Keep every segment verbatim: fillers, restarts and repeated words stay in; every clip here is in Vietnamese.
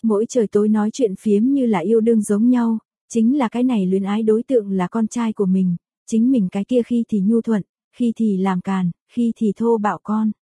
Mỗi trời tối nói chuyện phiếm như là yêu đương giống nhau, chính là cái này luyến ái đối tượng là con trai của mình, chính mình cái kia khi thì nhu thuận, khi thì làm càn, khi thì thô bạo con.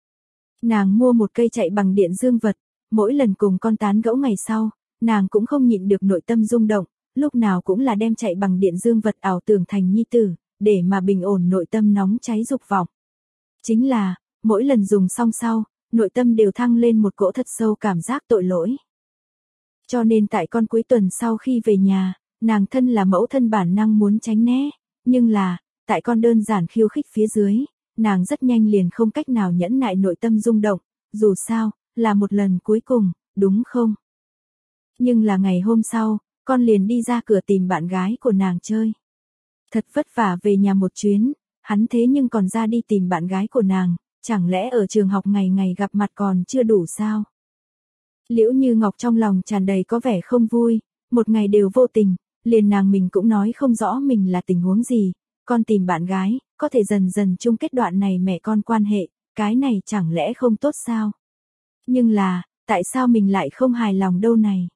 Nàng mua một cây chạy bằng điện dương vật, mỗi lần cùng con tán gẫu ngày sau, nàng cũng không nhịn được nội tâm rung động, lúc nào cũng là đem chạy bằng điện dương vật ảo tưởng thành nhi tử, để mà bình ổn nội tâm nóng cháy dục vọng. Chính là, mỗi lần dùng xong sau, nội tâm đều thăng lên một cỗ thật sâu cảm giác tội lỗi. Cho nên tại con cuối tuần sau khi về nhà, nàng thân là mẫu thân bản năng muốn tránh né, nhưng là, tại con đơn giản khiêu khích phía dưới, nàng rất nhanh liền không cách nào nhẫn nại nội tâm rung động, dù sao, là một lần cuối cùng, đúng không? Nhưng là ngày hôm sau, con liền đi ra cửa tìm bạn gái của nàng chơi. Thật vất vả về nhà một chuyến, hắn thế nhưng còn ra đi tìm bạn gái của nàng, chẳng lẽ ở trường học ngày ngày gặp mặt còn chưa đủ sao? Liễu Như Ngọc trong lòng tràn đầy có vẻ không vui, một ngày đều vô tình, liền nàng mình cũng nói không rõ mình là tình huống gì, con tìm bạn gái, có thể dần dần chung kết đoạn này mẹ con quan hệ, cái này chẳng lẽ không tốt sao? Nhưng là, tại sao mình lại không hài lòng đâu này?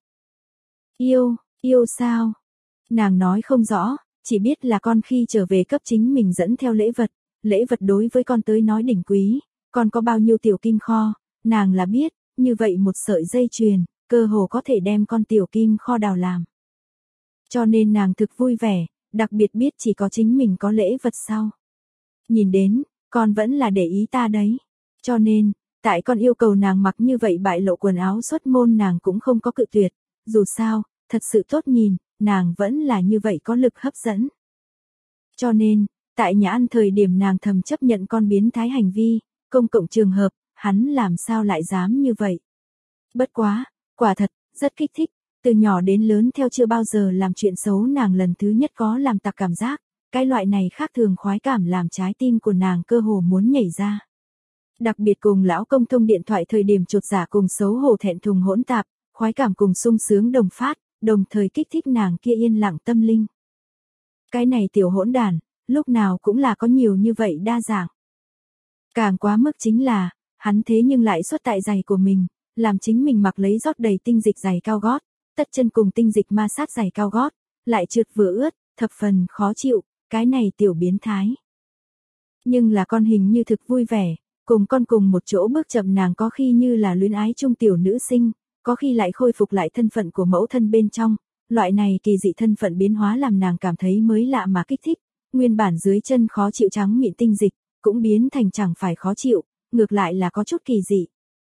Yêu, yêu sao? Nàng nói không rõ, chỉ biết là con khi trở về cấp chính mình dẫn theo lễ vật, lễ vật đối với con tới nói đỉnh quý, con có bao nhiêu tiểu kim kho, nàng là biết, như vậy một sợi dây chuyền, cơ hồ có thể đem con tiểu kim kho đào làm. Cho nên nàng thực vui vẻ, đặc biệt biết chỉ có chính mình có lễ vật sau. Nhìn đến, con vẫn là để ý ta đấy. Cho nên, tại con yêu cầu nàng mặc như vậy bại lộ quần áo xuất môn nàng cũng không có cự tuyệt, dù sao, thật sự tốt nhìn, nàng vẫn là như vậy có lực hấp dẫn. Cho nên, tại nhà ăn thời điểm nàng thầm chấp nhận con biến thái hành vi, công cộng trường hợp, hắn làm sao lại dám như vậy. Bất quá, quả thật, rất kích thích, từ nhỏ đến lớn theo chưa bao giờ làm chuyện xấu nàng lần thứ nhất có làm tặc cảm giác, cái loại này khác thường khoái cảm làm trái tim của nàng cơ hồ muốn nhảy ra. Đặc biệt cùng lão công thông điện thoại thời điểm chột dạ cùng xấu hổ thẹn thùng hỗn tạp, khoái cảm cùng sung sướng đồng phát, đồng thời kích thích nàng kia yên lặng tâm linh. Cái này tiểu hỗn đàn, lúc nào cũng là có nhiều như vậy đa dạng. Càng quá mức chính là, hắn thế nhưng lại xuất tại giày của mình, làm chính mình mặc lấy rót đầy tinh dịch giày cao gót, tất chân cùng tinh dịch ma sát giày cao gót, lại trượt vừa ướt, thập phần khó chịu, cái này tiểu biến thái. Nhưng là con hình như thực vui vẻ, cùng con cùng một chỗ bước chậm nàng có khi như là luyến ái chung tiểu nữ sinh, có khi lại khôi phục lại thân phận của mẫu thân bên trong, loại này kỳ dị thân phận biến hóa làm nàng cảm thấy mới lạ mà kích thích, nguyên bản dưới chân khó chịu trắng mịn tinh dịch, cũng biến thành chẳng phải khó chịu, ngược lại là có chút kỳ dị.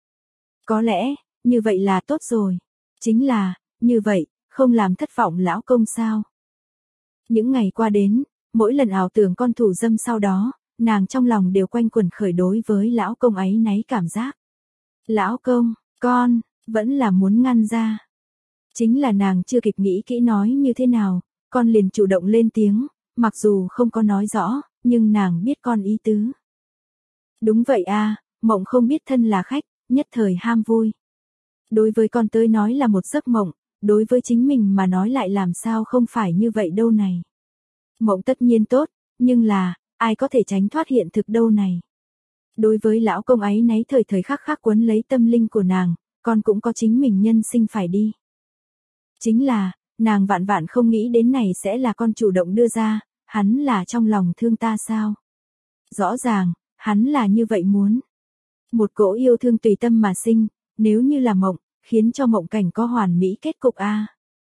Có lẽ, như vậy là tốt rồi. Chính là, như vậy, không làm thất vọng lão công sao. Những ngày qua đến, mỗi lần ảo tưởng con thủ dâm sau đó, nàng trong lòng đều quanh quẩn khởi đối với lão công ấy náy cảm giác. Lão công, con, vẫn là muốn ngăn ra. Chính là nàng chưa kịp nghĩ kỹ nói như thế nào, con liền chủ động lên tiếng, mặc dù không có nói rõ, nhưng nàng biết con ý tứ. Đúng vậy a, mộng không biết thân là khách, nhất thời ham vui. Đối với con tới nói là một giấc mộng, đối với chính mình mà nói lại làm sao không phải như vậy đâu này. Mộng tất nhiên tốt, nhưng là, ai có thể tránh thoát hiện thực đâu này. Đối với lão công ấy náy thời thời khắc khắc quấn lấy tâm linh của nàng, con cũng có chính mình nhân sinh phải đi. Chính là, nàng vạn vạn không nghĩ đến này sẽ là con chủ động đưa ra, hắn là trong lòng thương ta sao. Rõ ràng, hắn là như vậy muốn. Một cỗ yêu thương tùy tâm mà sinh, nếu như là mộng, khiến cho mộng cảnh có hoàn mỹ kết cục a.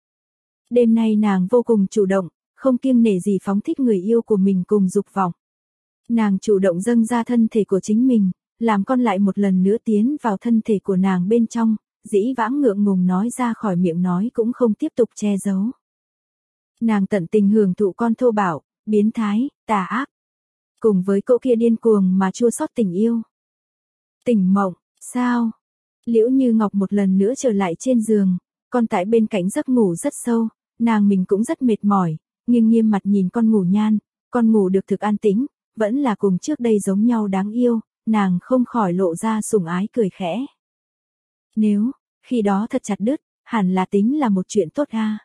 Đêm nay nàng vô cùng chủ động, không kiêng nể gì phóng thích người yêu của mình cùng dục vọng. Nàng chủ động dâng ra thân thể của chính mình, làm con lại một lần nữa tiến vào thân thể của nàng bên trong, dĩ vãng ngượng ngùng nói ra khỏi miệng nói cũng không tiếp tục che giấu. Nàng tận tình hưởng thụ con thô bạo, biến thái, tà ác. Cùng với cỗ kia điên cuồng mà chua xót tình yêu. Tỉnh mộng, sao? Liễu Như Ngọc một lần nữa trở lại trên giường, con tại bên cạnh giấc ngủ rất sâu, nàng mình cũng rất mệt mỏi, nghiêng nghiêm mặt nhìn con ngủ nhan, con ngủ được thực an tĩnh, vẫn là cùng trước đây giống nhau đáng yêu, nàng không khỏi lộ ra sủng ái cười khẽ. Nếu, khi đó thật chặt đứt, hẳn là tính là một chuyện tốt ha.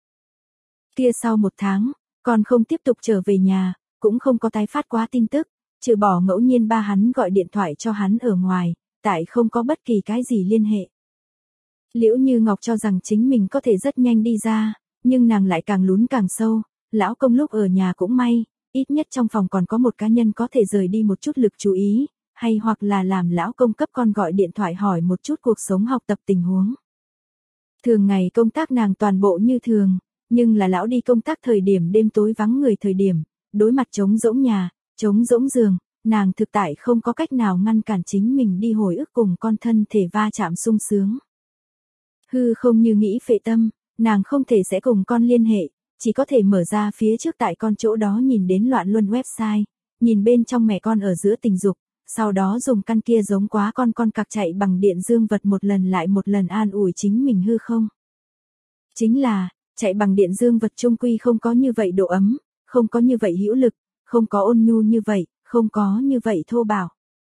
Kia sau một tháng, con không tiếp tục trở về nhà, cũng không có tái phát quá tin tức, trừ bỏ ngẫu nhiên ba hắn gọi điện thoại cho hắn ở ngoài, tại không có bất kỳ cái gì liên hệ. Liễu Như Ngọc cho rằng chính mình có thể rất nhanh đi ra, nhưng nàng lại càng lún càng sâu, lão công lúc ở nhà cũng may, ít nhất trong phòng còn có một cá nhân có thể rời đi một chút lực chú ý, hay hoặc là làm lão công cấp con gọi điện thoại hỏi một chút cuộc sống học tập tình huống. Thường ngày công tác nàng toàn bộ như thường, nhưng là lão đi công tác thời điểm đêm tối vắng người thời điểm, đối mặt trống rỗng nhà, trống rỗng giường, nàng thực tại không có cách nào ngăn cản chính mình đi hồi ức cùng con thân thể va chạm sung sướng. Hư không như nghĩ phệ tâm, nàng không thể sẽ cùng con liên hệ, chỉ có thể mở ra phía trước tại con chỗ đó nhìn đến loạn luân website, nhìn bên trong mẹ con ở giữa tình dục, sau đó dùng căn kia giống quá con con cặc chạy bằng điện dương vật một lần lại một lần an ủi chính mình hư không. Chính là, chạy bằng điện dương vật trung quy không có như vậy độ ấm, không có như vậy hữu lực, không có ôn nhu như vậy, không có như vậy thô bạo.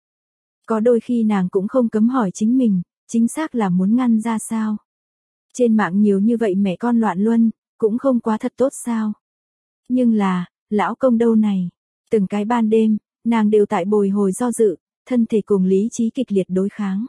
Có đôi khi nàng cũng không cấm hỏi chính mình, chính xác là muốn ngăn ra sao. Trên mạng nhiều như vậy mẹ con loạn luân, cũng không quá thật tốt sao. Nhưng là, lão công đâu này, từng cái ban đêm, nàng đều tại bồi hồi do dự, thân thể cùng lý trí kịch liệt đối kháng.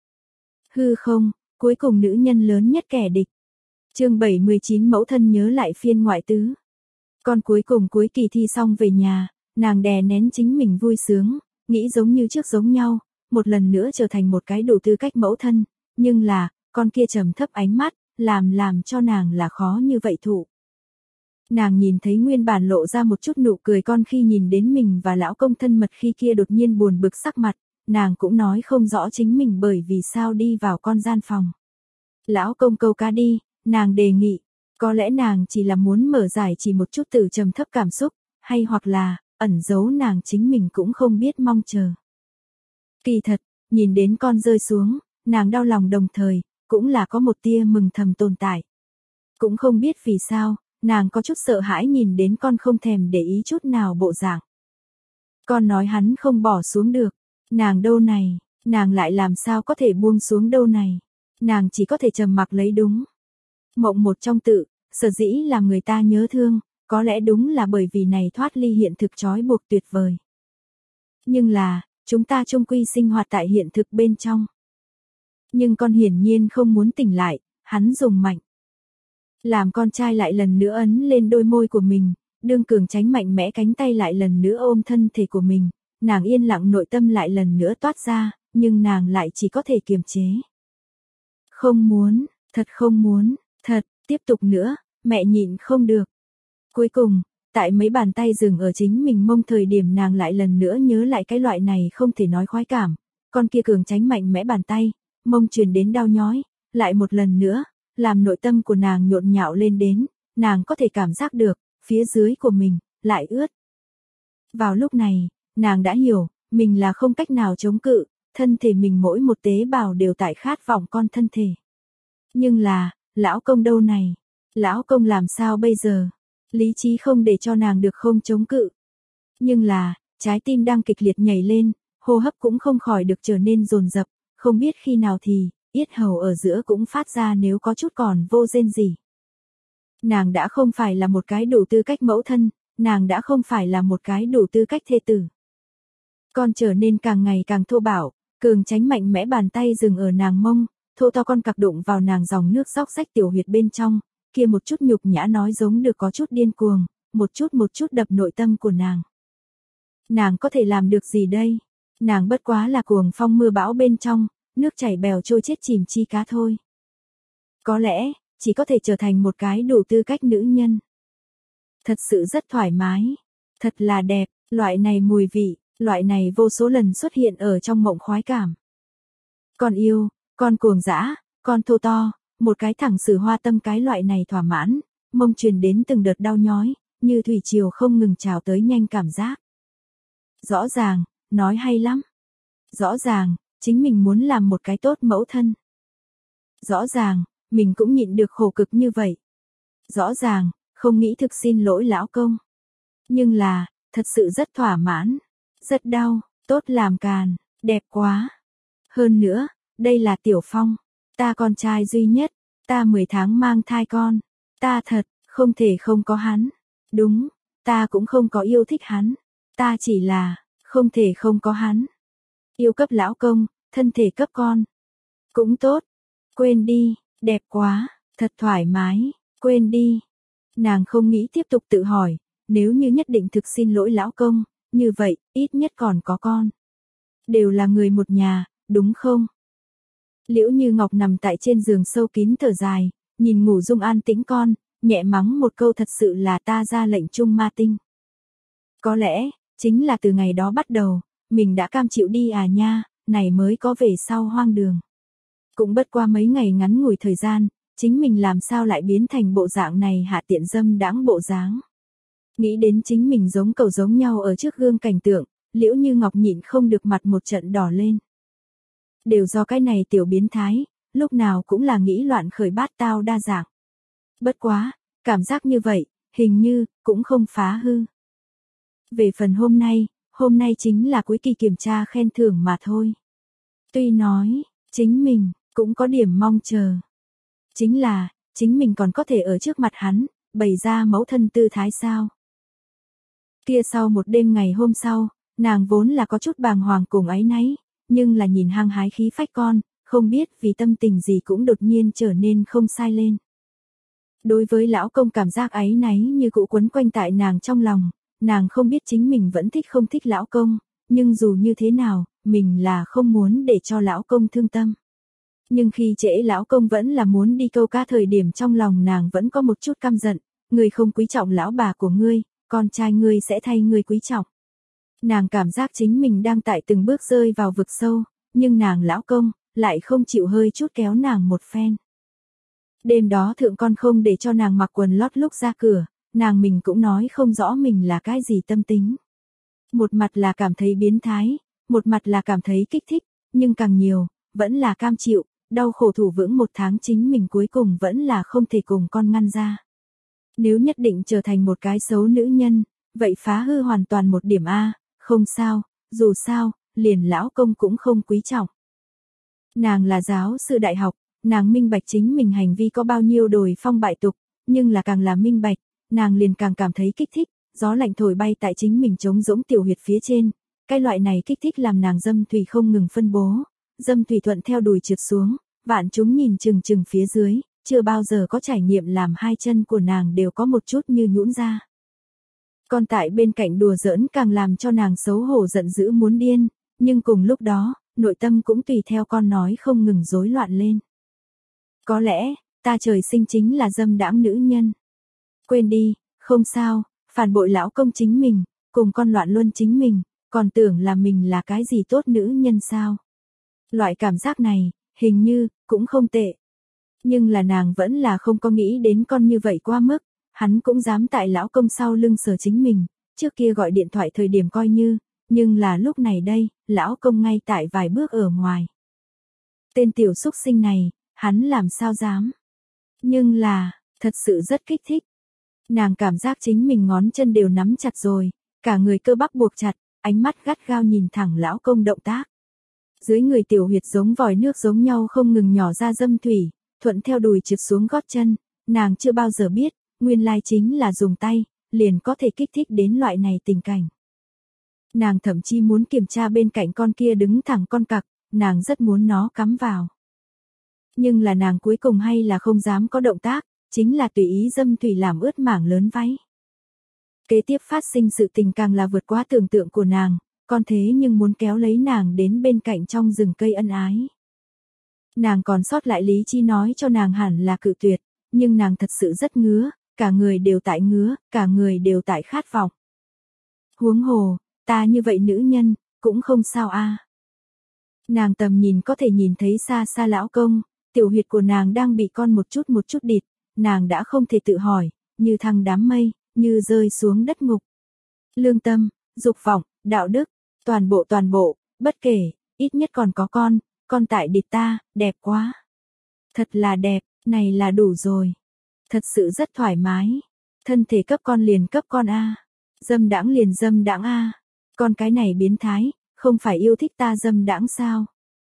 Hư không, cuối cùng nữ nhân lớn nhất kẻ địch. Chương bảy mươi chín mẫu thân nhớ lại phiên ngoại tứ. Con cuối cùng cuối kỳ thi xong về nhà, nàng đè nén chính mình vui sướng, nghĩ giống như trước giống nhau, một lần nữa trở thành một cái đủ tư cách mẫu thân, nhưng là, con kia trầm thấp ánh mắt, làm làm cho nàng là khó như vậy thụ. Nàng nhìn thấy nguyên bản lộ ra một chút nụ cười con khi nhìn đến mình và lão công thân mật khi kia đột nhiên buồn bực sắc mặt, nàng cũng nói không rõ chính mình bởi vì sao đi vào con gian phòng. Lão công câu cá đi, nàng đề nghị, có lẽ nàng chỉ là muốn mở giải chỉ một chút từ trầm thấp cảm xúc, hay hoặc là, ẩn giấu nàng chính mình cũng không biết mong chờ. Kỳ thật, nhìn đến con rơi xuống, nàng đau lòng đồng thời, cũng là có một tia mừng thầm tồn tại. Cũng không biết vì sao, nàng có chút sợ hãi nhìn đến con không thèm để ý chút nào bộ dạng. Con nói hắn không bỏ xuống được, nàng đâu này, nàng lại làm sao có thể buông xuống đâu này, nàng chỉ có thể trầm mặc lấy đúng. Mộng một trong tự, sở dĩ làm người ta nhớ thương, có lẽ đúng là bởi vì này thoát ly hiện thực trói buộc tuyệt vời. Nhưng là, chúng ta chung quy sinh hoạt tại hiện thực bên trong. Nhưng con hiển nhiên không muốn tỉnh lại, hắn dùng mạnh. Làm con trai lại lần nữa ấn lên đôi môi của mình, đương cường tránh mạnh mẽ cánh tay lại lần nữa ôm thân thể của mình, nàng yên lặng nội tâm lại lần nữa toát ra, nhưng nàng lại chỉ có thể kiềm chế. Không muốn, thật không muốn, thật, tiếp tục nữa, mẹ nhịn không được. Cuối cùng, tại mấy bàn tay dừng ở chính mình mông thời điểm nàng lại lần nữa nhớ lại cái loại này không thể nói khoái cảm, con kia cường tránh mạnh mẽ bàn tay, mông truyền đến đau nhói, lại một lần nữa, làm nội tâm của nàng nhộn nhạo lên đến, nàng có thể cảm giác được, phía dưới của mình, lại ướt. Vào lúc này, nàng đã hiểu, mình là không cách nào chống cự, thân thể mình mỗi một tế bào đều tại khát vọng con thân thể. Nhưng là, lão công đâu này? Lão công làm sao bây giờ? Lý trí không để cho nàng được không chống cự. Nhưng là, trái tim đang kịch liệt nhảy lên, hô hấp cũng không khỏi được trở nên dồn dập, không biết khi nào thì, yết hầu ở giữa cũng phát ra nếu có chút còn vô rên gì. Nàng đã không phải là một cái đủ tư cách mẫu thân, nàng đã không phải là một cái đủ tư cách thê tử. Con trở nên càng ngày càng thô bạo, cường tránh mạnh mẽ bàn tay dừng ở nàng mông, thô to con cặc đụng vào nàng dòng nước róc rách tiểu huyệt bên trong, kia một chút nhục nhã nói giống được có chút điên cuồng, một chút một chút đập nội tâm của nàng. Nàng có thể làm được gì đây? Nàng bất quá là cuồng phong mưa bão bên trong, nước chảy bèo trôi chết chìm chi cá thôi. Có lẽ, chỉ có thể trở thành một cái đủ tư cách nữ nhân. Thật sự rất thoải mái, thật là đẹp, loại này mùi vị, loại này vô số lần xuất hiện ở trong mộng khoái cảm. Con yêu, con cuồng dã, con thô to, một cái thẳng sử hoa tâm cái loại này thỏa mãn, mông truyền đến từng đợt đau nhói, như thủy triều không ngừng trào tới nhanh cảm giác. Rõ ràng, nói hay lắm. Rõ ràng, chính mình muốn làm một cái tốt mẫu thân. Rõ ràng, mình cũng nhịn được khổ cực như vậy. Rõ ràng, không nghĩ thực xin lỗi lão công. Nhưng là, thật sự rất thỏa mãn, rất đau, tốt làm càn, đẹp quá. Hơn nữa, đây là Tiểu Phong, ta con trai duy nhất, ta mười tháng mang thai con, ta thật, không thể không có hắn. Đúng, ta cũng không có yêu thích hắn, ta chỉ là, không thể không có hắn. Yêu cấp lão công, thân thể cấp con. Cũng tốt, quên đi, Đẹp quá, thật thoải mái, quên đi. Nàng không nghĩ tiếp tục tự hỏi, nếu như nhất định thực xin lỗi lão công, như vậy, ít nhất còn có con. Đều là người một nhà, đúng không? Liễu Như Ngọc nằm tại trên giường sâu kín thở dài, nhìn ngủ dung an tĩnh con, nhẹ mắng một câu thật sự là ta ra lệnh chung ma tinh. Có lẽ, chính là từ ngày đó bắt đầu, mình đã cam chịu đi à nha, này mới có về sau hoang đường. Cũng bất qua mấy ngày ngắn ngủi thời gian, chính mình làm sao lại biến thành bộ dạng này hạ tiện dâm đãng bộ dáng. Nghĩ đến chính mình giống cậu giống nhau ở trước gương cảnh tượng, Liễu Như Ngọc nhịn không được mặt một trận đỏ lên. Đều do cái này tiểu biến thái, lúc nào cũng là nghĩ loạn khởi bát tao đa dạng. Bất quá, cảm giác như vậy, hình như, cũng không phá hư. Về phần hôm nay, hôm nay chính là cuối kỳ kiểm tra khen thưởng mà thôi. Tuy nói, chính mình, cũng có điểm mong chờ. Chính là, chính mình còn có thể ở trước mặt hắn, bày ra mẫu thân tư thái sao. Kia sau một đêm ngày hôm sau, nàng vốn là có chút bàng hoàng cùng áy náy, nhưng là nhìn hăng hái khí phách con, không biết vì tâm tình gì cũng đột nhiên trở nên không sai lên. Đối với lão công cảm giác áy náy như cũ quấn quanh tại nàng trong lòng, nàng không biết chính mình vẫn thích không thích lão công, nhưng dù như thế nào, mình là không muốn để cho lão công thương tâm. Nhưng khi trễ lão công vẫn là muốn đi câu cá thời điểm trong lòng nàng vẫn có một chút căm giận, người không quý trọng lão bà của ngươi, con trai ngươi sẽ thay ngươi quý trọng. Nàng cảm giác chính mình đang tại từng bước rơi vào vực sâu, nhưng nàng lão công, lại không chịu hơi chút kéo nàng một phen. Đêm đó thượng con không để cho nàng mặc quần lót lúc ra cửa, nàng mình cũng nói không rõ mình là cái gì tâm tính. Một mặt là cảm thấy biến thái, một mặt là cảm thấy kích thích, nhưng càng nhiều, vẫn là cam chịu, đau khổ thủ vững một tháng chính mình cuối cùng vẫn là không thể cùng con ngăn ra. Nếu nhất định trở thành một cái xấu nữ nhân, vậy phá hư hoàn toàn một điểm A, không sao, dù sao, liền lão công cũng không quý trọng. Nàng là giáo sư đại học, nàng minh bạch chính mình hành vi có bao nhiêu đồi phong bại tục, nhưng là càng là minh bạch, nàng liền càng cảm thấy kích thích, gió lạnh thổi bay tại chính mình trống rỗng tiểu huyệt phía trên, cái loại này kích thích làm nàng dâm thủy không ngừng phân bố, dâm thủy thuận theo đùi trượt xuống, vạn chúng nhìn chừng chừng phía dưới, chưa bao giờ có trải nghiệm làm hai chân của nàng đều có một chút như nhũn ra. Còn tại bên cạnh đùa giỡn càng làm cho nàng xấu hổ giận dữ muốn điên, nhưng cùng lúc đó, nội tâm cũng tùy theo con nói không ngừng rối loạn lên. Có lẽ, ta trời sinh chính là dâm đãng nữ nhân. Quên đi, không sao, phản bội lão công chính mình, cùng con loạn luôn chính mình, còn tưởng là mình là cái gì tốt nữ nhân sao. Loại cảm giác này, hình như, cũng không tệ. Nhưng là nàng vẫn là không có nghĩ đến con như vậy quá mức, hắn cũng dám tại lão công sau lưng sờ chính mình, trước kia gọi điện thoại thời điểm coi như, nhưng là lúc này đây, lão công ngay tại vài bước ở ngoài. Tên tiểu xúc sinh này, hắn làm sao dám. Nhưng là, thật sự rất kích thích. Nàng cảm giác chính mình ngón chân đều nắm chặt rồi, cả người cơ bắp buộc chặt, ánh mắt gắt gao nhìn thẳng lão công động tác. Dưới người tiểu huyệt giống vòi nước giống nhau không ngừng nhỏ ra dâm thủy, thuận theo đùi trượt xuống gót chân, nàng chưa bao giờ biết, nguyên lai chính là dùng tay, liền có thể kích thích đến loại này tình cảnh. Nàng thậm chí muốn kiểm tra bên cạnh con kia đứng thẳng con cặc, nàng rất muốn nó cắm vào. Nhưng là nàng cuối cùng hay là không dám có động tác, chính là tùy ý dâm thủy làm ướt mảng lớn váy. Kế tiếp phát sinh sự tình càng là vượt quá tưởng tượng của nàng, con thế nhưng muốn kéo lấy nàng đến bên cạnh trong rừng cây ân ái. Nàng còn sót lại lý trí nói cho nàng hẳn là cự tuyệt, nhưng nàng thật sự rất ngứa, cả người đều tại ngứa, cả người đều tại khát vọng. Huống hồ, ta như vậy nữ nhân, cũng không sao a. Nàng tầm nhìn có thể nhìn thấy xa xa lão công, tiểu huyệt của nàng đang bị con một chút một chút địt, nàng đã không thể tự hỏi, như thăng đám mây, như rơi xuống đất ngục. Lương tâm, dục vọng, đạo đức, toàn bộ toàn bộ, bất kể, ít nhất còn có con, con tại địt ta, đẹp quá. Thật là đẹp, này là đủ rồi. Thật sự rất thoải mái. Thân thể cấp con liền cấp con a. Dâm đãng liền dâm đãng a. Con cái này biến thái, không phải yêu thích ta dâm đãng sao?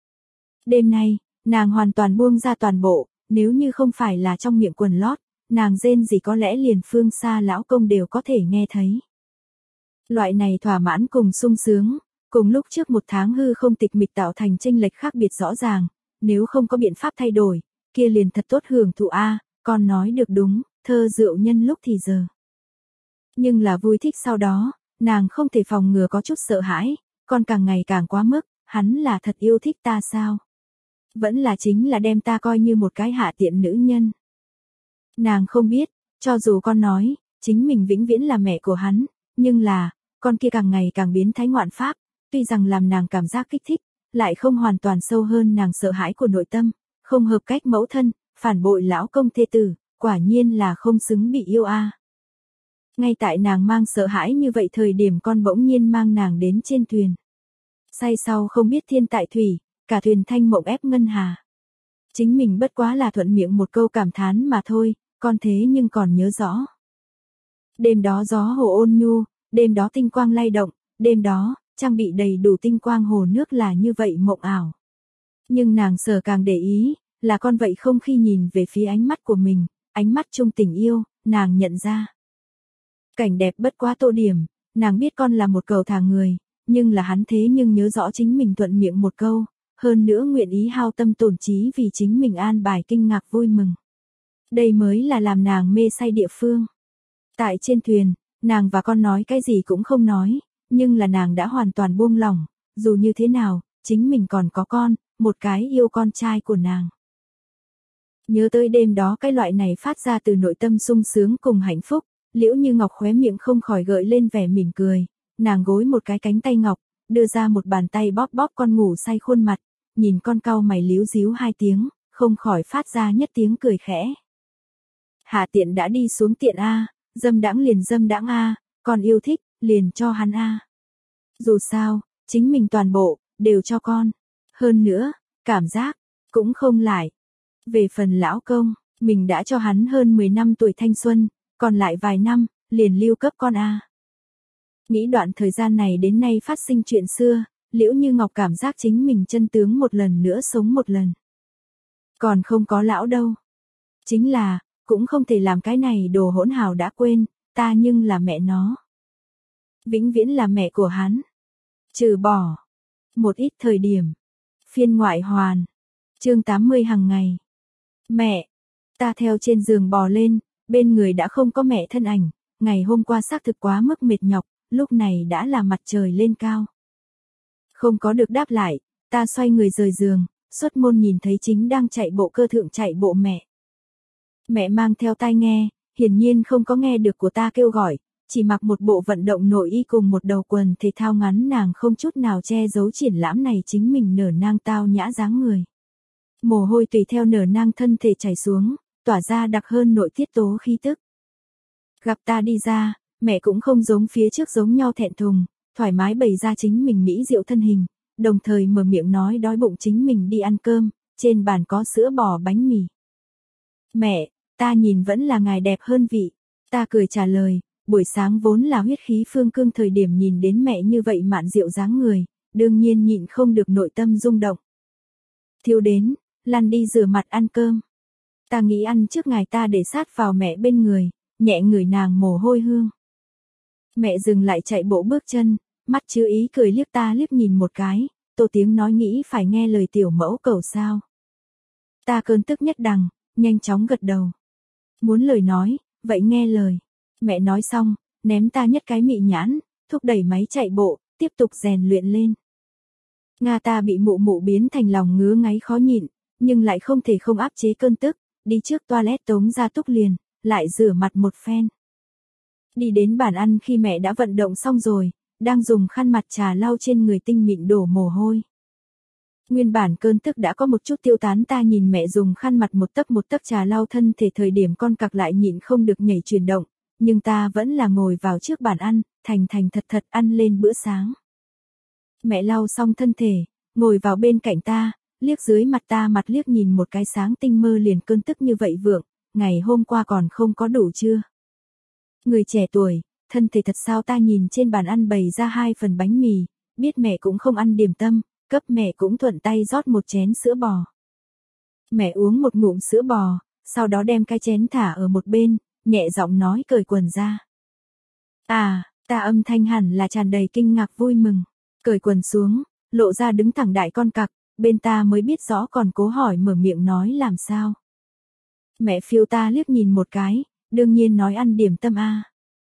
Đêm nay, nàng hoàn toàn buông ra toàn bộ, nếu như không phải là trong miệng quần lót, nàng rên gì có lẽ liền phương xa lão công đều có thể nghe thấy. Loại này thỏa mãn cùng sung sướng, cùng lúc trước một tháng hư không tịch mịch tạo thành chênh lệch khác biệt rõ ràng, nếu không có biện pháp thay đổi, kia liền thật tốt hưởng thụ a, con nói được đúng, thơ rượu nhân lúc thì giờ. Nhưng là vui thích sau đó, nàng không thể phòng ngừa có chút sợ hãi, con càng ngày càng quá mức, hắn là thật yêu thích ta sao? Vẫn là chính là đem ta coi như một cái hạ tiện nữ nhân. Nàng không biết, cho dù con nói, chính mình vĩnh viễn là mẹ của hắn, nhưng là, con kia càng ngày càng biến thái ngoạn pháp, tuy rằng làm nàng cảm giác kích thích, lại không hoàn toàn sâu hơn nàng sợ hãi của nội tâm, không hợp cách mẫu thân, phản bội lão công thê tử, quả nhiên là không xứng bị yêu a. Ngay tại nàng mang sợ hãi như vậy thời điểm con bỗng nhiên mang nàng đến trên thuyền. Say sau không biết thiên tại thủy, cả thuyền thanh mộng ép ngân hà. Chính mình bất quá là thuận miệng một câu cảm thán mà thôi, con thế nhưng còn nhớ rõ. Đêm đó gió hồ ôn nhu, đêm đó tinh quang lay động, đêm đó, trang bị đầy đủ tinh quang hồ nước là như vậy mộng ảo. Nhưng nàng sở càng để ý, là con vậy không khi nhìn về phía ánh mắt của mình, ánh mắt chung tình yêu, nàng nhận ra. Cảnh đẹp bất quá tô điểm, nàng biết con là một cầu thả người, nhưng là hắn thế nhưng nhớ rõ chính mình thuận miệng một câu, hơn nữa nguyện ý hao tâm tổn trí vì chính mình an bài kinh ngạc vui mừng. Đây mới là làm nàng mê say địa phương. Tại trên thuyền, nàng và con nói cái gì cũng không nói, nhưng là nàng đã hoàn toàn buông lỏng, dù như thế nào, chính mình còn có con, một cái yêu con trai của nàng. Nhớ tới đêm đó cái loại này phát ra từ nội tâm sung sướng cùng hạnh phúc, Liễu Như Ngọc khóe miệng không khỏi gợi lên vẻ mỉm cười, nàng gối một cái cánh tay ngọc, đưa ra một bàn tay bóp bóp con ngủ say khuôn mặt, nhìn con cau mày líu díu hai tiếng, không khỏi phát ra nhất tiếng cười khẽ. Hạ tiện đã đi xuống tiện a, dâm đãng liền dâm đãng a, con yêu thích, liền cho hắn a. Dù sao, chính mình toàn bộ đều cho con. Hơn nữa, cảm giác cũng không lại. Về phần lão công, mình đã cho hắn hơn mười năm tuổi thanh xuân, còn lại vài năm, liền lưu cấp con a. Nghĩ đoạn thời gian này đến nay phát sinh chuyện xưa, Liễu Như Ngọc cảm giác chính mình chân tướng một lần nữa sống một lần. Còn không có lão đâu. Chính là, cũng không thể làm cái này đồ hỗn hào đã quên, ta nhưng là mẹ nó. Vĩnh viễn là mẹ của hắn. Trừ bỏ. Một ít thời điểm. Phiên ngoại hoàn. Chương tám mươi hàng ngày. Mẹ. Ta theo trên giường bò lên, bên người đã không có mẹ thân ảnh, ngày hôm qua xác thực quá mức mệt nhọc, lúc này đã là mặt trời lên cao. Không có được đáp lại, ta xoay người rời giường, xuất môn nhìn thấy chính đang chạy bộ cơ thượng chạy bộ mẹ. Mẹ mang theo tai nghe, hiển nhiên không có nghe được của ta kêu gọi, chỉ mặc một bộ vận động nội y cùng một đầu quần thể thao ngắn, nàng không chút nào che giấu triển lãm này chính mình nở nang tao nhã dáng người. Mồ hôi tùy theo nở nang thân thể chảy xuống, tỏa ra đặc hơn nội tiết tố khí tức. Gặp ta đi ra, mẹ cũng không giống phía trước giống nhau thẹn thùng, thoải mái bày ra chính mình mỹ diệu thân hình, đồng thời mở miệng nói đói bụng chính mình đi ăn cơm, trên bàn có sữa bò bánh mì. Mẹ, ta nhìn vẫn là ngài đẹp hơn vị. Ta cười trả lời, buổi sáng vốn là huyết khí phương cương thời điểm nhìn đến mẹ như vậy mạn diệu dáng người, đương nhiên nhịn không được nội tâm rung động. Thiếu đến, lăn đi rửa mặt ăn cơm. Ta nghĩ ăn trước ngài, ta để sát vào mẹ bên người, nhẹ ngửi nàng mồ hôi hương. Mẹ dừng lại chạy bộ bước chân, mắt chứa ý cười liếc ta liếc nhìn một cái, tô tiếng nói nghĩ phải nghe lời tiểu mẫu cầu sao. Ta cơn tức nhất đằng, nhanh chóng gật đầu. Muốn lời nói, vậy nghe lời. Mẹ nói xong, ném ta nhất cái mị nhãn, thúc đẩy máy chạy bộ, tiếp tục rèn luyện lên. Nga ta bị mụ mụ biến thành lòng ngứa ngáy khó nhịn, nhưng lại không thể không áp chế cơn tức, đi trước toilet tống ra túc liền, lại rửa mặt một phen. Đi đến bàn ăn khi mẹ đã vận động xong rồi, đang dùng khăn mặt trà lau trên người tinh mịn đổ mồ hôi. Nguyên bản cơn tức đã có một chút tiêu tán, ta nhìn mẹ dùng khăn mặt một tấc một tấc trà lau thân thể thời điểm con cặc lại nhịn không được nhảy chuyển động, nhưng ta vẫn là ngồi vào trước bàn ăn, thành thành thật thật ăn lên bữa sáng. Mẹ lau xong thân thể, ngồi vào bên cạnh ta, liếc dưới mặt ta mặt liếc nhìn một cái sáng tinh mơ liền cơn tức như vậy vượng, ngày hôm qua còn không có đủ chưa? Người trẻ tuổi, thân thể thật sao? Ta nhìn trên bàn ăn bày ra hai phần bánh mì, biết mẹ cũng không ăn điểm tâm, cấp mẹ cũng thuận tay rót một chén sữa bò. Mẹ uống một ngụm sữa bò, sau đó đem cái chén thả ở một bên, nhẹ giọng nói cởi quần ra. À, ta âm thanh hẳn là tràn đầy kinh ngạc vui mừng, cởi quần xuống, lộ ra đứng thẳng đại con cặc, bên ta mới biết rõ còn cố hỏi mở miệng nói làm sao. Mẹ phiêu ta liếc nhìn một cái, đương nhiên nói ăn điểm tâm a.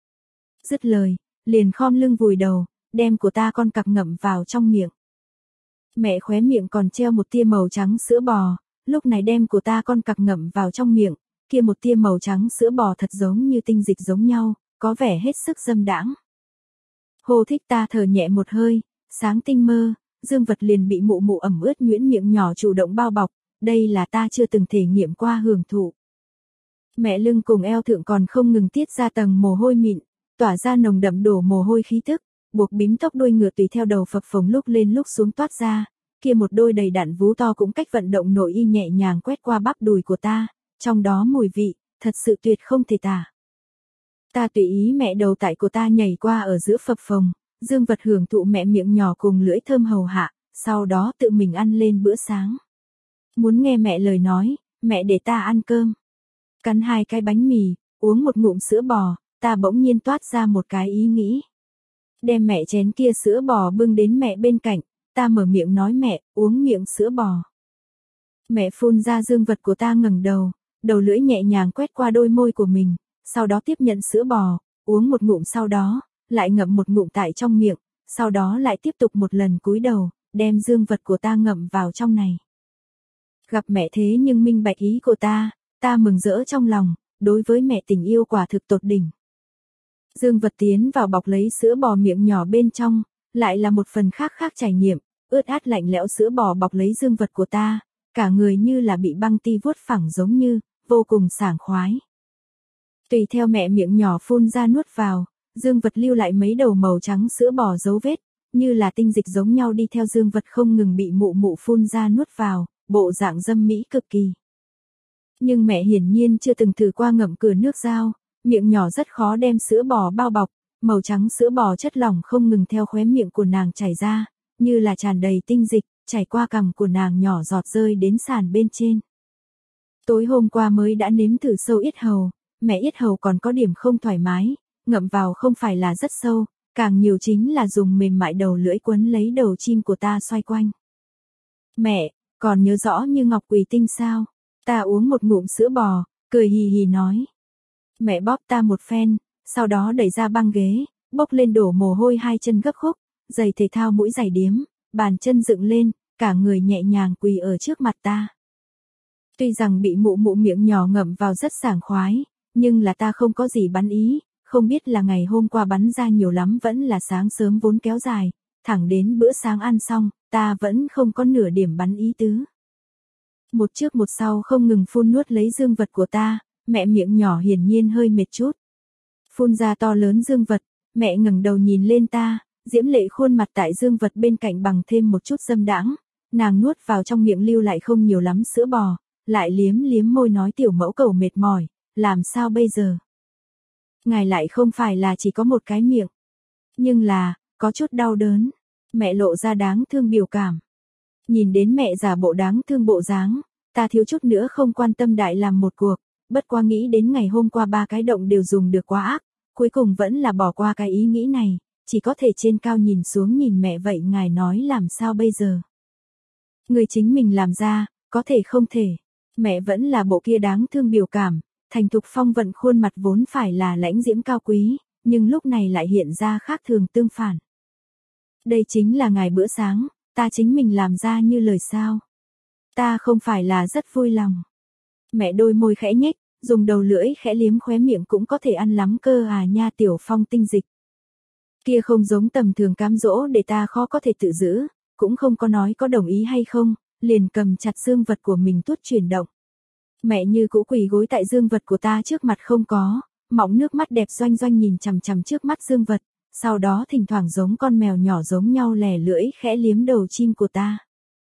Dứt lời, liền khom lưng vùi đầu, đem của ta con cặc ngậm vào trong miệng. Mẹ khóe miệng còn treo một tia màu trắng sữa bò, lúc này đem của ta con cặc ngậm vào trong miệng, kia một tia màu trắng sữa bò thật giống như tinh dịch giống nhau, có vẻ hết sức dâm đãng. Hồ Thích ta thở nhẹ một hơi, sáng tinh mơ, dương vật liền bị mụ mụ ẩm ướt nhuyễn miệng nhỏ chủ động bao bọc, đây là ta chưa từng thể nghiệm qua hưởng thụ. Mẹ lưng cùng eo thượng còn không ngừng tiết ra tầng mồ hôi mịn, tỏa ra nồng đậm đổ mồ hôi khí tức, buộc bím tóc đuôi ngựa tùy theo đầu phập phồng lúc lên lúc xuống toát ra, kia một đôi đầy đặn vú to cũng cách vận động nội y nhẹ nhàng quét qua bắp đùi của ta, trong đó mùi vị, thật sự tuyệt không thể tả. Ta tùy ý mẹ đầu tại của ta nhảy qua ở giữa phập phồng, dương vật hưởng thụ mẹ miệng nhỏ cùng lưỡi thơm hầu hạ, sau đó tự mình ăn lên bữa sáng. Muốn nghe mẹ lời nói, mẹ để ta ăn cơm. Cắn hai cái bánh mì, uống một ngụm sữa bò, ta bỗng nhiên toát ra một cái ý nghĩ. Đem mẹ chén kia sữa bò bưng đến mẹ bên cạnh, ta mở miệng nói mẹ, uống miệng sữa bò. Mẹ phun ra dương vật của ta ngẩng đầu, đầu lưỡi nhẹ nhàng quét qua đôi môi của mình, sau đó tiếp nhận sữa bò, uống một ngụm sau đó, lại ngậm một ngụm tại trong miệng, sau đó lại tiếp tục một lần cúi đầu, đem dương vật của ta ngậm vào trong này. Gặp mẹ thế nhưng minh bạch ý của ta, ta mừng rỡ trong lòng, đối với mẹ tình yêu quả thực tột đỉnh. Dương vật tiến vào bọc lấy sữa bò miệng nhỏ bên trong, lại là một phần khác khác trải nghiệm, ướt át lạnh lẽo sữa bò bọc lấy dương vật của ta, cả người như là bị băng ti vuốt phẳng giống như, vô cùng sảng khoái. Tùy theo mẹ miệng nhỏ phun ra nuốt vào, dương vật lưu lại mấy đầu màu trắng sữa bò dấu vết, như là tinh dịch giống nhau đi theo dương vật không ngừng bị mụ mụ phun ra nuốt vào, bộ dạng dâm mỹ cực kỳ. Nhưng mẹ hiển nhiên chưa từng thử qua ngậm cửa nước dao, miệng nhỏ rất khó đem sữa bò bao bọc, màu trắng sữa bò chất lỏng không ngừng theo khóe miệng của nàng chảy ra, như là tràn đầy tinh dịch, chảy qua cằm của nàng nhỏ giọt rơi đến sàn bên trên. Tối hôm qua mới đã nếm thử sâu yết hầu, mẹ yết hầu còn có điểm không thoải mái, ngậm vào không phải là rất sâu, càng nhiều chính là dùng mềm mại đầu lưỡi quấn lấy đầu chim của ta xoay quanh. Mẹ, còn nhớ rõ như ngọc quỳ tinh sao? Ta uống một ngụm sữa bò, cười hì hì nói. Mẹ bóp ta một phen, sau đó đẩy ra băng ghế, bốc lên đổ mồ hôi hai chân gấp khúc, giày thể thao mũi giày điếm, bàn chân dựng lên, cả người nhẹ nhàng quỳ ở trước mặt ta. Tuy rằng bị mụ mụ miệng nhỏ ngậm vào rất sảng khoái, nhưng là ta không có gì bắn ý, không biết là ngày hôm qua bắn ra nhiều lắm vẫn là sáng sớm vốn kéo dài, thẳng đến bữa sáng ăn xong, ta vẫn không có nửa điểm bắn ý tứ. Một trước một sau không ngừng phun nuốt lấy dương vật của ta, mẹ miệng nhỏ hiển nhiên hơi mệt chút. Phun ra to lớn dương vật, mẹ ngẩng đầu nhìn lên ta, diễm lệ khuôn mặt tại dương vật bên cạnh bằng thêm một chút dâm đãng, nàng nuốt vào trong miệng lưu lại không nhiều lắm sữa bò, lại liếm liếm môi nói tiểu mẫu cầu mệt mỏi, làm sao bây giờ? Ngài lại không phải là chỉ có một cái miệng, nhưng là, có chút đau đớn, mẹ lộ ra đáng thương biểu cảm. Nhìn đến mẹ giả bộ đáng thương bộ dáng, ta thiếu chút nữa không quan tâm đại làm một cuộc, bất qua nghĩ đến ngày hôm qua ba cái động đều dùng được quá ác, cuối cùng vẫn là bỏ qua cái ý nghĩ này, chỉ có thể trên cao nhìn xuống nhìn mẹ vậy ngài nói làm sao bây giờ. Người chính mình làm ra, có thể không thể, mẹ vẫn là bộ kia đáng thương biểu cảm, thành thục phong vận khuôn mặt vốn phải là lãnh diễm cao quý, nhưng lúc này lại hiện ra khác thường tương phản. Đây chính là ngài bữa sáng, ta chính mình làm ra như lời sao. Ta không phải là rất vui lòng. Mẹ đôi môi khẽ nhếch, dùng đầu lưỡi khẽ liếm khóe miệng cũng có thể ăn lắm cơ à nha tiểu phong tinh dịch. Kia không giống tầm thường cám dỗ để ta khó có thể tự giữ, cũng không có nói có đồng ý hay không, liền cầm chặt dương vật của mình tuốt chuyển động. Mẹ như cũ quỳ gối tại dương vật của ta trước mặt không có, mỏng nước mắt đẹp doanh doanh nhìn chằm chằm trước mắt dương vật, sau đó thỉnh thoảng giống con mèo nhỏ giống nhau lẻ lưỡi khẽ liếm đầu chim của ta.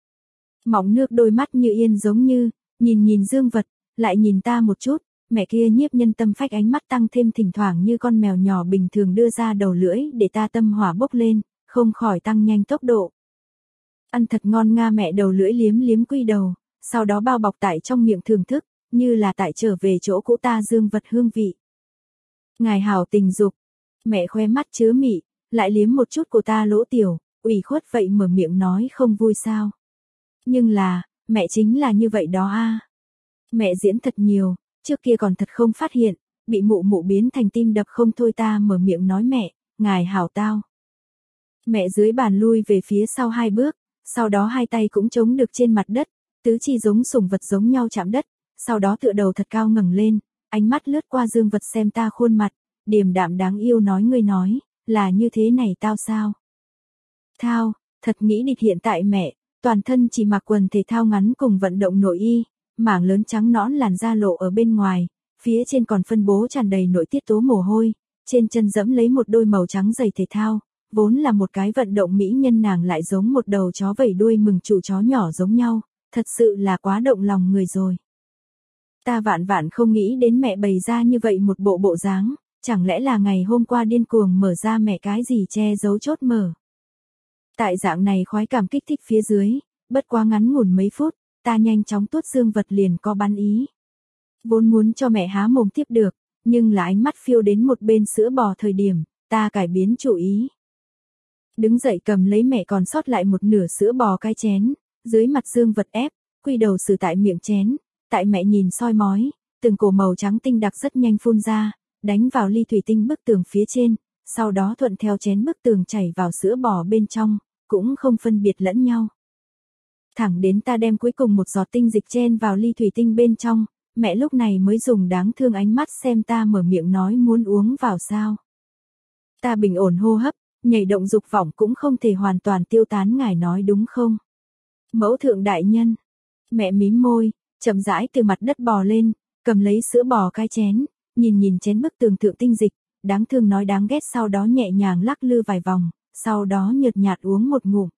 Mỏng nước đôi mắt như yên giống như, nhìn nhìn dương vật, lại nhìn ta một chút, mẹ kia nhiếp nhân tâm phách ánh mắt tăng thêm thỉnh thoảng như con mèo nhỏ bình thường đưa ra đầu lưỡi để ta tâm hỏa bốc lên, không khỏi tăng nhanh tốc độ. Ăn thật ngon nga mẹ đầu lưỡi liếm liếm quy đầu, sau đó bao bọc tại trong miệng thưởng thức, như là tại trở về chỗ cũ ta dương vật hương vị. Ngài hảo tình dục, mẹ khoe mắt chứa mị, lại liếm một chút của ta lỗ tiểu, ủy khuất vậy mở miệng nói không vui sao. Nhưng là, mẹ chính là như vậy đó a. Mẹ diễn thật nhiều, trước kia còn thật không phát hiện, bị mụ mụ biến thành tim đập không thôi. Ta mở miệng nói mẹ, ngài hảo tao. Mẹ dưới bàn lui về phía sau hai bước, sau đó hai tay cũng chống được trên mặt đất, tứ chi giống sủng vật giống nhau chạm đất, sau đó tựa đầu thật cao ngẩng lên, ánh mắt lướt qua dương vật xem ta khuôn mặt, điềm đạm đáng yêu nói ngươi nói, là như thế này tao sao? Thao, thật nghĩ địch hiện tại mẹ, toàn thân chỉ mặc quần thể thao ngắn cùng vận động nội y, mảng lớn trắng nõn làn da lộ ở bên ngoài, phía trên còn phân bố tràn đầy nội tiết tố mồ hôi, trên chân dẫm lấy một đôi màu trắng giày thể thao, vốn là một cái vận động mỹ nhân nàng lại giống một đầu chó vẩy đuôi mừng chủ chó nhỏ giống nhau, thật sự là quá động lòng người rồi. Ta vạn vạn không nghĩ đến mẹ bày ra như vậy một bộ bộ dáng, chẳng lẽ là ngày hôm qua điên cuồng mở ra mẹ cái gì che giấu chốt mở. Tại dạng này khoái cảm kích thích phía dưới, bất quá ngắn ngủn mấy phút, ta nhanh chóng tuốt dương vật liền có bắn ý. Vốn muốn cho mẹ há mồm tiếp được, nhưng là ánh mắt phiêu đến một bên sữa bò thời điểm, ta cải biến chủ ý. Đứng dậy cầm lấy mẹ còn sót lại một nửa sữa bò cái chén, dưới mặt dương vật ép, quy đầu xử tại miệng chén, tại mẹ nhìn soi mói, từng cổ màu trắng tinh đặc rất nhanh phun ra, đánh vào ly thủy tinh bức tường phía trên, sau đó thuận theo chén bức tường chảy vào sữa bò bên trong, cũng không phân biệt lẫn nhau. Thẳng đến ta đem cuối cùng một giọt tinh dịch chen vào ly thủy tinh bên trong, mẹ lúc này mới dùng đáng thương ánh mắt xem ta mở miệng nói muốn uống vào sao. Ta bình ổn hô hấp, nhảy động dục vọng cũng không thể hoàn toàn tiêu tán ngài nói đúng không? Mẫu thượng đại nhân, mẹ mím môi, chậm rãi từ mặt đất bò lên, cầm lấy sữa bò cái chén, nhìn nhìn chén bức tường thượng tinh dịch, đáng thương nói đáng ghét sau đó nhẹ nhàng lắc lư vài vòng, sau đó nhợt nhạt uống một ngụm.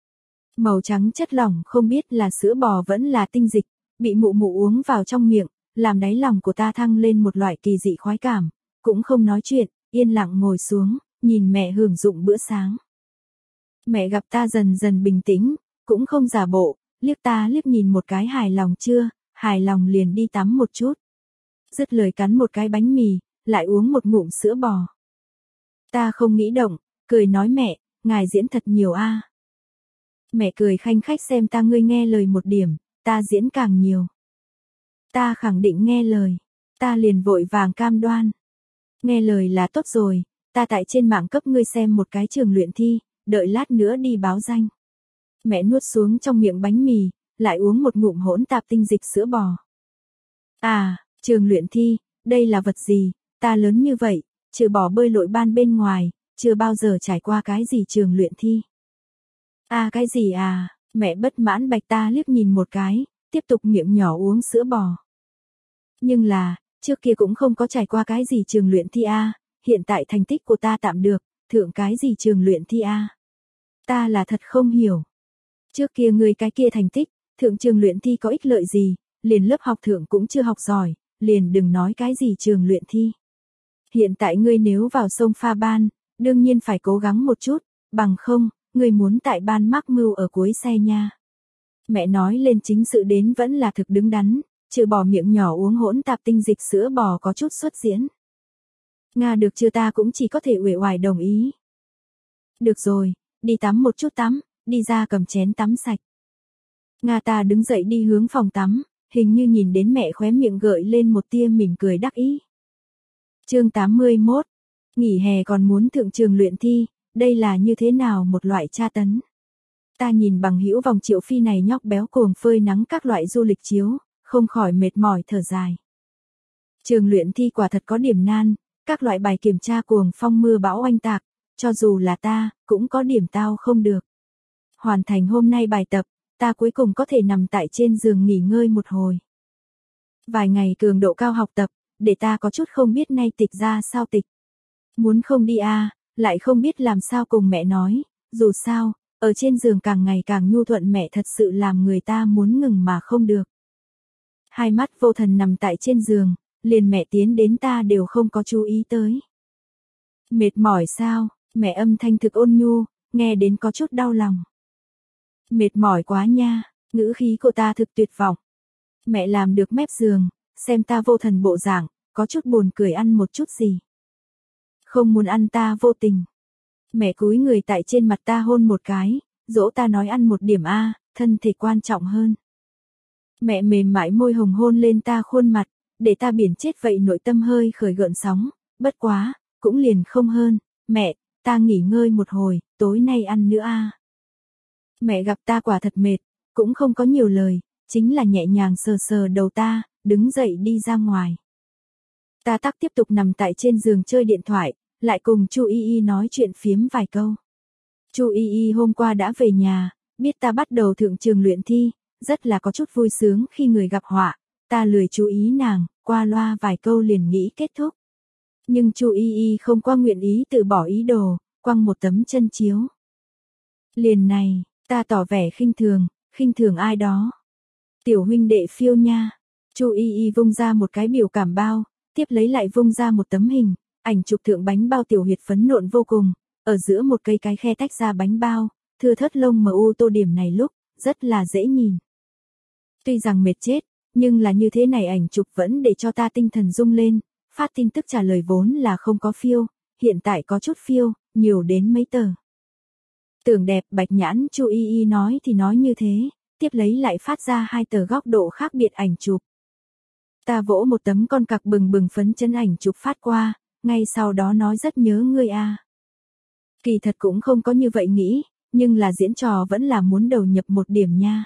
Màu trắng chất lỏng không biết là sữa bò vẫn là tinh dịch, bị mụ mụ uống vào trong miệng, làm đáy lòng của ta thăng lên một loại kỳ dị khoái cảm, cũng không nói chuyện, yên lặng ngồi xuống, nhìn mẹ hưởng dụng bữa sáng. Mẹ gặp ta dần dần bình tĩnh, cũng không giả bộ, liếc ta liếc nhìn một cái hài lòng chưa, hài lòng liền đi tắm một chút. Dứt lời cắn một cái bánh mì, lại uống một ngụm sữa bò. Ta không nghĩ động, cười nói mẹ, ngài diễn thật nhiều a. Mẹ cười khanh khách xem ta ngươi nghe lời một điểm, ta diễn càng nhiều. Ta khẳng định nghe lời, ta liền vội vàng cam đoan. Nghe lời là tốt rồi, ta tại trên mạng cấp ngươi xem một cái trường luyện thi, đợi lát nữa đi báo danh. Mẹ nuốt xuống trong miệng bánh mì, lại uống một ngụm hỗn tạp tinh dịch sữa bò. À, trường luyện thi, đây là vật gì, ta lớn như vậy, trừ bỏ bơi lội ban bên ngoài, chưa bao giờ trải qua cái gì trường luyện thi. À cái gì à, mẹ bất mãn bạch ta liếc nhìn một cái, tiếp tục miệng nhỏ uống sữa bò. Nhưng là, trước kia cũng không có trải qua cái gì trường luyện thi a, hiện tại thành tích của ta tạm được, thượng cái gì trường luyện thi a. Ta là thật không hiểu. Trước kia ngươi cái kia thành tích, thượng trường luyện thi có ích lợi gì, liền lớp học thượng cũng chưa học giỏi, liền đừng nói cái gì trường luyện thi. Hiện tại ngươi nếu vào sông pha ban, đương nhiên phải cố gắng một chút, bằng không, ngươi muốn tại ban mắc mưu ở cuối xe nha. Mẹ nói lên chính sự đến vẫn là thực đứng đắn, trừ bỏ miệng nhỏ uống hỗn tạp tinh dịch sữa bò có chút xuất diễn. Nga được chưa ta cũng chỉ có thể uể oải đồng ý. Được rồi, đi tắm một chút tắm, đi ra cầm chén tắm sạch. Nga ta đứng dậy đi hướng phòng tắm, hình như nhìn đến mẹ khóe miệng gợi lên một tia mỉm cười đắc ý. Chương tám mươi mốt, nghỉ hè còn muốn thượng trường luyện thi, đây là như thế nào một loại tra tấn. Ta nhìn bằng hữu vòng Triệu Phi này nhóc béo cuồng phơi nắng các loại du lịch chiếu, không khỏi mệt mỏi thở dài. Trường luyện thi quả thật có điểm nan, các loại bài kiểm tra cuồng phong mưa bão oanh tạc, cho dù là ta, cũng có điểm tao không được. Hoàn thành hôm nay bài tập, ta cuối cùng có thể nằm tại trên giường nghỉ ngơi một hồi. Vài ngày cường độ cao học tập, để ta có chút không biết nay tịch ra sao tịch. Muốn không đi a, à, lại không biết làm sao cùng mẹ nói, dù sao, ở trên giường càng ngày càng nhu thuận mẹ thật sự làm người ta muốn ngừng mà không được. Hai mắt vô thần nằm tại trên giường, liền mẹ tiến đến ta đều không có chú ý tới. Mệt mỏi sao, mẹ âm thanh thực ôn nhu, nghe đến có chút đau lòng. Mệt mỏi quá nha, ngữ khí của ta thực tuyệt vọng. Mẹ làm được mép giường, xem ta vô thần bộ dạng, có chút buồn cười ăn một chút gì. Không muốn ăn ta vô tình. Mẹ cúi người tại trên mặt ta hôn một cái, dỗ ta nói ăn một điểm a, thân thể quan trọng hơn. Mẹ mềm mại môi hồng hôn lên ta khuôn mặt, để ta biển chết vậy. Nội tâm hơi khởi gợn sóng, bất quá, cũng liền không hơn. Mẹ, ta nghỉ ngơi một hồi, tối nay ăn nữa a. Mẹ gặp ta quả thật mệt, cũng không có nhiều lời, chính là nhẹ nhàng sờ sờ đầu ta, đứng dậy đi ra ngoài. Ta tắc tiếp tục nằm tại trên giường chơi điện thoại, lại cùng Chu Y Y nói chuyện phiếm vài câu. Chu Y Y hôm qua đã về nhà, biết ta bắt đầu thượng trường luyện thi, rất là có chút vui sướng khi người gặp họa, ta lười chú ý nàng, qua loa vài câu liền nghĩ kết thúc. Nhưng Chu Y Y không qua nguyện ý từ bỏ ý đồ, quăng một tấm chân chiếu. Liền này, ta tỏ vẻ khinh thường, khinh thường ai đó. Tiểu huynh đệ phiêu nha. Chu Y Y vung ra một cái biểu cảm bao, tiếp lấy lại vung ra một tấm hình, ảnh chụp thượng bánh bao tiểu huyệt phấn nộn vô cùng, ở giữa một cây cái khe tách ra bánh bao, thưa thớt lông mờ u tô điểm này lúc, rất là dễ nhìn. Tuy rằng mệt chết, nhưng là như thế này ảnh chụp vẫn để cho ta tinh thần rung lên, phát tin tức trả lời vốn là không có phiêu, hiện tại có chút phiêu, nhiều đến mấy tờ. Tưởng đẹp bạch nhãn Chu Y Y nói thì nói như thế, tiếp lấy lại phát ra hai tờ góc độ khác biệt ảnh chụp. Ta vỗ một tấm con cặc bừng bừng phấn chấn ảnh chụp phát qua, ngay sau đó nói rất nhớ ngươi a. Kỳ thật cũng không có như vậy nghĩ, nhưng là diễn trò vẫn là muốn đầu nhập một điểm nha.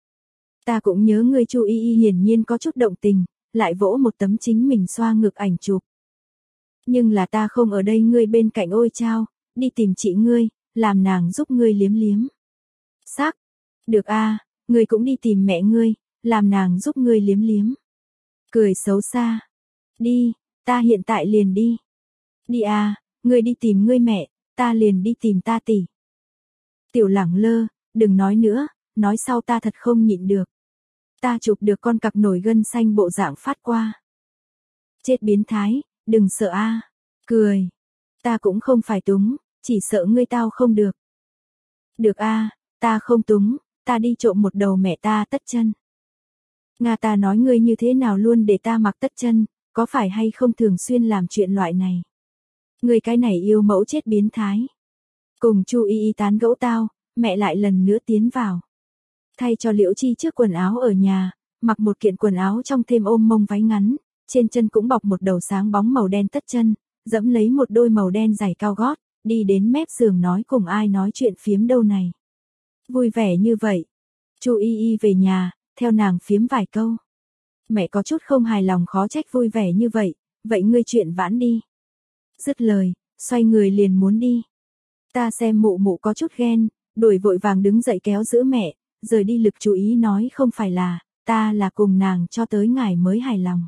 Ta cũng nhớ ngươi. Chu Y Y hiển nhiên có chút động tình, lại vỗ một tấm chính mình xoa ngực ảnh chụp. Nhưng là ta không ở đây ngươi bên cạnh ôi chao, đi tìm chị ngươi, làm nàng giúp ngươi liếm liếm. Xác, được a, ngươi cũng đi tìm mẹ ngươi, làm nàng giúp ngươi liếm liếm. Cười xấu xa. Đi, ta hiện tại liền đi. Đi a, ngươi đi tìm ngươi mẹ, ta liền đi tìm ta tỷ. Tiểu lẳng lơ, đừng nói nữa, nói sau ta thật không nhịn được. Ta chụp được con cặc nổi gân xanh bộ dạng phát qua. Chết biến thái, đừng sợ a. Cười. Ta cũng không phải túng, chỉ sợ ngươi tao không được. Được a, ta không túng, ta đi trộm một đầu mẹ ta tất chân. Nga, ta nói ngươi như thế nào luôn để ta mặc tất chân, có phải hay không thường xuyên làm chuyện loại này. Ngươi cái này yêu mẫu chết biến thái. Cùng Chu Y Y tán gẫu tao, mẹ lại lần nữa tiến vào. Thay cho Liễu Chi trước quần áo ở nhà, mặc một kiện quần áo trong thêm ôm mông váy ngắn, trên chân cũng bọc một đầu sáng bóng màu đen tất chân, dẫm lấy một đôi màu đen giày cao gót, đi đến mép giường nói cùng ai nói chuyện phiếm đâu này. Vui vẻ như vậy. Chu Y Y về nhà, theo nàng phiếm vài câu. Mẹ có chút không hài lòng khó trách vui vẻ như vậy, vậy ngươi chuyện vãn đi. Dứt lời, xoay người liền muốn đi. Ta xem mụ mụ có chút ghen, đuổi vội vàng đứng dậy kéo giữ mẹ, rời đi lực chú ý nói không phải là, ta là cùng nàng cho tới ngài mới hài lòng.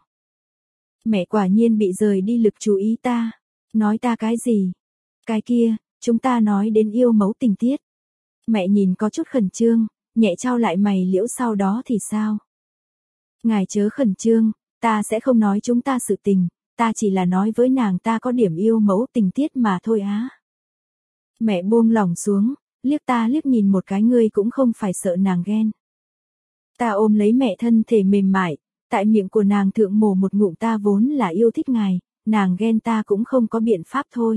Mẹ quả nhiên bị rời đi lực chú ý ta, nói ta cái gì? Cái kia, chúng ta nói đến yêu mẫu tình tiết. Mẹ nhìn có chút khẩn trương, nhẹ trao lại mày liễu sau đó thì sao? Ngài chớ khẩn trương, ta sẽ không nói chúng ta sự tình, ta chỉ là nói với nàng ta có điểm yêu mẫu tình tiết mà thôi á. Mẹ buông lỏng xuống, liếc ta liếc nhìn một cái, ngươi cũng không phải sợ nàng ghen. Ta ôm lấy mẹ thân thể mềm mại, tại miệng của nàng thượng mổ một ngụm, ta vốn là yêu thích ngài, nàng ghen ta cũng không có biện pháp thôi.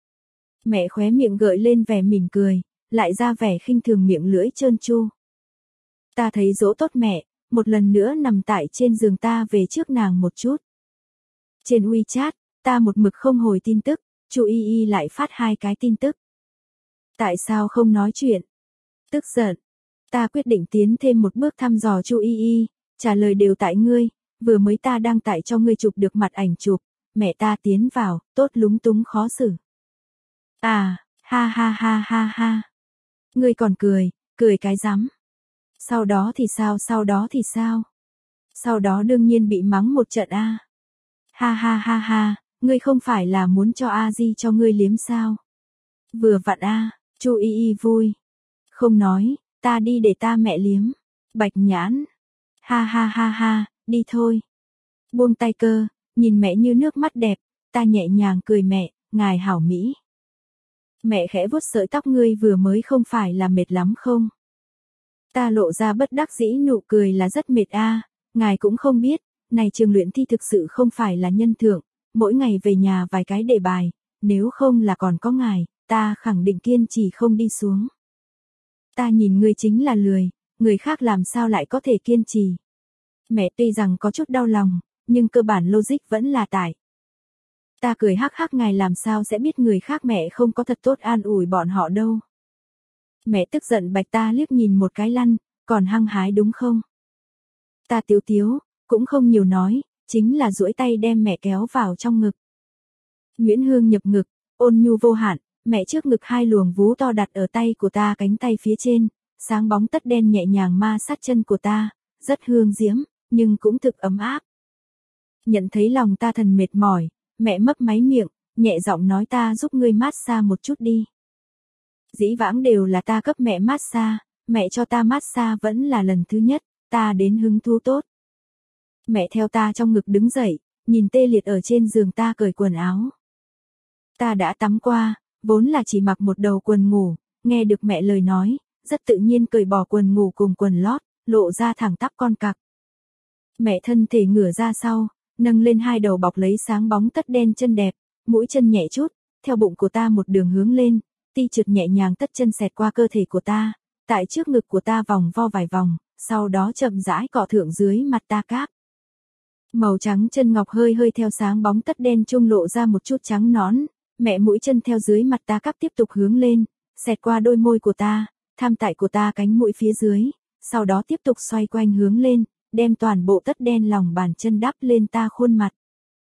Mẹ khóe miệng gợi lên vẻ mỉm cười, lại ra vẻ khinh thường miệng lưỡi trơn tru. Ta thấy dỗ tốt mẹ, một lần nữa nằm tại trên giường, ta về trước nàng một chút. Trên WeChat, ta một mực không hồi tin tức, Chu Y Y lại phát hai cái tin tức. Tại sao không nói chuyện? Tức giận. Ta quyết định tiến thêm một bước thăm dò Chu Y Y, trả lời đều tại ngươi, vừa mới ta đang tại cho ngươi chụp được mặt ảnh chụp, mẹ ta tiến vào, tốt lúng túng khó xử. À, ha ha ha ha ha. Ngươi còn cười, cười cái rắm. Sau đó thì sao, sau đó thì sao? Sau đó đương nhiên bị mắng một trận a. Ha ha ha ha, ngươi không phải là muốn cho A Di cho ngươi liếm sao? Vừa vặn a, Chu Y Y vui. Không nói, ta đi để ta mẹ liếm. Bạch nhãn. Ha ha ha ha, đi thôi. Buông tay cơ, nhìn mẹ như nước mắt đẹp, ta nhẹ nhàng cười, mẹ, ngài hảo mỹ. Mẹ khẽ vuốt sợi tóc, ngươi vừa mới không phải là mệt lắm không? Ta lộ ra bất đắc dĩ nụ cười, là rất mệt a, ngài cũng không biết, này trường luyện thi thực sự không phải là nhân thượng, mỗi ngày về nhà vài cái đề bài, nếu không là còn có ngài, ta khẳng định kiên trì không đi xuống. Ta nhìn ngươi chính là lười, người khác làm sao lại có thể kiên trì. Mẹ tuy rằng có chút đau lòng, nhưng cơ bản logic vẫn là tại. Ta cười hắc hắc, ngài làm sao sẽ biết người khác, mẹ không có thật tốt an ủi bọn họ đâu. Mẹ tức giận bạch ta liếc nhìn một cái lăn, còn hăng hái đúng không? Ta tiếu tiếu, cũng không nhiều nói, chính là duỗi tay đem mẹ kéo vào trong ngực. Nguyễn Hương nhập ngực, ôn nhu vô hạn, mẹ trước ngực hai luồng vú to đặt ở tay của ta cánh tay phía trên, sáng bóng tất đen nhẹ nhàng ma sát chân của ta, rất hương diễm, nhưng cũng thực ấm áp. Nhận thấy lòng ta thần mệt mỏi, mẹ mấp máy miệng, nhẹ giọng nói ta giúp ngươi mát xa một chút đi. Dĩ vãng đều là ta cấp mẹ mát xa, mẹ cho ta mát xa vẫn là lần thứ nhất, ta đến hứng thú tốt. Mẹ theo ta trong ngực đứng dậy, nhìn tê liệt ở trên giường ta cởi quần áo. Ta đã tắm qua, vốn là chỉ mặc một đầu quần ngủ, nghe được mẹ lời nói, rất tự nhiên cởi bỏ quần ngủ cùng quần lót, lộ ra thẳng tắp con cặc. Mẹ thân thể ngửa ra sau, nâng lên hai đầu bọc lấy sáng bóng tất đen chân đẹp, mũi chân nhẹ chút, theo bụng của ta một đường hướng lên, ti trượt nhẹ nhàng tất chân xẹt qua cơ thể của ta, tại trước ngực của ta vòng vo vài vòng, sau đó chậm rãi cọ thượng dưới mặt ta cáp. Màu trắng chân ngọc hơi hơi theo sáng bóng tất đen trung lộ ra một chút trắng nõn, mẹ mũi chân theo dưới mặt ta cáp tiếp tục hướng lên, xẹt qua đôi môi của ta, tham tại của ta cánh mũi phía dưới, sau đó tiếp tục xoay quanh hướng lên, đem toàn bộ tất đen lòng bàn chân đắp lên ta khuôn mặt.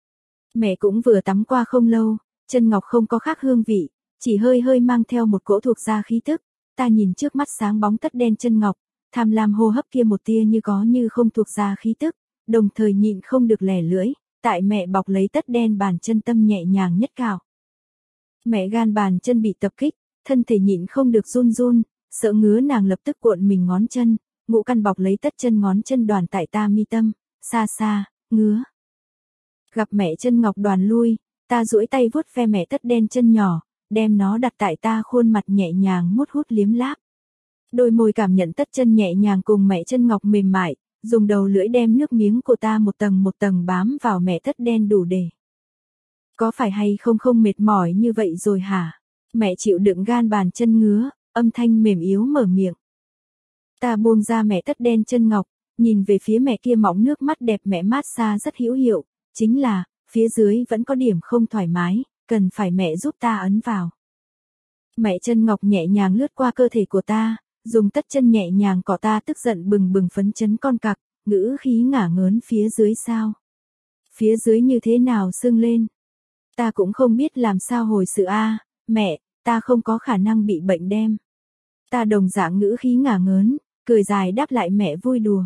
Mẹ cũng vừa tắm qua không lâu, chân ngọc không có khác hương vị, chỉ hơi hơi mang theo một cỗ thuộc da khí tức, ta nhìn trước mắt sáng bóng tất đen chân ngọc, tham lam hô hấp kia một tia như có như không thuộc da khí tức, đồng thời nhịn không được lẻ lưỡi, tại mẹ bọc lấy tất đen bàn chân tâm nhẹ nhàng nhất cào. Mẹ gan bàn chân bị tập kích, thân thể nhịn không được run run, sợ ngứa nàng lập tức cuộn mình ngón chân, ngũ căn bọc lấy tất chân ngón chân đoàn tại ta mi tâm, xa xa, ngứa. Gặp mẹ chân ngọc đoàn lui, ta duỗi tay vuốt ve mẹ tất đen chân nhỏ, đem nó đặt tại ta khuôn mặt nhẹ nhàng mút hút liếm láp. Đôi môi cảm nhận tất chân nhẹ nhàng cùng mẹ chân ngọc mềm mại, dùng đầu lưỡi đem nước miếng của ta một tầng một tầng bám vào mẹ tất đen đủ để. Có phải hay không không mệt mỏi như vậy rồi hả? Mẹ chịu đựng gan bàn chân ngứa, âm thanh mềm yếu mở miệng. Ta buông ra mẹ tất đen chân ngọc, nhìn về phía mẹ kia mỏng nước mắt đẹp mẹ mát xa rất hữu hiệu, chính là, phía dưới vẫn có điểm không thoải mái, cần phải mẹ giúp ta ấn vào. Mẹ chân ngọc nhẹ nhàng lướt qua cơ thể của ta, dùng tất chân nhẹ nhàng cọ ta tức giận bừng bừng phấn chấn con cặc, ngữ khí ngả ngớn phía dưới sao. Phía dưới như thế nào sưng lên. Ta cũng không biết làm sao hồi sự a, mẹ, ta không có khả năng bị bệnh đem. Ta đồng dạng ngữ khí ngả ngớn, cười dài đáp lại mẹ vui đùa.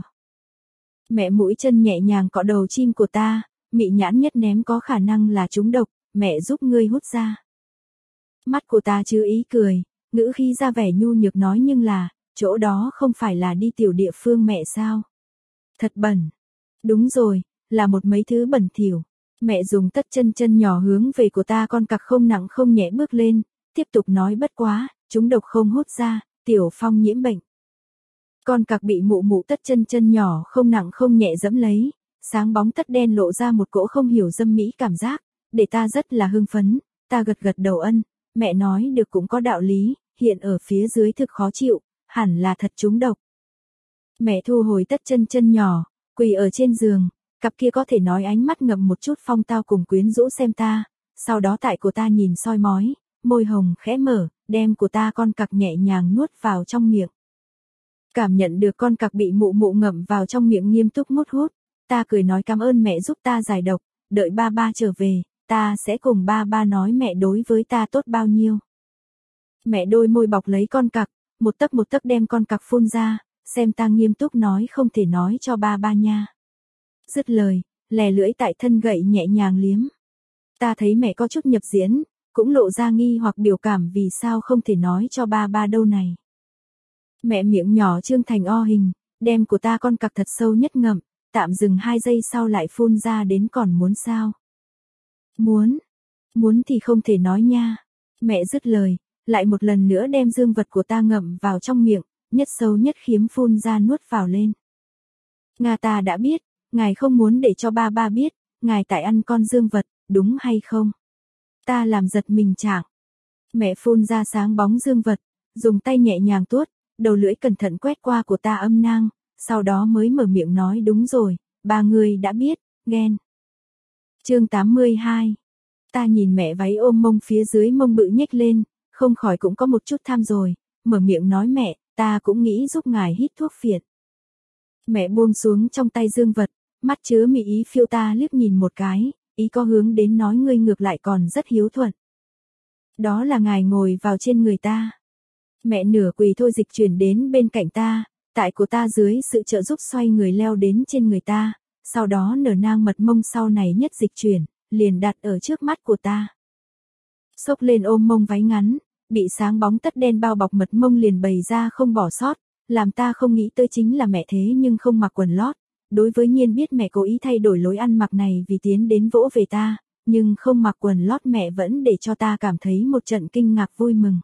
Mẹ mũi chân nhẹ nhàng cọ đầu chim của ta, mị nhãn nhất ném có khả năng là trúng độc, mẹ giúp ngươi hút ra. Mắt của ta chứ ý cười, ngữ khí ra vẻ nhu nhược nói nhưng là, chỗ đó không phải là đi tiểu địa phương mẹ sao? Thật bẩn. Đúng rồi, là một mấy thứ bẩn thỉu. Mẹ dùng tất chân chân nhỏ hướng về của ta con cặc không nặng không nhẹ bước lên, tiếp tục nói bất quá, chúng độc không hút ra, tiểu phong nhiễm bệnh. Con cặc bị mụ mụ tất chân chân nhỏ không nặng không nhẹ dẫm lấy, sáng bóng tất đen lộ ra một cỗ không hiểu dâm mỹ cảm giác, để ta rất là hưng phấn, ta gật gật đầu ân, mẹ nói được cũng có đạo lý, hiện ở phía dưới thực khó chịu, hẳn là thật trúng độc. Mẹ thu hồi tất chân chân nhỏ, quỳ ở trên giường, cặp kia có thể nói ánh mắt ngậm một chút phong tao cùng quyến rũ xem ta, sau đó tại của ta nhìn soi mói, môi hồng khẽ mở, đem của ta con cặc nhẹ nhàng nuốt vào trong miệng. Cảm nhận được con cặc bị mụ mụ ngậm vào trong miệng nghiêm túc mút hút, ta cười nói cảm ơn mẹ giúp ta giải độc, đợi ba ba trở về, ta sẽ cùng ba ba nói mẹ đối với ta tốt bao nhiêu. Mẹ đôi môi bọc lấy con cặc, một tấc một tấc đem con cặc phun ra, xem ta nghiêm túc nói không thể nói cho ba ba nha. Dứt lời, lè lưỡi tại thân gậy nhẹ nhàng liếm. Ta thấy mẹ có chút nhập diễn, cũng lộ ra nghi hoặc biểu cảm vì sao không thể nói cho ba ba đâu này. Mẹ miệng nhỏ trương thành o hình, đem của ta con cặc thật sâu nhất ngậm, tạm dừng hai giây sau lại phun ra đến còn muốn sao. Muốn, muốn thì không thể nói nha. Mẹ dứt lời, lại một lần nữa đem dương vật của ta ngậm vào trong miệng, nhất sâu nhất khiếm phun ra nuốt vào lên. Nga ta đã biết, ngài không muốn để cho ba ba biết, ngài tại ăn con dương vật, đúng hay không? Ta làm giật mình chẳng. Mẹ phun ra sáng bóng dương vật, dùng tay nhẹ nhàng tuốt, đầu lưỡi cẩn thận quét qua của ta âm nang, sau đó mới mở miệng nói đúng rồi, ba người đã biết, ghen. Chương tám mươi hai. Ta nhìn mẹ váy ôm mông phía dưới mông bự nhếch lên, không khỏi cũng có một chút tham rồi, mở miệng nói mẹ, ta cũng nghĩ giúp ngài hít thuốc phiện. Mẹ buông xuống trong tay dương vật, mắt chứa mị ý phiêu ta liếc nhìn một cái, ý có hướng đến nói ngươi ngược lại còn rất hiếu thuận. Đó là ngài ngồi vào trên người ta. Mẹ nửa quỳ thôi dịch chuyển đến bên cạnh ta, tại của ta dưới sự trợ giúp xoay người leo đến trên người ta, sau đó nở nang mật mông sau này nhất dịch chuyển, liền đặt ở trước mắt của ta. Xốc lên ôm mông váy ngắn, bị sáng bóng tất đen bao bọc mật mông liền bày ra không bỏ sót, làm ta không nghĩ tới chính là mẹ thế nhưng không mặc quần lót. Đối với Nhiên biết mẹ cố ý thay đổi lối ăn mặc này vì tiến đến vỗ về ta, nhưng không mặc quần lót mẹ vẫn để cho ta cảm thấy một trận kinh ngạc vui mừng.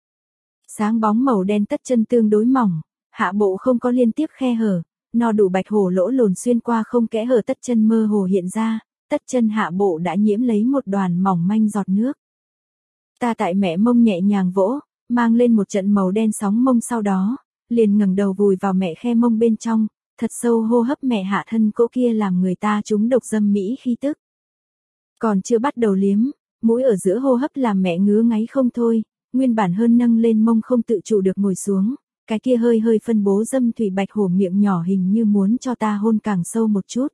Sáng bóng màu đen tất chân tương đối mỏng, hạ bộ không có liên tiếp khe hở, no đủ bạch hổ lỗ lồn xuyên qua không kẽ hở tất chân mơ hồ hiện ra, tất chân hạ bộ đã nhiễm lấy một đoàn mỏng manh giọt nước. Ta tại mẹ mông nhẹ nhàng vỗ, mang lên một trận màu đen sóng mông sau đó, liền ngẩng đầu vùi vào mẹ khe mông bên trong, thật sâu hô hấp mẹ hạ thân cỗ kia làm người ta trúng độc dâm mỹ khi tức. Còn chưa bắt đầu liếm, mũi ở giữa hô hấp làm mẹ ngứa ngáy không thôi, nguyên bản hơn nâng lên mông không tự chủ được ngồi xuống, cái kia hơi hơi phân bố dâm thủy bạch hổ miệng nhỏ hình như muốn cho ta hôn càng sâu một chút.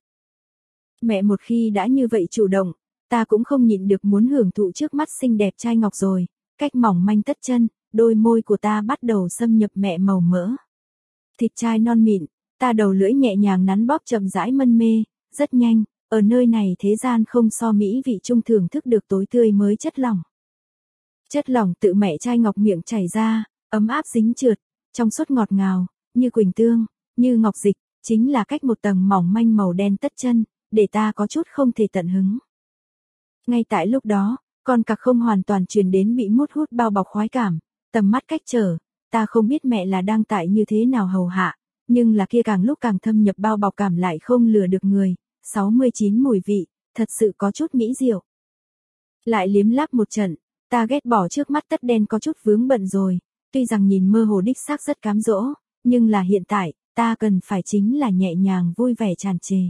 Mẹ một khi đã như vậy chủ động, ta cũng không nhịn được muốn hưởng thụ trước mắt xinh đẹp trai ngọc rồi, cách mỏng manh tất chân, đôi môi của ta bắt đầu xâm nhập mẹ màu mỡ. Thịt trai non mịn, ta đầu lưỡi nhẹ nhàng nắn bóp chậm rãi mân mê, rất nhanh, ở nơi này thế gian không so mỹ vị trung thưởng thức được tối tươi mới chất lỏng. Chất lỏng tự mẹ trai ngọc miệng chảy ra, ấm áp dính trượt, trong suốt ngọt ngào, như quỳnh tương, như ngọc dịch, chính là cách một tầng mỏng manh màu đen tất chân, để ta có chút không thể tận hứng. Ngay tại lúc đó, con cặc không hoàn toàn truyền đến bị mút hút bao bọc khoái cảm, tầm mắt cách trở, ta không biết mẹ là đang tại như thế nào hầu hạ, nhưng là kia càng lúc càng thâm nhập bao bọc cảm lại không lừa được người, sáu mươi chín mùi vị, thật sự có chút mỹ diệu. Lại liếm láp một trận, ta ghét bỏ trước mắt tất đen có chút vướng bận rồi, tuy rằng nhìn mơ hồ đích xác rất cám dỗ, nhưng là hiện tại, ta cần phải chính là nhẹ nhàng vui vẻ tràn trề.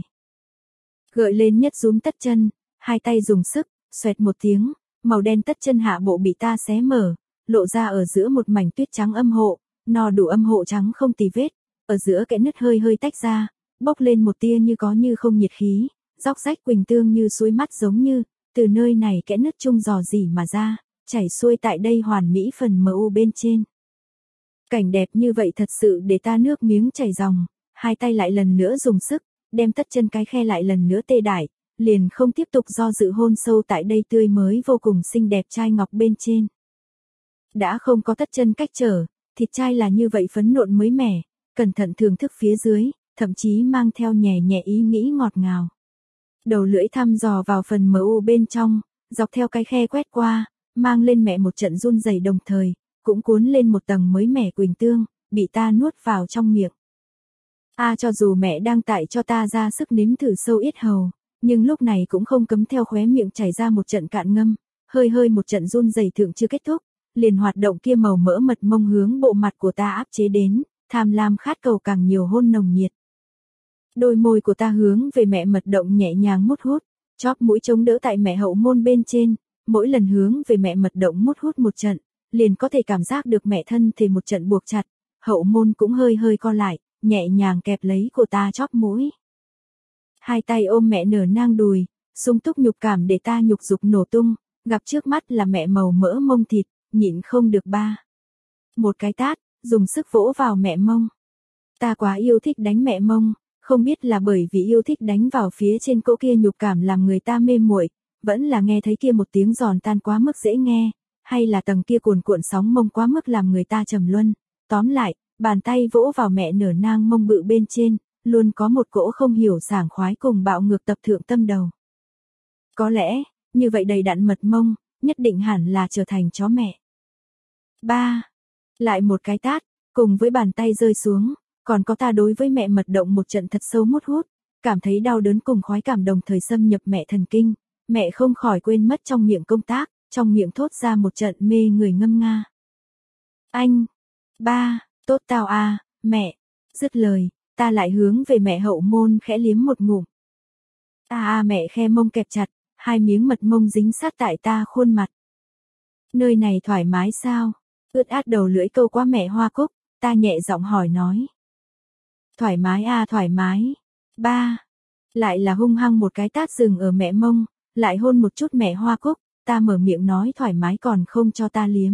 Gợi lên nhất rúm tất chân, hai tay dùng sức, xoẹt một tiếng, màu đen tất chân hạ bộ bị ta xé mở, lộ ra ở giữa một mảnh tuyết trắng âm hộ, no đủ âm hộ trắng không tì vết, ở giữa kẽ nứt hơi hơi tách ra, bốc lên một tia như có như không nhiệt khí, róc rách quỳnh tương như suối mắt giống như, từ nơi này kẽ nứt chung dò dỉ mà ra, chảy xuôi tại đây hoàn mỹ phần mờ u bên trên. Cảnh đẹp như vậy thật sự để ta nước miếng chảy ròng, hai tay lại lần nữa dùng sức, đem tất chân cái khe lại lần nữa tê đải, liền không tiếp tục do dự hôn sâu tại đây tươi mới vô cùng xinh đẹp trai ngọc bên trên. Đã không có tất chân cách trở, thịt trai là như vậy phấn nộn mới mẻ, cẩn thận thưởng thức phía dưới, thậm chí mang theo nhẹ nhẹ ý nghĩ ngọt ngào. Đầu lưỡi thăm dò vào phần mờ u bên trong, dọc theo cái khe quét qua, mang lên mẹ một trận run rẩy đồng thời, cũng cuốn lên một tầng mới mẻ quỳnh tương, bị ta nuốt vào trong miệng. A à, cho dù mẹ đang tại cho ta ra sức nếm thử sâu yết hầu, nhưng lúc này cũng không cấm theo khóe miệng chảy ra một trận cạn ngâm, hơi hơi một trận run rẩy thượng chưa kết thúc, liền hoạt động kia màu mỡ mật mông hướng bộ mặt của ta áp chế đến, tham lam khát cầu càng nhiều hôn nồng nhiệt. Đôi môi của ta hướng về mẹ mật động nhẹ nhàng mút hút, chóp mũi chống đỡ tại mẹ hậu môn bên trên, mỗi lần hướng về mẹ mật động mút hút một trận, liền có thể cảm giác được mẹ thân thể một trận buộc chặt, hậu môn cũng hơi hơi co lại, nhẹ nhàng kẹp lấy của ta chóp mũi. Hai tay ôm mẹ nở nang đùi, sung túc nhục cảm để ta nhục dục nổ tung, gặp trước mắt là mẹ màu mỡ mông thịt, nhịn không được ba. Một cái tát, dùng sức vỗ vào mẹ mông. Ta quá yêu thích đánh mẹ mông, không biết là bởi vì yêu thích đánh vào phía trên cỗ kia nhục cảm làm người ta mê muội, vẫn là nghe thấy kia một tiếng giòn tan quá mức dễ nghe, hay là tầng kia cuồn cuộn sóng mông quá mức làm người ta trầm luân. Tóm lại, bàn tay vỗ vào mẹ nở nang mông bự bên trên, luôn có một cỗ không hiểu sảng khoái cùng bạo ngược tập thượng tâm đầu. Có lẽ, như vậy đầy đặn mật mông, nhất định hẳn là trở thành chó mẹ. Ba. Lại một cái tát, cùng với bàn tay rơi xuống, còn có ta đối với mẹ mật động một trận thật sâu mút hút, cảm thấy đau đớn cùng khoái cảm đồng thời xâm nhập mẹ thần kinh, mẹ không khỏi quên mất trong miệng công tác, trong miệng thốt ra một trận mê người ngâm nga. Anh. Ba, tốt tao à, mẹ. Dứt lời, ta lại hướng về mẹ hậu môn khẽ liếm một ngụm. Ta à mẹ khe mông kẹp chặt, hai miếng mật mông dính sát tại ta khuôn mặt. Nơi này thoải mái sao? Ướt át đầu lưỡi câu qua mẹ Hoa Cúc, ta nhẹ giọng hỏi nói. Thoải mái à thoải mái. Ba. Lại là hung hăng một cái tát dừng ở mẹ mông, lại hôn một chút mẹ Hoa Cúc, ta mở miệng nói thoải mái còn không cho ta liếm.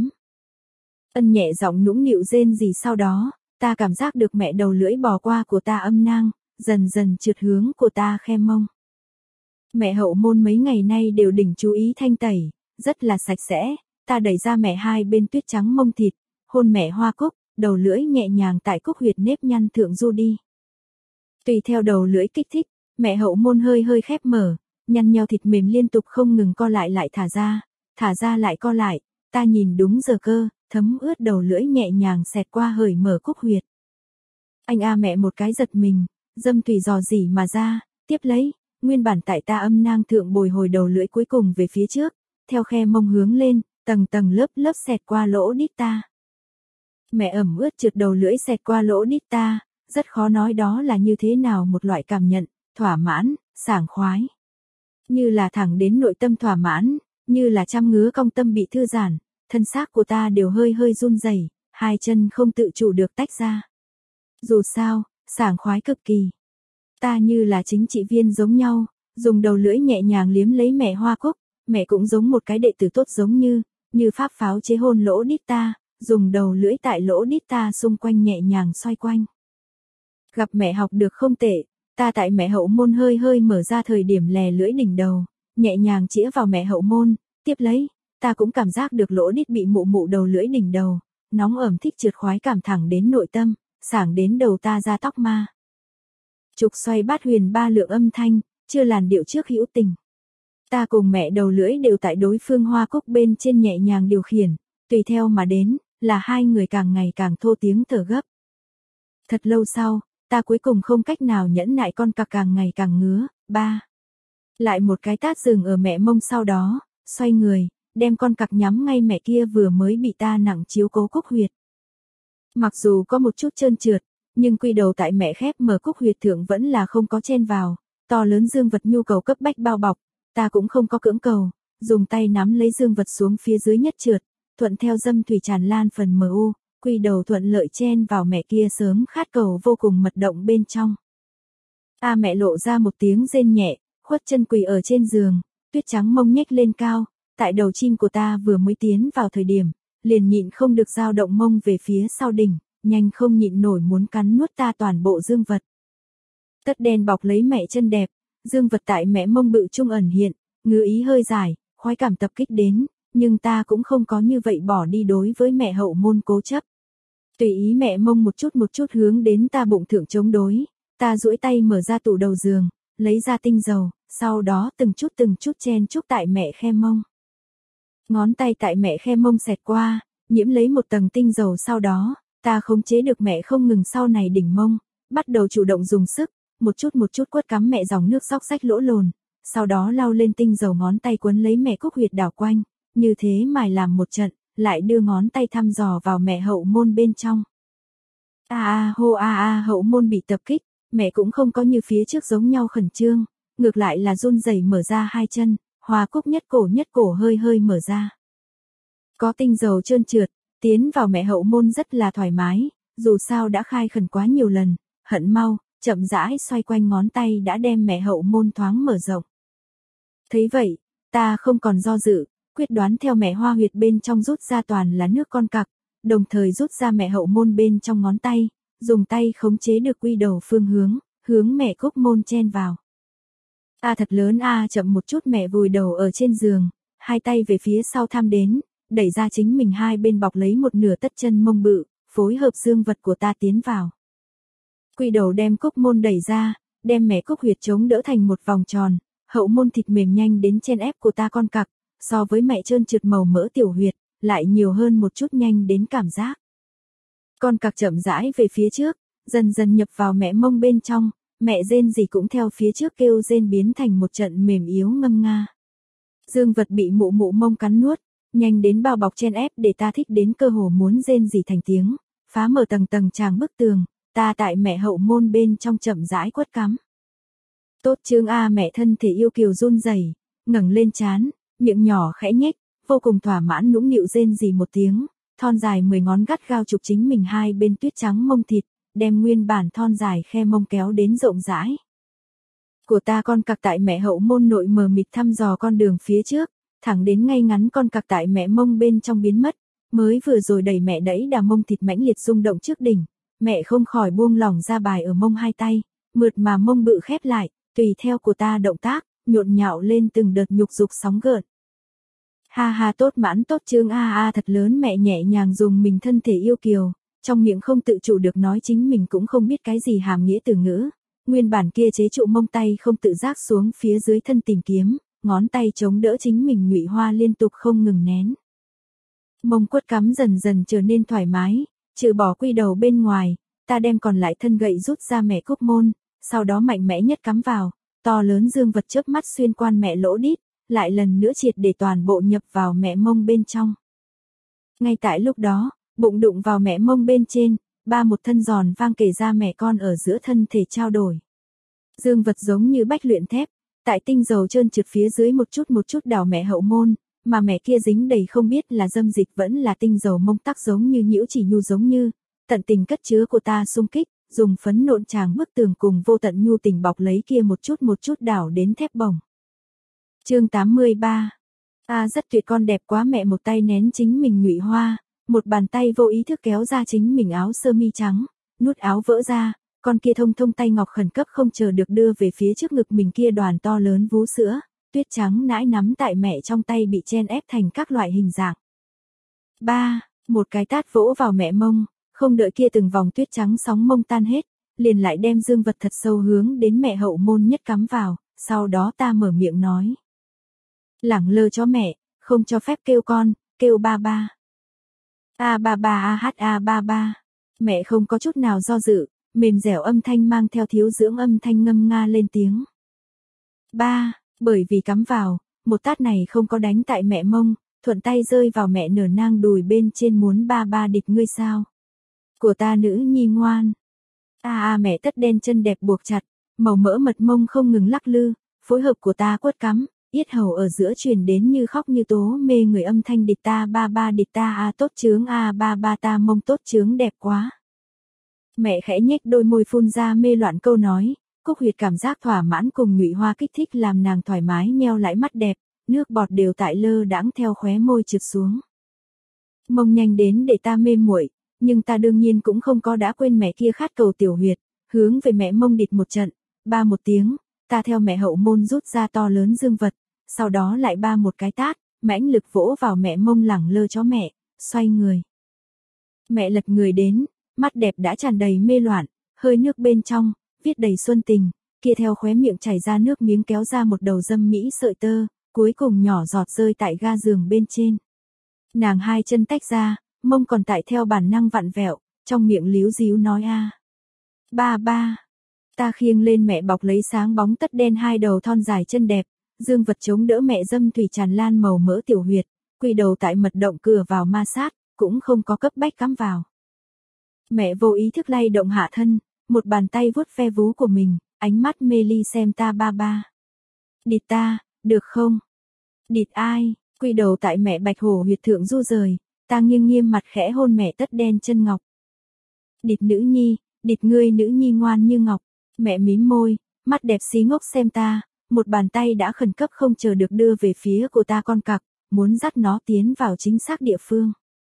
Ân nhẹ giọng nũng nịu rên gì sau đó, ta cảm giác được mẹ đầu lưỡi bò qua của ta âm nang, dần dần trượt hướng của ta khe mông. Mẹ hậu môn mấy ngày nay đều đỉnh chú ý thanh tẩy, rất là sạch sẽ, ta đẩy ra mẹ hai bên tuyết trắng mông thịt, hôn mẹ Hoa Cúc, đầu lưỡi nhẹ nhàng tại cúc huyệt nếp nhăn thượng du đi. Tùy theo đầu lưỡi kích thích, mẹ hậu môn hơi hơi khép mở, nhăn nheo thịt mềm liên tục không ngừng co lại lại thả ra, thả ra lại co lại, ta nhìn đúng giờ cơ, thấm ướt đầu lưỡi nhẹ nhàng xẹt qua hởi mở cúc huyệt. Anh a mẹ một cái giật mình, dâm thủy dò dỉ mà ra, tiếp lấy, nguyên bản tại ta âm nang thượng bồi hồi đầu lưỡi cuối cùng về phía trước, theo khe mông hướng lên, tầng tầng lớp lớp xẹt qua lỗ đít ta. Mẹ ẩm ướt trượt đầu lưỡi xẹt qua lỗ đít ta, rất khó nói đó là như thế nào một loại cảm nhận, thỏa mãn, sảng khoái. Như là thẳng đến nội tâm thỏa mãn, như là trăm ngứa cong tâm bị thư giãn, thân xác của ta đều hơi hơi run rẩy, hai chân không tự chủ được tách ra. Dù sao, sảng khoái cực kỳ. Ta như là chính trị viên giống nhau, dùng đầu lưỡi nhẹ nhàng liếm lấy mẹ Hoa Cúc, mẹ cũng giống một cái đệ tử tốt giống như, như pháp pháo chế hôn lỗ đít ta, dùng đầu lưỡi tại lỗ đít ta xung quanh nhẹ nhàng xoay quanh. Gặp mẹ học được không tệ, ta tại mẹ hậu môn hơi hơi mở ra thời điểm lè lưỡi đỉnh đầu, nhẹ nhàng chĩa vào mẹ hậu môn, tiếp lấy, ta cũng cảm giác được lỗ đít bị mụ mụ đầu lưỡi đỉnh đầu, nóng ẩm thích trượt khoái cảm thẳng đến nội tâm, sảng đến đầu ta ra tóc ma. Trục xoay bát huyền ba lượng âm thanh, chưa làn điệu trước hữu tình. Ta cùng mẹ đầu lưỡi đều tại đối phương Hoa Cúc bên trên nhẹ nhàng điều khiển, tùy theo mà đến, là hai người càng ngày càng thô tiếng thở gấp. Thật lâu sau, ta cuối cùng không cách nào nhẫn nại con cặc càng ngày càng ngứa, ba. Lại một cái tát dừng ở mẹ mông sau đó, xoay người, đem con cặc nhắm ngay mẹ kia vừa mới bị ta nặng chiếu cố cúc huyệt. Mặc dù có một chút trơn trượt, nhưng quy đầu tại mẹ khép mở cúc huyệt thượng vẫn là không có chen vào, to lớn dương vật nhu cầu cấp bách bao bọc, ta cũng không có cưỡng cầu, dùng tay nắm lấy dương vật xuống phía dưới nhất trượt, thuận theo dâm thủy tràn lan phần em u, quy đầu thuận lợi chen vào mẹ kia sớm khát cầu vô cùng mật động bên trong. Ta mẹ lộ ra một tiếng rên nhẹ, khuất chân quỳ ở trên giường, tuyết trắng mông nhếch lên cao, tại đầu chim của ta vừa mới tiến vào thời điểm, liền nhịn không được dao động mông về phía sau đỉnh, nhanh không nhịn nổi muốn cắn nuốt ta toàn bộ dương vật. Tất đen bọc lấy mẹ chân đẹp, dương vật tại mẹ mông bự trung ẩn hiện, ngứa ý hơi dài, khoái cảm tập kích đến, nhưng ta cũng không có như vậy bỏ đi đối với mẹ hậu môn cố chấp. Tùy ý mẹ mông một chút một chút hướng đến ta bụng thượng chống đối, ta duỗi tay mở ra tủ đầu giường, lấy ra tinh dầu, sau đó từng chút từng chút chen chúc tại mẹ khe mông. Ngón tay tại mẹ khe mông xẹt qua, nhiễm lấy một tầng tinh dầu sau đó, ta khống chế được mẹ không ngừng sau này đỉnh mông, bắt đầu chủ động dùng sức, một chút một chút quất cắm mẹ dòng nước xóc xách lỗ lồn, sau đó lau lên tinh dầu ngón tay quấn lấy mẹ cúc huyệt đảo quanh, như thế mài làm một trận, lại đưa ngón tay thăm dò vào mẹ hậu môn bên trong. A a hô a a hậu môn bị tập kích, mẹ cũng không có như phía trước giống nhau khẩn trương, ngược lại là run rẩy mở ra hai chân, Hoa Cúc nhất cổ nhất cổ hơi hơi mở ra. Có tinh dầu trơn trượt, tiến vào mẹ hậu môn rất là thoải mái, dù sao đã khai khẩn quá nhiều lần, hận mau, chậm rãi xoay quanh ngón tay đã đem mẹ hậu môn thoáng mở rộng. Thấy vậy, ta không còn do dự, quyết đoán theo mẹ hoa huyệt bên trong rút ra toàn là nước con cặc, đồng thời rút ra mẹ hậu môn bên trong ngón tay, dùng tay khống chế được quy đầu phương hướng, hướng mẹ cúc môn chen vào. A thật lớn a chậm một chút mẹ vùi đầu ở trên giường, hai tay về phía sau tham đến, đẩy ra chính mình hai bên bọc lấy một nửa tất chân mông bự, phối hợp dương vật của ta tiến vào. Quy đầu đem cúc môn đẩy ra, đem mẹ cúc huyệt chống đỡ thành một vòng tròn, hậu môn thịt mềm nhanh đến chen ép của ta con cặc, so với mẹ trơn trượt màu mỡ tiểu huyệt, lại nhiều hơn một chút nhanh đến cảm giác. Con cặc chậm rãi về phía trước, dần dần nhập vào mẹ mông bên trong, mẹ rên gì cũng theo phía trước kêu rên biến thành một trận mềm yếu ngâm nga. Dương vật bị mụ mụ mông cắn nuốt, nhanh đến bao bọc chen ép để ta thích đến cơ hồ muốn rên gì thành tiếng, phá mở tầng tầng tràng bức tường, ta tại mẹ hậu môn bên trong chậm rãi quất cắm. Tốt chương a mẹ thân thể yêu kiều run rẩy, ngẩng lên trán, miệng nhỏ khẽ nhếch, vô cùng thỏa mãn nũng nịu rên rỉ một tiếng, thon dài mười ngón gắt gao chụp chính mình hai bên tuyết trắng mông thịt, đem nguyên bản thon dài khe mông kéo đến rộng rãi. Của ta con cặc tại mẹ hậu môn nội mờ mịt thăm dò con đường phía trước, thẳng đến ngay ngắn con cặc tại mẹ mông bên trong biến mất, mới vừa rồi đẩy mẹ đẩy đà mông thịt mãnh liệt rung động trước đỉnh, mẹ không khỏi buông lỏng ra bài ở mông hai tay, mượt mà mông bự khép lại, tùy theo của ta động tác, nhộn nhạo lên từng đợt nhục dục sóng gợn. Ha ha tốt mãn tốt chương a a thật lớn mẹ nhẹ nhàng dùng mình thân thể yêu kiều, trong miệng không tự chủ được nói chính mình cũng không biết cái gì hàm nghĩa từ ngữ, nguyên bản kia chế trụ mông tay không tự giác xuống phía dưới thân tìm kiếm, ngón tay chống đỡ chính mình nhụy hoa liên tục không ngừng nén. Mông quất cắm dần dần trở nên thoải mái, trừ bỏ quy đầu bên ngoài, ta đem còn lại thân gậy rút ra mẹ cúc môn, sau đó mạnh mẽ nhất cắm vào, to lớn dương vật chớp mắt xuyên qua mẹ lỗ đít, lại lần nữa triệt để toàn bộ nhập vào mẹ mông bên trong. Ngay tại lúc đó, bụng đụng vào mẹ mông bên trên, ba một thân giòn vang kể ra mẹ con ở giữa thân thể trao đổi. Dương vật giống như bách luyện thép, tại tinh dầu trơn trượt phía dưới một chút một chút đảo mẹ hậu môn, mà mẹ kia dính đầy không biết là dâm dịch vẫn là tinh dầu mông tắc giống như nhiễu chỉ nhu giống như, tận tình cất chứa của ta xung kích, dùng phấn nộn tràng bức tường cùng vô tận nhu tình bọc lấy kia một chút một chút đảo đến thép bổng. Chương tám mươi ba. A rất tuyệt con đẹp quá mẹ một tay nén chính mình nhụy hoa, một bàn tay vô ý thức kéo ra chính mình áo sơ mi trắng, nút áo vỡ ra, con kia thông thông tay ngọc khẩn cấp không chờ được đưa về phía trước ngực mình kia đoàn to lớn vú sữa, tuyết trắng nãi nắm tại mẹ trong tay bị chen ép thành các loại hình dạng. Ba, một cái tát vỗ vào mẹ mông, không đợi kia từng vòng tuyết trắng sóng mông tan hết, liền lại đem dương vật thật sâu hướng đến mẹ hậu môn nhất cắm vào, sau đó ta mở miệng nói. Lẳng lơ cho mẹ, không cho phép kêu con, kêu ba ba. A ba ba a h a ba ba. Mẹ không có chút nào do dự, mềm dẻo âm thanh mang theo thiếu dưỡng âm thanh ngâm nga lên tiếng. Ba, bởi vì cắm vào, một tát này không có đánh tại mẹ mông, thuận tay rơi vào mẹ nở nang đùi bên trên muốn ba ba địch ngươi sao. Của ta nữ nhi ngoan. A a mẹ tất đen chân đẹp buộc chặt, màu mỡ mật mông không ngừng lắc lư, phối hợp của ta quất cắm, yết hầu ở giữa truyền đến như khóc như tố mê người âm thanh địch ta ba ba địch ta a tốt chướng a ba ba ta mông tốt chướng đẹp quá. Mẹ khẽ nhếch đôi môi phun ra mê loạn câu nói, Cúc Huyệt cảm giác thỏa mãn cùng nhụy hoa kích thích làm nàng thoải mái nheo lại mắt đẹp, nước bọt đều tại lơ đãng theo khóe môi trượt xuống. Mông nhanh đến để ta mê muội, nhưng ta đương nhiên cũng không có đã quên mẹ kia khát cầu tiểu huyệt, hướng về mẹ mông địch một trận, ba một tiếng, ta theo mẹ hậu môn rút ra to lớn dương vật, sau đó lại ba một cái tát, mãnh lực vỗ vào mẹ mông lẳng lơ chó mẹ, xoay người. Mẹ lật người đến, mắt đẹp đã tràn đầy mê loạn, hơi nước bên trong, viết đầy xuân tình, kia theo khóe miệng chảy ra nước miếng kéo ra một đầu dâm mỹ sợi tơ, cuối cùng nhỏ giọt rơi tại ga giường bên trên. Nàng hai chân tách ra, mông còn tại theo bản năng vặn vẹo, trong miệng líu díu nói a. Ba ba. Ta khiêng lên mẹ bọc lấy sáng bóng tất đen hai đầu thon dài chân đẹp, dương vật chống đỡ mẹ dâm thủy tràn lan màu mỡ tiểu huyệt, quỳ đầu tại mật động cửa vào ma sát, cũng không có cấp bách cắm vào. Mẹ vô ý thức lay động hạ thân, một bàn tay vuốt ve vú của mình, ánh mắt mê ly xem ta ba ba. Địt ta, được không? Địt ai? Quỳ đầu tại mẹ bạch hổ huyệt thượng du rời, ta nghiêng nghiêm mặt khẽ hôn mẹ tất đen chân ngọc. Địt nữ nhi, địt ngươi nữ nhi ngoan như ngọc, mẹ mím môi, mắt đẹp xí ngốc xem ta, một bàn tay đã khẩn cấp không chờ được đưa về phía của ta con cặc, muốn dắt nó tiến vào chính xác địa phương.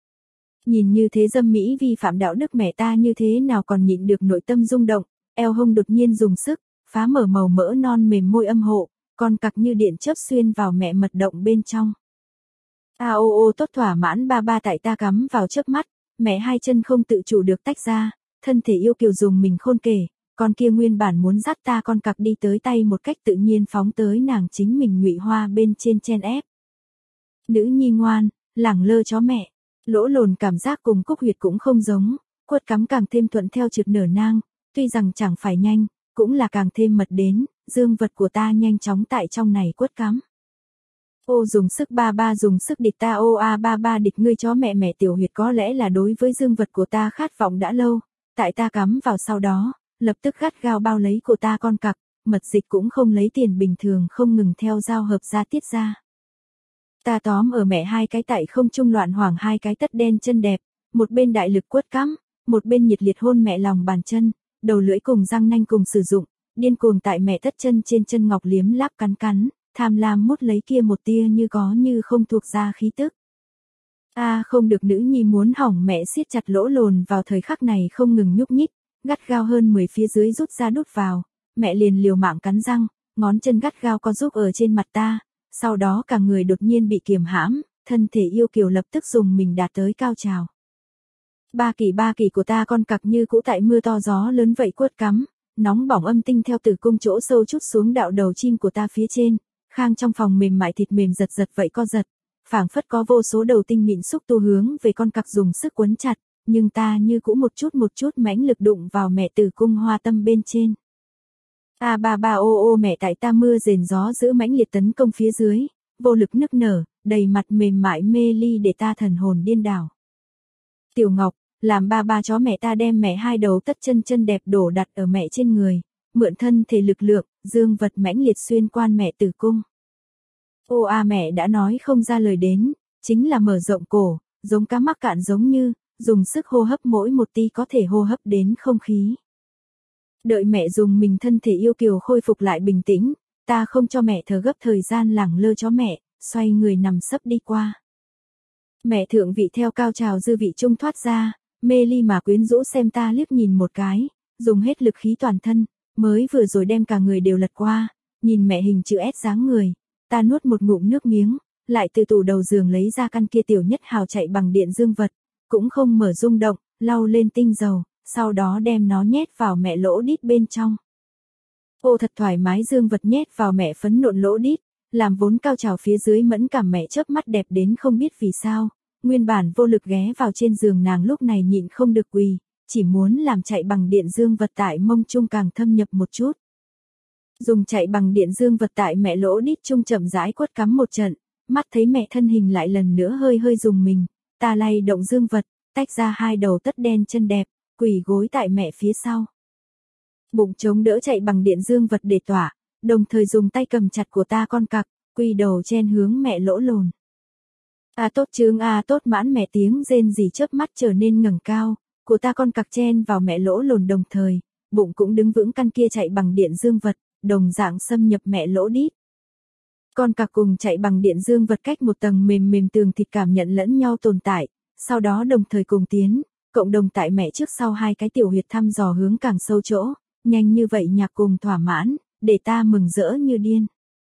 Nhìn như thế dâm mỹ vi phạm đạo đức mẹ ta như thế nào còn nhịn được nội tâm rung động, eo hông đột nhiên dùng sức, phá mở màu mỡ non mềm môi âm hộ, con cặc như điện chớp xuyên vào mẹ mật động bên trong. A ô ô tốt thỏa mãn ba ba tại ta cắm vào chớp mắt, mẹ hai chân không tự chủ được tách ra, thân thể yêu kiều dùng mình khôn kể, con kia nguyên bản muốn dắt ta con cặc đi tới tay một cách tự nhiên phóng tới nàng chính mình nhụy hoa bên trên chen ép. Nữ nhi ngoan, lẳng lơ chó mẹ, lỗ lồn cảm giác cùng Cúc Huyệt cũng không giống, quất cắm càng thêm thuận theo trượt nở nang, tuy rằng chẳng phải nhanh, cũng là càng thêm mật đến, dương vật của ta nhanh chóng tại trong này quất cắm. Ô dùng sức ba ba dùng sức địch ta ô a ba ba địch ngươi chó mẹ mẹ tiểu huyệt có lẽ là đối với dương vật của ta khát vọng đã lâu, tại ta cắm vào sau đó, lập tức gắt gao bao lấy của ta con cặc, mật dịch cũng không lấy tiền bình thường không ngừng theo giao hợp ra tiết ra. Ta tóm ở mẹ hai cái tại không trung loạn hoảng hai cái tất đen chân đẹp, một bên đại lực quất cắm, một bên nhiệt liệt hôn mẹ lòng bàn chân, đầu lưỡi cùng răng nanh cùng sử dụng, điên cuồng tại mẹ tất chân trên chân ngọc liếm láp cắn cắn, tham lam mút lấy kia một tia như có như không thuộc ra khí tức. A à, không được, nữ nhi muốn hỏng mẹ siết chặt lỗ lồn vào thời khắc này không ngừng nhúc nhích, gắt gao hơn mười phía dưới rút ra đút vào, mẹ liền liều mạng cắn răng, ngón chân gắt gao co giúp ở trên mặt ta, sau đó cả người đột nhiên bị kiềm hãm, thân thể yêu kiều lập tức dùng mình đạt tới cao trào. Ba kỳ ba kỳ của ta con cặc như cũ tại mưa to gió lớn vậy quất cắm, nóng bỏng âm tinh theo tử cung chỗ sâu chút xuống đạo đầu chim của ta phía trên, khang trong phòng mềm mại thịt mềm giật giật vậy co giật, phảng phất có vô số đầu tinh mịn xúc tu hướng về con cặc dùng sức quấn chặt, nhưng ta như cũ một chút một chút mãnh lực đụng vào mẹ tử cung hoa tâm bên trên. A ba ba ô ô mẹ tại ta mưa rền gió giữ mãnh liệt tấn công phía dưới, vô lực nức nở, đầy mặt mềm mại mê ly để ta thần hồn điên đảo. Tiểu Ngọc, làm ba ba chó mẹ ta đem mẹ hai đầu tất chân chân đẹp đổ đặt ở mẹ trên người, mượn thân thể lực lượng, dương vật mãnh liệt xuyên quan mẹ tử cung. Ô a mẹ đã nói không ra lời đến, chính là mở rộng cổ, giống cá mắc cạn giống như, dùng sức hô hấp mỗi một tí có thể hô hấp đến không khí. Đợi mẹ dùng mình thân thể yêu kiều khôi phục lại bình tĩnh, ta không cho mẹ thở gấp thời gian lẳng lơ chó mẹ, xoay người nằm sấp đi qua. Mẹ thượng vị theo cao trào dư vị trung thoát ra, mê ly mà quyến rũ xem ta liếc nhìn một cái, dùng hết lực khí toàn thân, mới vừa rồi đem cả người đều lật qua, nhìn mẹ hình chữ S dáng người, ta nuốt một ngụm nước miếng, lại từ tủ đầu giường lấy ra căn kia tiểu nhất hào chạy bằng điện dương vật, cũng không mở rung động, lau lên tinh dầu, sau đó đem nó nhét vào mẹ lỗ đít bên trong. Ô thật thoải mái, dương vật nhét vào mẹ phấn nộn lỗ đít, làm vốn cao trào phía dưới mẫn cảm mẹ chớp mắt đẹp đến không biết vì sao, nguyên bản vô lực ghé vào trên giường nàng lúc này nhịn không được quỳ, chỉ muốn làm chạy bằng điện dương vật tại mông trung càng thâm nhập một chút. Dùng chạy bằng điện dương vật tại mẹ lỗ đít trung chậm rãi quất cắm một trận, mắt thấy mẹ thân hình lại lần nữa hơi hơi dùng mình, ta lay động dương vật, tách ra hai đầu tất đen chân đẹp, quỳ gối tại mẹ phía sau. Bụng chống đỡ chạy bằng điện dương vật để tỏa, đồng thời dùng tay cầm chặt của ta con cặc, quỳ đầu chen hướng mẹ lỗ lồn. A à tốt chướng a à tốt mãn mẹ tiếng rên rỉ chớp mắt trở nên ngẩng cao, của ta con cặc chen vào mẹ lỗ lồn đồng thời, bụng cũng đứng vững căn kia chạy bằng điện dương vật, đồng dạng xâm nhập mẹ lỗ đít. Con cặc cùng chạy bằng điện dương vật cách một tầng mềm mềm tường thịt cảm nhận lẫn nhau tồn tại, sau đó đồng thời cùng tiến, cộng đồng tại mẹ trước sau hai cái tiểu huyệt thăm dò hướng càng sâu chỗ, nhanh như vậy nhạc cùng thỏa mãn, để ta mừng rỡ như điên.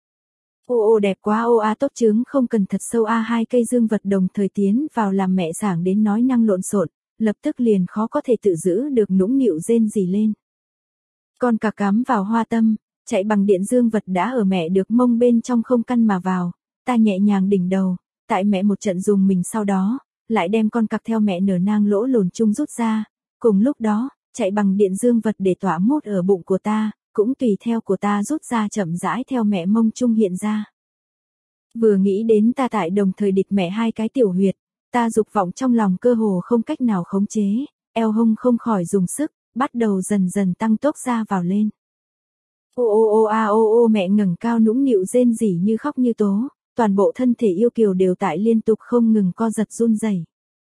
Ô ô đẹp quá ô a à tốt trứng không cần thật sâu a à, hai cây dương vật đồng thời tiến vào làm mẹ sảng đến nói năng lộn xộn, lập tức liền khó có thể tự giữ được nũng nịu rên rỉ lên. Con cặc cắm vào hoa tâm, chạy bằng điện dương vật đã ở mẹ được mông bên trong không căn mà vào, ta nhẹ nhàng đỉnh đầu, tại mẹ một trận dùng mình sau đó, lại đem con cặc theo mẹ nở nang lỗ lồn chung rút ra, cùng lúc đó, chạy bằng điện dương vật để tỏa mút ở bụng của ta, cũng tùy theo của ta rút ra chậm rãi theo mẹ mông chung hiện ra. Vừa nghĩ đến ta tại đồng thời địch mẹ hai cái tiểu huyệt, ta dục vọng trong lòng cơ hồ không cách nào khống chế, eo hông không khỏi dùng sức, bắt đầu dần dần tăng tốc ra vào lên. Ô ô ô a ô ô mẹ ngẩng cao nũng nịu rên rỉ như khóc như tố, toàn bộ thân thể yêu kiều đều tại liên tục không ngừng co giật run rẩy.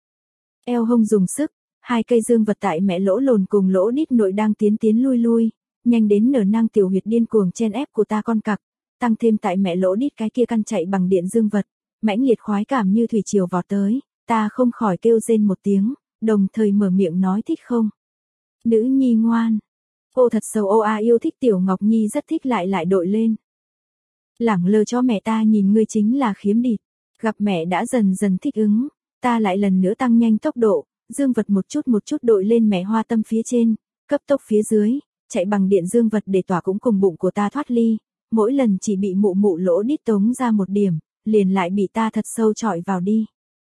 Eo hông dùng sức, hai cây dương vật tại mẹ lỗ lồn cùng lỗ đít nội đang tiến tiến lui lui, nhanh đến nở nang tiểu huyệt điên cuồng chen ép của ta con cặc, tăng thêm tại mẹ lỗ đít cái kia căn chạy bằng điện dương vật, mãnh liệt khoái cảm như thủy triều vọt tới, ta không khỏi kêu rên một tiếng, đồng thời mở miệng nói thích không. Nữ nhi ngoan. Ô thật sâu ô a yêu thích tiểu Ngọc Nhi rất thích lại lại đội lên. Lẳng lơ cho mẹ ta nhìn ngươi chính là khiếm địt, gặp mẹ đã dần dần thích ứng, ta lại lần nữa tăng nhanh tốc độ, dương vật một chút một chút đội lên mẹ hoa tâm phía trên, cấp tốc phía dưới, chạy bằng điện dương vật để tỏa cũng cùng bụng của ta thoát ly, mỗi lần chỉ bị mụ mụ lỗ đít tống ra một điểm, liền lại bị ta thật sâu chọi vào đi.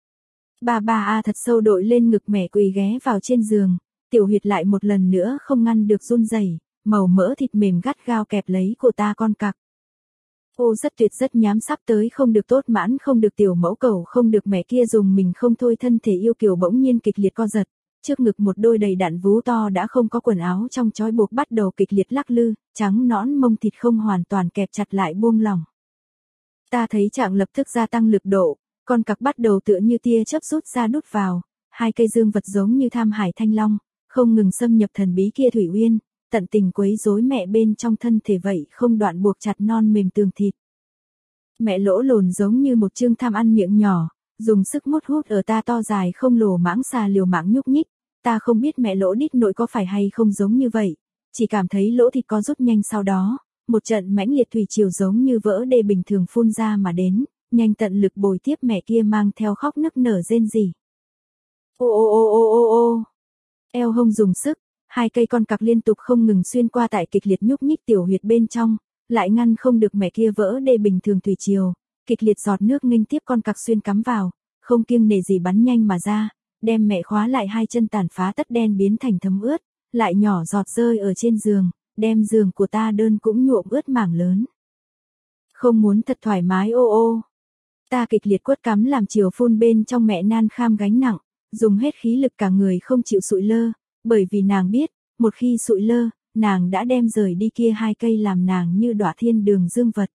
Ba ba a thật sâu đội lên ngực mẹ quỳ ghé vào trên giường, tiểu huyệt lại một lần nữa không ngăn được run rẩy, màu mỡ thịt mềm gắt gao kẹp lấy của ta con cặc. Ô rất tuyệt rất nhám sắp tới không được tốt mãn không được tiểu mẫu cầu không được mẹ kia dùng mình không thôi thân thể yêu kiều bỗng nhiên kịch liệt co giật, trước ngực một đôi đầy đặn vú to đã không có quần áo trong trói buộc bắt đầu kịch liệt lắc lư, trắng nõn mông thịt không hoàn toàn kẹp chặt lại buông lỏng. Ta thấy Trạng lập tức gia tăng lực độ, con cặc bắt đầu tựa như tia chớp rút ra đút vào, hai cây dương vật giống như tham hải thanh long, không ngừng xâm nhập thần bí kia thủy uyên, tận tình quấy rối mẹ bên trong thân thể vậy không đoạn buộc chặt non mềm tường thịt. Mẹ lỗ lồn giống như một chương tham ăn miệng nhỏ, dùng sức mút hút ở ta to dài không lồ mãng xà liều mạng nhúc nhích, ta không biết mẹ lỗ đít nội có phải hay không giống như vậy, chỉ cảm thấy lỗ thịt có rút nhanh sau đó, một trận mãnh liệt thủy triều giống như vỡ đê bình thường phun ra mà đến, nhanh tận lực bồi tiếp mẹ kia mang theo khóc nức nở rên rỉ. Ô ô ô ô ô ô, eo hông dùng sức, hai cây con cặc liên tục không ngừng xuyên qua tại kịch liệt nhúc nhích tiểu huyệt bên trong, lại ngăn không được mẹ kia vỡ đê bình thường thủy triều, kịch liệt giọt nước nghênh tiếp con cặc xuyên cắm vào, không kiêng nể gì bắn nhanh mà ra, đem mẹ khóa lại hai chân tàn phá tất đen biến thành thấm ướt, lại nhỏ giọt rơi ở trên giường, đem giường của ta đơn cũng nhuộm ướt mảng lớn. Không muốn thật thoải mái ô ô. Ta kịch liệt quất cắm làm chiều phun bên trong mẹ nan kham gánh nặng, dùng hết khí lực cả người không chịu sụi lơ, bởi vì nàng biết, một khi sụi lơ, nàng đã đem rời đi kia hai cây làm nàng như đọa thiên đường dương vật.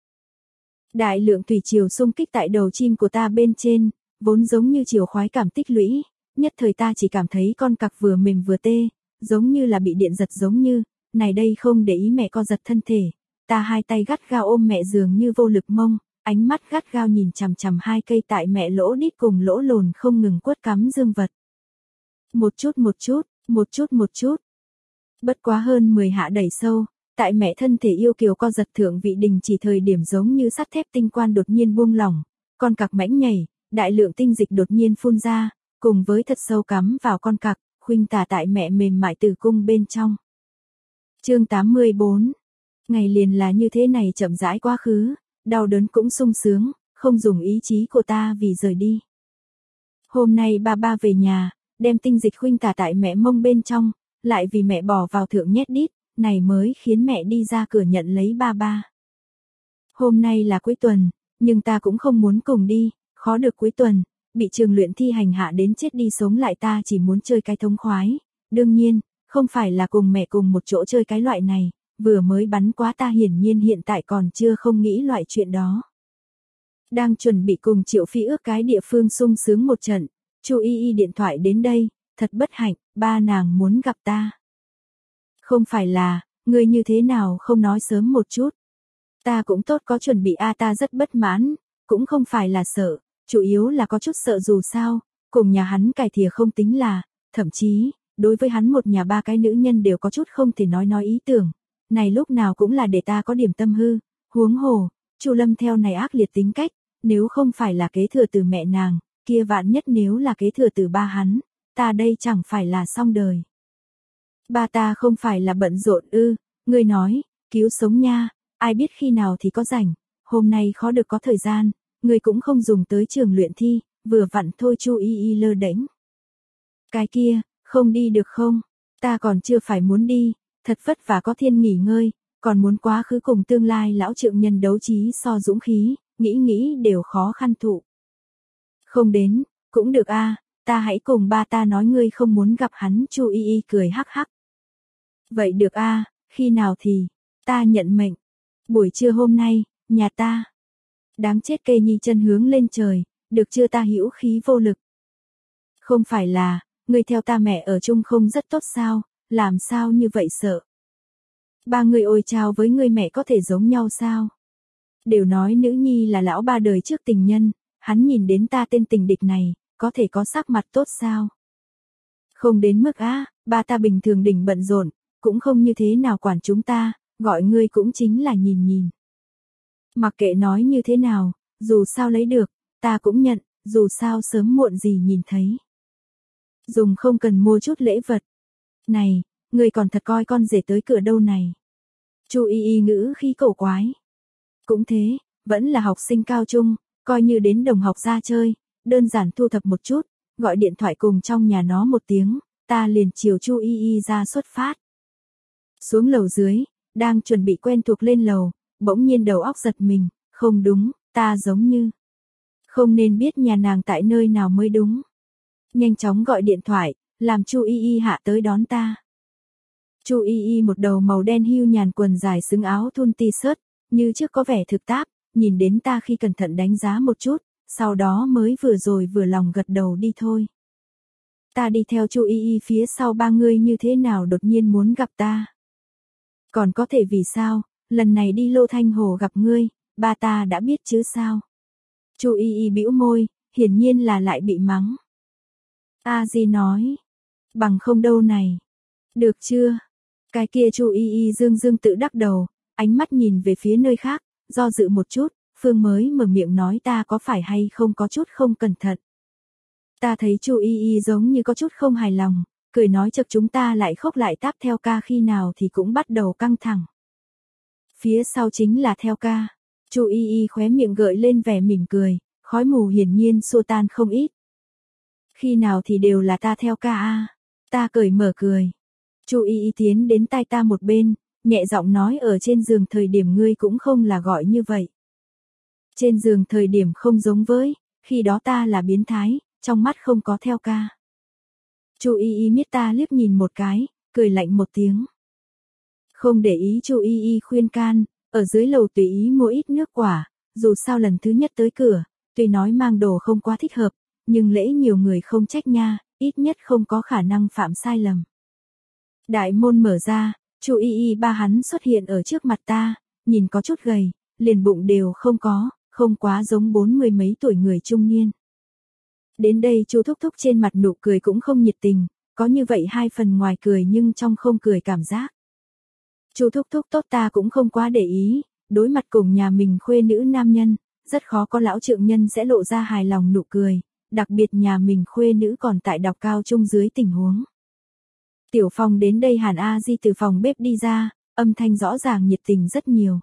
Đại lượng thủy triều xung kích tại đầu chim của ta bên trên, vốn giống như chiều khoái cảm tích lũy, nhất thời ta chỉ cảm thấy con cặc vừa mềm vừa tê, giống như là bị điện giật giống như, này đây không để ý mẹ co giật thân thể, ta hai tay gắt gao ôm mẹ dường như vô lực mông, ánh mắt gắt gao nhìn chằm chằm hai cây tại mẹ lỗ đít cùng lỗ lồn không ngừng quất cắm dương vật. Một chút một chút, một chút một chút. Bất quá hơn mười hạ đẩy sâu, tại mẹ thân thể yêu kiều co giật thượng vị đình chỉ thời điểm giống như sắt thép tinh quan đột nhiên buông lỏng, con cặc mãnh nhảy, đại lượng tinh dịch đột nhiên phun ra, cùng với thật sâu cắm vào con cặc, khuynh tả tại mẹ mềm mại tử cung bên trong. Chương tám mươi bốn. Ngày liền là như thế này chậm rãi quá khứ, đau đớn cũng sung sướng, không dùng ý chí của ta vì rời đi. Hôm nay ba ba về nhà, đem tinh dịch khuynh tả tại mẹ mông bên trong, lại vì mẹ bỏ vào thượng nhét đít, này mới khiến mẹ đi ra cửa nhận lấy ba ba. Hôm nay là cuối tuần, nhưng ta cũng không muốn cùng đi, khó được cuối tuần, bị trường luyện thi hành hạ đến chết đi sống lại ta chỉ muốn chơi cái thống khoái. Đương nhiên, không phải là cùng mẹ cùng một chỗ chơi cái loại này, vừa mới bắn quá ta hiển nhiên hiện tại còn chưa không nghĩ loại chuyện đó. Đang chuẩn bị cùng Triệu Phi ước cái địa phương sung sướng một trận, Chu Y Y điện thoại đến đây, thật bất hạnh, ba nàng muốn gặp ta. Không phải là, ngươi như thế nào không nói sớm một chút. Ta cũng tốt có chuẩn bị a ta rất bất mãn, cũng không phải là sợ, chủ yếu là có chút sợ dù sao, cùng nhà hắn cải thìa không tính là, thậm chí, đối với hắn một nhà ba cái nữ nhân đều có chút không thể nói nói ý tưởng, này lúc nào cũng là để ta có điểm tâm hư, huống hồ, Chu Lâm theo này ác liệt tính cách, nếu không phải là kế thừa từ mẹ nàng, kia vạn nhất nếu là kế thừa từ ba hắn, ta đây chẳng phải là xong đời. Ba ta không phải là bận rộn ư, ngươi nói, cứu sống nha, ai biết khi nào thì có rảnh, hôm nay khó được có thời gian, ngươi cũng không dùng tới trường luyện thi, vừa vặn thôi. Chu Y Y lơ đễnh. Cái kia, không đi được không, ta còn chưa phải muốn đi, thật vất vả có thiên nghỉ ngơi, còn muốn quá khứ cùng tương lai lão trượng nhân đấu trí so dũng khí, nghĩ nghĩ đều khó khăn thụ. Không đến, cũng được a, ta hãy cùng ba ta nói ngươi không muốn gặp hắn. Chu Y Y cười hắc hắc. Vậy được a, khi nào thì, ta nhận mệnh. Buổi trưa hôm nay, nhà ta. Đáng chết Kê Nhi chân hướng lên trời, được chưa ta hữu khí vô lực. Không phải là, ngươi theo ta mẹ ở chung không rất tốt sao, làm sao như vậy sợ. Ba người ôi chao với ngươi mẹ có thể giống nhau sao? Đều nói nữ nhi là lão ba đời trước tình nhân, hắn nhìn đến ta tên tình địch này, có thể có sắc mặt tốt sao? Không đến mức á, ba ta bình thường đỉnh bận rộn, cũng không như thế nào quản chúng ta, gọi ngươi cũng chính là nhìn nhìn. Mặc kệ nói như thế nào, dù sao lấy được, ta cũng nhận, dù sao sớm muộn gì nhìn thấy. Dùng không cần mua chút lễ vật. Này, ngươi còn thật coi con rể tới cửa đâu này. Chu Y Y ngữ khí cổ quái. Cũng thế, vẫn là học sinh cao trung, coi như đến đồng học ra chơi, đơn giản thu thập một chút, gọi điện thoại cùng trong nhà nó một tiếng, ta liền chiều Chu Y Y ra xuất phát. Xuống lầu dưới, đang chuẩn bị quen thuộc lên lầu, bỗng nhiên đầu óc giật mình, không đúng, ta giống như không nên biết nhà nàng tại nơi nào mới đúng. Nhanh chóng gọi điện thoại, làm Chu Y Y hạ tới đón ta. Chu Y Y một đầu màu đen hưu nhàn quần dài xứng áo thun t-shirt, như trước có vẻ thực táp, nhìn đến ta khi cẩn thận đánh giá một chút, sau đó mới vừa rồi vừa lòng gật đầu đi thôi. Ta đi theo Chu Y Y phía sau, ba ngươi như thế nào đột nhiên muốn gặp ta? Còn có thể vì sao, lần này đi Lô Thanh Hồ gặp ngươi, ba ta đã biết chứ sao? Chu Y Y bĩu môi, hiển nhiên là lại bị mắng. A Di nói, bằng không đâu này. Được chưa? Cái kia Chu Y Y dương dương tự đắc đầu, ánh mắt nhìn về phía nơi khác, do dự một chút, Phương mới mở miệng nói ta có phải hay không có chút không cẩn thận. Ta thấy Chu Y Y giống như có chút không hài lòng, cười nói chợt chúng ta lại khóc lại táp theo ca khi nào thì cũng bắt đầu căng thẳng. Phía sau chính là theo ca. Chu Y Y khóe miệng gợi lên vẻ mỉm cười, khói mù hiển nhiên xua tan không ít. Khi nào thì đều là ta theo ca a. Ta cởi mở cười. Chu Y Y tiến đến tai ta một bên, nhẹ giọng nói ở trên giường thời điểm ngươi cũng không là gọi như vậy. Trên giường thời điểm không giống với, khi đó ta là biến thái, trong mắt không có theo ca. Chu Y Y miết ta liếc nhìn một cái, cười lạnh một tiếng. Không để ý Chu Y Y khuyên can, ở dưới lầu tùy ý mua ít nước quả, dù sao lần thứ nhất tới cửa, tuy nói mang đồ không quá thích hợp, nhưng lễ nhiều người không trách nha, ít nhất không có khả năng phạm sai lầm. Đại môn mở ra, Chu Y Y ba hắn xuất hiện ở trước mặt ta, nhìn có chút gầy, liền bụng đều không có, không quá giống bốn mươi mấy tuổi người trung niên. Đến đây Chu Thúc Thúc trên mặt nụ cười cũng không nhiệt tình, có như vậy hai phần ngoài cười nhưng trong không cười cảm giác. Chu Thúc Thúc tốt ta cũng không quá để ý, đối mặt cùng nhà mình khuê nữ nam nhân, rất khó có lão trượng nhân sẽ lộ ra hài lòng nụ cười, đặc biệt nhà mình khuê nữ còn tại đọc cao trung dưới tình huống. Tiểu Phong đến đây Hàn A Di từ phòng bếp đi ra, âm thanh rõ ràng nhiệt tình rất nhiều.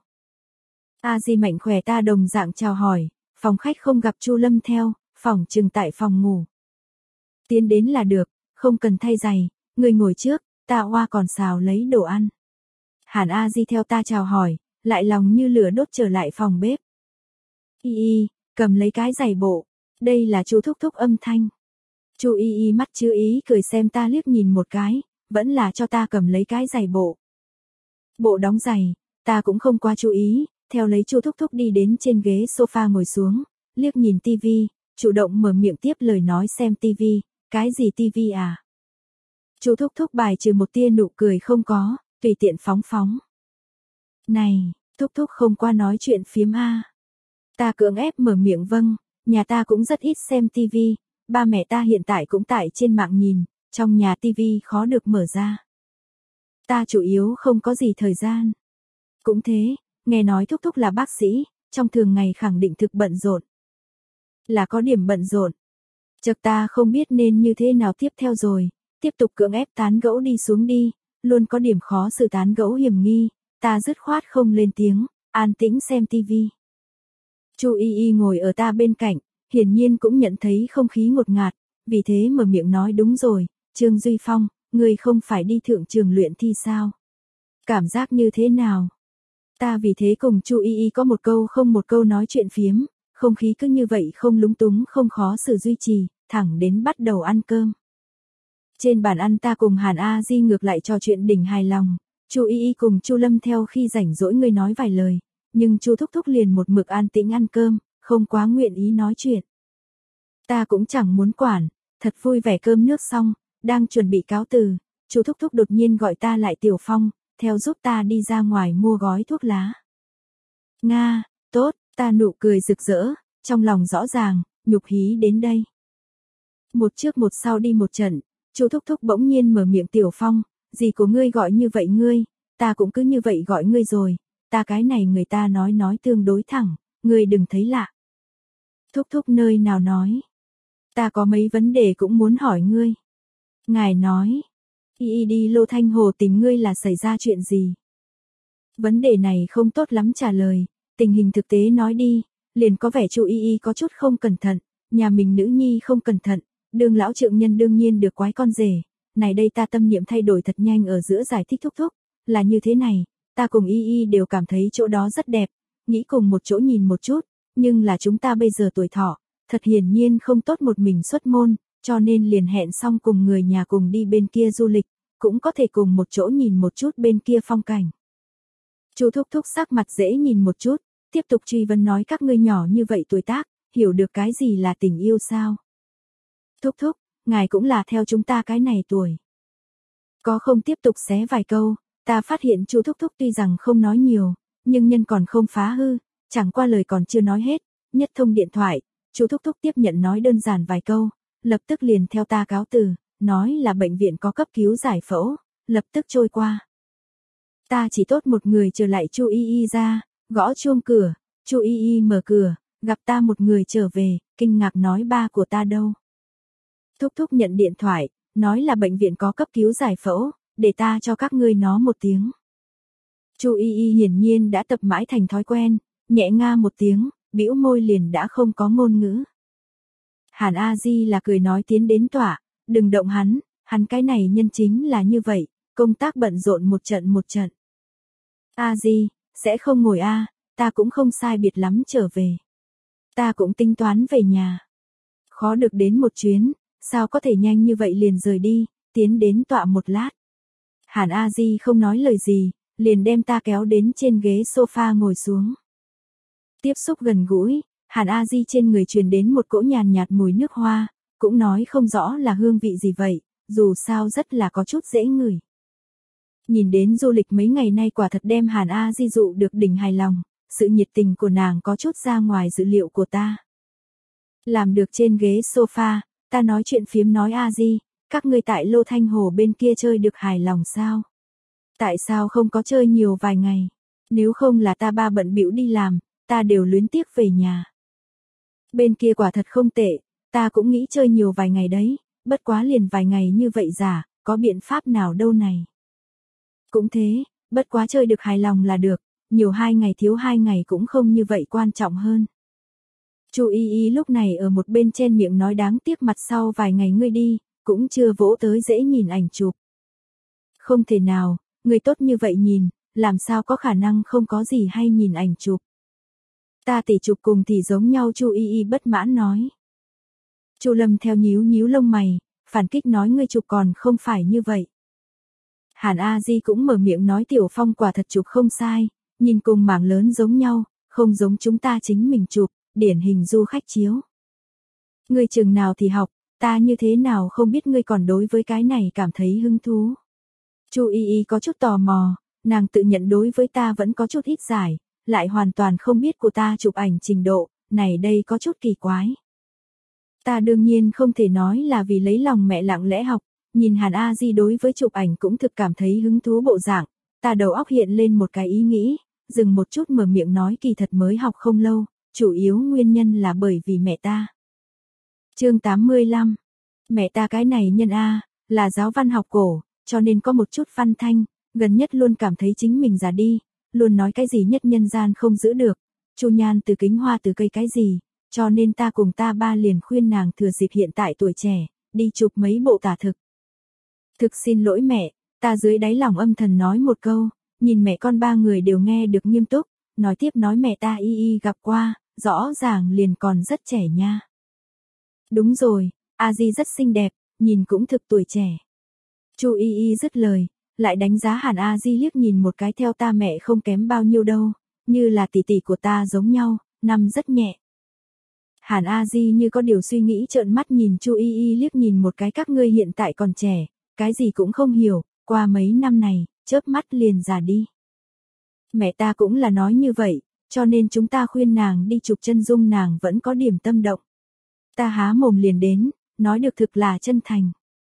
A Di mạnh khỏe ta đồng dạng chào hỏi, phòng khách không gặp Chu Lâm theo, phòng chừng tại phòng ngủ. Tiến đến là được, không cần thay giày, người ngồi trước, ta oa còn xào lấy đồ ăn. Hàn A Di theo ta chào hỏi, lại lòng như lửa đốt trở lại phòng bếp. Y Y, cầm lấy cái giày bộ, đây là Chu Thúc Thúc âm thanh. Chu Y Y mắt chứa ý cười xem ta liếc nhìn một cái, vẫn là cho ta cầm lấy cái giày bộ. Bộ đóng giày, ta cũng không quá chú ý, theo lấy Chu Thúc Thúc đi đến trên ghế sofa ngồi xuống, liếc nhìn tivi, chủ động mở miệng tiếp lời nói xem tivi, cái gì tivi à? Chu Thúc Thúc bài trừ một tia nụ cười không có, tùy tiện phóng phóng. Này, Thúc Thúc không qua nói chuyện phiếm a. Ta cưỡng ép mở miệng vâng, nhà ta cũng rất ít xem tivi, ba mẹ ta hiện tại cũng tại trên mạng nhìn, trong nhà tivi khó được mở ra. Ta chủ yếu không có gì thời gian. Cũng thế, nghe nói Thúc Thúc là bác sĩ, trong thường ngày khẳng định thực bận rộn. Là có điểm bận rộn. Chợt ta không biết nên như thế nào tiếp theo rồi, tiếp tục cưỡng ép tán gẫu đi xuống đi, luôn có điểm khó xử tán gẫu hiểm nghi, ta dứt khoát không lên tiếng, an tĩnh xem tivi. Chu Y Y ngồi ở ta bên cạnh, hiển nhiên cũng nhận thấy không khí ngột ngạt, vì thế mở miệng nói đúng rồi, Trương Duy Phong, ngươi không phải đi thượng trường luyện thi sao? Cảm giác như thế nào? Ta vì thế cùng Chu Y Y có một câu không một câu nói chuyện phiếm, không khí cứ như vậy không lúng túng không khó xử duy trì, thẳng đến bắt đầu ăn cơm. Trên bàn ăn ta cùng Hàn A Di ngược lại trò chuyện đỉnh hài lòng, Chu Y Y cùng Chu Lâm theo khi rảnh rỗi ngươi nói vài lời, nhưng Chu Thúc Thúc liền một mực an tĩnh ăn cơm, không quá nguyện ý nói chuyện. Ta cũng chẳng muốn quản, thật vui vẻ cơm nước xong, đang chuẩn bị cáo từ, Chu Thúc Thúc đột nhiên gọi ta lại Tiểu Phong, theo giúp ta đi ra ngoài mua gói thuốc lá. Nga, tốt, ta nụ cười rực rỡ, trong lòng rõ ràng, nhục hí đến đây. Một trước một sau đi một trận, Chu Thúc Thúc bỗng nhiên mở miệng Tiểu Phong, gì của ngươi gọi như vậy ngươi, ta cũng cứ như vậy gọi ngươi rồi, ta cái này người ta nói nói tương đối thẳng, ngươi đừng thấy lạ. Thúc Thúc nơi nào nói, ta có mấy vấn đề cũng muốn hỏi ngươi. Ngài nói, Y Y đi Lô Thanh Hồ tìm ngươi là xảy ra chuyện gì? Vấn đề này không tốt lắm trả lời, tình hình thực tế nói đi, liền có vẻ Chu Y Y có chút không cẩn thận, nhà mình nữ nhi không cẩn thận, đương lão trượng nhân đương nhiên được quái con rể, này đây ta tâm niệm thay đổi thật nhanh ở giữa giải thích Thúc Thúc, là như thế này, ta cùng Y Y đều cảm thấy chỗ đó rất đẹp, nghĩ cùng một chỗ nhìn một chút, nhưng là chúng ta bây giờ tuổi thọ, thật hiển nhiên không tốt một mình xuất môn, cho nên liền hẹn xong cùng người nhà cùng đi bên kia du lịch, cũng có thể cùng một chỗ nhìn một chút bên kia phong cảnh. Chu thúc thúc sắc mặt dễ nhìn một chút, tiếp tục truy vấn nói các ngươi nhỏ như vậy tuổi tác, hiểu được cái gì là tình yêu sao? Thúc thúc, ngài cũng là theo chúng ta cái này tuổi. Có không tiếp tục xé vài câu, ta phát hiện Chu thúc thúc tuy rằng không nói nhiều, nhưng nhân còn không phá hư, chẳng qua lời còn chưa nói hết, nhất thông điện thoại, Chu thúc thúc tiếp nhận nói đơn giản vài câu, lập tức liền theo ta cáo từ, nói là bệnh viện có cấp cứu giải phẫu, lập tức trôi qua. Ta chỉ tốt một người trở lại Chu Y Y ra, gõ chuông cửa, Chu Y Y mở cửa, gặp ta một người trở về, kinh ngạc nói ba của ta đâu. Thúc thúc nhận điện thoại, nói là bệnh viện có cấp cứu giải phẫu, để ta cho các ngươi nó một tiếng. Chu Y Y hiển nhiên đã tập mãi thành thói quen, nhẹ nga một tiếng, bĩu môi liền đã không có ngôn ngữ. Hàn A Di là cười nói tiến đến tỏa, đừng động hắn, hắn cái này nhân chính là như vậy, công tác bận rộn một trận một trận. A Di, sẽ không ngồi a, ta cũng không sai biệt lắm trở về. Ta cũng tính toán về nhà. Khó được đến một chuyến, sao có thể nhanh như vậy liền rời đi, tiến đến tọa một lát. Hàn A Di không nói lời gì, liền đem ta kéo đến trên ghế sofa ngồi xuống. Tiếp xúc gần gũi, Hàn A Di trên người truyền đến một cỗ nhàn nhạt mùi nước hoa, cũng nói không rõ là hương vị gì vậy, dù sao rất là có chút dễ ngửi. Nhìn đến du lịch mấy ngày nay quả thật đem Hàn A Di dụ được đỉnh hài lòng, sự nhiệt tình của nàng có chút ra ngoài dự liệu của ta. Làm được trên ghế sofa, ta nói chuyện phiếm nói A Di, các ngươi tại Lô Thanh Hồ bên kia chơi được hài lòng sao? Tại sao không có chơi nhiều vài ngày? Nếu không là ta ba bận bịu đi làm, ta đều luyến tiếc về nhà. Bên kia quả thật không tệ, ta cũng nghĩ chơi nhiều vài ngày đấy, bất quá liền vài ngày như vậy giả, có biện pháp nào đâu này. Cũng thế, bất quá chơi được hài lòng là được, nhiều hai ngày thiếu hai ngày cũng không như vậy quan trọng hơn. Chu Y Y lúc này ở một bên chen miệng nói đáng tiếc mặt sau vài ngày ngươi đi, cũng chưa vỗ tới dễ nhìn ảnh chụp. Không thể nào, người tốt như vậy nhìn, làm sao có khả năng không có gì hay nhìn ảnh chụp. Ta tỷ chụp cùng thì giống nhau Chu Y Y bất mãn nói. Chu Lâm theo nhíu nhíu lông mày, phản kích nói ngươi chụp còn không phải như vậy. Hàn A Di cũng mở miệng nói Tiểu Phong quả thật chụp không sai, nhìn cùng mảng lớn giống nhau, không giống chúng ta chính mình chụp, điển hình du khách chiếu. Ngươi chừng nào thì học, ta như thế nào không biết ngươi còn đối với cái này cảm thấy hứng thú. Chu Y Y có chút tò mò, nàng tự nhận đối với ta vẫn có chút ít giải, lại hoàn toàn không biết của ta chụp ảnh trình độ, này đây có chút kỳ quái. Ta đương nhiên không thể nói là vì lấy lòng mẹ lặng lẽ học, nhìn Hàn A Di đối với chụp ảnh cũng thực cảm thấy hứng thú bộ dạng, ta đầu óc hiện lên một cái ý nghĩ, dừng một chút mở miệng nói kỳ thật mới học không lâu, chủ yếu nguyên nhân là bởi vì mẹ ta. Chương tám mươi lăm. Mẹ ta cái này nhân A, là giáo văn học cổ, cho nên có một chút văn thanh, gần nhất luôn cảm thấy chính mình già đi, luôn nói cái gì nhất nhân gian không giữ được, chu nhan từ kính hoa từ cây cái gì, cho nên ta cùng ta ba liền khuyên nàng thừa dịp hiện tại tuổi trẻ, đi chụp mấy bộ tả thực. Thực xin lỗi mẹ, ta dưới đáy lòng âm thầm nói một câu, nhìn mẹ con ba người đều nghe được nghiêm túc, nói tiếp nói mẹ ta Y Y gặp qua, rõ ràng liền còn rất trẻ nha. Đúng rồi, A Di rất xinh đẹp, nhìn cũng thực tuổi trẻ. Chu Y Y dứt lời, lại đánh giá Hàn A Di liếc nhìn một cái theo ta mẹ không kém bao nhiêu đâu, như là tỷ tỷ của ta giống nhau, năm rất nhẹ. Hàn A Di như có điều suy nghĩ trợn mắt nhìn Chu Y Y liếc nhìn một cái các ngươi hiện tại còn trẻ, cái gì cũng không hiểu, qua mấy năm này, chớp mắt liền già đi. Mẹ ta cũng là nói như vậy, cho nên chúng ta khuyên nàng đi chụp chân dung nàng vẫn có điểm tâm động. Ta há mồm liền đến, nói được thực là chân thành.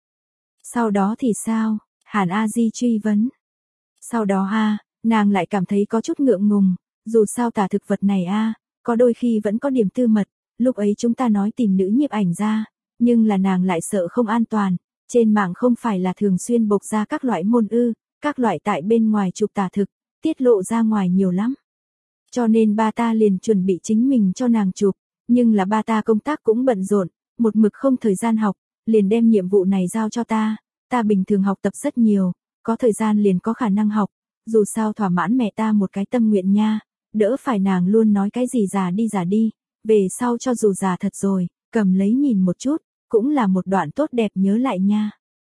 Sau đó thì sao? Hàn A Di truy vấn. Sau đó a, nàng lại cảm thấy có chút ngượng ngùng, dù sao tả thực vật này a, có đôi khi vẫn có điểm tư mật, lúc ấy chúng ta nói tìm nữ nhiếp ảnh ra, nhưng là nàng lại sợ không an toàn, trên mạng không phải là thường xuyên bộc ra các loại môn ư, các loại tại bên ngoài chụp tả thực, tiết lộ ra ngoài nhiều lắm. Cho nên ba ta liền chuẩn bị chính mình cho nàng chụp, nhưng là ba ta công tác cũng bận rộn, một mực không thời gian học, liền đem nhiệm vụ này giao cho ta, ta bình thường học tập rất nhiều, có thời gian liền có khả năng học, dù sao thỏa mãn mẹ ta một cái tâm nguyện nha, đỡ phải nàng luôn nói cái gì già đi già đi, về sau cho dù già thật rồi, cầm lấy nhìn một chút, cũng là một đoạn tốt đẹp nhớ lại nha.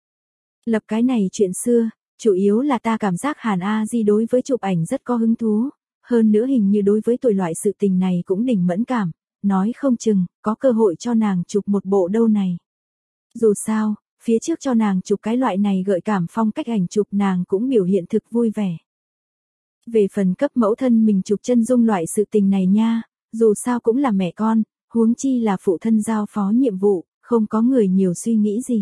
Lập cái này chuyện xưa, chủ yếu là ta cảm giác Hàn A Di đối với chụp ảnh rất có hứng thú, hơn nữa hình như đối với tuổi loại sự tình này cũng đỉnh mẫn cảm, nói không chừng, có cơ hội cho nàng chụp một bộ đâu này. Dù sao, phía trước cho nàng chụp cái loại này gợi cảm phong cách ảnh chụp nàng cũng biểu hiện thực vui vẻ. Về phần cấp mẫu thân mình chụp chân dung loại sự tình này nha, dù sao cũng là mẹ con, huống chi là phụ thân giao phó nhiệm vụ, không có người nhiều suy nghĩ gì.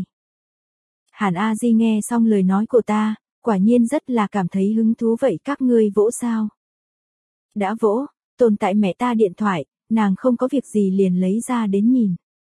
Hàn A Di nghe xong lời nói của ta, quả nhiên rất là cảm thấy hứng thú. Vậy các ngươi vỗ sao? Đã vỗ, tồn tại mẹ ta điện thoại, nàng không có việc gì liền lấy ra đến nhìn.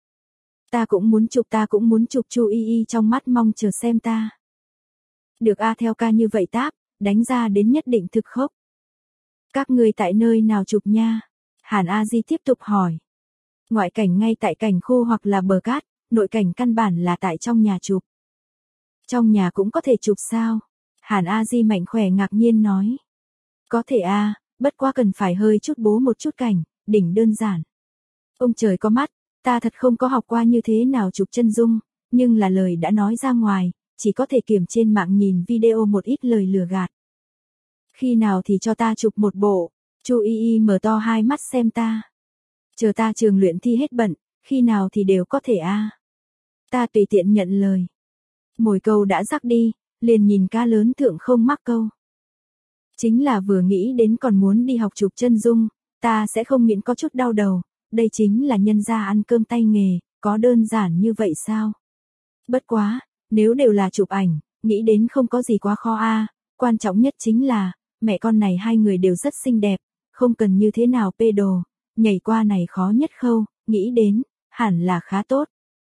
Ta cũng muốn chụp ta cũng muốn chụp Chu Y Y trong mắt mong chờ xem ta. Được a theo ca như vậy táp, đánh ra đến nhất định thực khốc. Các ngươi tại nơi nào chụp nha? Hàn A Di tiếp tục hỏi. Ngoại cảnh ngay tại cảnh khu hoặc là bờ cát, nội cảnh căn bản là tại trong nhà chụp. Trong nhà cũng có thể chụp sao? Hàn A Di mạnh khỏe ngạc nhiên nói. Có thể a, bất quá cần phải hơi chút bố một chút cảnh, đỉnh đơn giản. Ông trời có mắt, ta thật không có học qua như thế nào chụp chân dung, nhưng là lời đã nói ra ngoài, chỉ có thể kiểm trên mạng nhìn video một ít lời lừa gạt. Khi nào thì cho ta chụp một bộ, Chu Y Y mở to hai mắt xem ta. Chờ ta trường luyện thi hết bận, khi nào thì đều có thể a. Ta tùy tiện nhận lời. Mồi câu đã rắc đi, liền nhìn cá lớn thượng không mắc câu. Chính là vừa nghĩ đến còn muốn đi học chụp chân dung, ta sẽ không miễn có chút đau đầu, đây chính là nhân gia ăn cơm tay nghề, có đơn giản như vậy sao? Bất quá, nếu đều là chụp ảnh, nghĩ đến không có gì quá khó a, quan trọng nhất chính là, mẹ con này hai người đều rất xinh đẹp, không cần như thế nào pê đồ, nhảy qua này khó nhất khâu, nghĩ đến, hẳn là khá tốt.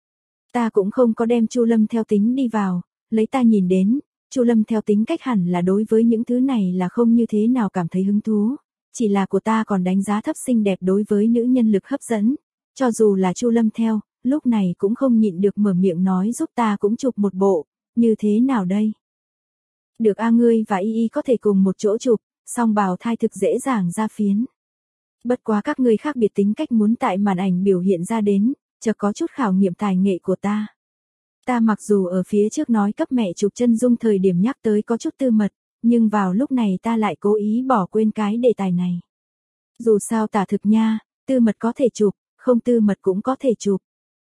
Ta cũng không có đem Chu Lâm theo tính đi vào, lấy ta nhìn đến, Chu Lâm theo tính cách hẳn là đối với những thứ này là không như thế nào cảm thấy hứng thú, chỉ là của ta còn đánh giá thấp xinh đẹp đối với nữ nhân lực hấp dẫn, cho dù là Chu Lâm theo, lúc này cũng không nhịn được mở miệng nói giúp ta cũng chụp một bộ, như thế nào đây? Được a ngươi và Y Y có thể cùng một chỗ chụp, song bào thai thực dễ dàng ra phiến. Bất quá các ngươi khác biệt tính cách muốn tại màn ảnh biểu hiện ra đến, chợt có chút khảo nghiệm tài nghệ của ta. Ta mặc dù ở phía trước nói cấp mẹ chụp chân dung thời điểm nhắc tới có chút tư mật, nhưng vào lúc này ta lại cố ý bỏ quên cái đề tài này. Dù sao tả thực nha, tư mật có thể chụp, không tư mật cũng có thể chụp.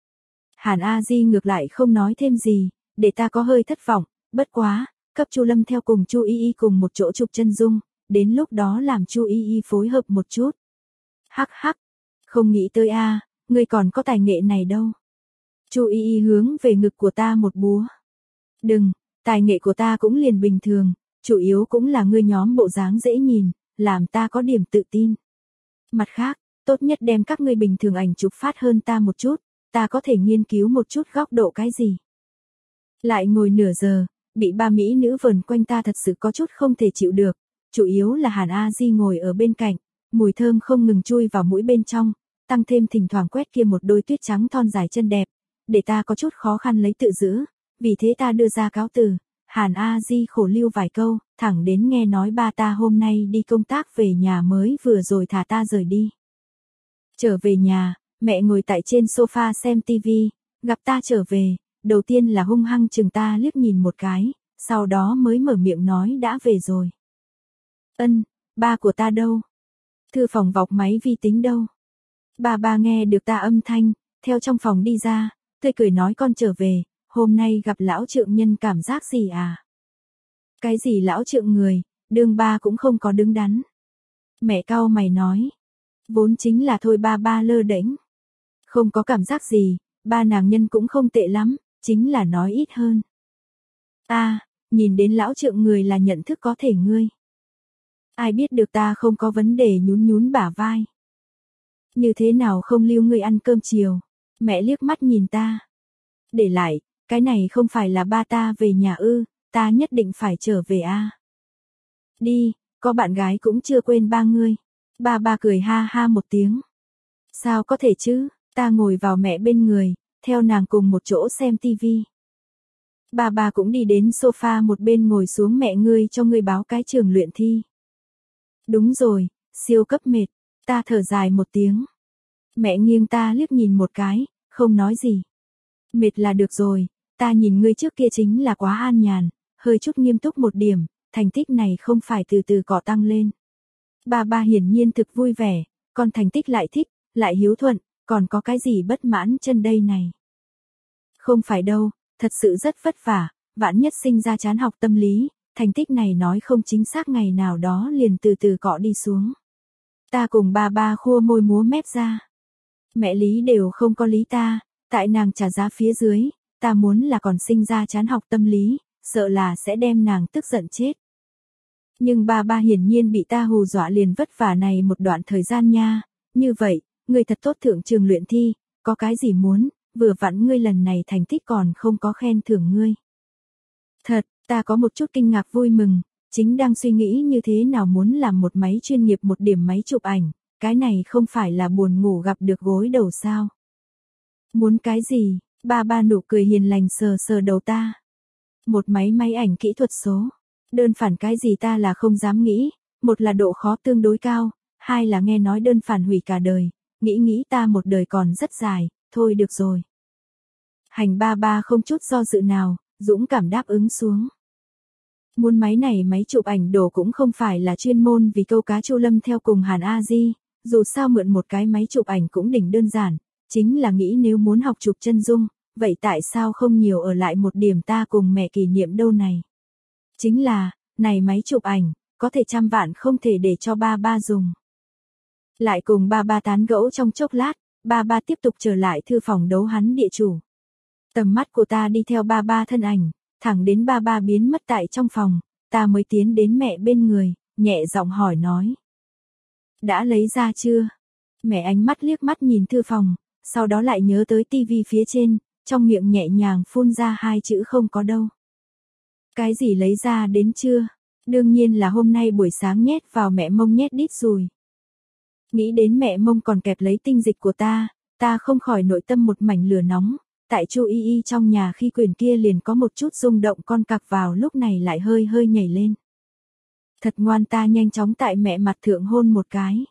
Hàn A Di ngược lại không nói thêm gì, để ta có hơi thất vọng, bất quá, cấp Chu Lâm theo cùng Chu Y Y cùng một chỗ chụp chân dung, đến lúc đó làm Chu Y Y phối hợp một chút. Hắc hắc, không nghĩ tới a, ngươi còn có tài nghệ này đâu. Chu Y Y hướng về ngực của ta một búa. Đừng, tài nghệ của ta cũng liền bình thường, chủ yếu cũng là ngươi nhóm bộ dáng dễ nhìn, làm ta có điểm tự tin. Mặt khác, tốt nhất đem các ngươi bình thường ảnh chụp phát hơn ta một chút, ta có thể nghiên cứu một chút góc độ cái gì. Lại ngồi nửa giờ, bị ba mỹ nữ vờn quanh ta thật sự có chút không thể chịu được, chủ yếu là Hàn A Di ngồi ở bên cạnh, mùi thơm không ngừng chui vào mũi bên trong, tăng thêm thỉnh thoảng quét kia một đôi tuyết trắng thon dài chân đẹp, để ta có chút khó khăn lấy tự giữ, vì thế ta đưa ra cáo từ, Hàn A Di khổ lưu vài câu, thẳng đến nghe nói ba ta hôm nay đi công tác về nhà mới vừa rồi thả ta rời đi. Trở về nhà, mẹ ngồi tại trên sofa xem tivi, gặp ta trở về, đầu tiên là hung hăng chừng ta liếc nhìn một cái, sau đó mới mở miệng nói đã về rồi. Ân, ba của ta đâu? Thư phòng vọc máy vi tính đâu? Bà ba nghe được ta âm thanh, theo trong phòng đi ra, tươi cười nói con trở về, hôm nay gặp lão trượng nhân cảm giác gì à? Cái gì lão trượng người, đương ba cũng không có đứng đắn. Mẹ cau mày nói, vốn chính là thôi ba ba lơ đễnh. Không có cảm giác gì, ba nàng nhân cũng không tệ lắm, chính là nói ít hơn. Ta, nhìn đến lão trượng người là nhận thức có thể ngươi. Ai biết được ta không có vấn đề nhún nhún bả vai. Như thế nào không lưu ngươi ăn cơm chiều, mẹ liếc mắt nhìn ta. Để lại, cái này không phải là ba ta về nhà ư, ta nhất định phải trở về a. À. Đi, có bạn gái cũng chưa quên ba ngươi. Ba ba cười ha ha một tiếng. Sao có thể chứ, ta ngồi vào mẹ bên người, theo nàng cùng một chỗ xem tivi. Ba ba cũng đi đến sofa một bên ngồi xuống mẹ ngươi cho ngươi báo cái trường luyện thi. Đúng rồi, siêu cấp mệt, ta thở dài một tiếng. Mẹ nghiêng ta liếc nhìn một cái, không nói gì. Mệt là được rồi, ta nhìn ngươi trước kia chính là quá an nhàn, hơi chút nghiêm túc một điểm, thành tích này không phải từ từ cọ tăng lên. Ba ba hiển nhiên thực vui vẻ, con thành tích lại thích, lại hiếu thuận, còn có cái gì bất mãn chân đây này. Không phải đâu, thật sự rất vất vả, vạn nhất sinh ra chán học tâm lý, thành tích này nói không chính xác ngày nào đó liền từ từ cọ đi xuống. Ta cùng ba ba khua môi múa mép ra. Mẹ Lý đều không có lý ta, tại nàng trả giá phía dưới, ta muốn là còn sinh ra chán học tâm lý, sợ là sẽ đem nàng tức giận chết. Nhưng ba ba hiển nhiên bị ta hù dọa liền vất vả này một đoạn thời gian nha, như vậy, ngươi thật tốt thượng trường luyện thi, có cái gì muốn, vừa vặn ngươi lần này thành tích còn không có khen thưởng ngươi. Thật, ta có một chút kinh ngạc vui mừng, chính đang suy nghĩ như thế nào muốn làm một máy chuyên nghiệp một điểm máy chụp ảnh, cái này không phải là buồn ngủ gặp được gối đầu sao. Muốn cái gì, ba ba nụ cười hiền lành sờ sờ đầu ta. Một máy máy ảnh kỹ thuật số, đơn phản cái gì ta là không dám nghĩ, một là độ khó tương đối cao, hai là nghe nói đơn phản hủy cả đời, nghĩ nghĩ ta một đời còn rất dài, thôi được rồi. Hành ba ba không chút do dự nào, dũng cảm đáp ứng xuống. Muốn máy này máy chụp ảnh đồ cũng không phải là chuyên môn vì câu cá Chu Lâm theo cùng Hàn A Di, dù sao mượn một cái máy chụp ảnh cũng đỉnh đơn giản, chính là nghĩ nếu muốn học chụp chân dung, vậy tại sao không nhiều ở lại một điểm ta cùng mẹ kỷ niệm đâu này. Chính là, này máy chụp ảnh, có thể trăm vạn không thể để cho ba ba dùng. Lại cùng ba ba tán gẫu trong chốc lát, ba ba tiếp tục trở lại thư phòng đấu hắn địa chủ. Tầm mắt của ta đi theo ba ba thân ảnh, thẳng đến ba ba biến mất tại trong phòng, ta mới tiến đến mẹ bên người, nhẹ giọng hỏi nói. Đã lấy ra chưa? Mẹ ánh mắt liếc mắt nhìn thư phòng, sau đó lại nhớ tới tivi phía trên, trong miệng nhẹ nhàng phun ra hai chữ không có đâu. Cái gì lấy ra đến chưa? Đương nhiên là hôm nay buổi sáng nhét vào mẹ mông nhét đít rồi. Nghĩ đến mẹ mông còn kẹp lấy tinh dịch của ta, ta không khỏi nội tâm một mảnh lửa nóng, tại Chu Y Y trong nhà khi quyền kia liền có một chút rung động con cặc vào lúc này lại hơi hơi nhảy lên. Thật ngoan ta nhanh chóng tại mẹ mặt thượng hôn một cái.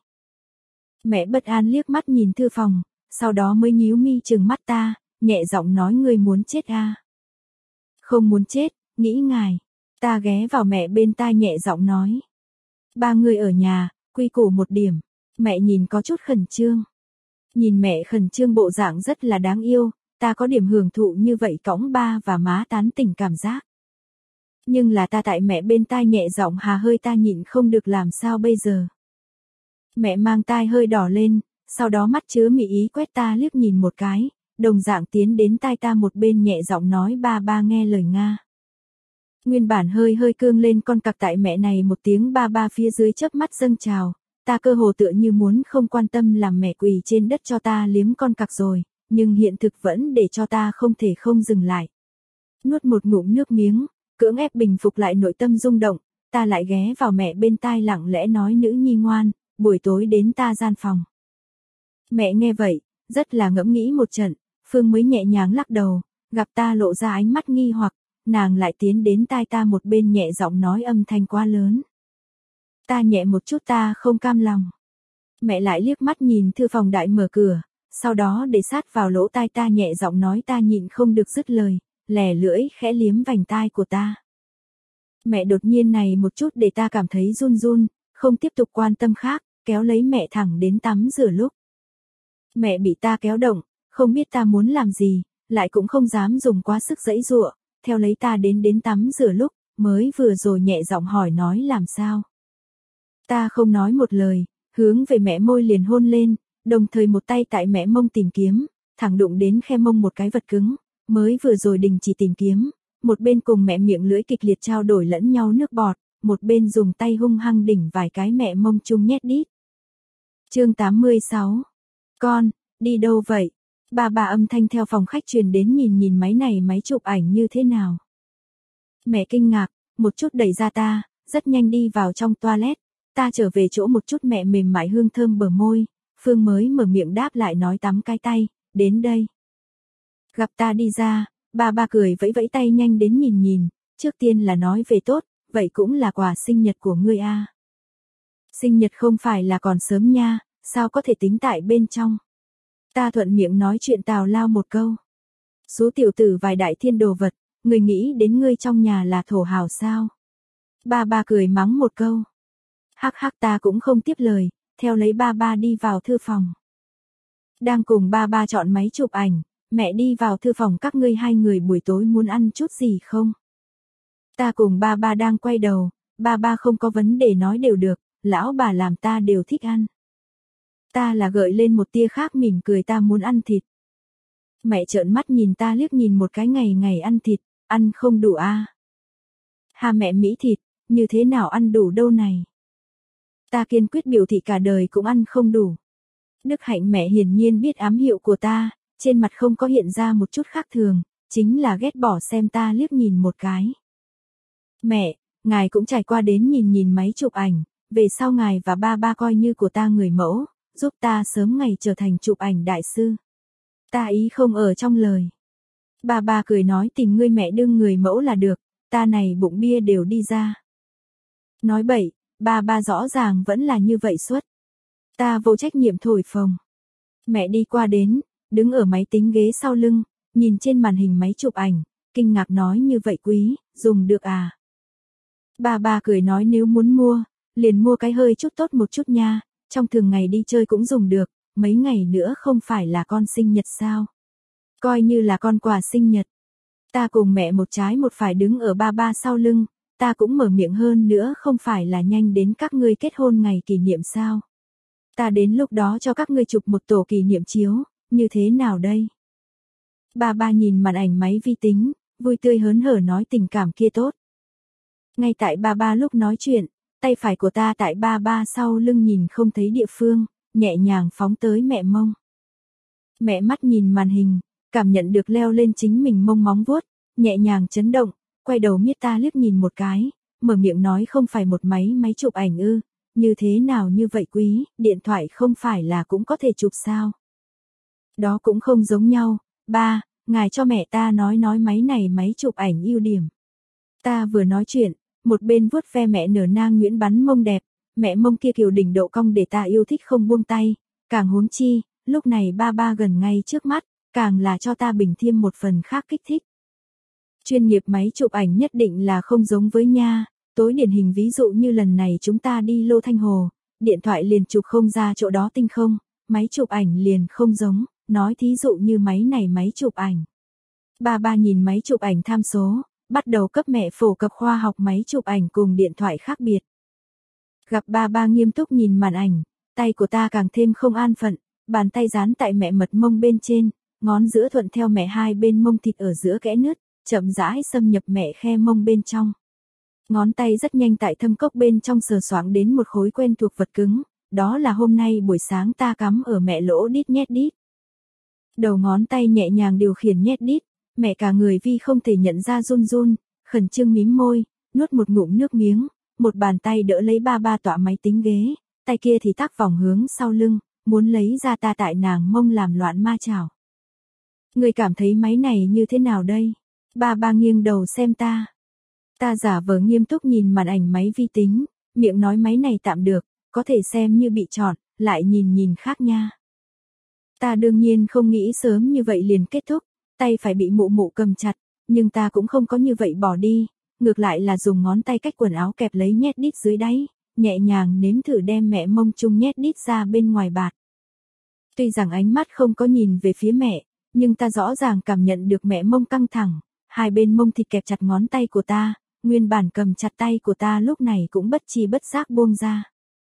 Mẹ bất an liếc mắt nhìn thư phòng, sau đó mới nhíu mi trừng mắt ta, nhẹ giọng nói ngươi muốn chết à? Không muốn chết, nghĩ ngài. Ta ghé vào mẹ bên tai nhẹ giọng nói. Ba người ở nhà, quy củ một điểm. Mẹ nhìn có chút khẩn trương. Nhìn mẹ khẩn trương bộ dạng rất là đáng yêu, ta có điểm hưởng thụ như vậy cõng ba và má tán tỉnh cảm giác. Nhưng là ta tại mẹ bên tai nhẹ giọng hà hơi ta nhịn không được làm sao bây giờ. Mẹ mang tai hơi đỏ lên, sau đó mắt chứa mị ý quét ta liếc nhìn một cái, đồng dạng tiến đến tai ta một bên nhẹ giọng nói ba ba nghe lời Nga. Nguyên bản hơi hơi cương lên con cặc tại mẹ này một tiếng ba ba phía dưới chớp mắt dâng trào, ta cơ hồ tựa như muốn không quan tâm làm mẹ quỳ trên đất cho ta liếm con cặc rồi, nhưng hiện thực vẫn để cho ta không thể không dừng lại. Nuốt một ngụm nước miếng, cưỡng ép bình phục lại nội tâm rung động, ta lại ghé vào mẹ bên tai lặng lẽ nói nữ nhi ngoan, buổi tối đến ta gian phòng. Mẹ nghe vậy, rất là ngẫm nghĩ một trận, Phương mới nhẹ nhàng lắc đầu, gặp ta lộ ra ánh mắt nghi hoặc, nàng lại tiến đến tai ta một bên nhẹ giọng nói âm thanh quá lớn. Ta nhẹ một chút ta không cam lòng. Mẹ lại liếc mắt nhìn thư phòng đại mở cửa, sau đó để sát vào lỗ tai ta nhẹ giọng nói ta nhịn không được dứt lời, lẻ lưỡi khẽ liếm vành tai của ta. Mẹ đột nhiên này một chút để ta cảm thấy run run, không tiếp tục quan tâm khác, kéo lấy mẹ thẳng đến tắm rửa lúc. Mẹ bị ta kéo động, không biết ta muốn làm gì, lại cũng không dám dùng quá sức giãy giụa, theo lấy ta đến đến tắm rửa lúc, mới vừa rồi nhẹ giọng hỏi nói làm sao. Ta không nói một lời, hướng về mẹ môi liền hôn lên, đồng thời một tay tại mẹ mông tìm kiếm, thẳng đụng đến khe mông một cái vật cứng, mới vừa rồi đình chỉ tìm kiếm, một bên cùng mẹ miệng lưỡi kịch liệt trao đổi lẫn nhau nước bọt, một bên dùng tay hung hăng đỉnh vài cái mẹ mông chung nhét đít. Chương tám mươi sáu. Con, đi đâu vậy? Bà bà âm thanh theo phòng khách truyền đến nhìn nhìn máy này máy chụp ảnh như thế nào. Mẹ kinh ngạc, một chút đẩy ra ta, rất nhanh đi vào trong toilet. Ta trở về chỗ một chút mẹ mềm mại hương thơm bờ môi, Phương mới mở miệng đáp lại nói tắm cái tay, đến đây. Gặp ta đi ra, bà bà cười vẫy vẫy tay nhanh đến nhìn nhìn, trước tiên là nói về tốt, vậy cũng là quà sinh nhật của ngươi a. Sinh nhật không phải là còn sớm nha, sao có thể tính tại bên trong. Ta thuận miệng nói chuyện tào lao một câu. Số tiểu tử vài đại thiên đồ vật, người nghĩ đến ngươi trong nhà là thổ hào sao? Ba ba cười mắng một câu. Hắc hắc ta cũng không tiếp lời, theo lấy ba ba đi vào thư phòng. Đang cùng ba ba chọn máy chụp ảnh, mẹ đi vào thư phòng các ngươi hai người buổi tối muốn ăn chút gì không? Ta cùng ba ba đang quay đầu, ba ba không có vấn đề nói đều được, lão bà làm ta đều thích ăn. Ta là gợi lên một tia khác mỉm cười ta muốn ăn thịt. Mẹ trợn mắt nhìn ta liếc nhìn một cái ngày ngày ăn thịt, ăn không đủ à. Hà mẹ Mỹ thịt, như thế nào ăn đủ đâu này. Ta kiên quyết biểu thị cả đời cũng ăn không đủ. Đức Hạnh mẹ hiển nhiên biết ám hiệu của ta, trên mặt không có hiện ra một chút khác thường, chính là ghét bỏ xem ta liếc nhìn một cái. Mẹ, ngài cũng trải qua đến nhìn nhìn máy chụp ảnh, về sau ngài và ba ba coi như của ta người mẫu, giúp ta sớm ngày trở thành chụp ảnh đại sư. Ta ý không ở trong lời. Ba ba cười nói tìm ngươi mẹ đương người mẫu là được, ta này bụng bia đều đi ra. Nói bậy, ba ba rõ ràng vẫn là như vậy suốt. Ta vô trách nhiệm thổi phồng. Mẹ đi qua đến, đứng ở máy tính ghế sau lưng, nhìn trên màn hình máy chụp ảnh, kinh ngạc nói như vậy quý, dùng được à? Ba ba cười nói nếu muốn mua, liền mua cái hơi chút tốt một chút nha, trong thường ngày đi chơi cũng dùng được, mấy ngày nữa không phải là con sinh nhật sao? Coi như là con quà sinh nhật. Ta cùng mẹ một trái một phải đứng ở ba ba sau lưng, ta cũng mở miệng hơn nữa không phải là nhanh đến các ngươi kết hôn ngày kỷ niệm sao? Ta đến lúc đó cho các ngươi chụp một tổ kỷ niệm chiếu, như thế nào đây? Ba ba nhìn màn ảnh máy vi tính, vui tươi hớn hở nói tình cảm kia tốt. Ngay tại ba ba lúc nói chuyện, tay phải của ta tại ba ba sau lưng nhìn không thấy địa phương, nhẹ nhàng phóng tới mẹ mông. Mẹ mắt nhìn màn hình, cảm nhận được leo lên chính mình mông móng vuốt, nhẹ nhàng chấn động, quay đầu miết ta liếc nhìn một cái, mở miệng nói không phải một máy máy chụp ảnh ư, như thế nào như vậy quý, điện thoại không phải là cũng có thể chụp sao? Đó cũng không giống nhau, ba, ngài cho mẹ ta nói nói máy này máy chụp ảnh ưu điểm. Ta vừa nói chuyện, một bên vuốt ve mẹ nở nang nhuyễn bắn mông đẹp, mẹ mông kia kiều đỉnh độ cong để ta yêu thích không buông tay, càng huống chi, lúc này ba ba gần ngay trước mắt, càng là cho ta bình thêm một phần khác kích thích. Chuyên nghiệp máy chụp ảnh nhất định là không giống với nha, tối điển hình ví dụ như lần này chúng ta đi Lô Thanh Hồ, điện thoại liền chụp không ra chỗ đó tinh không, máy chụp ảnh liền không giống, nói thí dụ như máy này máy chụp ảnh. Ba ba nhìn máy chụp ảnh tham số, bắt đầu cấp mẹ phổ cập khoa học máy chụp ảnh cùng điện thoại khác biệt. Gặp ba ba nghiêm túc nhìn màn ảnh, tay của ta càng thêm không an phận, bàn tay dán tại mẹ mật mông bên trên, ngón giữa thuận theo mẹ hai bên mông thịt ở giữa kẽ nứt, chậm rãi xâm nhập mẹ khe mông bên trong. Ngón tay rất nhanh tại thâm cốc bên trong sờ soạng đến một khối quen thuộc vật cứng, đó là hôm nay buổi sáng ta cắm ở mẹ lỗ đít nhét đít. Đầu ngón tay nhẹ nhàng điều khiển nhét đít, mẹ cả người vi không thể nhận ra run run, khẩn trương mím môi, nuốt một ngụm nước miếng, một bàn tay đỡ lấy ba ba tọa máy tính ghế, tay kia thì tác vòng hướng sau lưng, muốn lấy ra ta tại nàng mông làm loạn ma chảo. Người cảm thấy máy này như thế nào đây? Ba ba nghiêng đầu xem ta. Ta giả vờ nghiêm túc nhìn màn ảnh máy vi tính, miệng nói máy này tạm được, có thể xem như bị chọn, lại nhìn nhìn khác nha. Ta đương nhiên không nghĩ sớm như vậy liền kết thúc, tay phải bị mụ mụ cầm chặt, nhưng ta cũng không có như vậy bỏ đi, ngược lại là dùng ngón tay cách quần áo kẹp lấy nhét đít dưới đáy, nhẹ nhàng nếm thử đem mẹ mông chung nhét đít ra bên ngoài bạt. Tuy rằng ánh mắt không có nhìn về phía mẹ, nhưng ta rõ ràng cảm nhận được mẹ mông căng thẳng, hai bên mông thịt kẹp chặt ngón tay của ta, nguyên bản cầm chặt tay của ta lúc này cũng bất chi bất giác buông ra.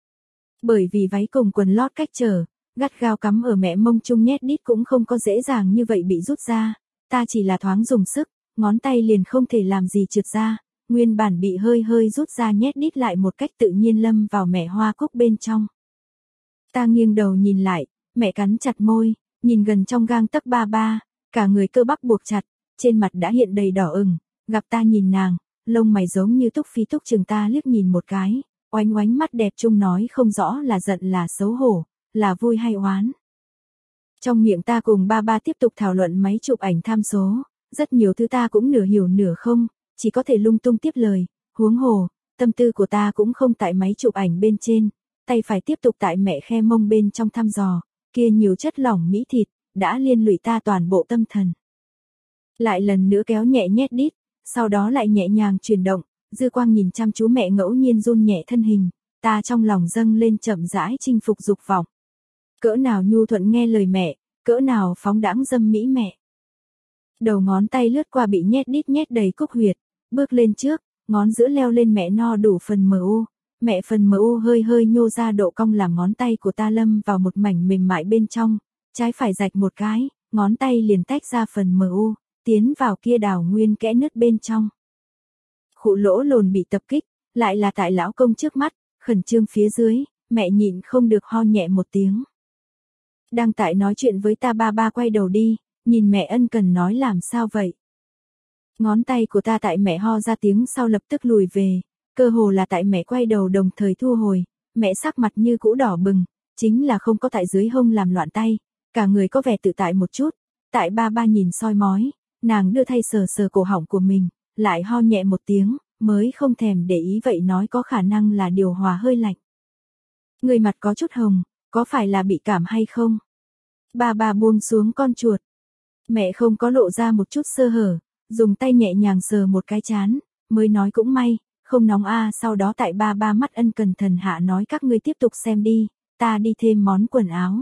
Bởi vì váy cùng quần lót cách trở, gắt gao cắm ở mẹ mông chung nhét đít cũng không có dễ dàng như vậy bị rút ra, ta chỉ là thoáng dùng sức, ngón tay liền không thể làm gì trượt ra, nguyên bản bị hơi hơi rút ra nhét đít lại một cách tự nhiên lâm vào mẹ hoa cúc bên trong. Ta nghiêng đầu nhìn lại, mẹ cắn chặt môi, nhìn gần trong gang tấc ba ba, cả người cơ bắp buộc chặt, trên mặt đã hiện đầy đỏ ửng, gặp ta nhìn nàng, lông mày giống như túc phi túc chừng ta liếc nhìn một cái, oánh oánh mắt đẹp chung nói không rõ là giận là xấu hổ, là vui hay oán. Trong miệng ta cùng ba ba tiếp tục thảo luận máy chụp ảnh tham số, rất nhiều thứ ta cũng nửa hiểu nửa không, chỉ có thể lung tung tiếp lời, huống hồ, tâm tư của ta cũng không tại máy chụp ảnh bên trên, tay phải tiếp tục tại mẹ khe mông bên trong thăm dò, kia nhiều chất lỏng mỹ thịt, đã liên lụy ta toàn bộ tâm thần. Lại lần nữa kéo nhẹ nhét đít, sau đó lại nhẹ nhàng chuyển động, dư quang nhìn chăm chú mẹ ngẫu nhiên run nhẹ thân hình, ta trong lòng dâng lên chậm rãi chinh phục dục vọng. Cỡ nào nhu thuận nghe lời mẹ, cỡ nào phóng đãng dâm mỹ mẹ. Đầu ngón tay lướt qua bị nhét đít nhét đầy cúc huyệt, bước lên trước, ngón giữa leo lên mẹ no đủ phần mờ u, mẹ phần mờ u hơi hơi nhô ra độ cong làm ngón tay của ta lâm vào một mảnh mềm mại bên trong, trái phải rạch một cái, ngón tay liền tách ra phần mờ u, tiến vào kia đào nguyên kẽ nứt bên trong. Khụ lỗ lồn bị tập kích, lại là tại lão công trước mắt, khẩn trương phía dưới, mẹ nhịn không được ho nhẹ một tiếng. Đang tại nói chuyện với ta ba ba quay đầu đi, nhìn mẹ ân cần nói làm sao vậy. Ngón tay của ta tại mẹ ho ra tiếng sau lập tức lùi về, cơ hồ là tại mẹ quay đầu đồng thời thu hồi, mẹ sắc mặt như cũ đỏ bừng, chính là không có tại dưới hông làm loạn tay, cả người có vẻ tự tại một chút, tại ba ba nhìn soi mói, nàng đưa thay sờ sờ cổ họng của mình, lại ho nhẹ một tiếng, mới không thèm để ý vậy nói có khả năng là điều hòa hơi lạnh. Người mặt có chút hồng, có phải là bị cảm hay không? Ba ba buông xuống con chuột. Mẹ không có lộ ra một chút sơ hở, dùng tay nhẹ nhàng sờ một cái chán, mới nói cũng may, không nóng a à, sau đó tại ba ba mắt ân cần thần hạ nói các ngươi tiếp tục xem đi, ta đi thêm món quần áo.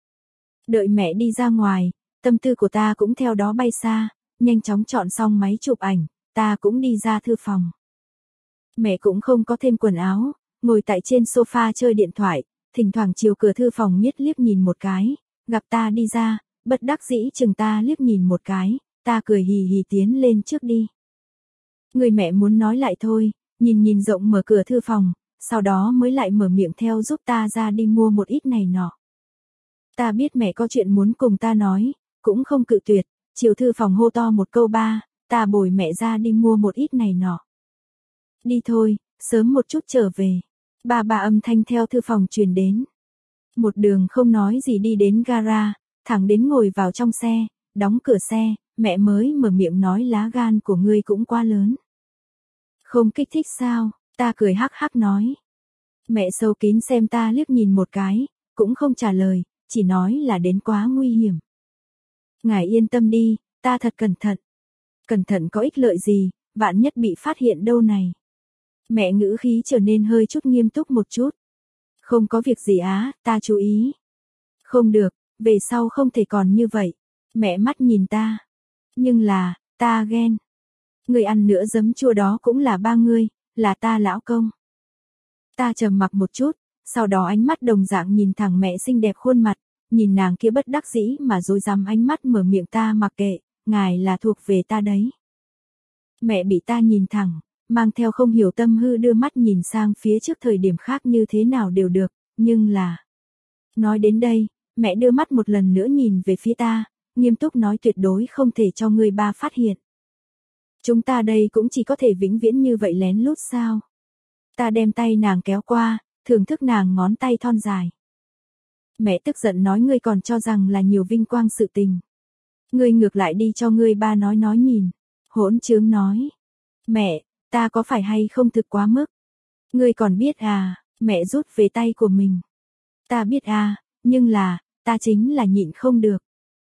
Đợi mẹ đi ra ngoài, tâm tư của ta cũng theo đó bay xa, nhanh chóng chọn xong máy chụp ảnh, ta cũng đi ra thư phòng. Mẹ cũng không có thêm quần áo, ngồi tại trên sofa chơi điện thoại, thỉnh thoảng chiều cửa thư phòng miết liếc nhìn một cái, gặp ta đi ra, bất đắc dĩ chừng ta liếc nhìn một cái, ta cười hì hì tiến lên trước đi. Người mẹ muốn nói lại thôi, nhìn nhìn rộng mở cửa thư phòng, sau đó mới lại mở miệng theo giúp ta ra đi mua một ít này nọ. Ta biết mẹ có chuyện muốn cùng ta nói, cũng không cự tuyệt, chiều thư phòng hô to một câu ba, ta bồi mẹ ra đi mua một ít này nọ. Đi thôi, sớm một chút trở về. Ba ba âm thanh theo thư phòng truyền đến. Một đường không nói gì đi đến gara, thẳng đến ngồi vào trong xe, đóng cửa xe, mẹ mới mở miệng nói lá gan của ngươi cũng quá lớn. Không kích thích sao, ta cười hắc hắc nói. Mẹ sâu kín xem ta liếc nhìn một cái, cũng không trả lời, chỉ nói là đến quá nguy hiểm. Ngài yên tâm đi, ta thật cẩn thận. Cẩn thận có ích lợi gì, vạn nhất bị phát hiện đâu này. Mẹ ngữ khí trở nên hơi chút nghiêm túc một chút. Không có việc gì á, ta chú ý. Không được, về sau không thể còn như vậy. Mẹ mắt nhìn ta. Nhưng là, ta ghen. Người ăn nữa giấm chua đó cũng là ba ngươi, là ta lão công. Ta trầm mặc một chút, sau đó ánh mắt đồng dạng nhìn thẳng mẹ xinh đẹp khuôn mặt, nhìn nàng kia bất đắc dĩ mà rối rắm ánh mắt mở miệng ta mặc kệ, ngài là thuộc về ta đấy. Mẹ bị ta nhìn thẳng, mang theo không hiểu tâm hư đưa mắt nhìn sang phía trước thời điểm khác như thế nào đều được, nhưng là... Nói đến đây, mẹ đưa mắt một lần nữa nhìn về phía ta, nghiêm túc nói tuyệt đối không thể cho người ba phát hiện. Chúng ta đây cũng chỉ có thể vĩnh viễn như vậy lén lút sao. Ta đem tay nàng kéo qua, thưởng thức nàng ngón tay thon dài. Mẹ tức giận nói ngươi còn cho rằng là nhiều vinh quang sự tình. Ngươi ngược lại đi cho ngươi ba nói nói nhìn. Hỗn trướng nói. Mẹ, ta có phải hay không thực quá mức? Ngươi còn biết à, mẹ rút về tay của mình. Ta biết à, nhưng là, ta chính là nhịn không được.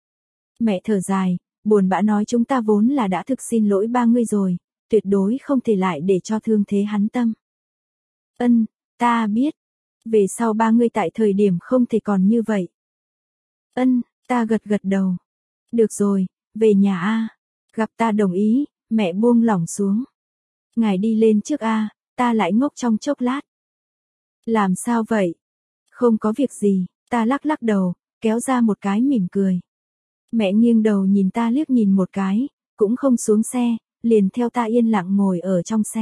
Mẹ thở dài, buồn bã nói chúng ta vốn là đã thực xin lỗi ba ngươi rồi, tuyệt đối không thể lại để cho thương thế hắn tâm. Ân, ta biết. Về sau ba ngươi tại thời điểm không thể còn như vậy. Ân, ta gật gật đầu. Được rồi, về nhà a. Gặp ta đồng ý, mẹ buông lỏng xuống. Ngài đi lên trước a, ta lại ngốc trong chốc lát. Làm sao vậy? Không có việc gì, ta lắc lắc đầu, kéo ra một cái mỉm cười. Mẹ nghiêng đầu nhìn ta liếc nhìn một cái, cũng không xuống xe, liền theo ta yên lặng ngồi ở trong xe.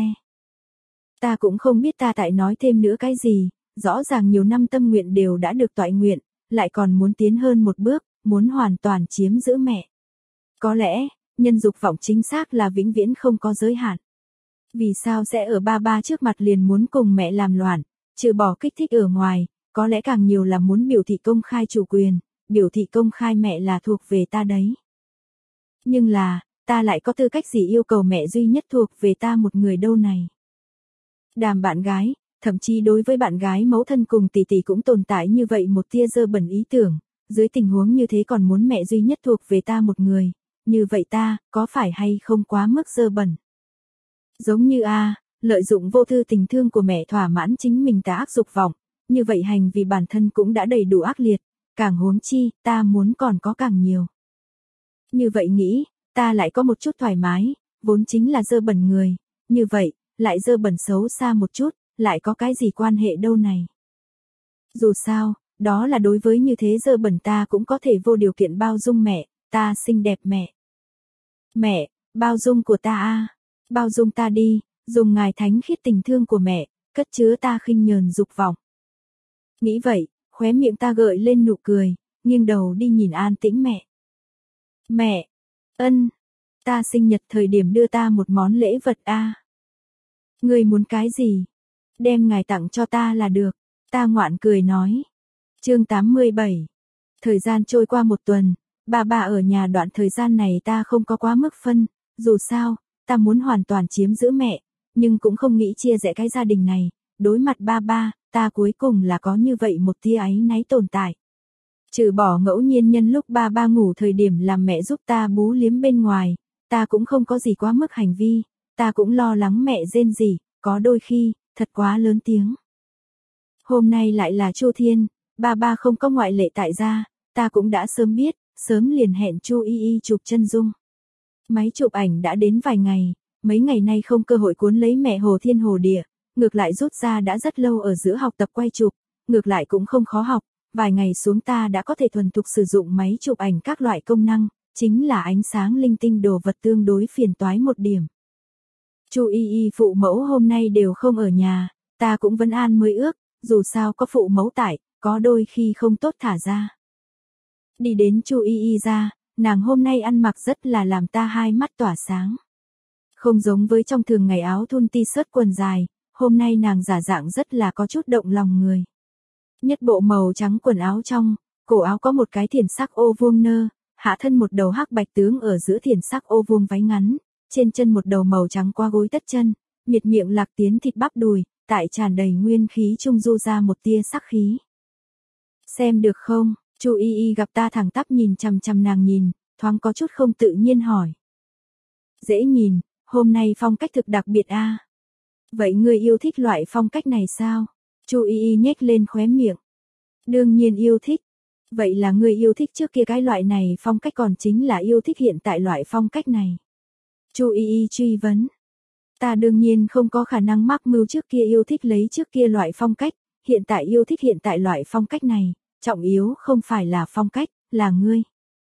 Ta cũng không biết ta tại nói thêm nữa cái gì, rõ ràng nhiều năm tâm nguyện đều đã được toại nguyện, lại còn muốn tiến hơn một bước, muốn hoàn toàn chiếm giữ mẹ. Có lẽ, nhân dục vọng chính xác là vĩnh viễn không có giới hạn. Vì sao sẽ ở ba ba trước mặt liền muốn cùng mẹ làm loạn, trừ bỏ kích thích ở ngoài, có lẽ càng nhiều là muốn biểu thị công khai chủ quyền, biểu thị công khai mẹ là thuộc về ta đấy. Nhưng là, ta lại có tư cách gì yêu cầu mẹ duy nhất thuộc về ta một người đâu này. Đàm bạn gái, thậm chí đối với bạn gái mẫu thân cùng tỷ tỷ cũng tồn tại như vậy một tia dơ bẩn ý tưởng, dưới tình huống như thế còn muốn mẹ duy nhất thuộc về ta một người, như vậy ta, có phải hay không quá mức dơ bẩn? Giống như a, lợi dụng vô tư tình thương của mẹ thỏa mãn chính mình tà ác dục vọng, như vậy hành vì bản thân cũng đã đầy đủ ác liệt, càng huống chi, ta muốn còn có càng nhiều. Như vậy nghĩ, ta lại có một chút thoải mái, vốn chính là dơ bẩn người, như vậy, lại dơ bẩn xấu xa một chút, lại có cái gì quan hệ đâu này. Dù sao, đó là đối với như thế dơ bẩn ta cũng có thể vô điều kiện bao dung mẹ, ta xinh đẹp mẹ. Mẹ, bao dung của ta a, bao dung ta đi, dùng ngài thánh khiết tình thương của mẹ, cất chứa ta khinh nhờn dục vọng. Nghĩ vậy, khóe miệng ta gợi lên nụ cười, nghiêng đầu đi nhìn an tĩnh mẹ. Mẹ, ân, ta sinh nhật thời điểm đưa ta một món lễ vật a. Ngươi muốn cái gì? Đem ngài tặng cho ta là được, ta ngoạn cười nói. Chương tám mươi bảy. Thời gian trôi qua một tuần, bà bà ở nhà đoạn thời gian này ta không có quá mức phân, dù sao, ta muốn hoàn toàn chiếm giữ mẹ, nhưng cũng không nghĩ chia rẽ cái gia đình này, đối mặt ba ba, ta cuối cùng là có như vậy một tia áy náy tồn tại. Trừ bỏ ngẫu nhiên nhân lúc ba ba ngủ thời điểm làm mẹ giúp ta bú liếm bên ngoài, ta cũng không có gì quá mức hành vi, ta cũng lo lắng mẹ rên rỉ, có đôi khi, thật quá lớn tiếng. Hôm nay lại là Chu Thiên, ba ba không có ngoại lệ tại gia, ta cũng đã sớm biết, sớm liền hẹn Chu Y Y chụp chân dung. Máy chụp ảnh đã đến vài ngày, mấy ngày nay không cơ hội cuốn lấy mẹ hồ thiên hồ địa, ngược lại rút ra đã rất lâu ở giữa học tập quay chụp, ngược lại cũng không khó học, vài ngày xuống ta đã có thể thuần thục sử dụng máy chụp ảnh các loại công năng, chính là ánh sáng linh tinh đồ vật tương đối phiền toái một điểm. Chu Y Y phụ mẫu hôm nay đều không ở nhà, ta cũng vẫn an mới ước, dù sao có phụ mẫu tại, có đôi khi không tốt thả ra. Đi đến Chu Y Y ra, nàng hôm nay ăn mặc rất là làm ta hai mắt tỏa sáng. Không giống với trong thường ngày áo thun t-shirt quần dài, hôm nay nàng giả dạng rất là có chút động lòng người. Nhất bộ màu trắng quần áo trong, cổ áo có một cái thiển sắc ô vuông nơ, hạ thân một đầu hắc bạch tướng ở giữa thiển sắc ô vuông váy ngắn, trên chân một đầu màu trắng qua gối tất chân, miệt miệng lạc tiến thịt bắp đùi, tại tràn đầy nguyên khí trung du ra một tia sắc khí. Xem được không? Chu Y Y gặp ta thẳng tắp nhìn chằm chằm nàng nhìn, thoáng có chút không tự nhiên hỏi. Dễ nhìn, hôm nay phong cách thực đặc biệt a. Vậy ngươi yêu thích loại phong cách này sao? Chu Y Y nhếch lên khóe miệng. Đương nhiên yêu thích. Vậy là ngươi yêu thích trước kia cái loại này phong cách còn chính là yêu thích hiện tại loại phong cách này. Chu Y Y truy vấn. Ta đương nhiên không có khả năng mắc mưu trước kia yêu thích lấy trước kia loại phong cách, hiện tại yêu thích hiện tại loại phong cách này, trọng yếu không phải là phong cách, là ngươi.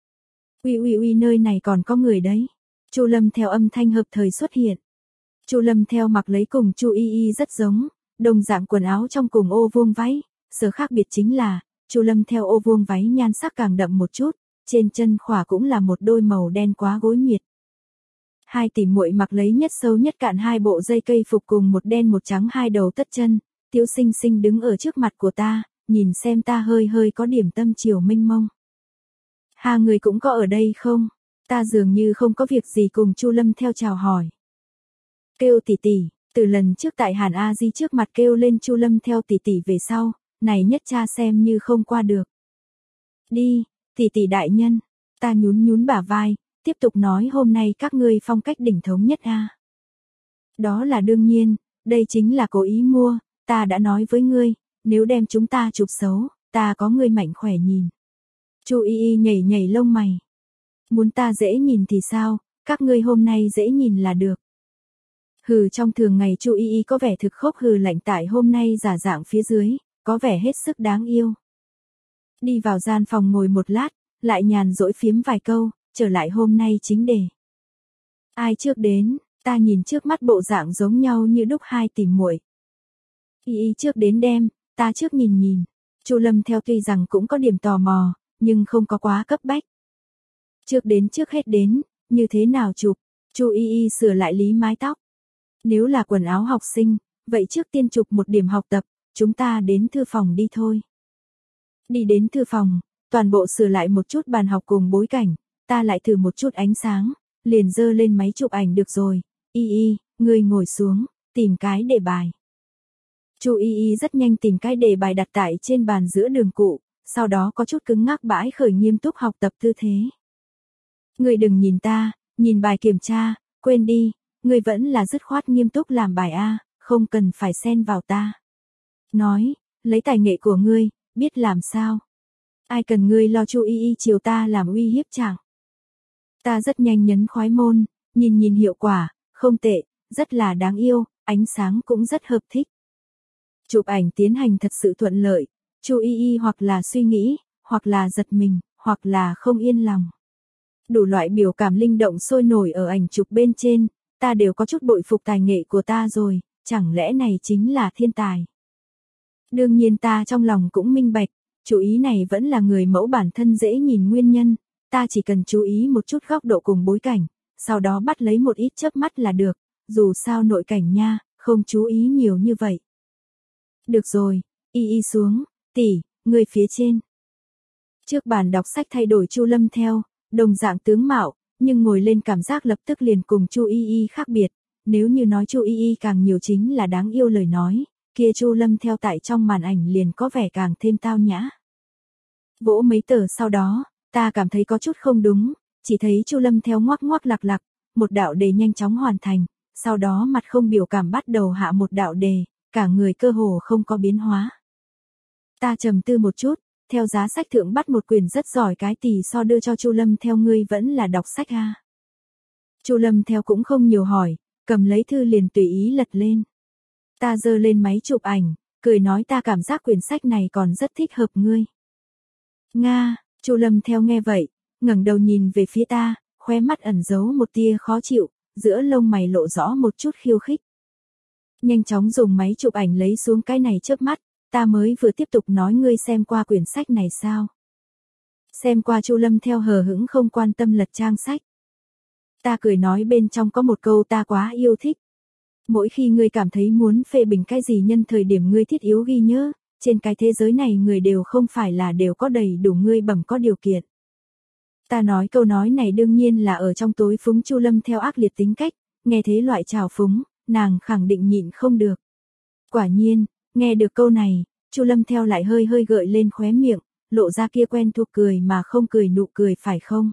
Uy uy uy nơi này còn có người đấy. Chu Lâm theo âm thanh hợp thời xuất hiện. Chu Lâm theo mặc lấy cùng Chu Y Y rất giống, đồng dạng quần áo trong cùng ô vuông váy, sở khác biệt chính là, Chu Lâm theo ô vuông váy nhan sắc càng đậm một chút, trên chân khỏa cũng là một đôi màu đen quá gối miệt. Hai tỷ muội mặc lấy nhất sâu nhất cạn hai bộ dây cây phục cùng một đen một trắng hai đầu tất chân, Tiếu Sinh Sinh đứng ở trước mặt của ta, nhìn xem ta hơi hơi có điểm tâm chiều mênh mông. Hai người cũng có ở đây không? Ta dường như không có việc gì cùng Chu Lâm theo chào hỏi. Kêu tỷ tỷ, từ lần trước tại Hàn A Di trước mặt kêu lên Chu Lâm theo tỷ tỷ về sau, này nhất cha xem như không qua được. Đi, tỷ tỷ đại nhân, ta nhún nhún bả vai, tiếp tục nói hôm nay các ngươi phong cách đỉnh thống nhất a. Đó là đương nhiên, đây chính là cố ý mua, ta đã nói với ngươi, nếu đem chúng ta chụp xấu, ta có ngươi mạnh khỏe nhìn. Chu Y Y nhảy nhảy lông mày. Muốn ta dễ nhìn thì sao, các ngươi hôm nay dễ nhìn là được. Hừ trong thường ngày Chu Y Y có vẻ thực khốc hừ lạnh tại hôm nay giả dạng phía dưới, có vẻ hết sức đáng yêu. Đi vào gian phòng ngồi một lát, lại nhàn dỗi phiếm vài câu, trở lại hôm nay chính đề. Ai trước đến, ta nhìn trước mắt bộ dạng giống nhau như đúc hai tỷ muội. Y Y trước đến đem, ta trước nhìn nhìn. Chu Lâm theo tuy rằng cũng có điểm tò mò, nhưng không có quá cấp bách. Trước đến trước hết đến, như thế nào chụp? Chu Y Y sửa lại lý mái tóc. Nếu là quần áo học sinh, vậy trước tiên chụp một điểm học tập, chúng ta đến thư phòng đi thôi. Đi đến thư phòng, toàn bộ sửa lại một chút bàn học cùng bối cảnh, ta lại thử một chút ánh sáng, liền dơ lên máy chụp ảnh được rồi. Y Y, ngươi ngồi xuống, tìm cái đề bài. Chu Y Y rất nhanh tìm cái đề bài đặt tại trên bàn giữa đường cụ, sau đó có chút cứng ngắc bãi khởi nghiêm túc học tập tư thế. Ngươi đừng nhìn ta, nhìn bài kiểm tra, quên đi, ngươi vẫn là dứt khoát nghiêm túc làm bài a, không cần phải xen vào ta. Nói, lấy tài nghệ của ngươi, biết làm sao. Ai cần ngươi lo chu y y chiều ta làm uy hiếp chẳng. Ta rất nhanh nhấn khói môn, nhìn nhìn hiệu quả, không tệ, rất là đáng yêu, ánh sáng cũng rất hợp thích. Chụp ảnh tiến hành thật sự thuận lợi, chu y y hoặc là suy nghĩ, hoặc là giật mình, hoặc là không yên lòng. Đủ loại biểu cảm linh động sôi nổi ở ảnh chụp bên trên, ta đều có chút bội phục tài nghệ của ta rồi, chẳng lẽ này chính là thiên tài. Đương nhiên ta trong lòng cũng minh bạch, chú ý này vẫn là người mẫu bản thân dễ nhìn nguyên nhân, ta chỉ cần chú ý một chút góc độ cùng bối cảnh, sau đó bắt lấy một ít chớp mắt là được, dù sao nội cảnh nha, không chú ý nhiều như vậy. Được rồi, y y xuống, tỷ, người phía trên. Trước bàn đọc sách thay đổi Chu Lâm theo, đồng dạng tướng mạo, nhưng ngồi lên cảm giác lập tức liền cùng Chu y y khác biệt, nếu như nói Chu y y càng nhiều chính là đáng yêu lời nói, kia Chu Lâm theo tại trong màn ảnh liền có vẻ càng thêm tao nhã. Vỗ mấy tờ sau đó, ta cảm thấy có chút không đúng, chỉ thấy Chu Lâm theo ngoắc ngoắc lặc lặc, một đạo đề nhanh chóng hoàn thành, sau đó mặt không biểu cảm bắt đầu hạ một đạo đề, cả người cơ hồ không có biến hóa. Ta trầm tư một chút, theo giá sách thượng bắt một quyển rất giỏi cái tỷ so đưa cho Chu Lâm theo ngươi vẫn là đọc sách a. Chu Lâm theo cũng không nhiều hỏi, cầm lấy thư liền tùy ý lật lên. Ta giơ lên máy chụp ảnh, cười nói ta cảm giác quyển sách này còn rất thích hợp ngươi. Nga, Chu Lâm theo nghe vậy, ngẩng đầu nhìn về phía ta, khóe mắt ẩn giấu một tia khó chịu, giữa lông mày lộ rõ một chút khiêu khích. Nhanh chóng dùng máy chụp ảnh lấy xuống cái này chớp mắt, ta mới vừa tiếp tục nói ngươi xem qua quyển sách này sao. Xem qua. Chu Lâm theo hờ hững không quan tâm lật trang sách. Ta cười nói bên trong có một câu ta quá yêu thích. Mỗi khi ngươi cảm thấy muốn phê bình cái gì nhân thời điểm ngươi thiết yếu ghi nhớ, trên cái thế giới này người đều không phải là đều có đầy đủ ngươi bẩm có điều kiện. Ta nói câu nói này đương nhiên là ở trong tối phúng Chu Lâm theo ác liệt tính cách, nghe thế loại trào phúng, nàng khẳng định nhịn không được. Quả nhiên, nghe được câu này, Chu Lâm theo lại hơi hơi gợi lên khóe miệng, lộ ra kia quen thuộc cười mà không cười nụ cười phải không?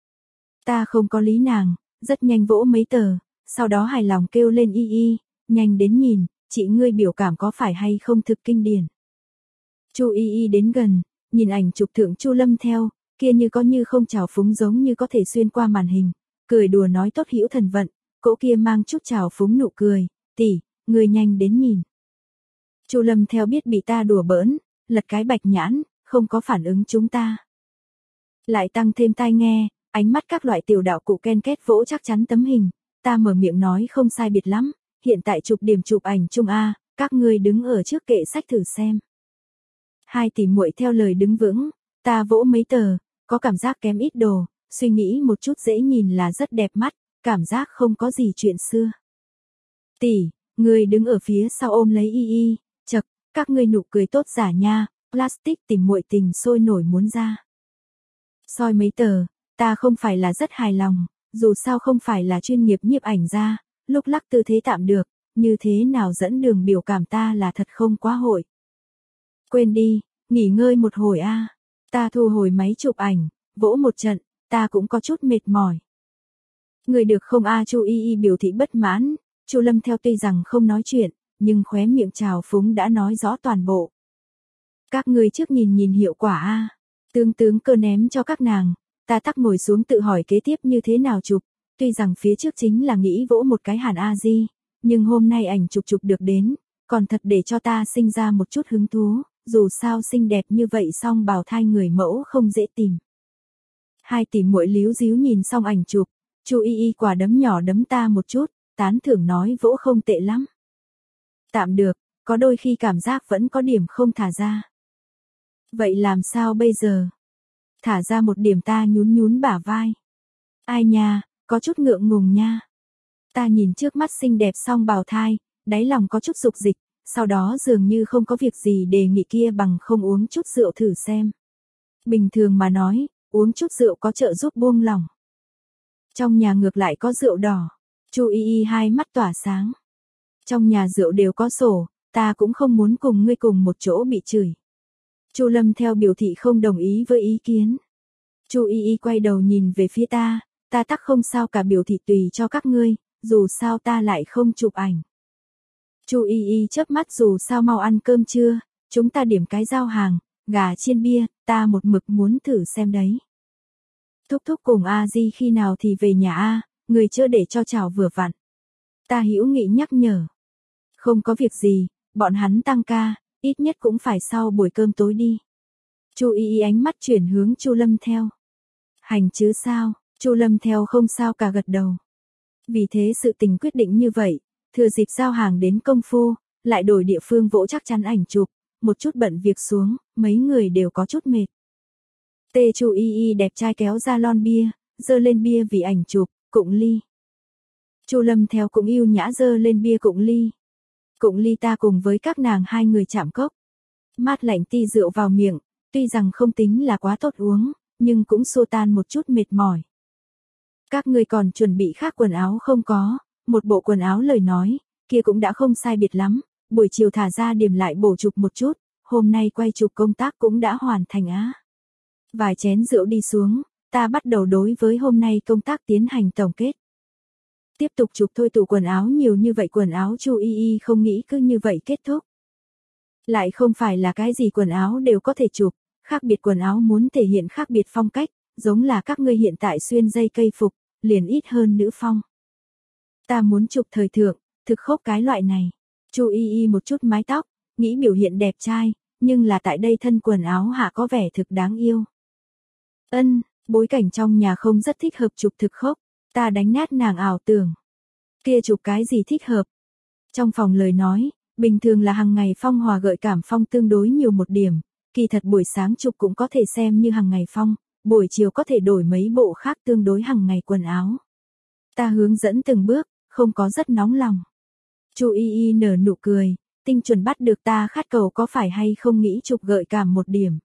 Ta không có lý nàng, rất nhanh vỗ mấy tờ, sau đó hài lòng kêu lên y y, nhanh đến nhìn, chị ngươi biểu cảm có phải hay không thực kinh điển. Chu y y đến gần, nhìn ảnh chụp thượng Chu Lâm theo, kia như có như không trào phúng giống như có thể xuyên qua màn hình, cười đùa nói tốt hữu thần vận, cỗ kia mang chút trào phúng nụ cười, tỷ, ngươi nhanh đến nhìn. Chu Lâm theo biết bị ta đùa bỡn, lật cái bạch nhãn, không có phản ứng chúng ta. Lại tăng thêm tai nghe, ánh mắt các loại tiểu đạo cụ ken két vỗ chắc chắn tấm hình, ta mở miệng nói không sai biệt lắm, hiện tại chụp điểm chụp ảnh chung A, các ngươi đứng ở trước kệ sách thử xem. Hai tỷ muội theo lời đứng vững, ta vỗ mấy tờ, có cảm giác kém ít đồ, suy nghĩ một chút dễ nhìn là rất đẹp mắt, cảm giác không có gì chuyện xưa. Tỷ, người đứng ở phía sau ôm lấy y y, chật, các ngươi nụ cười tốt giả nha, plastic tìm muội tình sôi nổi muốn ra. Soi mấy tờ, ta không phải là rất hài lòng, dù sao không phải là chuyên nghiệp nhiếp ảnh ra, lúc lắc tư thế tạm được, như thế nào dẫn đường biểu cảm ta là thật không quá hội. Quên đi, nghỉ ngơi một hồi a. Ta thu hồi máy chụp ảnh, vỗ một trận, ta cũng có chút mệt mỏi. Người được không a? Chu y y biểu thị bất mãn, Chu Lâm theo tuy rằng không nói chuyện, nhưng khóe miệng trào phúng đã nói rõ toàn bộ. Các ngươi trước nhìn nhìn hiệu quả a. Tương tướng cơ ném cho các nàng, ta tắc ngồi xuống tự hỏi kế tiếp như thế nào chụp, tuy rằng phía trước chính là nghĩ vỗ một cái Hàn A Di, nhưng hôm nay ảnh chụp chụp được đến, còn thật để cho ta sinh ra một chút hứng thú, dù sao xinh đẹp như vậy song bào thai người mẫu không dễ tìm. Hai tỷ muội líu díu nhìn xong ảnh chụp, Chu y y quả đấm nhỏ đấm ta một chút, tán thưởng nói vỗ không tệ lắm. Tạm được, có đôi khi cảm giác vẫn có điểm không thả ra. Vậy làm sao bây giờ? Thả ra một điểm. Ta nhún nhún bả vai. Ai nha, có chút ngượng ngùng nha. Ta nhìn trước mắt xinh đẹp song bào thai, đáy lòng có chút dục dịch, sau đó dường như không có việc gì đề nghị kia bằng không uống chút rượu thử xem. Bình thường mà nói, uống chút rượu có trợ giúp buông lỏng. Trong nhà ngược lại có rượu đỏ. Chu y y hai mắt tỏa sáng. Trong nhà rượu đều có sổ, ta cũng không muốn cùng ngươi cùng một chỗ bị chửi. Chu Lâm theo biểu thị không đồng ý với ý kiến. Chu y y quay đầu nhìn về phía ta, Ta tắc không sao cả, biểu thị tùy cho các ngươi, dù sao ta lại không chụp ảnh. Chu Y Y chớp mắt, dù sao mau ăn cơm trưa, chúng ta điểm cái giao hàng, gà chiên bia, ta một mực muốn thử xem đấy. Thúc thúc cùng A Di khi nào thì về nhà a, người chưa để cho chào vừa vặn. Ta hữu nghị nhắc nhở. Không có việc gì, bọn hắn tăng ca, ít nhất cũng phải sau buổi cơm tối đi. Chu Y Y ánh mắt chuyển hướng Chu Lâm Theo. Hành chứ sao? Chu Lâm Theo không sao cả, gật đầu. Vì thế sự tình quyết định như vậy, thừa dịp giao hàng đến công phu, lại đổi địa phương vỗ chắc chắn ảnh chụp, một chút bận việc xuống, mấy người đều có chút mệt. Tê Chu Y Y đẹp trai kéo ra lon bia, dơ lên bia vì ảnh chụp, cụng ly. Chu Lâm Theo cũng yêu nhã dơ lên bia cụng ly. Cụng ly ta cùng với các nàng hai người chạm cốc. Mát lạnh ti rượu vào miệng, tuy rằng không tính là quá tốt uống, nhưng cũng xua tan một chút mệt mỏi. Các ngươi còn chuẩn bị khác quần áo không? Có, một bộ quần áo lời nói, kia cũng đã không sai biệt lắm, buổi chiều thả ra điểm lại bổ chụp một chút, hôm nay quay chụp công tác cũng đã hoàn thành á. Vài chén rượu đi xuống, ta bắt đầu đối với hôm nay công tác tiến hành tổng kết. Tiếp tục chụp thôi, tủ quần áo nhiều như vậy quần áo Chu Y Y không nghĩ cứ như vậy kết thúc. Lại không phải là cái gì quần áo đều có thể chụp, khác biệt quần áo muốn thể hiện khác biệt phong cách, giống là các ngươi hiện tại xuyên dây cây phục, liền ít hơn nữ phong. Ta muốn chụp thời thượng, thực khốc cái loại này. Chu Y Y một chút mái tóc, nghĩ biểu hiện đẹp trai, nhưng là tại đây thân quần áo hạ có vẻ thực đáng yêu. Ân, bối cảnh trong nhà không rất thích hợp chụp thực khốc, ta đánh nát nàng ảo tưởng. Kia chụp cái gì thích hợp? Trong phòng lời nói, bình thường là hàng ngày phong hòa gợi cảm phong tương đối nhiều một điểm, kỳ thật buổi sáng chụp cũng có thể xem như hàng ngày phong, buổi chiều có thể đổi mấy bộ khác tương đối hàng ngày quần áo. Ta hướng dẫn từng bước, không có rất nóng lòng. Chu Y Y nở nụ cười, tinh chuẩn bắt được ta khát cầu có phải hay không nghĩ chụp gợi cảm một điểm.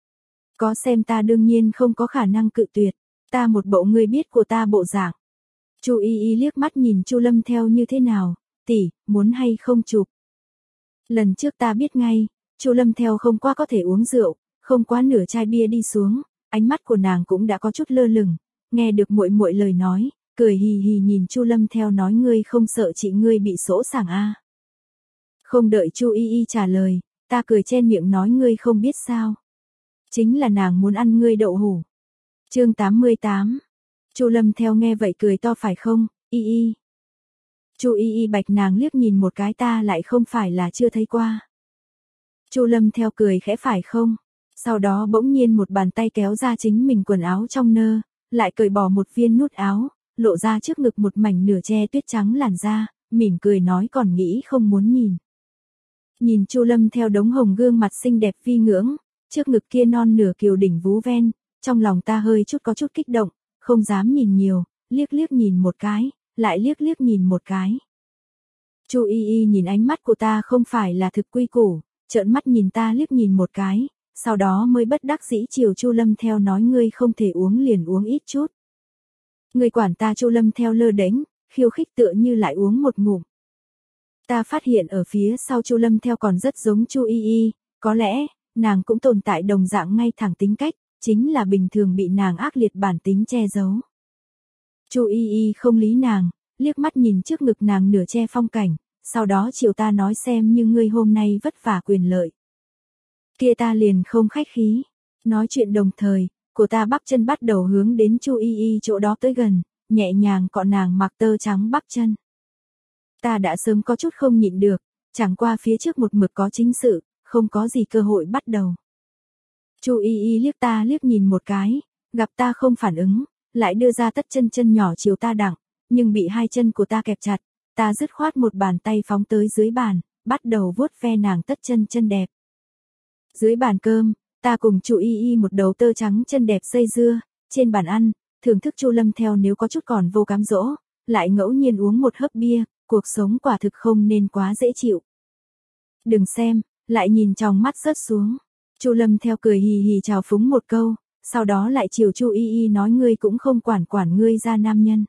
Có xem ta đương nhiên không có khả năng cự tuyệt, ta một bộ người biết của ta bộ dạng. Chu Y Y liếc mắt nhìn Chu Lâm Theo như thế nào, tỷ, muốn hay không chụp. Lần trước ta biết ngay, Chu Lâm Theo không qua có thể uống rượu, không quá nửa chai bia đi xuống, ánh mắt của nàng cũng đã có chút lơ lửng, nghe được muội muội lời nói, cười hì hì nhìn Chu Lâm Theo nói ngươi không sợ chị ngươi bị sỗ sàng a? À? Không đợi Chu Y Y trả lời, ta cười chen miệng nói ngươi không biết sao? Chính là nàng muốn ăn ngươi đậu hủ. Chương tám mươi tám. Chu Lâm Theo nghe vậy cười to phải không, Y Y. Chu Y Y bạch nàng liếc nhìn một cái, ta lại không phải là chưa thấy qua. Chu Lâm Theo cười khẽ phải không, sau đó bỗng nhiên một bàn tay kéo ra chính mình quần áo trong nơ, lại cởi bỏ một viên nút áo, lộ ra trước ngực một mảnh nửa che tuyết trắng làn da, mỉm cười nói còn nghĩ không muốn nhìn. Nhìn Chu Lâm Theo đống hồng gương mặt xinh đẹp vi ngưỡng, trước ngực kia non nửa kiều đỉnh vú ven, trong lòng ta hơi chút có chút kích động, không dám nhìn nhiều, liếc liếc nhìn một cái, lại liếc liếc nhìn một cái. Chu Y Y nhìn ánh mắt của ta không phải là thực quy củ, trợn mắt nhìn ta liếc nhìn một cái, sau đó mới bất đắc dĩ chiều Chu Lâm Theo nói ngươi không thể uống liền uống ít chút. Ngươi quản ta. Chu Lâm Theo lơ đễnh, khiêu khích tựa như lại uống một ngụm. Ta phát hiện ở phía sau Chu Lâm Theo còn rất giống Chu Y Y, có lẽ, nàng cũng tồn tại đồng dạng ngay thẳng tính cách, chính là bình thường bị nàng ác liệt bản tính che giấu. Chu Y Y không lý nàng, liếc mắt nhìn trước ngực nàng nửa che phong cảnh, sau đó chiều ta nói xem như ngươi hôm nay vất vả quyền lợi. Kia ta liền không khách khí, nói chuyện đồng thời, của ta bắp chân bắt đầu hướng đến Chu Y Y chỗ đó tới gần, nhẹ nhàng cọ nàng mặc tơ trắng bắp chân. Ta đã sớm có chút không nhịn được, chẳng qua phía trước một mực có chính sự, không có gì cơ hội bắt đầu. Chu Y Y liếc ta liếc nhìn một cái, gặp ta không phản ứng, lại đưa ra tất chân chân nhỏ chiều ta đặng, nhưng bị hai chân của ta kẹp chặt, ta dứt khoát một bàn tay phóng tới dưới bàn, bắt đầu vuốt ve nàng tất chân chân đẹp. Dưới bàn cơm, ta cùng Chu Y Y một đầu tơ trắng chân đẹp dây dưa, trên bàn ăn, thưởng thức Chu Lâm Theo nếu có chút còn vô cám dỗ, lại ngẫu nhiên uống một hớp bia, cuộc sống quả thực không nên quá dễ chịu. Đừng xem, lại nhìn trong mắt rớt xuống. Chu Lâm Theo cười hì hì chào phúng một câu, sau đó lại chiều Chu Y Y nói ngươi cũng không quản quản ngươi ra nam nhân.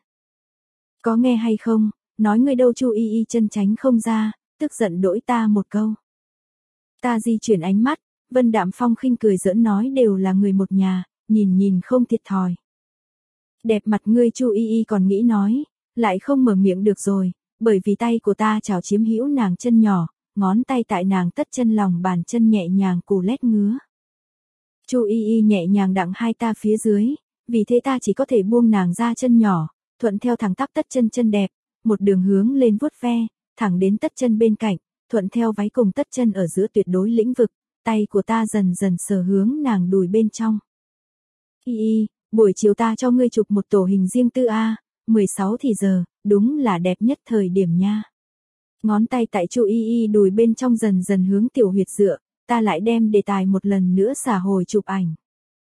Có nghe hay không, nói ngươi đâu. Chu Y Y chân tránh không ra, tức giận đỗi ta một câu. Ta di chuyển ánh mắt, Vân Đạm Phong khinh cười giỡn nói đều là người một nhà, nhìn nhìn không thiệt thòi. Đẹp mặt ngươi Chu Y Y còn nghĩ nói, lại không mở miệng được rồi, bởi vì tay của ta chảo chiếm hữu nàng chân nhỏ, ngón tay tại nàng tất chân lòng bàn chân nhẹ nhàng cù lét ngứa. Chu Y Y nhẹ nhàng đặng hai ta phía dưới, vì thế ta chỉ có thể buông nàng ra chân nhỏ, thuận theo thẳng tắp tất chân chân đẹp, một đường hướng lên vuốt ve, thẳng đến tất chân bên cạnh, thuận theo váy cùng tất chân ở giữa tuyệt đối lĩnh vực, tay của ta dần dần sờ hướng nàng đùi bên trong. Y Y, buổi chiều ta cho ngươi chụp một tổ hình riêng tư a, mười sáu thì giờ, đúng là đẹp nhất thời điểm nha. Ngón tay tại Chu Y Y đùi bên trong dần dần hướng tiểu huyệt dựa, ta lại đem đề tài một lần nữa xả hồi chụp ảnh.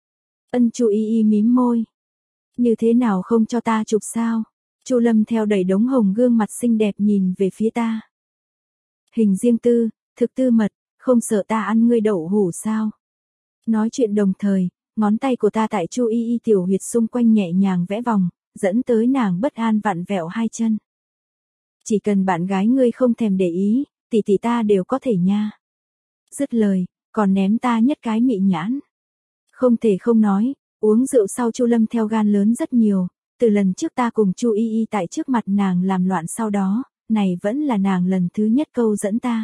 Ân Chu Y Y mím môi. Như thế nào không cho ta chụp sao? Chu Lâm theo đẩy đống hồng gương mặt xinh đẹp nhìn về phía ta. Hình riêng tư, thực tư mật, không sợ ta ăn ngươi đậu hủ sao? Nói chuyện đồng thời, ngón tay của ta tại Chu Y Y tiểu huyệt xung quanh nhẹ nhàng vẽ vòng, dẫn tới nàng bất an vặn vẹo hai chân. Chỉ cần bạn gái ngươi không thèm để ý, tỷ tỷ ta đều có thể nha. Dứt lời, còn ném ta nhất cái mị nhãn. Không thể không nói, uống rượu sau Chu Lâm theo gan lớn rất nhiều, từ lần trước ta cùng Chu Y Y tại trước mặt nàng làm loạn sau đó, này vẫn là nàng lần thứ nhất câu dẫn ta.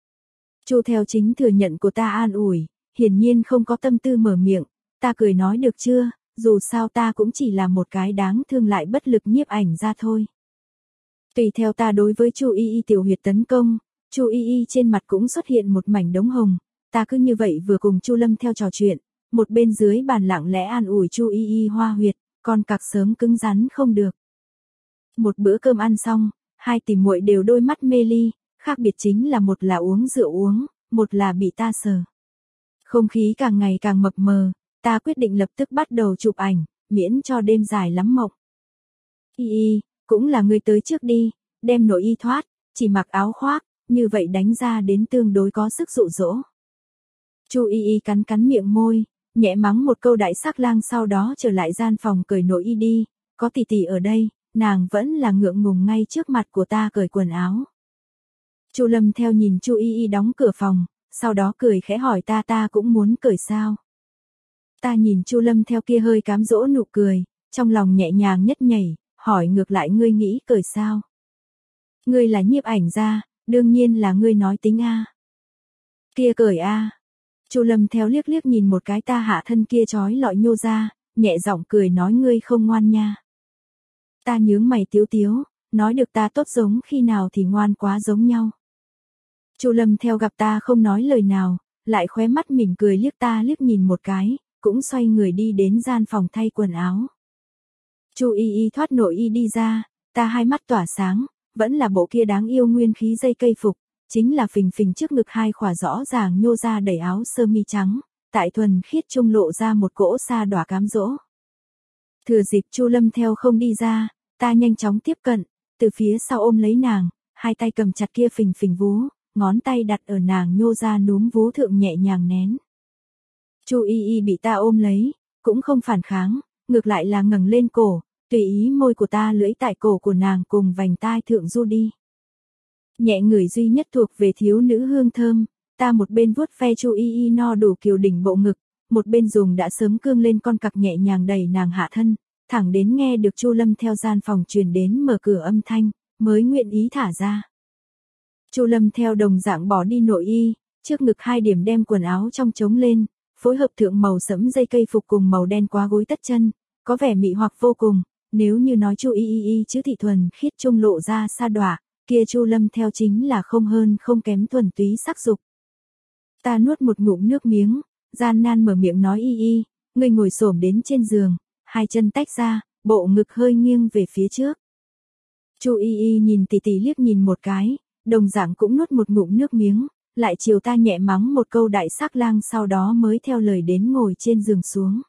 Chu theo chính thừa nhận của ta an ủi, hiển nhiên không có tâm tư mở miệng, ta cười nói được chưa, dù sao ta cũng chỉ là một cái đáng thương lại bất lực nhiếp ảnh ra thôi. Tùy theo ta đối với Chu Y Y tiểu huyệt tấn công, Chu Y Y trên mặt cũng xuất hiện một mảnh đống hồng, ta cứ như vậy vừa cùng Chu Lâm theo trò chuyện, một bên dưới bàn lặng lẽ an ủi Chu Y Y hoa huyệt, con cặc sớm cứng rắn không được. Một bữa cơm ăn xong, hai tỷ muội đều đôi mắt mê ly, khác biệt chính là một là uống rượu uống, một là bị ta sờ. Không khí càng ngày càng mập mờ, ta quyết định lập tức bắt đầu chụp ảnh, miễn cho đêm dài lắm mộng. Y Y, cũng là ngươi tới trước đi, đem nội y thoát, chỉ mặc áo khoác, như vậy đánh ra đến tương đối có sức dụ dỗ. Chu Y Y cắn cắn miệng môi, nhẹ mắng một câu đại sắc lang sau đó trở lại gian phòng cởi nội y đi, có tỷ tỷ ở đây, nàng vẫn là ngượng ngùng ngay trước mặt của ta cởi quần áo. Chu Lâm theo nhìn Chu Y Y đóng cửa phòng, sau đó cười khẽ hỏi ta ta cũng muốn cởi sao. Ta nhìn Chu Lâm theo kia hơi cám dỗ nụ cười, trong lòng nhẹ nhàng nhất nhảy, hỏi ngược lại ngươi nghĩ cởi sao. Ngươi là nhiếp ảnh gia, đương nhiên là ngươi nói tính a. Kia cởi a. Chu Lâm theo liếc liếc nhìn một cái ta hạ thân kia trói lọi nhô ra, nhẹ giọng cười nói ngươi không ngoan nha. Ta nhướng mày tiếu tiếu, nói được ta tốt giống khi nào thì ngoan quá giống nhau. Chu Lâm theo gặp ta không nói lời nào, lại khóe mắt mỉm cười liếc ta liếc nhìn một cái, cũng xoay người đi đến gian phòng thay quần áo. Chu Y Y thoát nội y đi ra, ta hai mắt tỏa sáng, vẫn là bộ kia đáng yêu nguyên khí dây cây phục, chính là phình phình trước ngực hai khỏa rõ ràng nhô ra đẩy áo sơ mi trắng, tại thuần khiết trung lộ ra một cỗ sa đọa cám dỗ. Thừa dịp Chu Lâm theo không đi ra, ta nhanh chóng tiếp cận, từ phía sau ôm lấy nàng, hai tay cầm chặt kia phình phình vú, ngón tay đặt ở nàng nhô ra núm vú thượng nhẹ nhàng nén. Chu Y Y bị ta ôm lấy, cũng không phản kháng, ngược lại là ngẩng lên cổ, tùy ý môi của ta lưỡi tại cổ của nàng cùng vành tai thượng du đi. Nhẹ người duy nhất thuộc về thiếu nữ hương thơm, ta một bên vuốt ve Chu Y Y no đủ kiều đỉnh bộ ngực, một bên dùng đã sớm cương lên con cặc nhẹ nhàng đẩy nàng hạ thân, thẳng đến nghe được Chu Lâm theo gian phòng truyền đến mở cửa âm thanh, mới nguyện ý thả ra. Chu Lâm theo đồng dạng bỏ đi nội y, trước ngực hai điểm đem quần áo trong trống lên, phối hợp thượng màu sẫm dây cây phục cùng màu đen quá gối tất chân, có vẻ mị hoặc vô cùng, nếu như nói Chu Y Y Y chứ thị thuần khiết trung lộ ra sa đọa, kia Chu Lâm theo chính là không hơn không kém thuần túy sắc dục. Ta nuốt một ngụm nước miếng, gian nan mở miệng nói Y Y, ngươi ngồi xổm đến trên giường, hai chân tách ra, bộ ngực hơi nghiêng về phía trước. Chu Y Y nhìn tỷ tỷ liếc nhìn một cái, đồng dạng cũng nuốt một ngụm nước miếng, lại chiều ta nhẹ mắng một câu đại sắc lang sau đó mới theo lời đến ngồi trên giường xuống.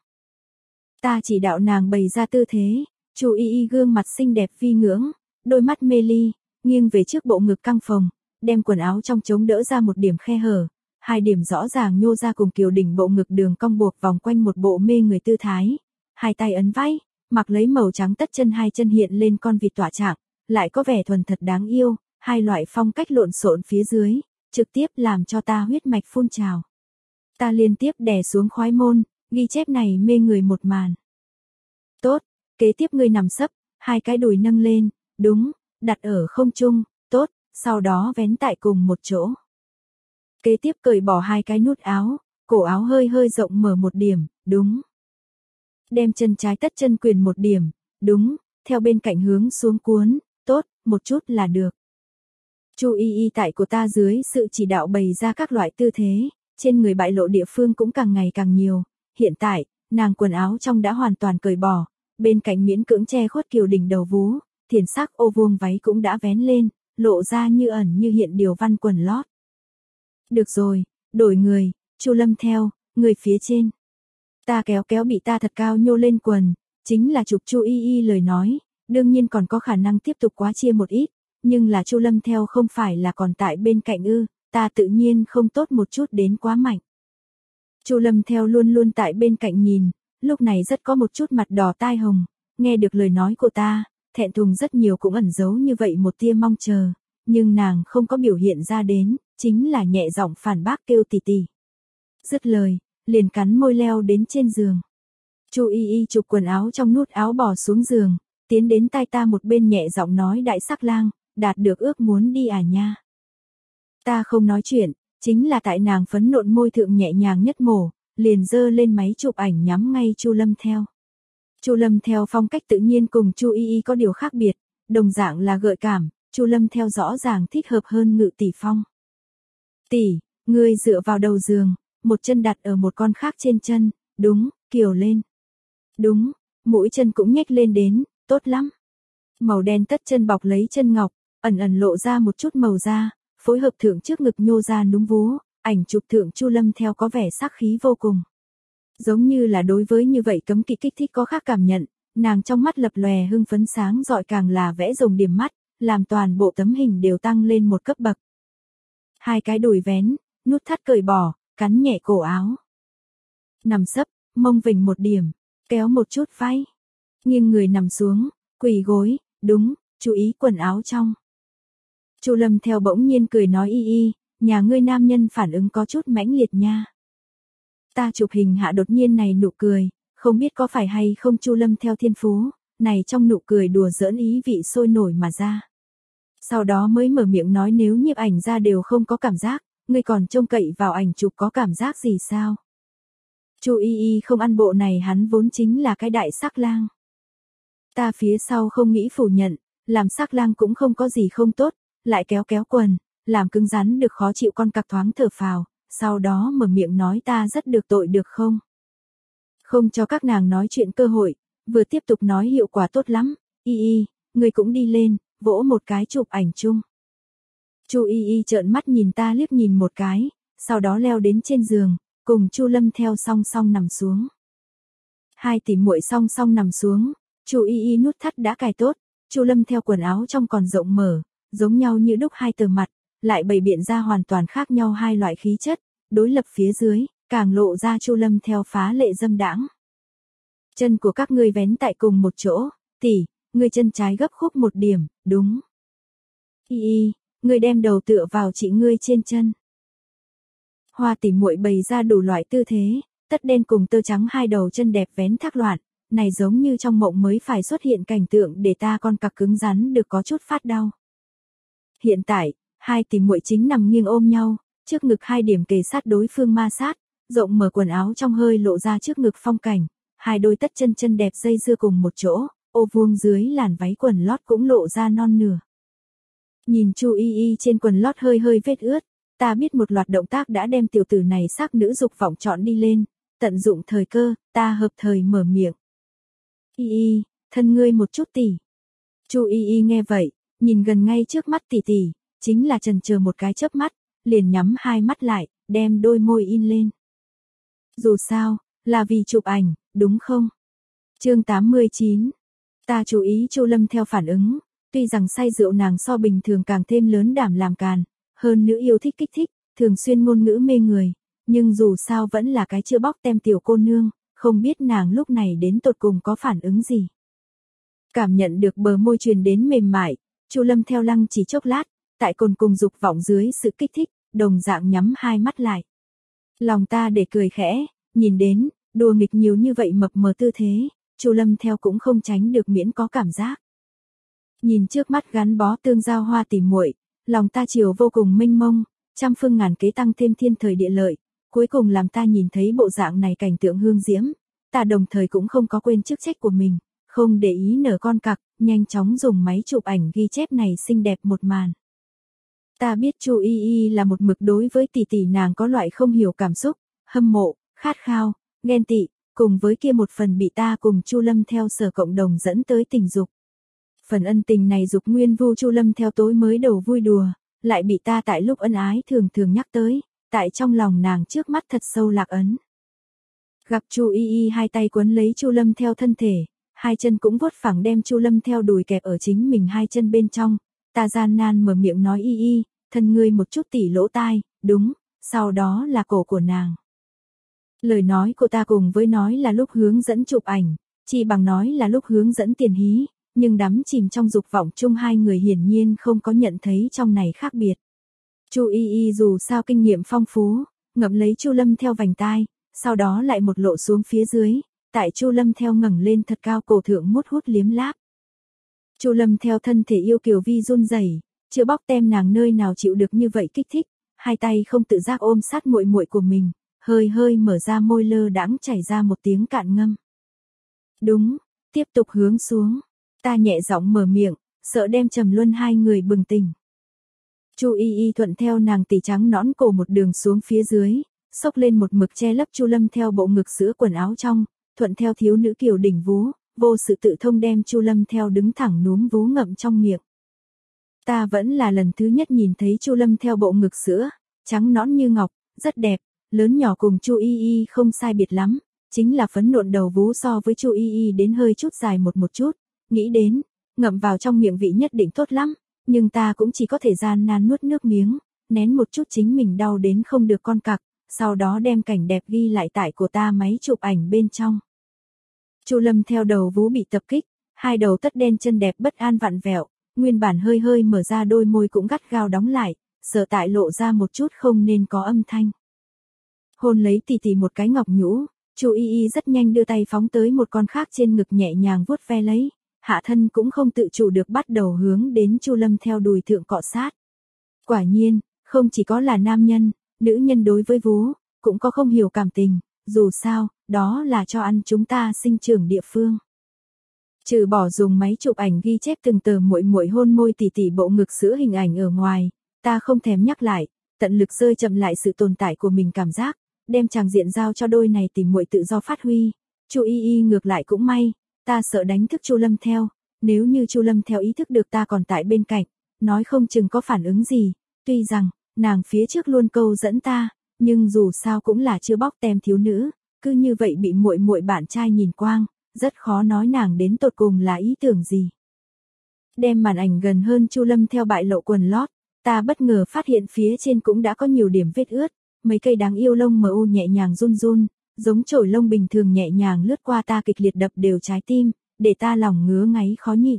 Ta chỉ đạo nàng bày ra tư thế, Chu Y Y gương mặt xinh đẹp vi ngưỡng, đôi mắt mê ly, nghiêng về trước bộ ngực căng phồng, đem quần áo trong trống đỡ ra một điểm khe hở, hai điểm rõ ràng nhô ra cùng kiều đỉnh bộ ngực đường cong buộc vòng quanh một bộ mê người tư thái, hai tay ấn váy, mặc lấy màu trắng tất chân hai chân hiện lên con vịt tỏa trạng, lại có vẻ thuần thật đáng yêu, hai loại phong cách lộn xộn phía dưới, trực tiếp làm cho ta huyết mạch phun trào. Ta liên tiếp đè xuống khói môn, ghi chép này mê người một màn. Tốt, Kế tiếp ngươi nằm sấp, hai cái đùi nâng lên, đúng, đặt ở không trung, tốt, sau đó vén tại cùng một chỗ. Kế tiếp cởi bỏ hai cái nút áo, cổ áo hơi hơi rộng mở một điểm, đúng. Đem chân trái tất chân quyền một điểm, đúng, theo bên cạnh hướng xuống cuốn, tốt, một chút là được. Chu Y Y tại của ta dưới sự chỉ đạo bày ra các loại tư thế, trên người bại lộ địa phương cũng càng ngày càng nhiều. Hiện tại, nàng quần áo trong đã hoàn toàn cởi bỏ, bên cạnh miễn cưỡng che khuất kiều đỉnh đầu vú, thiền sắc ô vuông váy cũng đã vén lên, lộ ra như ẩn như hiện điều văn quần lót. Được rồi, đổi người, Chu Lâm theo, người phía trên. Ta kéo kéo bị ta thật cao nhô lên quần, chính là chụp Chu Y Y lời nói, đương nhiên còn có khả năng tiếp tục quá chia một ít, nhưng là Chu Lâm theo không phải là còn tại bên cạnh ư, ta tự nhiên không tốt một chút đến quá mạnh. Chu Lâm theo luôn luôn tại bên cạnh nhìn, lúc này rất có một chút mặt đỏ tai hồng, nghe được lời nói của ta, thẹn thùng rất nhiều cũng ẩn giấu như vậy một tia mong chờ, nhưng nàng không có biểu hiện ra đến, chính là nhẹ giọng phản bác kêu tì tì. Dứt lời, liền cắn môi leo đến trên giường. Chu Y Y chụp quần áo trong nút áo bỏ xuống giường, tiến đến tai ta một bên nhẹ giọng nói đại sắc lang, đạt được ước muốn đi à nha. Ta không nói chuyện, chính là tại nàng phấn nộn môi thượng nhẹ nhàng nhất mổ, liền giơ lên máy chụp ảnh nhắm ngay Chu Lâm theo. Chu Lâm theo phong cách tự nhiên cùng Chu Y Y có điều khác biệt, đồng dạng là gợi cảm, Chu Lâm theo rõ ràng thích hợp hơn Ngự tỷ phong. Tỷ, ngươi dựa vào đầu giường, một chân đặt ở một con khác trên chân, đúng, kiều lên. Đúng, mũi chân cũng nhếch lên đến, tốt lắm. Màu đen tất chân bọc lấy chân ngọc, ẩn ẩn lộ ra một chút màu da, phối hợp thượng trước ngực nhô ra núm vú, ảnh chụp thượng Chu Lâm theo có vẻ sắc khí vô cùng. Giống như là đối với như vậy cấm kỵ kích thích có khác cảm nhận, nàng trong mắt lập lòe hưng phấn sáng rọi càng là vẽ rồng điểm mắt, làm toàn bộ tấm hình đều tăng lên một cấp bậc. Hai cái đùi vén, nút thắt cởi bỏ, cắn nhẹ cổ áo. Nằm sấp, mông vểnh một điểm, kéo một chút vai. Nghiêng người nằm xuống, quỳ gối, đúng, chú ý quần áo trong. Chu Lâm theo bỗng nhiên cười nói Y Y, nhà ngươi nam nhân phản ứng có chút mãnh liệt nha. Ta chụp hình hạ đột nhiên này nụ cười, không biết có phải hay không Chu Lâm theo thiên phú, này trong nụ cười đùa giỡn ý vị sôi nổi mà ra. Sau đó mới mở miệng nói nếu nhiếp ảnh ra đều không có cảm giác, ngươi còn trông cậy vào ảnh chụp có cảm giác gì sao? Chu Y Y không ăn bộ này hắn vốn chính là cái đại sắc lang. Ta phía sau không nghĩ phủ nhận, làm sắc lang cũng không có gì không tốt, lại kéo kéo quần, làm cứng rắn được khó chịu con cặc thoáng thở phào, sau đó mở miệng nói ta rất được tội được không? Không cho các nàng nói chuyện cơ hội, vừa tiếp tục nói hiệu quả tốt lắm, Y Y, ngươi cũng đi lên, vỗ một cái chụp ảnh chung. Chu Y Y trợn mắt nhìn ta liếc nhìn một cái, sau đó leo đến trên giường, cùng Chu Lâm theo song song nằm xuống. Hai tỷ muội song song nằm xuống, Chu Y Y nút thắt đã cài tốt, Chu Lâm theo quần áo trong còn rộng mở, giống nhau như đúc hai tờ mặt, lại bày biện ra hoàn toàn khác nhau hai loại khí chất, đối lập phía dưới, càng lộ ra Chu Lâm theo phá lệ dâm đãng. Chân của các ngươi vén tại cùng một chỗ, tỷ, ngươi chân trái gấp khúc một điểm, đúng. Y Y, ngươi đem đầu tựa vào chị ngươi trên chân. Hoa tỷ muội bày ra đủ loại tư thế, tất đen cùng tơ trắng hai đầu chân đẹp vén thác loạn, này giống như trong mộng mới phải xuất hiện cảnh tượng để ta con cặc cứng rắn được có chút phát đau. Hiện tại, hai tỷ muội chính nằm nghiêng ôm nhau, trước ngực hai điểm kề sát đối phương ma sát, rộng mở quần áo trong hơi lộ ra trước ngực phong cảnh, hai đôi tất chân chân đẹp dây dưa cùng một chỗ, ô vuông dưới làn váy quần lót cũng lộ ra non nửa. Nhìn Chu Y Y trên quần lót hơi hơi vết ướt, ta biết một loạt động tác đã đem tiểu tử này sắc nữ dục vọng chọn đi lên, tận dụng thời cơ, ta hợp thời mở miệng. Y Y, thân ngươi một chút tỷ. Chu Y Y nghe vậy, nhìn gần ngay trước mắt tỷ tỷ, chính là chần chờ một cái chớp mắt, liền nhắm hai mắt lại, đem đôi môi in lên. Dù sao, là vì chụp ảnh, đúng không? Chương tám mươi chín. Ta chú ý Chu Lâm theo phản ứng, tuy rằng say rượu nàng so bình thường càng thêm lớn đảm làm càn, hơn nữa yêu thích kích thích, thường xuyên ngôn ngữ mê người, nhưng dù sao vẫn là cái chưa bóc tem tiểu cô nương, không biết nàng lúc này đến tột cùng có phản ứng gì. Cảm nhận được bờ môi truyền đến mềm mại, Chu Lâm theo lăng chỉ chốc lát, tại cồn cùng dục vọng dưới sự kích thích, đồng dạng nhắm hai mắt lại. Lòng ta để cười khẽ, nhìn đến, đùa nghịch nhiều như vậy mập mờ tư thế, Chu Lâm theo cũng không tránh được miễn có cảm giác. Nhìn trước mắt gắn bó tương giao hoa tỉ muội, lòng ta chiều vô cùng mênh mông, trăm phương ngàn kế tăng thêm thiên thời địa lợi, cuối cùng làm ta nhìn thấy bộ dạng này cảnh tượng hương diễm, ta đồng thời cũng không có quên chức trách của mình, không để ý nở con cặc, nhanh chóng dùng máy chụp ảnh ghi chép này xinh đẹp một màn. Ta biết Chu Y Y là một mực đối với tỷ tỷ nàng có loại không hiểu cảm xúc, hâm mộ, khát khao, ghen tị, cùng với kia một phần bị ta cùng Chu Lâm theo sở cộng đồng dẫn tới tình dục. Phần ân tình này dục nguyên vu Chu Lâm theo tối mới đầu vui đùa, lại bị ta tại lúc ân ái thường thường nhắc tới, tại trong lòng nàng trước mắt thật sâu lạc ấn. Gặp Chu Y Y hai tay quấn lấy Chu Lâm theo thân thể, hai chân cũng vuốt phẳng đem Chu Lâm theo đùi kẹp ở chính mình hai chân bên trong, ta gian nan mở miệng nói Y Y, thân ngươi một chút tỉ lỗ tai, đúng, sau đó là cổ của nàng. Lời nói của ta cùng với nói là lúc hướng dẫn chụp ảnh, chỉ bằng nói là lúc hướng dẫn tiền hí, nhưng đắm chìm trong dục vọng chung hai người hiển nhiên không có nhận thấy trong này khác biệt. Chu Y Y dù sao kinh nghiệm phong phú, ngậm lấy Chu Lâm theo vành tai, sau đó lại một lộ xuống phía dưới, tại Chu Lâm theo ngẩng lên thật cao cổ thượng mút hút liếm láp. Chu Lâm theo thân thể yêu kiều vi run rẩy, chưa bóc tem nàng nơi nào chịu được như vậy kích thích, hai tay không tự giác ôm sát muội muội của mình, hơi hơi mở ra môi lơ đãng chảy ra một tiếng cạn ngâm. Đúng, tiếp tục hướng xuống. Ta nhẹ giọng mở miệng, sợ đem Trầm Luân hai người bừng tỉnh. Chu Y Y thuận theo nàng tỉ trắng nõn cổ một đường xuống phía dưới, xốc lên một mực che lấp Chu Lâm theo bộ ngực sữa quần áo trong, thuận theo thiếu nữ kiều đỉnh vú, vô sự tự thông đem Chu Lâm theo đứng thẳng núm vú ngậm trong miệng. Ta vẫn là lần thứ nhất nhìn thấy Chu Lâm theo bộ ngực sữa, trắng nõn như ngọc, rất đẹp, lớn nhỏ cùng Chu Y Y không sai biệt lắm, chính là phấn nộn đầu vú so với Chu Y Y đến hơi chút dài một một chút, nghĩ đến, ngậm vào trong miệng vị nhất định tốt lắm, nhưng ta cũng chỉ có thể gian nan nuốt nước miếng, nén một chút chính mình đau đến không được con cặc, sau đó đem cảnh đẹp ghi lại tại của ta máy chụp ảnh bên trong. Chu Lâm theo đầu vú bị tập kích, hai đầu tất đen chân đẹp bất an vặn vẹo, nguyên bản hơi hơi mở ra đôi môi cũng gắt gao đóng lại, sợ tại lộ ra một chút không nên có âm thanh. Hôn lấy tỉ tỉ một cái ngọc nhũ, Chu Y Y rất nhanh đưa tay phóng tới một con khác trên ngực nhẹ nhàng vuốt ve lấy, hạ thân cũng không tự chủ được bắt đầu hướng đến Chu Lâm theo đùi thượng cọ sát. Quả nhiên, không chỉ có là nam nhân, nữ nhân đối với vú, cũng có không hiểu cảm tình, dù sao, đó là cho ăn chúng ta sinh trưởng địa phương. Trừ bỏ dùng máy chụp ảnh ghi chép từng tờ muội muội hôn môi tỉ tỉ bộ ngực sữa hình ảnh ở ngoài, ta không thèm nhắc lại, tận lực rơi chậm lại sự tồn tại của mình cảm giác, đem chàng diện giao cho đôi này tỉ muội tự do phát huy. Chu Y Y ngược lại cũng may, ta sợ đánh thức Chu Lâm theo, nếu như Chu Lâm theo ý thức được ta còn tại bên cạnh, nói không chừng có phản ứng gì, tuy rằng, nàng phía trước luôn câu dẫn ta, nhưng dù sao cũng là chưa bóc tem thiếu nữ, cứ như vậy bị muội muội bạn trai nhìn quang, rất khó nói nàng đến tột cùng là ý tưởng gì. Đem màn ảnh gần hơn Chu Lâm theo bại lộ quần lót, ta bất ngờ phát hiện phía trên cũng đã có nhiều điểm vết ướt, mấy cây đáng yêu lông mờ u nhẹ nhàng run run, giống chổi lông bình thường nhẹ nhàng lướt qua ta kịch liệt đập đều trái tim, để ta lòng ngứa ngáy khó nhịn.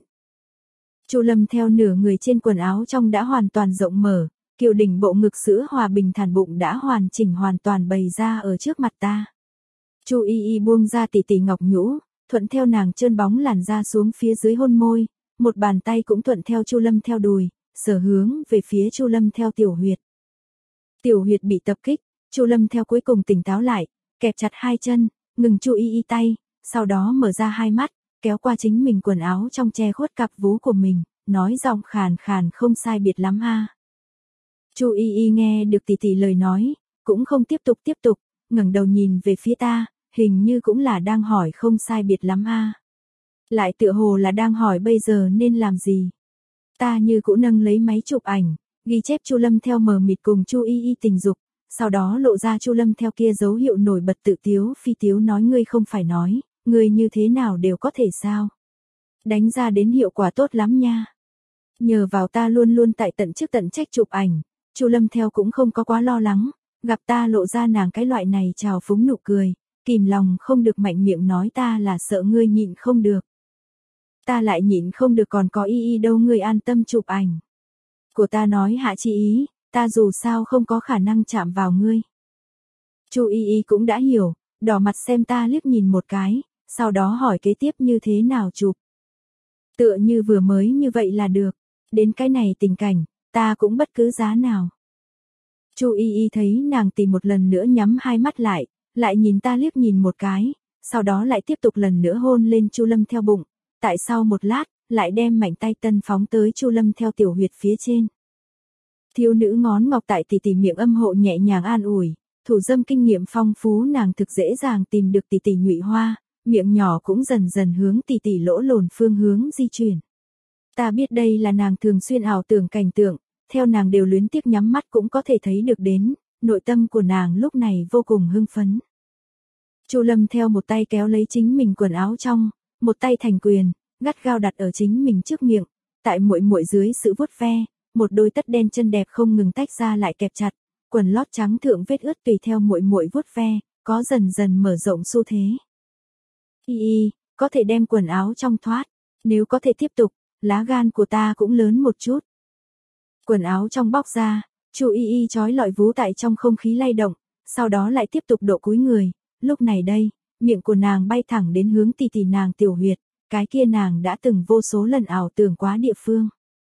Chu Lâm theo nửa người trên quần áo trong đã hoàn toàn rộng mở, kiều đỉnh bộ ngực sữa hòa bình thản bụng đã hoàn chỉnh hoàn toàn bày ra ở trước mặt ta. Chu Y Y buông ra tỉ tỉ ngọc nhũ, thuận theo nàng trơn bóng làn da xuống phía dưới hôn môi, một bàn tay cũng thuận theo Chu Lâm theo đùi, sở hướng về phía Chu Lâm theo tiểu huyệt. Tiểu huyệt bị tập kích, Chu Lâm theo cuối cùng tỉnh táo lại, kẹp chặt hai chân, ngừng Chu Y Y tay, sau đó mở ra hai mắt, kéo qua chính mình quần áo trong che khuất cặp vú của mình, nói giọng khàn khàn không sai biệt lắm ha. Chu Y Y nghe được tỉ tỉ lời nói, cũng không tiếp tục tiếp tục, ngẩng đầu nhìn về phía ta, hình như cũng là đang hỏi không sai biệt lắm ha. Lại tựa hồ là đang hỏi bây giờ nên làm gì. Ta như cũ nâng lấy máy chụp ảnh, ghi chép Chu Lâm theo mờ mịt cùng Chu Y Y tình dục, sau đó lộ ra Chu Lâm theo kia dấu hiệu nổi bật tự tiếu phi tiếu nói ngươi không phải nói, ngươi như thế nào đều có thể sao. Đánh ra đến hiệu quả tốt lắm nha. Nhờ vào ta luôn luôn tại tận chức tận trách chụp ảnh, Chu Lâm theo cũng không có quá lo lắng, gặp ta lộ ra nàng cái loại này trào phúng nụ cười, kìm lòng không được mạnh miệng nói ta là sợ ngươi nhịn không được. Ta lại nhịn không được còn có Y Y đâu ngươi an tâm chụp ảnh. Của ta nói hạ chi ý, ta dù sao không có khả năng chạm vào ngươi. Chu Y Y cũng đã hiểu, đỏ mặt xem ta liếc nhìn một cái, sau đó hỏi kế tiếp như thế nào chụp. Tựa như vừa mới như vậy là được, đến cái này tình cảnh, ta cũng bất cứ giá nào. Chu Y Y thấy nàng tìm một lần nữa nhắm hai mắt lại, lại nhìn ta liếc nhìn một cái, sau đó lại tiếp tục lần nữa hôn lên Chu Lâm theo bụng, tại sau một lát, lại đem mảnh tay tân phóng tới Chu Lâm theo tiểu huyệt phía trên. Thiếu nữ ngón ngọc tại tỷ tỷ miệng âm hộ nhẹ nhàng an ủi, thủ dâm kinh nghiệm phong phú nàng thực dễ dàng tìm được tỷ tỷ nhụy hoa, miệng nhỏ cũng dần dần hướng tỷ tỷ lỗ lồn phương hướng di chuyển. Ta biết đây là nàng thường xuyên ảo tưởng cảnh tượng, theo nàng đều luyến tiếc nhắm mắt cũng có thể thấy được đến, nội tâm của nàng lúc này vô cùng hưng phấn. Chu Lâm theo một tay kéo lấy chính mình quần áo trong, một tay thành quyền, gắt gao đặt ở chính mình trước miệng, tại muội muội dưới sự vuốt ve, một đôi tất đen chân đẹp không ngừng tách ra lại kẹp chặt, quần lót trắng thượng vết ướt tùy theo muội muội vuốt ve, có dần dần mở rộng xu thế. Y Y, có thể đem quần áo trong thoát, nếu có thể tiếp tục, lá gan của ta cũng lớn một chút. Quần áo trong bóc ra, Chu Y Y trói lọi vú tại trong không khí lay động, sau đó lại tiếp tục độ cúi người, lúc này đây, miệng của nàng bay thẳng đến hướng tỷ tỷ nàng tiểu huyệt, cái kia nàng đã từng vô số lần ảo tưởng quá địa phương.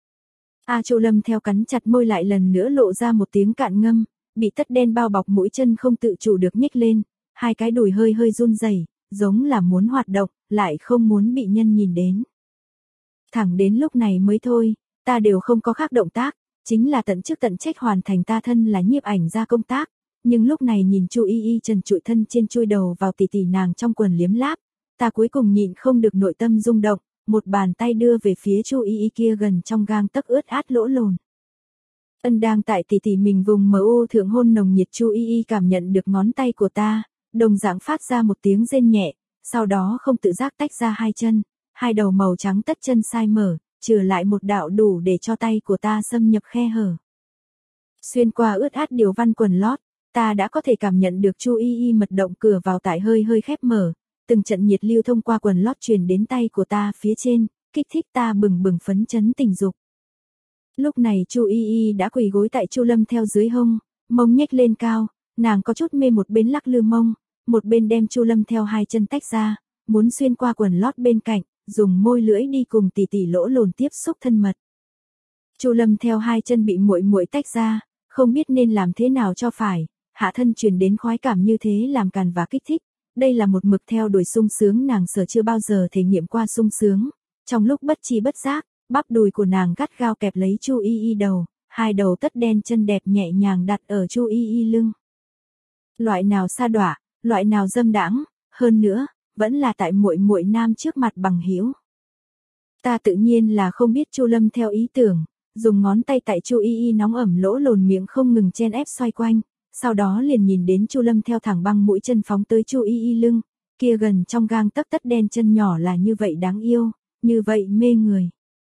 A Chu Lâm theo cắn chặt môi lại lần nữa lộ ra một tiếng cạn ngâm, bị tất đen bao bọc mũi chân không tự chủ được nhích lên, hai cái đùi hơi hơi run rẩy, giống là muốn hoạt động, lại không muốn bị nhân nhìn đến. Thẳng đến lúc này mới thôi, ta đều không có khác động tác, chính là tận chức tận trách hoàn thành ta thân là nhiếp ảnh ra công tác, nhưng lúc này nhìn Chu Y Y trần trụi thân trên chui đầu vào tỷ tỷ nàng trong quần liếm láp, ta cuối cùng nhịn không được nội tâm rung động, một bàn tay đưa về phía Chu Y Y kia gần trong gang tấc ướt át lỗ lồn. Ân đang tại tỷ tỷ mình vùng mờ u thượng hôn nồng nhiệt Chu Y Y cảm nhận được ngón tay của ta, đồng dạng phát ra một tiếng rên nhẹ, sau đó không tự giác tách ra hai chân, hai đầu màu trắng tất chân sai mở, trừ lại một đạo đủ để cho tay của ta xâm nhập khe hở. Xuyên qua ướt át điều văn quần lót, ta đã có thể cảm nhận được Chu Y Y mật động cửa vào tại hơi hơi khép mở, từng trận nhiệt lưu thông qua quần lót truyền đến tay của ta phía trên, kích thích ta bừng bừng phấn chấn tình dục. Lúc này Chu Y Y đã quỳ gối tại Chu Lâm theo dưới hông, mông nhếch lên cao, nàng có chút mê một bên lắc lư mông, một bên đem Chu Lâm theo hai chân tách ra, muốn xuyên qua quần lót bên cạnh, dùng môi lưỡi đi cùng tỷ tỷ lỗ lồn tiếp xúc thân mật. Chu Lâm theo hai chân bị muội muội tách ra, không biết nên làm thế nào cho phải, hạ thân truyền đến khoái cảm như thế làm càn và kích thích, đây là một mực theo đuổi sung sướng nàng sở chưa bao giờ thể nghiệm qua sung sướng, trong lúc bất chi bất giác, bắp đùi của nàng gắt gao kẹp lấy Chu Y Y đầu, hai đầu tất đen chân đẹp nhẹ nhàng đặt ở Chu Y Y lưng. Loại nào sa đọa, loại nào dâm đãng, hơn nữa, vẫn là tại muội muội nam trước mặt bằng hữu. Ta tự nhiên là không biết Chu Lâm theo ý tưởng, dùng ngón tay tại Chu Y Y nóng ẩm lỗ lồn miệng không ngừng chen ép xoay quanh, sau đó liền nhìn đến Chu Lâm theo thẳng băng mũi chân phóng tới Chu Y Y lưng, kia gần trong gang tấc tất đen chân nhỏ là như vậy đáng yêu, như vậy mê người.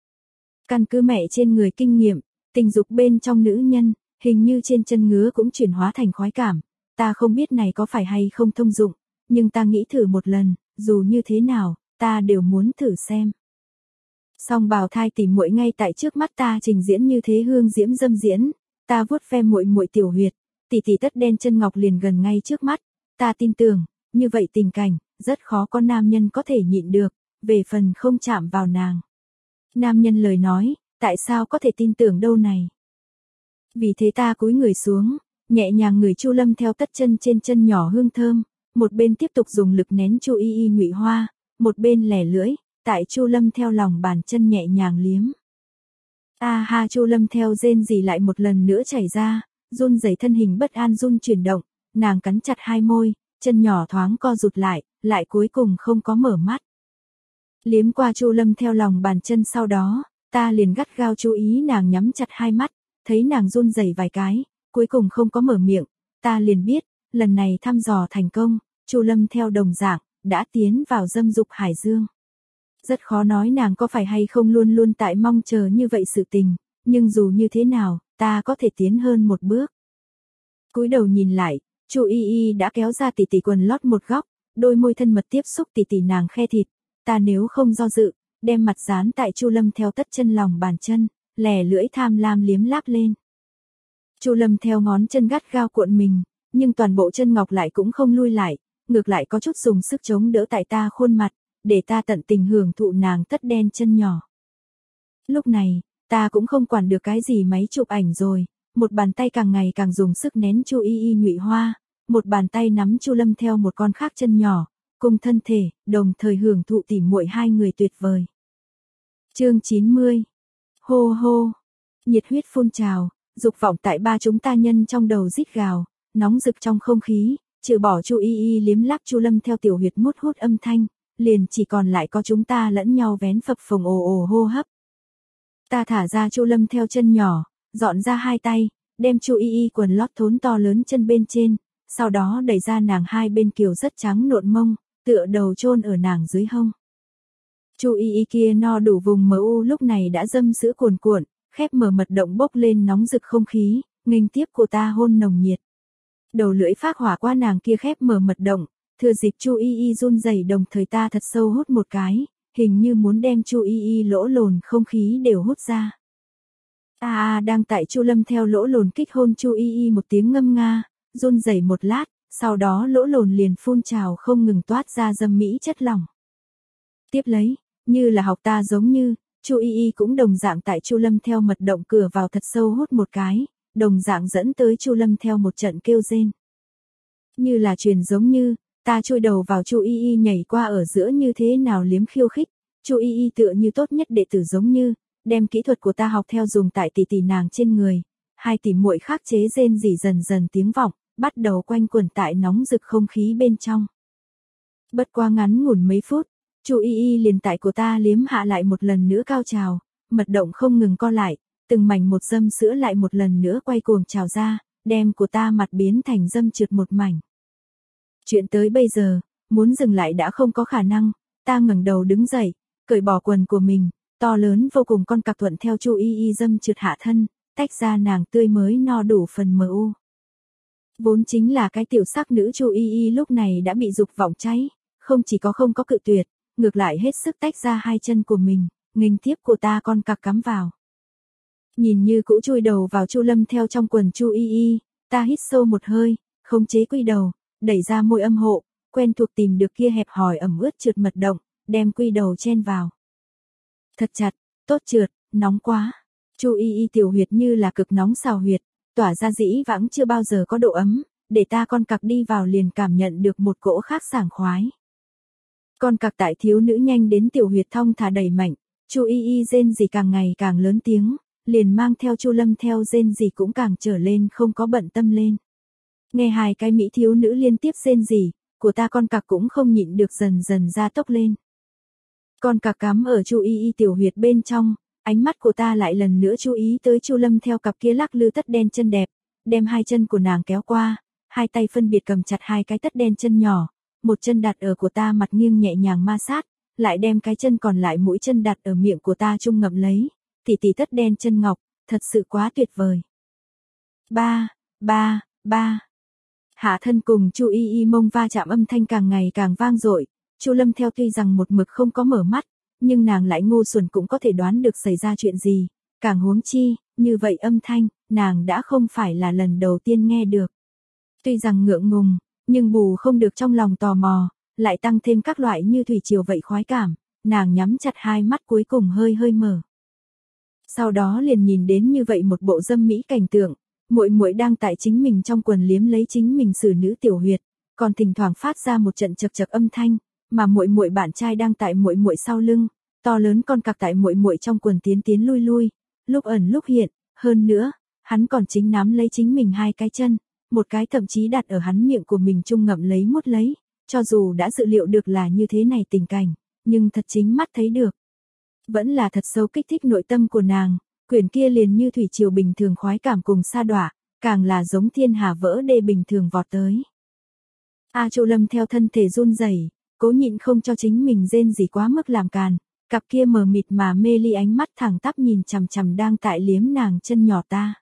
Căn cứ mẹ trên người kinh nghiệm, tình dục bên trong nữ nhân, hình như trên chân ngứa cũng chuyển hóa thành khoái cảm, ta không biết này có phải hay không thông dụng, nhưng ta nghĩ thử một lần, dù như thế nào, ta đều muốn thử xem. Song bào thai tỉ muội ngay tại trước mắt ta trình diễn như thế hương diễm dâm diễn, ta vuốt ve muội muội tiểu huyệt, tỷ tỷ tất đen chân ngọc liền gần ngay trước mắt, ta tin tưởng, như vậy tình cảnh, rất khó có nam nhân có thể nhịn được, về phần không chạm vào nàng. Nam nhân lời nói, tại sao có thể tin tưởng đâu này? Vì thế ta cúi người xuống, nhẹ nhàng ngửi Chu Lâm theo tất chân trên chân nhỏ hương thơm, một bên tiếp tục dùng lực nén Chu Y Y nhụy hoa, một bên lẻ lưỡi, tại Chu Lâm theo lòng bàn chân nhẹ nhàng liếm. A ha Chu Lâm theo rên rỉ lại một lần nữa chảy ra, run rẩy thân hình bất an run chuyển động, nàng cắn chặt hai môi, chân nhỏ thoáng co rụt lại, lại cuối cùng không có mở mắt. Liếm qua Chu Lâm theo lòng bàn chân sau đó, ta liền gắt gao chú ý nàng nhắm chặt hai mắt, thấy nàng run rẩy vài cái, cuối cùng không có mở miệng, ta liền biết, lần này thăm dò thành công, Chu Lâm theo đồng dạng, đã tiến vào dâm dục hải dương. Rất khó nói nàng có phải hay không luôn luôn tại mong chờ như vậy sự tình, nhưng dù như thế nào, ta có thể tiến hơn một bước. Cúi đầu nhìn lại, Chu Y Y đã kéo ra tỷ tỷ quần lót một góc, đôi môi thân mật tiếp xúc tỷ tỷ nàng khe thịt, ta nếu không do dự, đem mặt dán tại Chu Lâm theo tất chân lòng bàn chân, lè lưỡi tham lam liếm láp lên. Chu Lâm theo ngón chân gắt gao cuộn mình, nhưng toàn bộ chân ngọc lại cũng không lui lại, ngược lại có chút dùng sức chống đỡ tại ta khuôn mặt, để ta tận tình hưởng thụ nàng tất đen chân nhỏ. Lúc này, ta cũng không quản được cái gì máy chụp ảnh rồi, một bàn tay càng ngày càng dùng sức nén Chu Y Y nhụy hoa, một bàn tay nắm Chu Lâm theo một con khác chân nhỏ, cùng thân thể, đồng thời hưởng thụ tỉ muội hai người tuyệt vời. Chương chín mươi. Hô hô. Nhiệt huyết phun trào, dục vọng tại ba chúng ta nhân trong đầu rít gào, nóng rực trong không khí, trừ bỏ Chu Y Y liếm láp Chu Lâm theo tiểu huyệt mút hút âm thanh, liền chỉ còn lại có chúng ta lẫn nhau vén phập phồng ồ ồ hô hấp. Ta thả ra Chu Lâm theo chân nhỏ, dọn ra hai tay, đem Chu Y Y quần lót thốn to lớn chân bên trên, sau đó đẩy ra nàng hai bên kiều rất trắng nộn mông, tựa đầu chôn ở nàng dưới hông. Chu Y Y kia no đủ vùng mờ u lúc này đã dâm sữa cuồn cuộn, khép mở mật động bốc lên nóng rực không khí, nghênh tiếp của ta hôn nồng nhiệt. Đầu lưỡi phác hỏa qua nàng kia khép mở mật động, thừa dịp Chu Y Y run rẩy đồng thời ta thật sâu hút một cái, hình như muốn đem Chu Y Y lỗ lồn không khí đều hút ra. Ta à, đang tại Chu Lâm theo lỗ lồn kích hôn Chu Y Y một tiếng ngâm nga, run rẩy một lát, sau đó lỗ lồn liền phun trào không ngừng toát ra dâm mỹ chất lỏng. Tiếp lấy, như là học ta giống như, Chu Y Y cũng đồng dạng tại Chu Lâm theo mật động cửa vào thật sâu hút một cái, đồng dạng dẫn tới Chu Lâm theo một trận kêu rên. Như là truyền giống như, ta chui đầu vào Chu Y Y nhảy qua ở giữa như thế nào liếm khiêu khích, Chu Y Y tựa như tốt nhất đệ tử giống như, đem kỹ thuật của ta học theo dùng tại tỷ tỷ nàng trên người, hai tỷ muội khắc chế rên rỉ dần dần tiếng vọng, bắt đầu quanh quẩn tại nóng rực không khí bên trong. Bất quá ngắn ngủn mấy phút, Chu Y Y liền tại của ta liếm hạ lại một lần nữa cao trào, mật động không ngừng co lại, từng mảnh một dâm sữa lại một lần nữa quay cuồng trào ra, đem của ta mặt biến thành dâm trượt một mảnh. Chuyện tới bây giờ, muốn dừng lại đã không có khả năng, ta ngẩng đầu đứng dậy, cởi bỏ quần của mình, to lớn vô cùng con cặc thuận theo Chu Y Y dâm trượt hạ thân, tách ra nàng tươi mới no đủ phần mờ u. Vốn chính là cái tiểu sắc nữ Chu Y Y lúc này đã bị dục vọng cháy, không chỉ có không có cự tuyệt, ngược lại hết sức tách ra hai chân của mình, nghênh tiếp của ta con cặc cắm vào. Nhìn như cũ chui đầu vào Chu Lâm theo trong quần Chu Y Y, ta hít sâu một hơi, khống chế quy đầu, đẩy ra môi âm hộ, quen thuộc tìm được kia hẹp hòi ẩm ướt trượt mật động, đem quy đầu chen vào. Thật chặt, tốt trượt, nóng quá. Chu Y Y tiểu huyệt như là cực nóng xào huyệt, tỏa ra dĩ vãng chưa bao giờ có độ ấm, để ta con cặc đi vào liền cảm nhận được một cỗ khác sảng khoái. Con cặc tại thiếu nữ nhanh đến tiểu huyệt thong thả đẩy mạnh, Chu Y Y rên rỉ càng ngày càng lớn tiếng, liền mang theo Chu Lâm theo rên rỉ cũng càng trở lên không có bận tâm lên. Nghe hai cái mỹ thiếu nữ liên tiếp rên rỉ, của ta con cặc cũng không nhịn được dần dần ra tốc lên. Con cặc cắm ở Chu Y Y tiểu huyệt bên trong, ánh mắt của ta lại lần nữa chú ý tới Chu Lâm theo cặp kia lắc lư tất đen chân đẹp, đem hai chân của nàng kéo qua, hai tay phân biệt cầm chặt hai cái tất đen chân nhỏ, một chân đặt ở của ta mặt nghiêng nhẹ nhàng ma sát, lại đem cái chân còn lại mũi chân đặt ở miệng của ta chung ngậm lấy, tỷ tỷ tất đen chân ngọc, thật sự quá tuyệt vời. Ba, ba, ba. Hạ thân cùng Chu Y Y mông va chạm âm thanh càng ngày càng vang dội, Chu Lâm theo tuy rằng một mực không có mở mắt, nhưng nàng lại ngu xuẩn cũng có thể đoán được xảy ra chuyện gì, càng huống chi, như vậy âm thanh, nàng đã không phải là lần đầu tiên nghe được. Tuy rằng ngượng ngùng, nhưng bù không được trong lòng tò mò, lại tăng thêm các loại như thủy triều vậy khoái cảm, nàng nhắm chặt hai mắt cuối cùng hơi hơi mở. Sau đó liền nhìn đến như vậy một bộ dâm mỹ cảnh tượng, muội muội đang tại chính mình trong quần liếm lấy chính mình xử nữ tiểu huyệt, còn thỉnh thoảng phát ra một trận chậc chậc âm thanh, mà muội muội bạn trai đang tại muội muội sau lưng, to lớn con cặc tại muội muội trong quần tiến tiến lui lui, lúc ẩn lúc hiện, hơn nữa, hắn còn chính nắm lấy chính mình hai cái chân, một cái thậm chí đặt ở hắn miệng của mình chung ngậm lấy mút lấy, cho dù đã dự liệu được là như thế này tình cảnh, nhưng thật chính mắt thấy được. Vẫn là thật sâu kích thích nội tâm của nàng, quyển kia liền như thủy triều bình thường khoái cảm cùng sa đọa, càng là giống thiên hà vỡ đê bình thường vọt tới. A Chu Lâm theo thân thể run rẩy, cố nhịn không cho chính mình rên gì quá mức làm càn, cặp kia mờ mịt mà mê ly ánh mắt thẳng tắp nhìn chằm chằm đang tại liếm nàng chân nhỏ ta.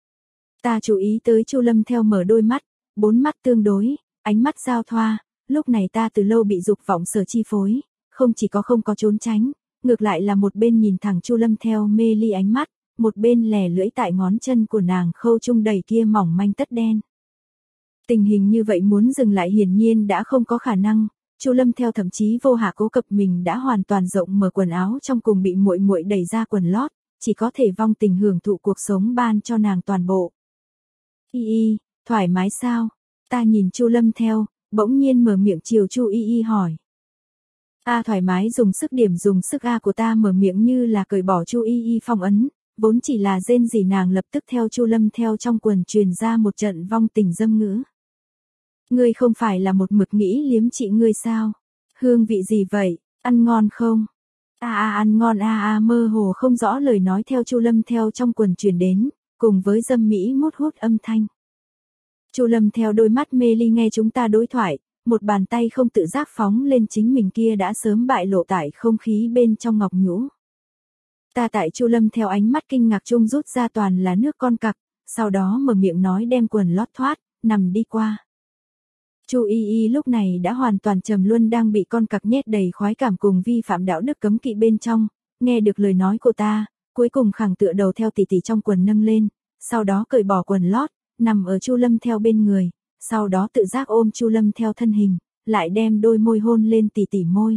Ta chú ý tới Chu Lâm theo mở đôi mắt, bốn mắt tương đối, ánh mắt giao thoa, lúc này ta từ lâu bị dục vọng sở chi phối, không chỉ có không có trốn tránh, ngược lại là một bên nhìn thẳng Chu Lâm theo mê ly ánh mắt, một bên lè lưỡi tại ngón chân của nàng khâu chung đầy kia mỏng manh tất đen. Tình hình như vậy muốn dừng lại hiển nhiên đã không có khả năng, Chu Lâm theo thậm chí vô hạ cố cập mình đã hoàn toàn rộng mở quần áo trong cùng bị muội muội đẩy ra quần lót, chỉ có thể vong tình hưởng thụ cuộc sống ban cho nàng toàn bộ. Y Y, thoải mái sao? Ta nhìn Chu Lâm theo, bỗng nhiên mở miệng chiều Chu Y Y hỏi. A thoải mái dùng sức điểm dùng sức A của ta mở miệng như là cởi bỏ Chu Y Y phong ấn, vốn chỉ là rên rỉ nàng lập tức theo Chu Lâm theo trong quần truyền ra một trận vong tình dâm ngữ. Ngươi không phải là một mực nghĩ liếm chị ngươi sao? Hương vị gì vậy, ăn ngon không? A a ăn ngon a a mơ hồ không rõ lời nói theo Chu Lâm theo trong quần truyền đến, cùng với dâm mỹ mút hút âm thanh. Chu Lâm theo đôi mắt mê ly nghe chúng ta đối thoại, một bàn tay không tự giác phóng lên chính mình kia đã sớm bại lộ tại không khí bên trong ngọc nhũ. Ta tại Chu Lâm theo ánh mắt kinh ngạc chung rút ra toàn là nước con cặc, sau đó mở miệng nói đem quần lót thoát, nằm đi qua. Chu Y Y lúc này đã hoàn toàn trầm luân đang bị con cặc nhét đầy khoái cảm cùng vi phạm đạo đức cấm kỵ bên trong, nghe được lời nói của ta, cuối cùng khẳng tựa đầu theo tỷ tỷ trong quần nâng lên, sau đó cởi bỏ quần lót, nằm ở Chu Lâm theo bên người, sau đó tự giác ôm Chu Lâm theo thân hình, lại đem đôi môi hôn lên tỷ tỷ môi.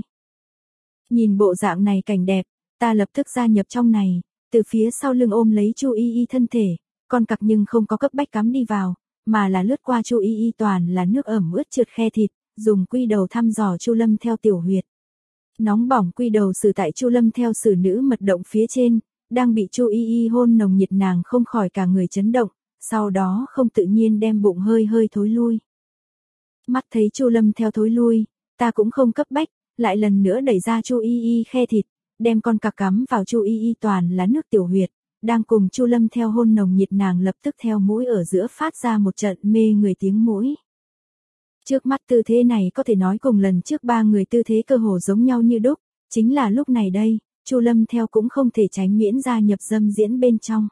Nhìn bộ dạng này cảnh đẹp, ta lập tức gia nhập trong này, từ phía sau lưng ôm lấy Chu Y Y thân thể, con cặc nhưng không có cấp bách cắm đi vào, mà là lướt qua Chu Y Y toàn là nước ẩm ướt trượt khe thịt, dùng quy đầu thăm dò Chu Lâm theo tiểu huyệt. Nóng bỏng quy đầu sử tại Chu Lâm theo sử nữ mật động phía trên, đang bị Chu Y Y hôn nồng nhiệt nàng không khỏi cả người chấn động, sau đó không tự nhiên đem bụng hơi hơi thối lui. Mắt thấy Chu Lâm theo thối lui, ta cũng không cấp bách, lại lần nữa đẩy ra Chu Y Y khe thịt, đem con cặc cắm vào Chu Y Y toàn là nước tiểu huyệt, đang cùng Chu Lâm theo hôn nồng nhiệt nàng lập tức theo mũi ở giữa phát ra một trận mê người tiếng mũi. Trước mắt tư thế này có thể nói cùng lần trước ba người tư thế cơ hồ giống nhau như đúc, chính là lúc này đây, Chu Lâm theo cũng không thể tránh miễn gia nhập dâm diễn bên trong.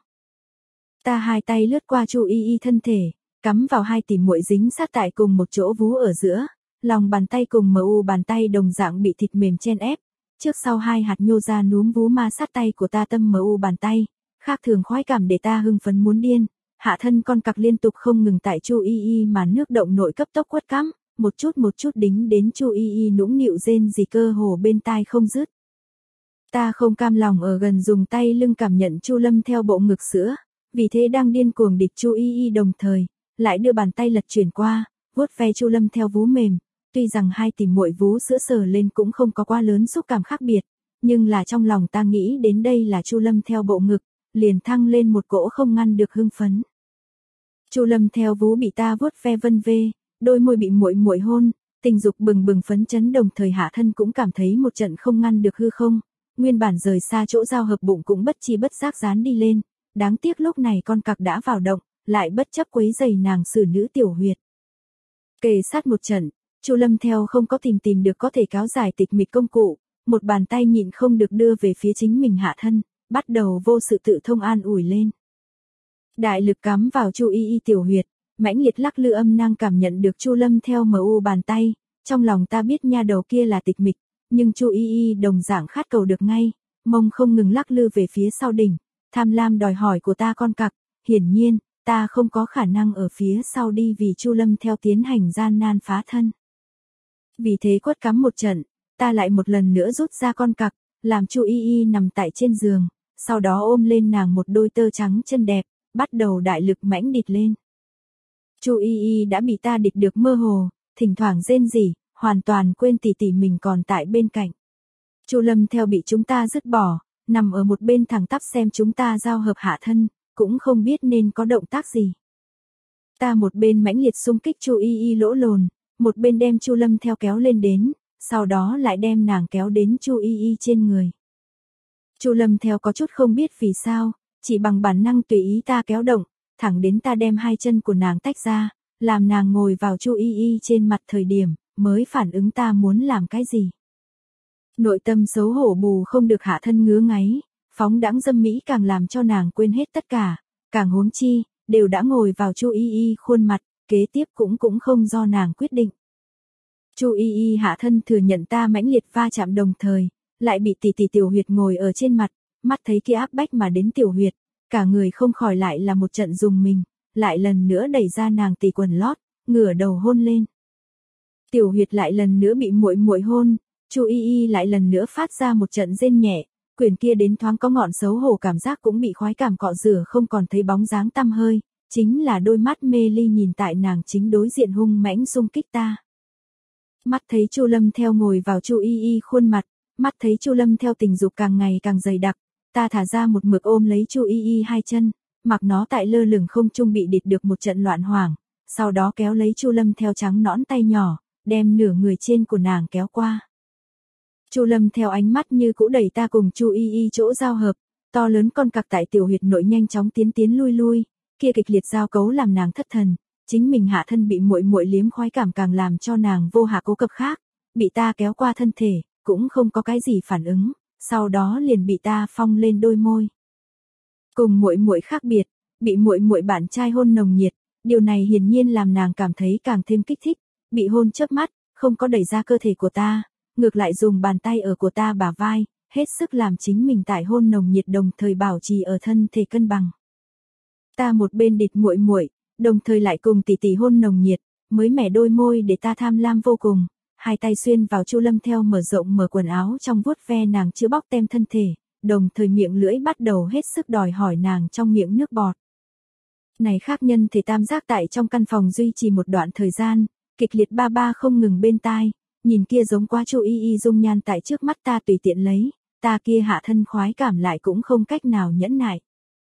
Ta hai tay lướt qua Chu Y Y thân thể, cắm vào hai tỷ muội dính sát tại cùng một chỗ vú ở giữa, lòng bàn tay cùng mờ u bàn tay đồng dạng bị thịt mềm chen ép, trước sau hai hạt nhô ra núm vú ma sát tay của ta tâm mờ u bàn tay, khác thường khoái cảm để ta hưng phấn muốn điên, hạ thân con cặc liên tục không ngừng tại Chu Y Y mà nước động nội cấp tốc quất cắm, một chút một chút đính đến Chu Y Y nũng nịu rên gì cơ hồ bên tai không dứt. Ta không cam lòng ở gần dùng tay lưng cảm nhận Chu Lâm theo bộ ngực sữa, vì thế đang điên cuồng địch Chu Y Y đồng thời, lại đưa bàn tay lật chuyển qua, vuốt ve Chu Lâm theo vú mềm, tuy rằng hai tỷ muội vú sữa sờ lên cũng không có quá lớn xúc cảm khác biệt, nhưng là trong lòng ta nghĩ đến đây là Chu Lâm theo bộ ngực, liền thăng lên một cỗ không ngăn được hưng phấn. Chu Lâm theo vú bị ta vuốt ve vân vê, đôi môi bị muội muội hôn, tình dục bừng bừng phấn chấn đồng thời hạ thân cũng cảm thấy một trận không ngăn được hư không, nguyên bản rời xa chỗ giao hợp bụng cũng bất chi bất giác dán đi lên, đáng tiếc lúc này con cặc đã vào động, lại bất chấp quấy giày nàng xử nữ tiểu huyệt. Kề sát một trận, Chu Lâm theo không có tìm tìm được có thể cáo giải tịch mịch công cụ, một bàn tay nhịn không được đưa về phía chính mình hạ thân, bắt đầu vô sự tự thông an ủi lên. Đại lực cắm vào Chu Y Y tiểu huyệt, mãnh liệt lắc lư âm năng cảm nhận được Chu Lâm theo mờ u bàn tay, trong lòng ta biết nha đầu kia là tịch mịch, nhưng Chu Y Y đồng dạng khát cầu được ngay, mông không ngừng lắc lư về phía sau đỉnh, tham lam đòi hỏi của ta con cặc, hiển nhiên, ta không có khả năng ở phía sau đi vì Chu Lâm theo tiến hành gian nan phá thân. Vì thế quất cắm một trận, ta lại một lần nữa rút ra con cặc, làm Chu Y Y nằm tại trên giường, sau đó ôm lên nàng một đôi tơ trắng chân đẹp, bắt đầu đại lực mãnh địch lên. Chu Y Y đã bị ta địch được mơ hồ, thỉnh thoảng rên rỉ, hoàn toàn quên tỷ tỷ mình còn tại bên cạnh. Chu Lâm theo bị chúng ta dứt bỏ, nằm ở một bên thẳng tắp xem chúng ta giao hợp hạ thân, cũng không biết nên có động tác gì. Ta một bên mãnh liệt xung kích Chu Y Y lỗ lồn, một bên đem Chu Lâm theo kéo lên đến, sau đó lại đem nàng kéo đến Chu Y Y trên người. Chu Lâm theo có chút không biết vì sao, chỉ bằng bản năng tùy ý ta kéo động, thẳng đến ta đem hai chân của nàng tách ra, làm nàng ngồi vào Chu Y Y trên mặt thời điểm, mới phản ứng ta muốn làm cái gì. Nội tâm xấu hổ bù không được hạ thân ngứa ngáy, phóng đãng dâm mỹ càng làm cho nàng quên hết tất cả, càng huống chi, đều đã ngồi vào Chu Y Y khuôn mặt, kế tiếp cũng cũng không do nàng quyết định. Chu Y Y hạ thân thừa nhận ta mãnh liệt va chạm đồng thời, lại bị tỷ tỷ tiểu huyệt ngồi ở trên mặt, mắt thấy kia áp bách mà đến tiểu huyệt, cả người không khỏi lại là một trận dùng mình, lại lần nữa đẩy ra nàng tỷ quần lót, ngửa đầu hôn lên. Tiểu Huyệt lại lần nữa bị muội muội hôn, Chu Y Y lại lần nữa phát ra một trận rên nhẹ, quyền kia đến thoáng có ngọn xấu hổ cảm giác cũng bị khoái cảm cọ rửa không còn thấy bóng dáng tăm hơi, chính là đôi mắt mê ly nhìn tại nàng chính đối diện hung mãnh xung kích ta. Mắt thấy Chu Lâm Theo ngồi vào Chu Y Y khuôn mặt, mắt thấy Chu Lâm Theo tình dục càng ngày càng dày đặc, ta thả ra một mực ôm lấy Chu Y Y hai chân, mặc nó tại lơ lửng không trung bị địt được một trận loạn hoảng, sau đó kéo lấy Chu Lâm Theo trắng nõn tay nhỏ, đem nửa người trên của nàng kéo qua. Chu Lâm Theo ánh mắt như cũ đẩy ta cùng Chu Y Y chỗ giao hợp, to lớn con cặc tại tiểu huyệt nội nhanh chóng tiến tiến lui lui, kia kịch liệt giao cấu làm nàng thất thần, chính mình hạ thân bị muội muội liếm khoái cảm càng làm cho nàng vô hạ cố cập khác, bị ta kéo qua thân thể, cũng không có cái gì phản ứng, sau đó liền bị ta phong lên đôi môi. Cùng muội muội khác biệt, bị muội muội bạn trai hôn nồng nhiệt, điều này hiển nhiên làm nàng cảm thấy càng thêm kích thích, bị hôn chớp mắt, không có đẩy ra cơ thể của ta, ngược lại dùng bàn tay ở của ta bả vai, hết sức làm chính mình tại hôn nồng nhiệt đồng thời bảo trì ở thân thể cân bằng. Ta một bên địt muội muội, đồng thời lại cùng tỷ tỷ hôn nồng nhiệt, mới mẻ đôi môi để ta tham lam vô cùng, hai tay xuyên vào Chu Lâm Theo mở rộng mở quần áo trong vuốt ve nàng chữa bóc tem thân thể, đồng thời miệng lưỡi bắt đầu hết sức đòi hỏi nàng trong miệng nước bọt. Này khác nhân thể tam giác tại trong căn phòng duy trì một đoạn thời gian, kịch liệt ba ba không ngừng bên tai, nhìn kia giống quá Chu Y Y dung nhan tại trước mắt ta tùy tiện lấy, ta kia hạ thân khoái cảm lại cũng không cách nào nhẫn nại.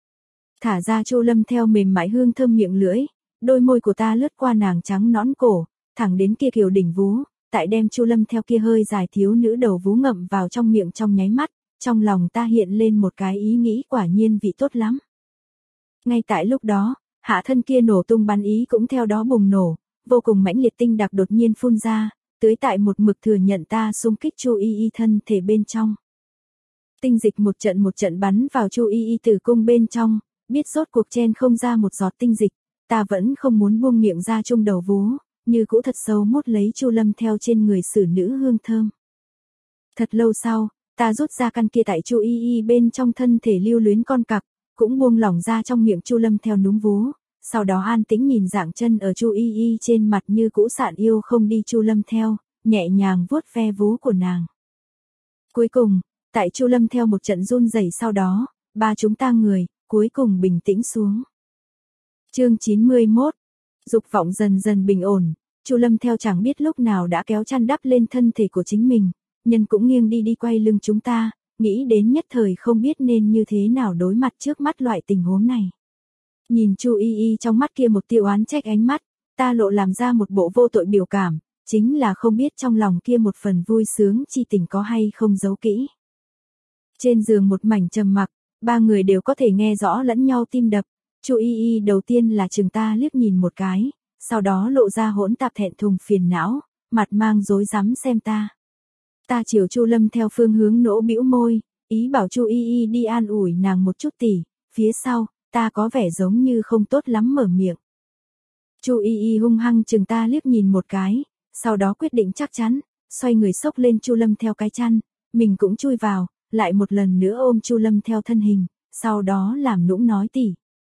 Thả ra Chu Lâm Theo mềm mại hương thơm miệng lưỡi, đôi môi của ta lướt qua nàng trắng nõn cổ, thẳng đến kia kiều đỉnh vú, tại đem Chu Lâm Theo kia hơi dài thiếu nữ đầu vú ngậm vào trong miệng trong nháy mắt, trong lòng ta hiện lên một cái ý nghĩ quả nhiên vị tốt lắm. Ngay tại lúc đó, hạ thân kia nổ tung bắn ý cũng theo đó bùng nổ, vô cùng mãnh liệt tinh đặc đột nhiên phun ra, tưới tại một mực thừa nhận ta xung kích Chu Y Y thân thể bên trong. Tinh dịch một trận một trận bắn vào Chu Y Y tử cung bên trong, biết rốt cuộc chen không ra một giọt tinh dịch, ta vẫn không muốn buông miệng ra chung đầu vú, như cũ thật sâu mút lấy Chu Lâm Theo trên người xử nữ hương thơm. Thật lâu sau, ta rút ra căn kia tại Chu Y Y bên trong thân thể lưu luyến con cặc, cũng buông lỏng ra trong miệng Chu Lâm Theo núm vú, sau đó an tĩnh nhìn dạng chân ở Chu Y Y trên mặt như cũ sạn yêu không đi Chu Lâm Theo, nhẹ nhàng vuốt ve vú của nàng. Cuối cùng, tại Chu Lâm Theo một trận run rẩy sau đó, ba chúng ta người, cuối cùng bình tĩnh xuống. Chương chín mươi mốt. Dục vọng dần dần bình ổn, Chu Lâm Theo chẳng biết lúc nào đã kéo chăn đắp lên thân thể của chính mình, nhân cũng nghiêng đi đi quay lưng chúng ta, nghĩ đến nhất thời không biết nên như thế nào đối mặt trước mắt loại tình huống này. Nhìn Chu Y Y trong mắt kia một tia oán trách ánh mắt, ta lộ làm ra một bộ vô tội biểu cảm, chính là không biết trong lòng kia một phần vui sướng chi tình có hay không giấu kỹ. Trên giường một mảnh trầm mặc, ba người đều có thể nghe rõ lẫn nhau tim đập, Chu Y Y đầu tiên là chừng ta liếc nhìn một cái, sau đó lộ ra hỗn tạp thẹn thùng phiền não, mặt mang rối rắm xem ta. Ta chiều Chu Lâm Theo phương hướng nỗ bĩu môi, ý bảo Chu Y Y đi an ủi nàng một chút tỉ, phía sau, ta có vẻ giống như không tốt lắm mở miệng. Chu Y Y hung hăng chừng ta liếc nhìn một cái, sau đó quyết định chắc chắn, xoay người xốc lên Chu Lâm Theo cái chăn, mình cũng chui vào, lại một lần nữa ôm Chu Lâm Theo thân hình, sau đó làm nũng nói tỉ.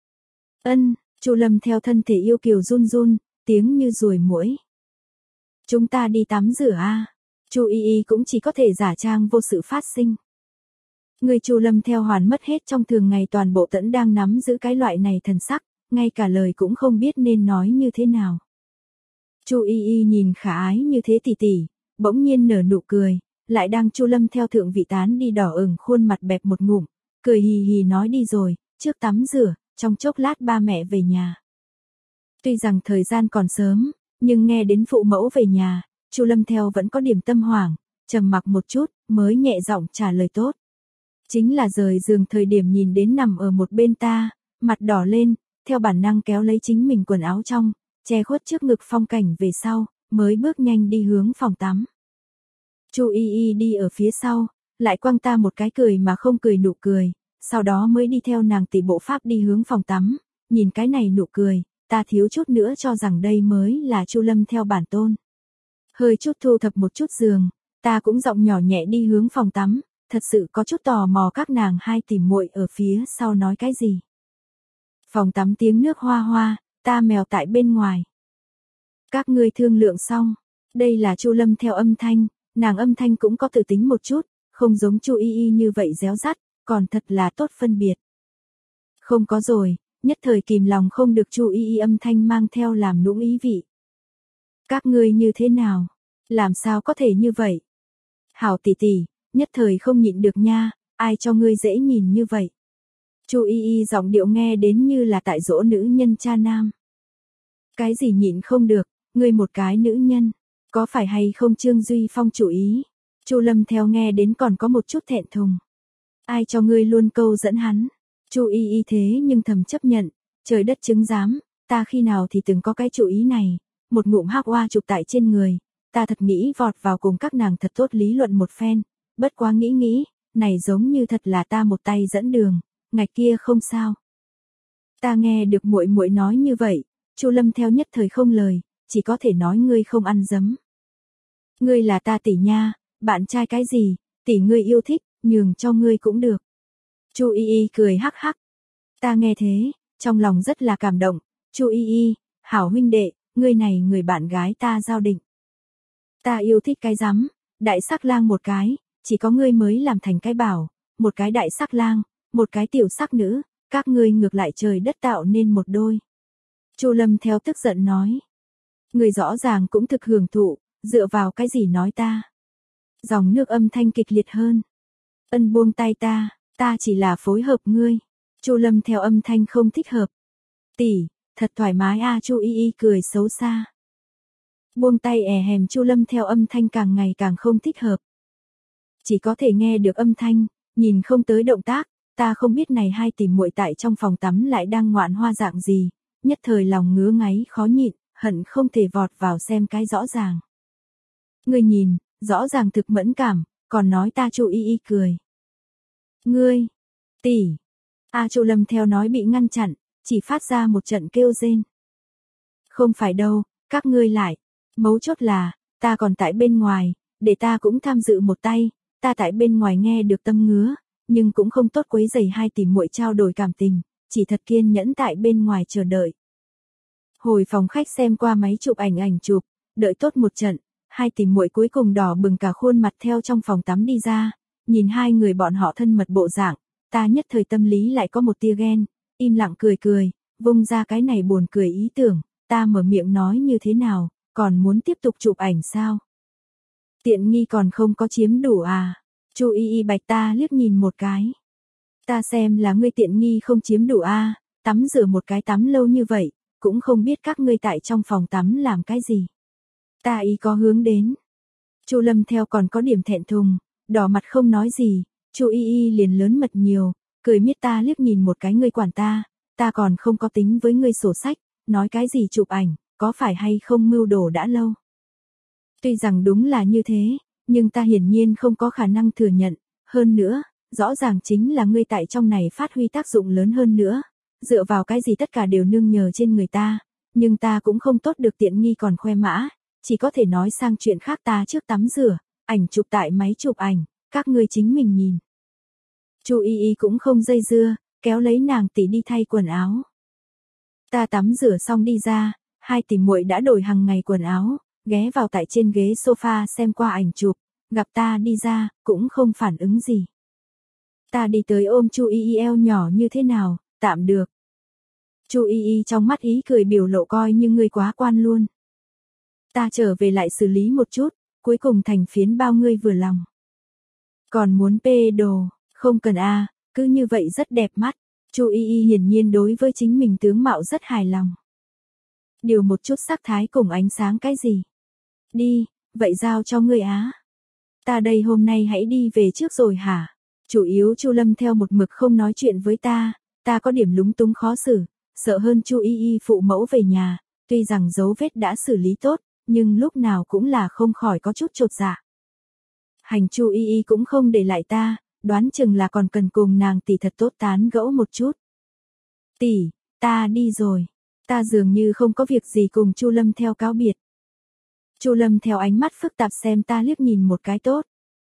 Ân, Chu Lâm Theo thân thể yêu kiều run run, tiếng như ruồi muỗi. Chúng ta đi tắm rửa a. Chu Y Y cũng chỉ có thể giả trang vô sự phát sinh. Người Chu Lâm Theo hoàn mất hết trong thường ngày toàn bộ tẫn đang nắm giữ cái loại này thần sắc, ngay cả lời cũng không biết nên nói như thế nào. Chu Y Y nhìn khả ái như thế tỉ tỉ, bỗng nhiên nở nụ cười, lại đang Chu Lâm Theo thượng vị tán đi đỏ ửng khuôn mặt bẹp một ngụm, cười hì hì nói đi rồi, trước tắm rửa, trong chốc lát ba mẹ về nhà. Tuy rằng thời gian còn sớm, nhưng nghe đến phụ mẫu về nhà, Chu Lâm Theo vẫn có điểm tâm hoảng, trầm mặc một chút, mới nhẹ giọng trả lời tốt. Chính là rời giường thời điểm nhìn đến nằm ở một bên ta, mặt đỏ lên, theo bản năng kéo lấy chính mình quần áo trong, che khuất trước ngực phong cảnh về sau, mới bước nhanh đi hướng phòng tắm. Chu Y Y đi ở phía sau, lại quăng ta một cái cười mà không cười nụ cười, sau đó mới đi theo nàng tỷ bộ pháp đi hướng phòng tắm, nhìn cái này nụ cười, ta thiếu chút nữa cho rằng đây mới là Chu Lâm Theo bản tôn. Hơi chút thu thập một chút giường, ta cũng giọng nhỏ nhẹ đi hướng phòng tắm, thật sự có chút tò mò các nàng hai tỷ muội ở phía sau nói cái gì. Phòng tắm tiếng nước hoa hoa, ta mèo tại bên ngoài. Các ngươi thương lượng xong. Đây là Chu Lâm theo âm thanh, nàng âm thanh cũng có tự tính một chút, không giống Chu Y Y như vậy réo rắt, còn thật là tốt phân biệt. Không có rồi, nhất thời kìm lòng không được Chu Y Y âm thanh mang theo làm nũng ý vị. Các ngươi như thế nào? Làm sao có thể như vậy? Hảo tỷ tỷ, nhất thời không nhịn được nha, ai cho ngươi dễ nhìn như vậy? Chu Y Y giọng điệu nghe đến như là tại dỗ nữ nhân cha nam. Cái gì nhịn không được, ngươi một cái nữ nhân, có phải hay không Trương Duy Phong chủ ý? Chu Lâm theo nghe đến còn có một chút thẹn thùng. Ai cho ngươi luôn câu dẫn hắn? Chu Y Y thế nhưng thầm chấp nhận, trời đất chứng giám, ta khi nào thì từng có cái chủ ý này, một ngụm hắc oa chụp tại trên người, ta thật nghĩ vọt vào cùng các nàng thật tốt lý luận một phen, bất quá nghĩ nghĩ, này giống như thật là ta một tay dẫn đường, ngạch kia không sao. Ta nghe được muội muội nói như vậy, Chu Lâm theo nhất thời không lời, chỉ có thể nói ngươi không ăn dấm. Ngươi là ta tỷ nha, bạn trai cái gì, tỷ ngươi yêu thích, nhường cho ngươi cũng được. Chu Y Y cười hắc hắc. Ta nghe thế, trong lòng rất là cảm động, Chu Y Y, hảo huynh đệ, ngươi này người bạn gái ta giao định. Ta yêu thích cái rắm, đại sắc lang một cái, chỉ có ngươi mới làm thành cái bảo, một cái đại sắc lang, một cái tiểu sắc nữ, các ngươi ngược lại trời đất tạo nên một đôi. Chu Lâm theo tức giận nói. Ngươi rõ ràng cũng thực hưởng thụ, dựa vào cái gì nói ta. Dòng nước âm thanh kịch liệt hơn. Ân buông tay ta, ta chỉ là phối hợp ngươi. Chu Lâm theo âm thanh không thích hợp. Tỷ, thật thoải mái a. Chu Y Y cười xấu xa. Buông tay è hèm. Chu Lâm theo âm thanh càng ngày càng không thích hợp. Chỉ có thể nghe được âm thanh, nhìn không tới động tác, ta không biết này hai tỷ muội tại trong phòng tắm lại đang ngoạn hoa dạng gì, nhất thời lòng ngứa ngáy khó nhịn, hận không thể vọt vào xem cái rõ ràng. Ngươi nhìn, rõ ràng thực mẫn cảm, còn nói ta. Chu Y Y cười. Ngươi, tỷ. A. Chu Lâm theo nói bị ngăn chặn, chỉ phát ra một trận kêu rên. Không phải đâu, các ngươi lại, mấu chốt là, ta còn tại bên ngoài, để ta cũng tham dự một tay, ta tại bên ngoài nghe được tâm ngứa, nhưng cũng không tốt quấy rầy hai tỷ muội trao đổi cảm tình, chỉ thật kiên nhẫn tại bên ngoài chờ đợi. Hồi phòng khách xem qua máy chụp ảnh ảnh chụp, đợi tốt một trận, hai tỷ muội cuối cùng đỏ bừng cả khuôn mặt theo trong phòng tắm đi ra, nhìn hai người bọn họ thân mật bộ dạng, ta nhất thời tâm lý lại có một tia ghen, im lặng cười cười, vung ra cái này buồn cười ý tưởng, ta mở miệng nói như thế nào, còn muốn tiếp tục chụp ảnh sao? Tiện nghi còn không có chiếm đủ à? Chu Y Y bạch ta liếc nhìn một cái. Ta xem là ngươi tiện nghi không chiếm đủ a, tắm rửa một cái tắm lâu như vậy, cũng không biết các ngươi tại trong phòng tắm làm cái gì. Ta ý có hướng đến. Chu Lâm theo còn có điểm thẹn thùng, đỏ mặt không nói gì, Chu Y Y liền lớn mật nhiều, cười miết ta liếc nhìn một cái. Ngươi quản ta, ta còn không có tính với ngươi sổ sách, nói cái gì chụp ảnh, có phải hay không mưu đồ đã lâu. Tuy rằng đúng là như thế, nhưng ta hiển nhiên không có khả năng thừa nhận, hơn nữa, rõ ràng chính là ngươi tại trong này phát huy tác dụng lớn hơn nữa, dựa vào cái gì tất cả đều nương nhờ trên người ta, nhưng ta cũng không tốt được tiện nghi còn khoe mã, chỉ có thể nói sang chuyện khác. Ta trước tắm rửa, ảnh chụp tại máy chụp ảnh, các ngươi chính mình nhìn. Chu Y Y cũng không dây dưa, kéo lấy nàng tỷ đi thay quần áo. Ta tắm rửa xong đi ra, hai tỷ muội đã đổi hàng ngày quần áo, ghé vào tại trên ghế sofa xem qua ảnh chụp, gặp ta đi ra, cũng không phản ứng gì. Ta đi tới ôm Chu Y Y eo nhỏ. Như thế nào, tạm được. Chu Y Y trong mắt ý cười biểu lộ coi như ngươi quá quan luôn. Ta trở về lại xử lý một chút, cuối cùng thành phiến bao ngươi vừa lòng. Còn muốn pê đồ, không cần a, cứ như vậy rất đẹp mắt. Chu Y Y hiển nhiên đối với chính mình tướng mạo rất hài lòng. Điều một chút sắc thái cùng ánh sáng cái gì. Đi, vậy giao cho ngươi á. Ta đây hôm nay hãy đi về trước rồi hả? Chủ yếu Chu Lâm theo một mực không nói chuyện với ta, ta có điểm lúng túng khó xử, sợ hơn Chu Y Y phụ mẫu về nhà, tuy rằng dấu vết đã xử lý tốt, nhưng lúc nào cũng là không khỏi có chút chột dạ. Hành Chu Y Y cũng không để lại ta, đoán chừng là còn cần cùng nàng tỷ thật tốt tán gẫu một chút. Tỷ, ta đi rồi. Ta dường như không có việc gì cùng Chu Lâm theo cáo biệt. Chu Lâm theo ánh mắt phức tạp xem ta liếc nhìn một cái tốt.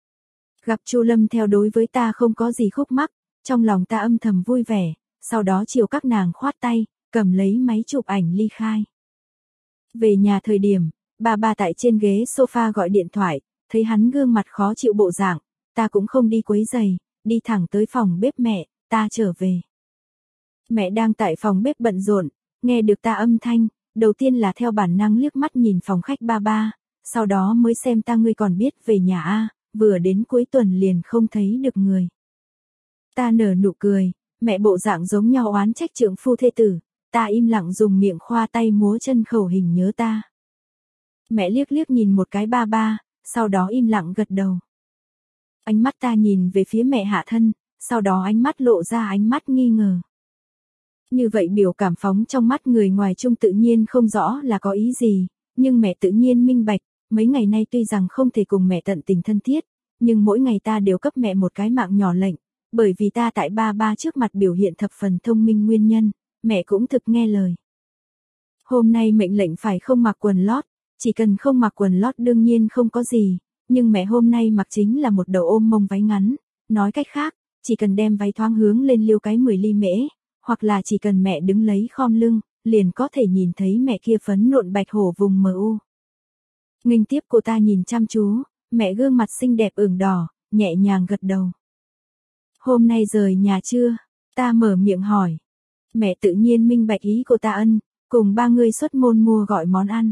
Gặp Chu Lâm theo đối với ta không có gì khúc mắc, trong lòng ta âm thầm vui vẻ, sau đó chiều các nàng khoát tay, cầm lấy máy chụp ảnh ly khai. Về nhà thời điểm, ba ba tại trên ghế sofa gọi điện thoại, thấy hắn gương mặt khó chịu bộ dạng, ta cũng không đi quấy giày, đi thẳng tới phòng bếp mẹ, ta trở về. Mẹ đang tại phòng bếp bận rộn, nghe được ta âm thanh, đầu tiên là theo bản năng liếc mắt nhìn phòng khách ba ba, sau đó mới xem ta ngươi còn biết về nhà a, vừa đến cuối tuần liền không thấy được người. Ta nở nụ cười, mẹ bộ dạng giống nhau oán trách trượng phu thê tử, ta im lặng dùng miệng khoa tay múa chân khẩu hình nhớ ta. Mẹ liếc liếc nhìn một cái ba ba, sau đó im lặng gật đầu. Ánh mắt ta nhìn về phía mẹ hạ thân, sau đó ánh mắt lộ ra ánh mắt nghi ngờ. Như vậy biểu cảm phóng trong mắt người ngoài chung tự nhiên không rõ là có ý gì, nhưng mẹ tự nhiên minh bạch, mấy ngày nay tuy rằng không thể cùng mẹ tận tình thân thiết, nhưng mỗi ngày ta đều cấp mẹ một cái mạng nhỏ lệnh, bởi vì ta tại ba ba trước mặt biểu hiện thập phần thông minh nguyên nhân, mẹ cũng thực nghe lời. Hôm nay mệnh lệnh phải không mặc quần lót, chỉ cần không mặc quần lót đương nhiên không có gì, nhưng mẹ hôm nay mặc chính là một đầu ôm mông váy ngắn, nói cách khác, chỉ cần đem váy thoáng hướng lên liêu cái mười ly mễ, hoặc là chỉ cần mẹ đứng lấy khom lưng, liền có thể nhìn thấy mẹ kia phấn nộn bạch hổ vùng mờ u. Nghênh tiếp cô ta nhìn chăm chú, mẹ gương mặt xinh đẹp ửng đỏ, nhẹ nhàng gật đầu. Hôm nay rời nhà chưa? Ta mở miệng hỏi. Mẹ tự nhiên minh bạch ý cô ta ân, cùng ba người xuất môn mua gọi món ăn.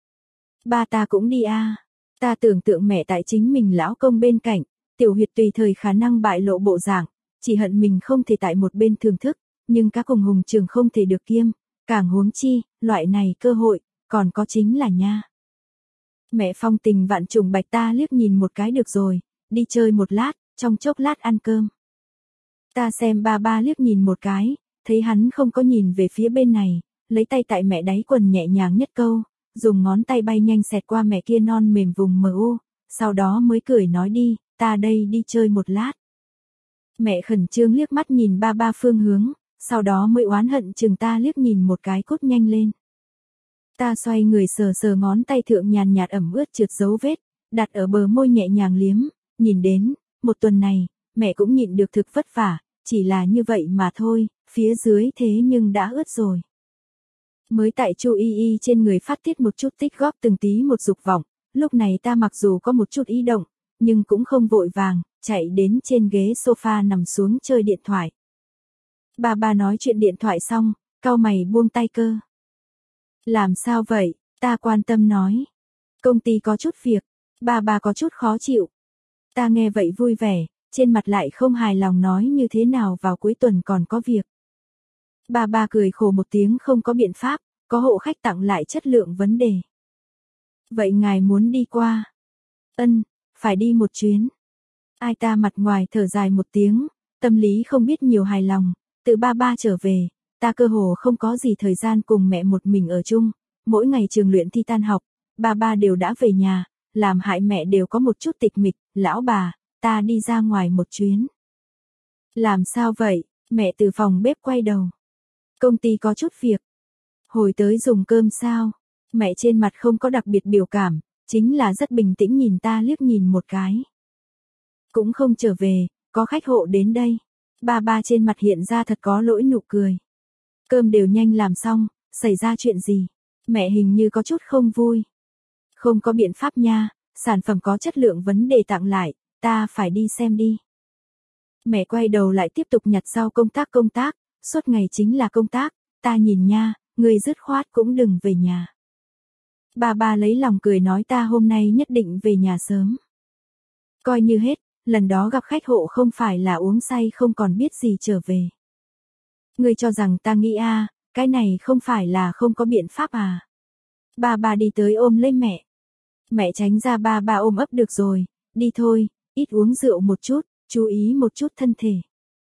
Ba ta cũng đi a. À. Ta tưởng tượng mẹ tại chính mình lão công bên cạnh, tiểu huyệt tùy thời khả năng bại lộ bộ dạng, chỉ hận mình không thể tại một bên thưởng thức, nhưng các cùng hùng trường không thể được kiêm, càng huống chi, loại này cơ hội, còn có chính là nha. Mẹ phong tình vạn trùng bạch ta liếc nhìn một cái được rồi, đi chơi một lát, trong chốc lát ăn cơm. Ta xem ba ba liếc nhìn một cái, thấy hắn không có nhìn về phía bên này, lấy tay tại mẹ đáy quần nhẹ nhàng nhất câu, dùng ngón tay bay nhanh xẹt qua mẹ kia non mềm vùng mờ u, sau đó mới cười nói đi, ta đây đi chơi một lát. Mẹ khẩn trương liếc mắt nhìn ba ba phương hướng, sau đó mới oán hận chừng ta liếc nhìn một cái cút nhanh lên. Ta xoay người sờ sờ ngón tay thượng nhàn nhạt ẩm ướt trượt dấu vết, đặt ở bờ môi nhẹ nhàng liếm, nhìn đến, một tuần này, mẹ cũng nhịn được thực vất vả, chỉ là như vậy mà thôi, phía dưới thế nhưng đã ướt rồi. Mới tại Chu Y Y trên người phát tiết một chút tích góp từng tí một dục vọng, lúc này ta mặc dù có một chút ý động, nhưng cũng không vội vàng, chạy đến trên ghế sofa nằm xuống chơi điện thoại. Bà bà nói chuyện điện thoại xong, cau mày buông tay cơ. Làm sao vậy? Ta quan tâm nói. Công ty có chút việc, bà bà có chút khó chịu. Ta nghe vậy vui vẻ, trên mặt lại không hài lòng nói như thế nào vào cuối tuần còn có việc. Bà bà cười khổ một tiếng không có biện pháp, có hộ khách tặng lại chất lượng vấn đề. Vậy ngài muốn đi qua? Ân, phải đi một chuyến. Ai ta mặt ngoài thở dài một tiếng, tâm lý không biết nhiều hài lòng, từ ba ba trở về, ta cơ hồ không có gì thời gian cùng mẹ một mình ở chung, mỗi ngày trường luyện thi tan học, ba ba đều đã về nhà, làm hại mẹ đều có một chút tịch mịch, lão bà, ta đi ra ngoài một chuyến. Làm sao vậy? Mẹ từ phòng bếp quay đầu. Công ty có chút việc. Hồi tới dùng cơm sao? Mẹ trên mặt không có đặc biệt biểu cảm, chính là rất bình tĩnh nhìn ta liếc nhìn một cái. Cũng không trở về, có khách hộ đến đây. Ba ba trên mặt hiện ra thật có lỗi nụ cười. Cơm đều nhanh làm xong, xảy ra chuyện gì? Mẹ hình như có chút không vui. Không có biện pháp nha, sản phẩm có chất lượng vấn đề tặng lại, ta phải đi xem đi. Mẹ quay đầu lại tiếp tục nhặt rau công tác công tác, suốt ngày chính là công tác, ta nhìn nha, người dứt khoát cũng đừng về nhà. Ba ba lấy lòng cười nói ta hôm nay nhất định về nhà sớm. Coi như hết, lần đó gặp khách hộ không phải là uống say không còn biết gì trở về. Ngươi cho rằng ta nghĩ a, à, cái này không phải là không có biện pháp à. Ba ba đi tới ôm lấy mẹ. Mẹ tránh ra ba ba ôm ấp được rồi, đi thôi, ít uống rượu một chút, chú ý một chút thân thể.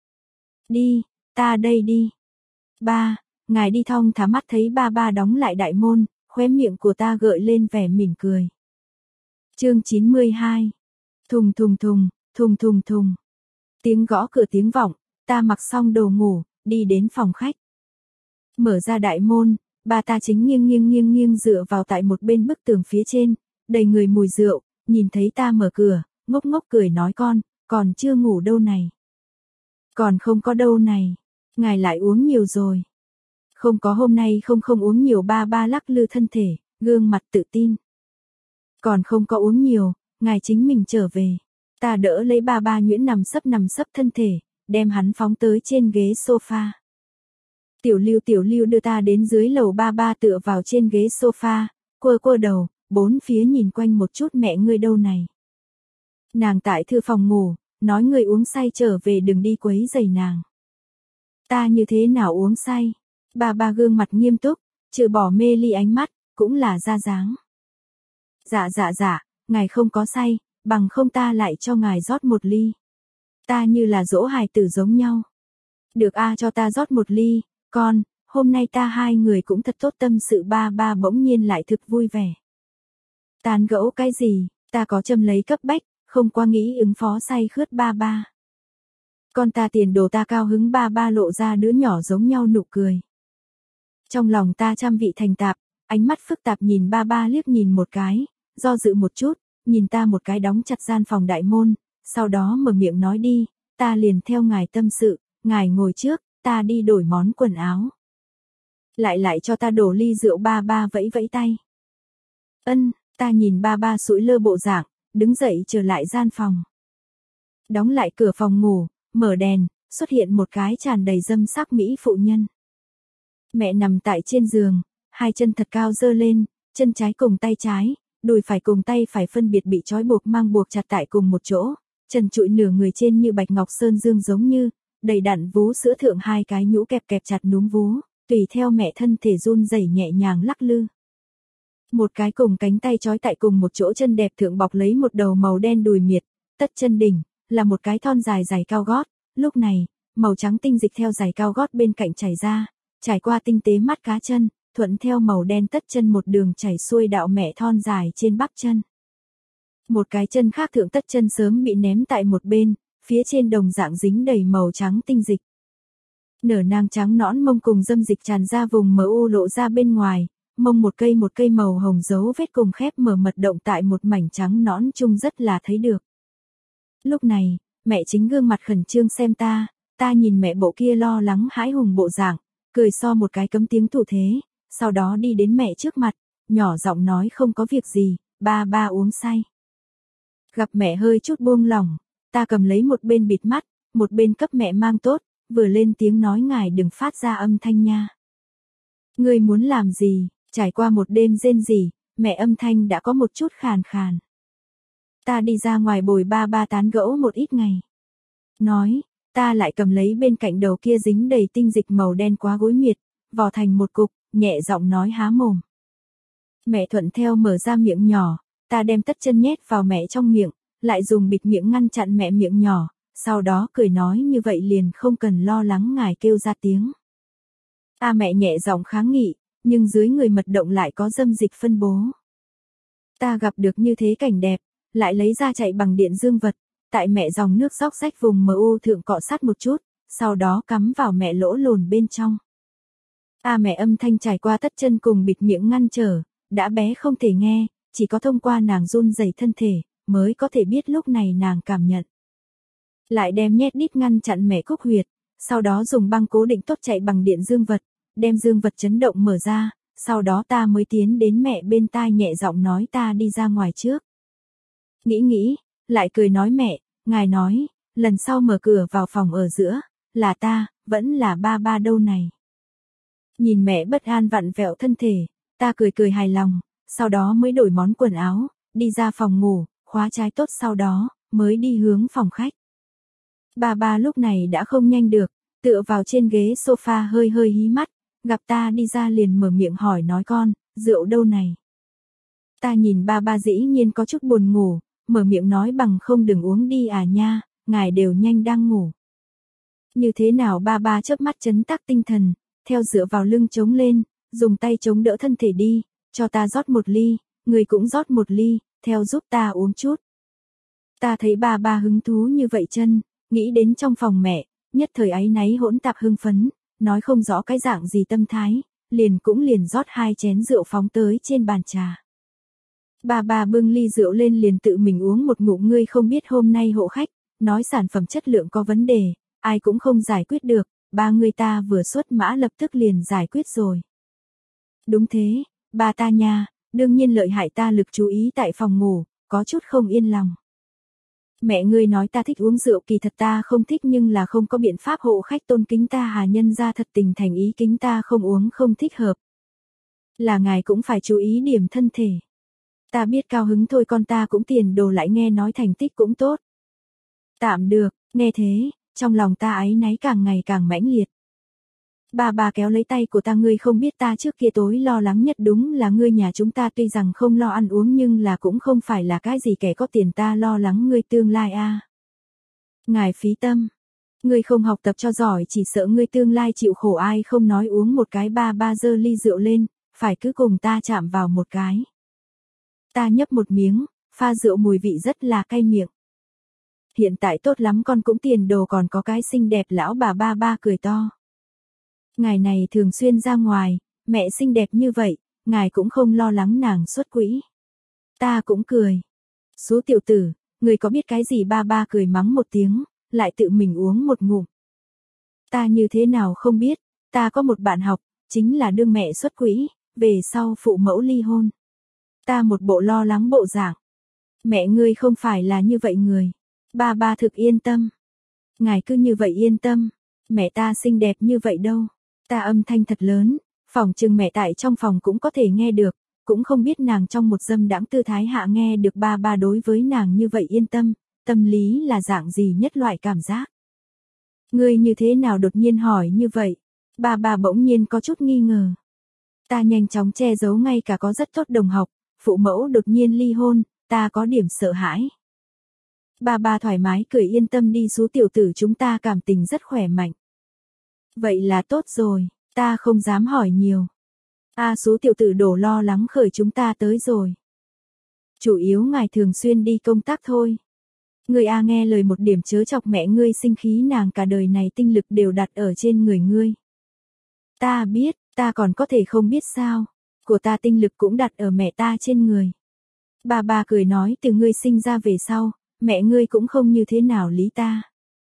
Đi, ta đây đi. Ba, ngài đi thong thả mắt thấy ba ba đóng lại đại môn, khóe miệng của ta gợi lên vẻ mỉm cười. Chương chín mươi hai. Thùng thùng thùng, thùng thùng thùng. Tiếng gõ cửa tiếng vọng, ta mặc xong đồ ngủ, đi đến phòng khách. Mở ra đại môn, ba ta chính nghiêng nghiêng nghiêng nghiêng dựa vào tại một bên bức tường phía trên, đầy người mùi rượu, nhìn thấy ta mở cửa, ngốc ngốc cười nói con, còn chưa ngủ đâu này. Còn không có đâu này, ngài lại uống nhiều rồi. Không có hôm nay không không uống nhiều ba ba lắc lư thân thể, gương mặt tự tin. Còn không có uống nhiều, ngài chính mình trở về. Ta đỡ lấy ba ba nhuyễn nằm sấp nằm sấp thân thể, đem hắn phóng tới trên ghế sofa. Tiểu Lưu Tiểu Lưu đưa ta đến dưới lầu, ba ba tựa vào trên ghế sofa, quơ quơ đầu, bốn phía nhìn quanh một chút, mẹ ngươi đâu này? Nàng tại thư phòng ngủ, nói ngươi uống say trở về đừng đi quấy rầy nàng. Ta như thế nào uống say? Ba ba gương mặt nghiêm túc, trừ bỏ mê ly ánh mắt, cũng là ra dáng. Dạ dạ dạ, ngài không có say, bằng không ta lại cho ngài rót một ly. Ta như là dỗ hài tử giống nhau. Được a, cho ta rót một ly, con, hôm nay ta hai người cũng thật tốt tâm sự. Ba ba bỗng nhiên lại thực vui vẻ. Tán gẫu cái gì, ta có châm lấy cấp bách, không qua nghĩ ứng phó say khướt ba ba. Con ta tiền đồ, ta cao hứng. Ba ba lộ ra đứa nhỏ giống nhau nụ cười. Trong lòng ta trăm vị thành tạp, ánh mắt phức tạp nhìn ba ba liếc nhìn một cái, do dự một chút, nhìn ta một cái đóng chặt gian phòng đại môn, sau đó mở miệng nói đi, ta liền theo ngài tâm sự, ngài ngồi trước, ta đi đổi món quần áo. Lại lại cho ta đổ ly rượu. Ba ba vẫy vẫy tay. Ân, ta nhìn ba ba sụi lơ bộ dạng, đứng dậy trở lại gian phòng. Đóng lại cửa phòng ngủ, mở đèn, xuất hiện một cái tràn đầy dâm sắc mỹ phụ nhân. Mẹ nằm tại trên giường, hai chân thật cao giơ lên, chân trái cùng tay trái, đùi phải cùng tay phải phân biệt bị trói buộc mang buộc chặt tại cùng một chỗ, trần trụi nửa người trên như bạch ngọc sơn dương giống như, đầy đặn vú sữa thượng hai cái nhũ kẹp kẹp chặt núm vú, tùy theo mẹ thân thể run rẩy nhẹ nhàng lắc lư. Một cái cùng cánh tay trói tại cùng một chỗ chân đẹp thượng bọc lấy một đầu màu đen đùi miệt, tất chân đỉnh, là một cái thon dài giày cao gót, lúc này, màu trắng tinh dịch theo giày cao gót bên cạnh chảy ra, trải qua tinh tế mắt cá chân, thuận theo màu đen tất chân một đường chảy xuôi đạo mẹ thon dài trên bắp chân. Một cái chân khác thượng tất chân sớm bị ném tại một bên, phía trên đồng dạng dính đầy màu trắng tinh dịch. Nở nang trắng nõn mông cùng dâm dịch tràn ra vùng mờ u lộ ra bên ngoài, mông một cây một cây màu hồng dấu vết cùng khép mở mật động tại một mảnh trắng nõn chung rất là thấy được. Lúc này, mẹ chính gương mặt khẩn trương xem ta, ta nhìn mẹ bộ kia lo lắng hãi hùng bộ dạng, cười so một cái cấm tiếng thủ thế, sau đó đi đến mẹ trước mặt, nhỏ giọng nói không có việc gì, ba ba uống say. Gặp mẹ hơi chút buông lỏng, ta cầm lấy một bên bịt mắt, một bên cấp mẹ mang tốt, vừa lên tiếng nói ngài đừng phát ra âm thanh nha. Ngươi muốn làm gì? Trải qua một đêm rên rỉ, mẹ âm thanh đã có một chút khàn khàn. Ta đi ra ngoài bồi ba ba tán gẫu một ít ngày. Nói, ta lại cầm lấy bên cạnh đầu kia dính đầy tinh dịch màu đen quá gối miệt, vò thành một cục, nhẹ giọng nói há mồm. Mẹ thuận theo mở ra miệng nhỏ, ta đem tất chân nhét vào mẹ trong miệng, lại dùng bịt miệng ngăn chặn mẹ miệng nhỏ, sau đó cười nói như vậy liền không cần lo lắng ngài kêu ra tiếng. Ta mẹ nhẹ giọng kháng nghị, nhưng dưới người mật động lại có dâm dịch phân bố. Ta gặp được như thế cảnh đẹp, lại lấy ra chạy bằng điện dương vật, tại mẹ dòng nước róc rách vùng mờ u thượng cọ sát một chút, sau đó cắm vào mẹ lỗ lồn bên trong. Ta mẹ âm thanh trải qua tất chân cùng bịt miệng ngăn trở, đã bé không thể nghe, chỉ có thông qua nàng run rẩy thân thể, mới có thể biết lúc này nàng cảm nhận. Lại đem nhét đít ngăn chặn mẹ cúc huyệt, sau đó dùng băng cố định tốt chạy bằng điện dương vật, đem dương vật chấn động mở ra, sau đó ta mới tiến đến mẹ bên tai nhẹ giọng nói ta đi ra ngoài trước. Nghĩ nghĩ, lại cười nói mẹ, ngài nói, lần sau mở cửa vào phòng ở giữa, là ta, vẫn là ba ba đâu này. Nhìn mẹ bất an vặn vẹo thân thể, ta cười cười hài lòng, sau đó mới đổi món quần áo, đi ra phòng ngủ, khóa trái tốt sau đó, mới đi hướng phòng khách. Ba ba lúc này đã không nhanh được, tựa vào trên ghế sofa hơi hơi hí mắt, gặp ta đi ra liền mở miệng hỏi nói con, rượu đâu này. Ta nhìn ba ba dĩ nhiên có chút buồn ngủ, mở miệng nói bằng không đừng uống đi à nha, ngài đều nhanh đang ngủ. Như thế nào ba ba chớp mắt chấn tác tinh thần, theo dựa vào lưng chống lên, dùng tay chống đỡ thân thể đi, cho ta rót một ly, người cũng rót một ly, theo giúp ta uống chút. Ta thấy ba ba hứng thú như vậy chân, nghĩ đến trong phòng mẹ, nhất thời áy náy hỗn tạp hưng phấn, nói không rõ cái dạng gì tâm thái, liền cũng liền rót hai chén rượu phóng tới trên bàn trà. Ba ba bưng ly rượu lên liền tự mình uống một ngụm, ngươi không biết hôm nay hộ khách, nói sản phẩm chất lượng có vấn đề, ai cũng không giải quyết được, ba người ta vừa xuất mã lập tức liền giải quyết rồi. Đúng thế, ba ta nha, Đương nhiên lợi hại ta lực chú ý tại phòng ngủ, có chút không yên lòng. Mẹ ngươi nói ta thích uống rượu kỳ thật ta không thích nhưng là không có biện pháp hộ khách tôn kính ta hà nhân ra thật tình thành ý kính ta không uống không thích hợp. Là ngài cũng phải chú ý điểm thân thể. Ta biết cao hứng thôi con ta cũng tiền đồ lại nghe nói thành tích cũng tốt. Tạm được, nghe thế, trong lòng ta áy náy càng ngày càng mãnh liệt. Ba ba kéo lấy tay của ta ngươi không biết ta trước kia tối lo lắng nhất đúng là ngươi nhà chúng ta tuy rằng không lo ăn uống nhưng là cũng không phải là cái gì kẻ có tiền ta lo lắng ngươi tương lai a. À. Ngài phí tâm. Ngươi không học tập cho giỏi chỉ sợ ngươi tương lai chịu khổ ai không nói uống một cái ba ba giơ ly rượu lên, phải cứ cùng ta chạm vào một cái. Ta nhấp một miếng, pha rượu mùi vị rất là cay miệng. Hiện tại tốt lắm con cũng tiền đồ còn có cái xinh đẹp lão bà ba ba cười to. Ngài này thường xuyên ra ngoài, mẹ xinh đẹp như vậy, ngài cũng không lo lắng nàng xuất quỹ. Ta cũng cười. Số tiểu tử, người có biết cái gì ba ba cười mắng một tiếng, lại tự mình uống một ngụm. Ta như thế nào không biết, ta có một bạn học, chính là đương mẹ xuất quỹ, về sau phụ mẫu ly hôn. Ta một bộ lo lắng bộ dạng. Mẹ ngươi không phải là như vậy người. Ba ba thực yên tâm. Ngài cứ như vậy yên tâm. Mẹ ta xinh đẹp như vậy đâu. Ta âm thanh thật lớn, phòng chừng mẹ tại trong phòng cũng có thể nghe được, cũng không biết nàng trong một dâm đãng tư thái hạ nghe được ba ba đối với nàng như vậy yên tâm, tâm lý là dạng gì nhất loại cảm giác. Ngươi như thế nào đột nhiên hỏi như vậy? Ba ba bỗng nhiên có chút nghi ngờ. Ta nhanh chóng che giấu ngay cả có rất tốt đồng học, phụ mẫu đột nhiên ly hôn, ta có điểm sợ hãi. Ba ba thoải mái cười yên tâm đi số tiểu tử chúng ta cảm tình rất khỏe mạnh. Vậy là tốt rồi, ta không dám hỏi nhiều. A à, số tiểu tử đổ lo lắng khởi chúng ta tới rồi. Chủ yếu ngài thường xuyên đi công tác thôi. Ngươi A à nghe lời một điểm chớ chọc mẹ ngươi sinh khí nàng cả đời này tinh lực đều đặt ở trên người ngươi. Ta biết, ta còn có thể không biết sao. Của ta tinh lực cũng đặt ở mẹ ta trên người. Bà bà cười nói từ ngươi sinh ra về sau, mẹ ngươi cũng không như thế nào lý ta.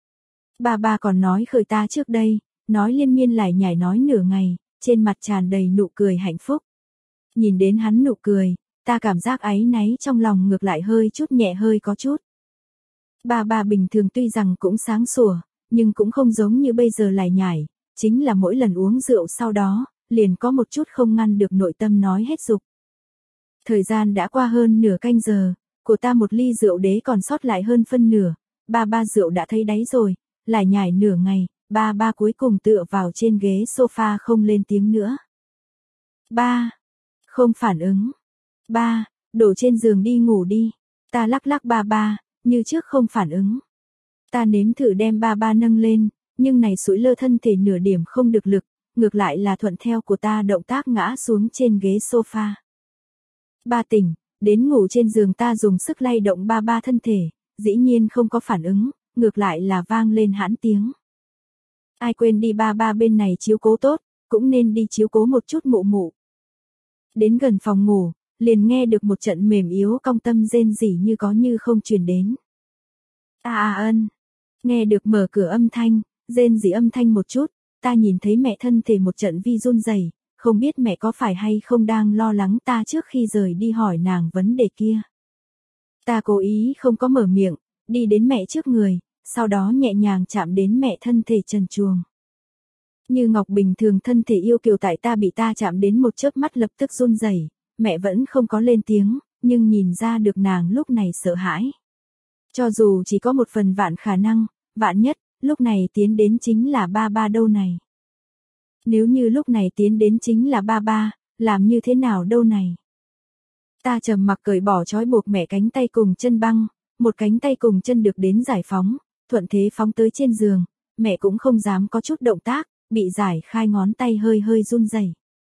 Bà bà còn nói khởi ta trước đây, nói liên miên lại nhảy nói nửa ngày, trên mặt tràn đầy nụ cười hạnh phúc. Nhìn đến hắn nụ cười, ta cảm giác áy náy trong lòng ngược lại hơi chút nhẹ hơi có chút. Bà bà bình thường tuy rằng cũng sáng sủa, nhưng cũng không giống như bây giờ lại nhảy, chính là mỗi lần uống rượu sau đó, liền có một chút không ngăn được nội tâm nói hết dục. Thời gian đã qua hơn nửa canh giờ, của ta một ly rượu đế còn sót lại hơn phân nửa, ba ba rượu đã thấy đáy rồi, lại nhảy nửa ngày, ba ba cuối cùng tựa vào trên ghế sofa không lên tiếng nữa. Ba, không phản ứng. Ba, đổ trên giường đi ngủ đi. Ta lắc lắc ba ba, như trước không phản ứng. Ta nếm thử đem ba ba nâng lên, nhưng này sủi lơ thân thể nửa điểm không được lực, ngược lại là thuận theo của ta động tác ngã xuống trên ghế sofa. Ba tỉnh, đến ngủ trên giường ta dùng sức lay động ba ba thân thể, dĩ nhiên không có phản ứng, ngược lại là vang lên hãn tiếng. Ai quên đi ba ba bên này chiếu cố tốt, cũng nên đi chiếu cố một chút mụ mụ. Đến gần phòng ngủ, liền nghe được một trận mềm yếu cong tâm rên rỉ như có như không truyền đến. A a ân, nghe được mở cửa âm thanh, rên rỉ âm thanh một chút, ta nhìn thấy mẹ thân thể một trận vi run rẩy, không biết mẹ có phải hay không đang lo lắng ta trước khi rời đi hỏi nàng vấn đề kia. Ta cố ý không có mở miệng, đi đến mẹ trước người, sau đó nhẹ nhàng chạm đến mẹ thân thể trần truồng. Như ngọc bình thường thân thể yêu kiều tại ta bị ta chạm đến một chớp mắt lập tức run rẩy, mẹ vẫn không có lên tiếng, nhưng nhìn ra được nàng lúc này sợ hãi. Cho dù chỉ có một phần vạn khả năng, vạn nhất, lúc này tiến đến chính là ba ba đâu này. Nếu như lúc này tiến đến chính là ba ba, làm như thế nào đâu này. Ta trầm mặc cởi bỏ trói buộc mẹ cánh tay cùng chân băng, một cánh tay cùng chân được đến giải phóng, thuận thế phóng tới trên giường, mẹ cũng không dám có chút động tác, bị giải khai ngón tay hơi hơi run rẩy.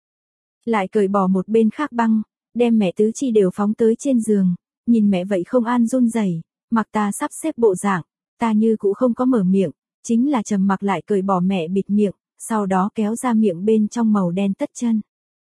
Lại cởi bỏ một bên khác băng, đem mẹ tứ chi đều phóng tới trên giường, nhìn mẹ vậy không an run rẩy, mặc ta sắp xếp bộ dạng, ta như cũng không có mở miệng, chính là trầm mặc lại cởi bỏ mẹ bịt miệng, sau đó kéo ra miệng bên trong màu đen tất chân.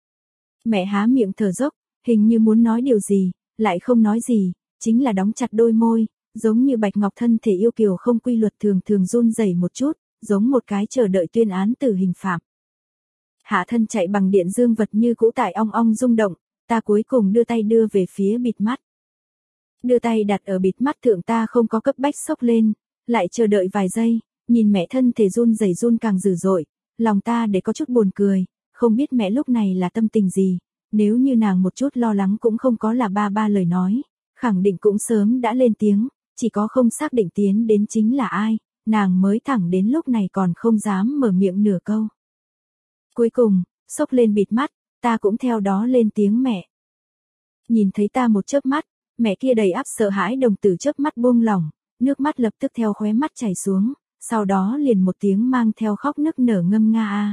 Mẹ há miệng thở dốc, hình như muốn nói điều gì, lại không nói gì, chính là đóng chặt đôi môi, giống như bạch ngọc thân thể yêu kiều không quy luật thường thường run rẩy một chút, giống một cái chờ đợi tuyên án tử hình phạm. Hạ thân chạy bằng điện dương vật như cũ tại ong ong rung động, ta cuối cùng đưa tay đưa về phía bịt mắt. Đưa tay đặt ở bịt mắt thượng ta không có cấp bách xốc lên, lại chờ đợi vài giây, nhìn mẹ thân thể run rẩy run càng dữ dội, lòng ta để có chút buồn cười, không biết mẹ lúc này là tâm tình gì, nếu như nàng một chút lo lắng cũng không có là ba ba lời nói, khẳng định cũng sớm đã lên tiếng, chỉ có không xác định tiến đến chính là ai, nàng mới thẳng đến lúc này còn không dám mở miệng nửa câu. Cuối cùng, xốc lên bịt mắt, ta cũng theo đó lên tiếng mẹ. Nhìn thấy ta một chớp mắt, mẹ kia đầy áp sợ hãi đồng tử chớp mắt buông lỏng, nước mắt lập tức theo khóe mắt chảy xuống, sau đó liền một tiếng mang theo khóc nức nở ngâm nga a.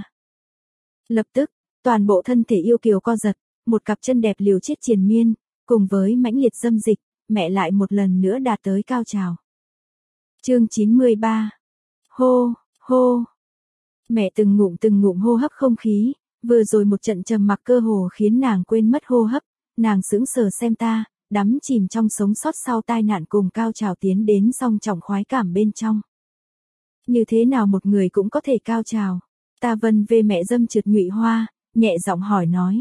Lập tức, toàn bộ thân thể yêu kiều co giật, một cặp chân đẹp liều chết triền miên, cùng với mãnh liệt dâm dịch, mẹ lại một lần nữa đạt tới cao trào. Chương chín mươi ba. Hô, hô. Mẹ từng ngụm từng ngụm hô hấp không khí, vừa rồi một trận trầm mặc cơ hồ khiến nàng quên mất hô hấp, nàng sững sờ xem ta, đắm chìm trong sống sót sau tai nạn cùng cao trào tiến đến song trọng khoái cảm bên trong. Như thế nào một người cũng có thể cao trào? Ta vân về mẹ dâm trượt nhụy hoa, nhẹ giọng hỏi nói.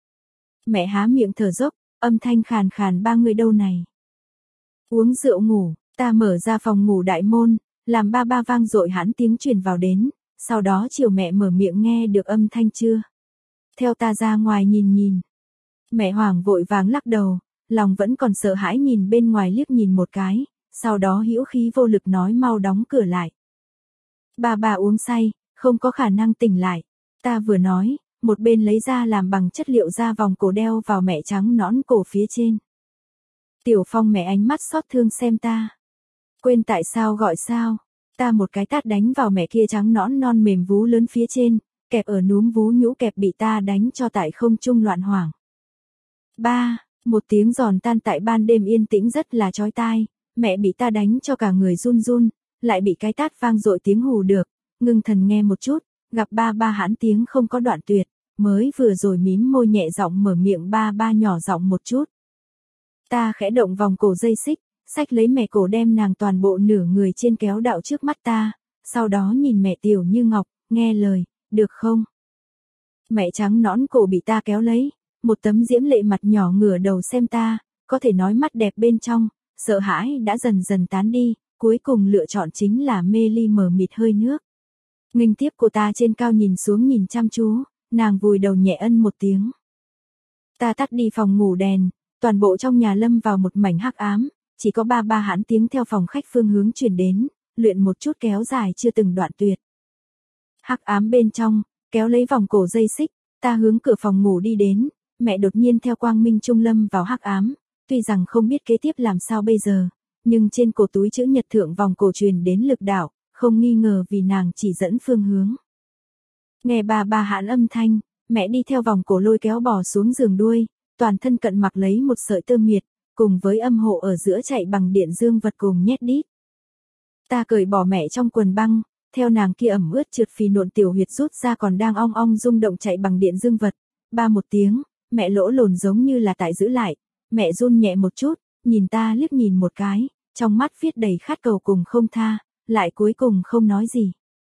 Mẹ há miệng thở dốc, âm thanh khàn khàn ba người đâu này. Uống rượu ngủ, ta mở ra phòng ngủ đại môn, làm ba ba vang dội hãn tiếng truyền vào đến, sau đó chiều mẹ mở miệng nghe được âm thanh chưa. Theo ta ra ngoài nhìn nhìn. Mẹ hoảng vội vàng lắc đầu, lòng vẫn còn sợ hãi nhìn bên ngoài liếc nhìn một cái, sau đó hữu khí vô lực nói mau đóng cửa lại. Ba ba uống say, không có khả năng tỉnh lại. Ta vừa nói, một bên lấy ra làm bằng chất liệu da vòng cổ đeo vào mẹ trắng nõn cổ phía trên. Tiểu Phong mẹ ánh mắt xót thương xem ta. Quên tại sao gọi sao, ta một cái tát đánh vào mẹ kia trắng nõn non mềm vú lớn phía trên, kẹp ở núm vú nhũ kẹp bị ta đánh cho tại không trung loạn hoảng. Ba, một tiếng giòn tan tại ban đêm yên tĩnh rất là chói tai, mẹ bị ta đánh cho cả người run run, lại bị cái tát vang dội tiếng hù được, ngưng thần nghe một chút, gặp ba ba hãn tiếng không có đoạn tuyệt, mới vừa rồi mím môi nhẹ giọng mở miệng ba ba nhỏ giọng một chút. Ta khẽ động vòng cổ dây xích, xách lấy mẹ cổ đem nàng toàn bộ nửa người trên kéo đạo trước mắt ta, sau đó nhìn mẹ tiểu như ngọc, nghe lời, được không? Mẹ trắng nõn cổ bị ta kéo lấy, một tấm diễm lệ mặt nhỏ ngửa đầu xem ta, có thể nói mắt đẹp bên trong, sợ hãi đã dần dần tán đi, cuối cùng lựa chọn chính là mê ly mờ mịt hơi nước. Nghênh tiếp của ta trên cao nhìn xuống nhìn chăm chú, nàng vùi đầu nhẹ ân một tiếng. Ta tắt đi phòng ngủ đèn, toàn bộ trong nhà lâm vào một mảnh hắc ám, chỉ có ba ba hãn tiếng theo phòng khách phương hướng truyền đến, luyện một chút kéo dài chưa từng đoạn tuyệt. Hắc ám bên trong, kéo lấy vòng cổ dây xích, ta hướng cửa phòng ngủ đi đến, mẹ đột nhiên theo quang minh trung lâm vào hắc ám, tuy rằng không biết kế tiếp làm sao bây giờ, nhưng trên cổ túi chữ nhật thượng vòng cổ truyền đến lực đạo, không nghi ngờ vì nàng chỉ dẫn phương hướng. Nghe bà bà hãn âm thanh, mẹ đi theo vòng cổ lôi kéo bò xuống giường đuôi, toàn thân cận mặc lấy một sợi tơ miệt, cùng với âm hộ ở giữa chạy bằng điện dương vật cùng nhét đít. Ta cởi bỏ mẹ trong quần băng, theo nàng kia ẩm ướt trượt phì nộn tiểu huyệt rút ra còn đang ong ong rung động chạy bằng điện dương vật, ba một tiếng, mẹ lỗ lồn giống như là tại giữ lại, mẹ run nhẹ một chút, nhìn ta liếc nhìn một cái, trong mắt viết đầy khát cầu cùng không tha, lại cuối cùng không nói gì.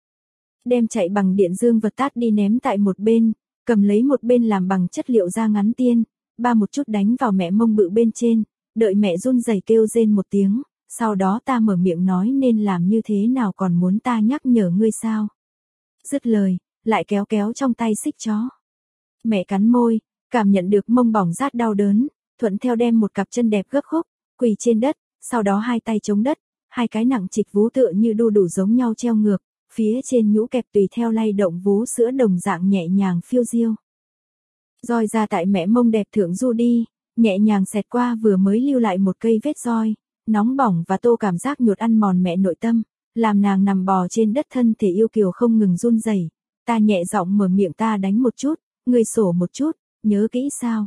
Đem chạy bằng điện dương vật tát đi ném tại một bên, cầm lấy một bên làm bằng chất liệu da ngắn tiên, ba một chút đánh vào mẹ mông bự bên trên, đợi mẹ run rẩy kêu rên một tiếng, sau đó ta mở miệng nói nên làm như thế nào còn muốn ta nhắc nhở ngươi sao. Dứt lời, lại kéo kéo trong tay xích chó. Mẹ cắn môi, cảm nhận được mông bỏng rát đau đớn, thuận theo đem một cặp chân đẹp gấp khúc, quỳ trên đất, sau đó hai tay chống đất, hai cái nặng trịch vú tựa như đu đủ giống nhau treo ngược, phía trên nhũ kẹp tùy theo lay động vú sữa đồng dạng nhẹ nhàng phiêu diêu. Roi ra tại mẹ mông đẹp thượng du đi, nhẹ nhàng xẹt qua vừa mới lưu lại một cây vết roi, nóng bỏng và tô cảm giác nhột ăn mòn mẹ nội tâm, làm nàng nằm bò trên đất thân thể yêu kiều không ngừng run rẩy. Ta nhẹ giọng mở miệng ta đánh một chút, người sổ một chút, nhớ kỹ sao?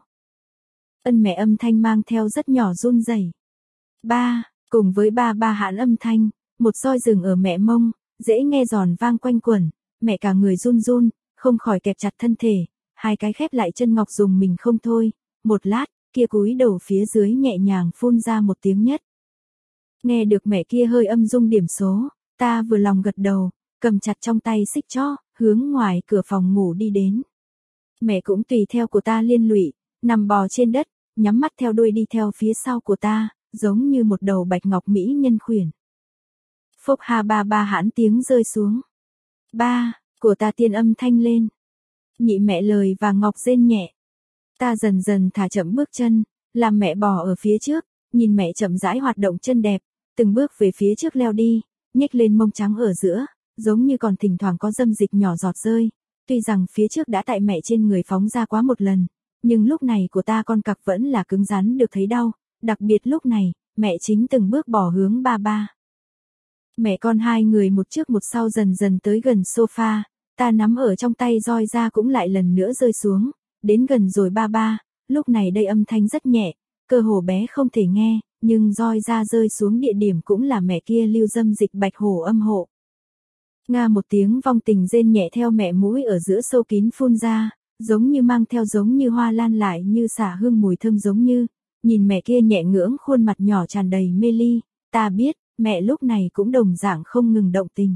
Ân mẹ âm thanh mang theo rất nhỏ run rẩy. Ba, cùng với ba ba hãn âm thanh, một roi rừng ở mẹ mông, dễ nghe giòn vang quanh quẩn, mẹ cả người run run, không khỏi kẹp chặt thân thể, hai cái khép lại chân ngọc dùng mình không thôi, một lát, kia cúi đầu phía dưới nhẹ nhàng phun ra một tiếng nhất. Nghe được mẹ kia hơi âm dung điểm số, ta vừa lòng gật đầu, cầm chặt trong tay xích chó, hướng ngoài cửa phòng ngủ đi đến. Mẹ cũng tùy theo của ta liên lụy, nằm bò trên đất, nhắm mắt theo đuôi đi theo phía sau của ta, giống như một đầu bạch ngọc mỹ nhân khuyển. Phốc ha ba ba hãn tiếng rơi xuống. Ba, của ta tiên âm thanh lên. Nhị mẹ lời và ngọc rên nhẹ. Ta dần dần thả chậm bước chân, làm mẹ bò ở phía trước, nhìn mẹ chậm rãi hoạt động chân đẹp, từng bước về phía trước leo đi, nhếch lên mông trắng ở giữa, giống như còn thỉnh thoảng có dâm dịch nhỏ giọt rơi. Tuy rằng phía trước đã tại mẹ trên người phóng ra quá một lần, nhưng lúc này của ta con cặc vẫn là cứng rắn được thấy đau, đặc biệt lúc này, mẹ chính từng bước bỏ hướng ba ba. Mẹ con hai người một trước một sau dần dần tới gần sofa, ta nắm ở trong tay roi ra cũng lại lần nữa rơi xuống, đến gần rồi ba ba, lúc này đây âm thanh rất nhẹ, cơ hồ bé không thể nghe, nhưng roi ra rơi xuống địa điểm cũng là mẹ kia lưu dâm dịch bạch hổ âm hộ. Nga một tiếng vong tình rên nhẹ theo mẹ mũi ở giữa sâu kín phun ra, giống như mang theo giống như hoa lan lại như xả hương mùi thơm giống như, nhìn mẹ kia nhẹ ngưỡng khuôn mặt nhỏ tràn đầy mê ly, ta biết, mẹ lúc này cũng đồng dạng không ngừng động tình.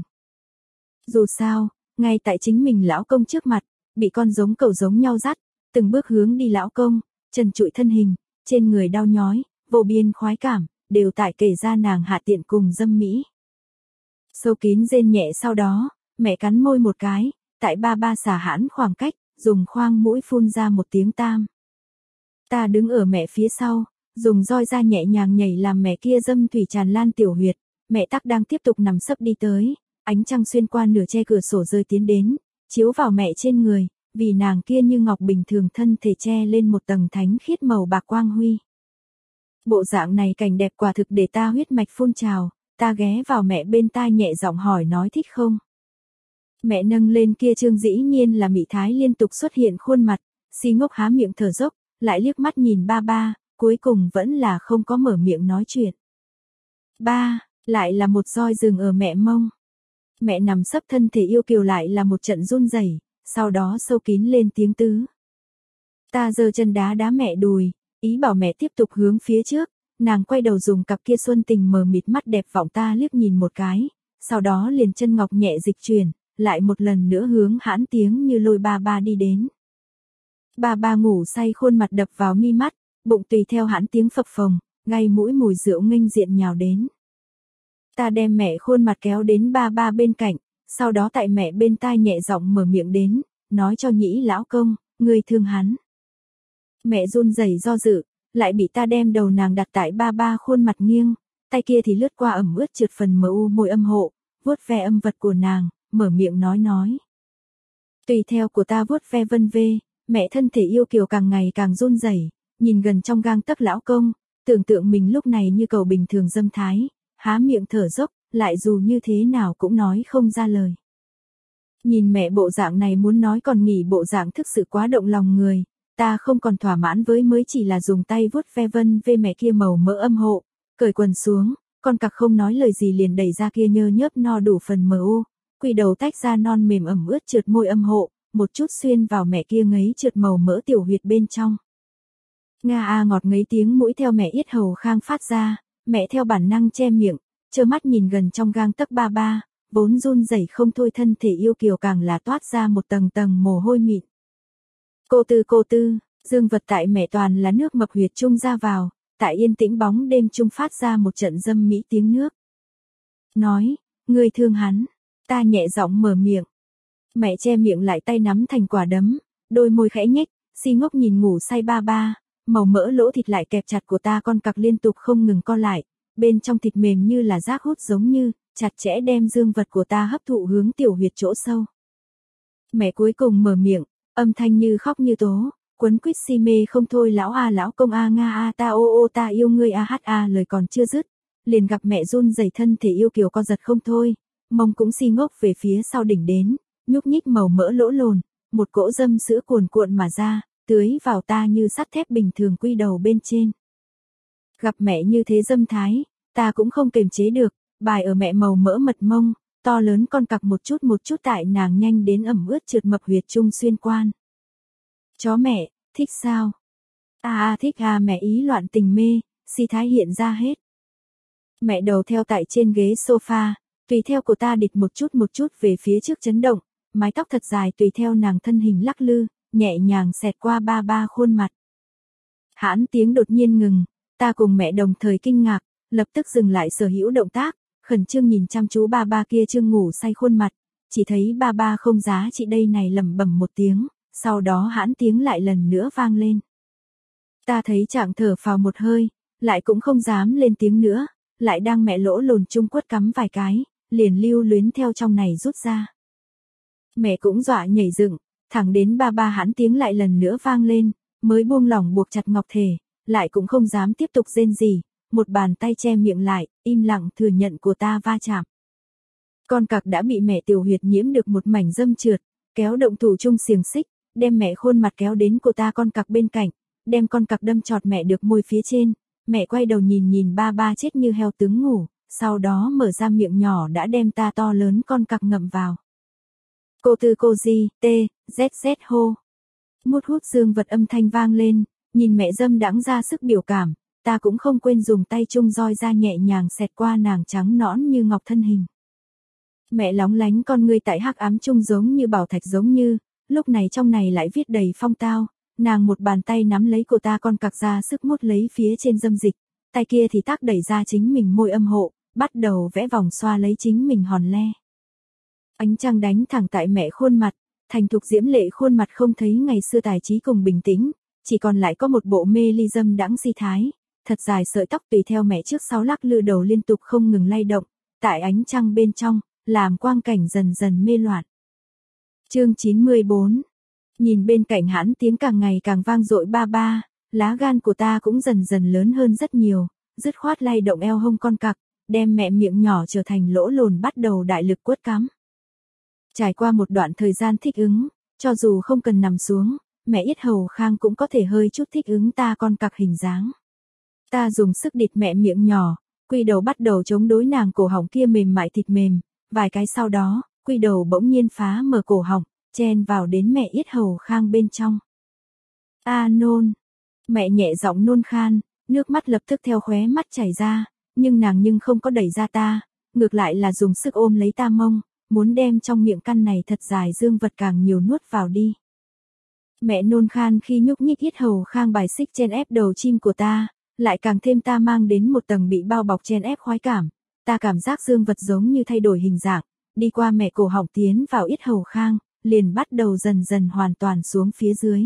Dù sao, ngay tại chính mình lão công trước mặt, bị con giống cầu giống nhau dắt, từng bước hướng đi lão công, trần trụi thân hình, trên người đau nhói, vô biên khoái cảm, đều tại kể ra nàng hạ tiện cùng dâm mỹ. Sâu kín rên nhẹ sau đó, mẹ cắn môi một cái, tại ba ba xả hãn khoảng cách, dùng khoang mũi phun ra một tiếng tam. Ta đứng ở mẹ phía sau, dùng roi ra nhẹ nhàng nhảy làm mẹ kia dâm thủy tràn lan tiểu huyệt, mẹ tắc đang tiếp tục nằm sấp đi tới, ánh trăng xuyên qua nửa che cửa sổ rơi tiến đến, chiếu vào mẹ trên người, vì nàng kia như ngọc bình thường thân thể che lên một tầng thánh khiết màu bạc quang huy. Bộ dạng này cảnh đẹp quả thực để ta huyết mạch phun trào, ta ghé vào mẹ bên tai nhẹ giọng hỏi nói thích không. Mẹ nâng lên kia trương dĩ nhiên là mị thái liên tục xuất hiện khuôn mặt, si ngốc há miệng thở dốc, lại liếc mắt nhìn ba ba, cuối cùng vẫn là không có mở miệng nói chuyện. Ba, lại là một roi rừng ở mẹ mông. Mẹ nằm sấp thân thể yêu kiều lại là một trận run rẩy, sau đó sâu kín lên tiếng tứ. Ta giơ chân đá đá mẹ đùi, ý bảo mẹ tiếp tục hướng phía trước, nàng quay đầu dùng cặp kia xuân tình mờ mịt mắt đẹp vọng ta liếc nhìn một cái, sau đó liền chân ngọc nhẹ dịch chuyển, lại một lần nữa hướng hãn tiếng như lôi ba ba đi đến. Ba ba ngủ say khuôn mặt đập vào mi mắt, bụng tùy theo hãn tiếng phập phồng, ngay mũi mùi rượu nghênh diện nhào đến. Ta đem mẹ khuôn mặt kéo đến ba ba bên cạnh, sau đó tại mẹ bên tai nhẹ giọng mở miệng đến, nói cho nhĩ lão công, người thương hắn. Mẹ run rẩy do dự, lại bị ta đem đầu nàng đặt tại ba ba khuôn mặt nghiêng, tay kia thì lướt qua ẩm ướt trượt phần mờ u môi âm hộ, vuốt ve âm vật của nàng, mở miệng nói nói. Tùy theo của ta vuốt ve vân vê, mẹ thân thể yêu kiều càng ngày càng run rẩy, nhìn gần trong gang tấc lão công, tưởng tượng mình lúc này như cầu bình thường dâm thái, há miệng thở dốc, lại dù như thế nào cũng nói không ra lời. Nhìn mẹ bộ dạng này muốn nói còn nghỉ bộ dạng thực sự quá động lòng người, ta không còn thỏa mãn với mới chỉ là dùng tay vuốt ve vân vê mẹ kia màu mỡ âm hộ, cởi quần xuống, con cặc không nói lời gì liền đẩy ra kia nhơ nhớp no đủ phần mờ u, quỳ đầu tách ra non mềm ẩm ướt trượt môi âm hộ, một chút xuyên vào mẹ kia ngấy trượt màu mỡ tiểu huyệt bên trong. Nga a ngọt ngấy tiếng mũi theo mẹ yết hầu khang phát ra, mẹ theo bản năng che miệng, trơ mắt nhìn gần trong gang tấc ba ba, vốn run rẩy không thôi thân thể yêu kiều càng là toát ra một tầng tầng mồ hôi mịn. Cô tư cô tư, dương vật tại mẹ toàn là nước mập huyệt trung ra vào, tại yên tĩnh bóng đêm trung phát ra một trận dâm mỹ tiếng nước. Nói, ngươi thương hắn, ta nhẹ giọng mở miệng. Mẹ che miệng lại tay nắm thành quả đấm, đôi môi khẽ nhếch, si ngốc nhìn ngủ say ba ba, màu mỡ lỗ thịt lại kẹp chặt của ta con cặc liên tục không ngừng co lại, bên trong thịt mềm như là rác hút giống như, chặt chẽ đem dương vật của ta hấp thụ hướng tiểu huyệt chỗ sâu. Mẹ cuối cùng mở miệng, âm thanh như khóc như tố, quấn quýt si mê không thôi lão a lão công a nga a ta ô ô ta yêu ngươi a hát a lời còn chưa dứt, liền gặp mẹ run rẩy thân thể yêu kiều co giật không thôi, mông cũng si ngốc về phía sau đỉnh đến, nhúc nhích màu mỡ lỗ lồn, một cỗ dâm sữa cuồn cuộn mà ra, tưới vào ta như sắt thép bình thường quy đầu bên trên. Gặp mẹ như thế dâm thái, ta cũng không kềm chế được, bài ở mẹ màu mỡ mật mông, to lớn con cặc một chút một chút tại nàng nhanh đến ẩm ướt trượt mập huyệt trung xuyên quan. Chó mẹ, thích sao? A à, a thích à mẹ ý loạn tình mê, si thái hiện ra hết. Mẹ đầu theo tại trên ghế sofa, tùy theo của ta địch một chút một chút về phía trước chấn động, mái tóc thật dài tùy theo nàng thân hình lắc lư, nhẹ nhàng xẹt qua ba ba khuôn mặt. Hãn tiếng đột nhiên ngừng, ta cùng mẹ đồng thời kinh ngạc, lập tức dừng lại sở hữu động tác, khẩn trương nhìn chăm chú ba ba kia trương ngủ say khuôn mặt, chỉ thấy ba ba không giá trị đây này lẩm bẩm một tiếng, sau đó hãn tiếng lại lần nữa vang lên. Ta thấy Trạng thở phào một hơi, lại cũng không dám lên tiếng nữa, lại đang mẹ lỗ lồn chung quất cắm vài cái, liền lưu luyến theo trong này rút ra. Mẹ cũng dọa nhảy dựng, thẳng đến ba ba hãn tiếng lại lần nữa vang lên, mới buông lỏng buộc chặt ngọc thể, lại cũng không dám tiếp tục rên gì, một bàn tay che miệng lại, im lặng thừa nhận của ta va chạm. Con cặc đã bị mẹ tiểu huyệt nhiễm được một mảnh dâm trượt, kéo động thủ chung xiềng xích, đem mẹ khuôn mặt kéo đến cô ta con cặc bên cạnh, đem con cặc đâm chọt mẹ được môi phía trên, mẹ quay đầu nhìn nhìn ba ba chết như heo tướng ngủ, sau đó mở ra miệng nhỏ đã đem ta to lớn con cặc ngậm vào. Cô tư cô di, t, z z hô. Mút hút dương vật âm thanh vang lên, nhìn mẹ dâm đãng ra sức biểu cảm, ta cũng không quên dùng tay chung roi ra nhẹ nhàng xẹt qua nàng trắng nõn như ngọc thân hình. Mẹ lóng lánh con ngươi tại hắc ám chung giống như bảo thạch giống như, lúc này trong này lại viết đầy phong tao, nàng một bàn tay nắm lấy cô ta con cặc ra sức mút lấy phía trên dâm dịch, tay kia thì tác đẩy ra chính mình môi âm hộ, bắt đầu vẽ vòng xoa lấy chính mình hòn le. Ánh trăng đánh thẳng tại mẹ khuôn mặt, thành thục diễm lệ khuôn mặt không thấy ngày xưa tài trí cùng bình tĩnh, chỉ còn lại có một bộ mê ly dâm đãng si thái, thật dài sợi tóc tùy theo mẹ trước sau lắc lư đầu liên tục không ngừng lay động, tại ánh trăng bên trong, làm quang cảnh dần dần mê loạn. Chương chín mươi bốn. Nhìn bên cạnh hãn tiếng càng ngày càng vang dội ba ba, lá gan của ta cũng dần dần lớn hơn rất nhiều, dứt khoát lay động eo hông con cặc, đem mẹ miệng nhỏ trở thành lỗ lồn bắt đầu đại lực quất cắm. Trải qua một đoạn thời gian thích ứng, cho dù không cần nằm xuống, mẹ yết hầu khang cũng có thể hơi chút thích ứng ta con cặc hình dáng. Ta dùng sức địt mẹ miệng nhỏ, quy đầu bắt đầu chống đối nàng cổ họng kia mềm mại thịt mềm, vài cái sau đó, quy đầu bỗng nhiên phá mở cổ họng, chen vào đến mẹ yết hầu khang bên trong. A nôn. Mẹ nhẹ giọng nôn khan, nước mắt lập tức theo khóe mắt chảy ra, nhưng nàng nhưng không có đẩy ra ta, ngược lại là dùng sức ôm lấy ta mông, muốn đem trong miệng căn này thật dài dương vật càng nhiều nuốt vào đi. Mẹ nôn khan khi nhúc nhích yết hầu khang bài xích chen ép đầu chim của ta, lại càng thêm ta mang đến một tầng bị bao bọc chen ép khoái cảm, ta cảm giác dương vật giống như thay đổi hình dạng, đi qua mẹ cổ họng tiến vào yết hầu khang, liền bắt đầu dần dần hoàn toàn xuống phía dưới.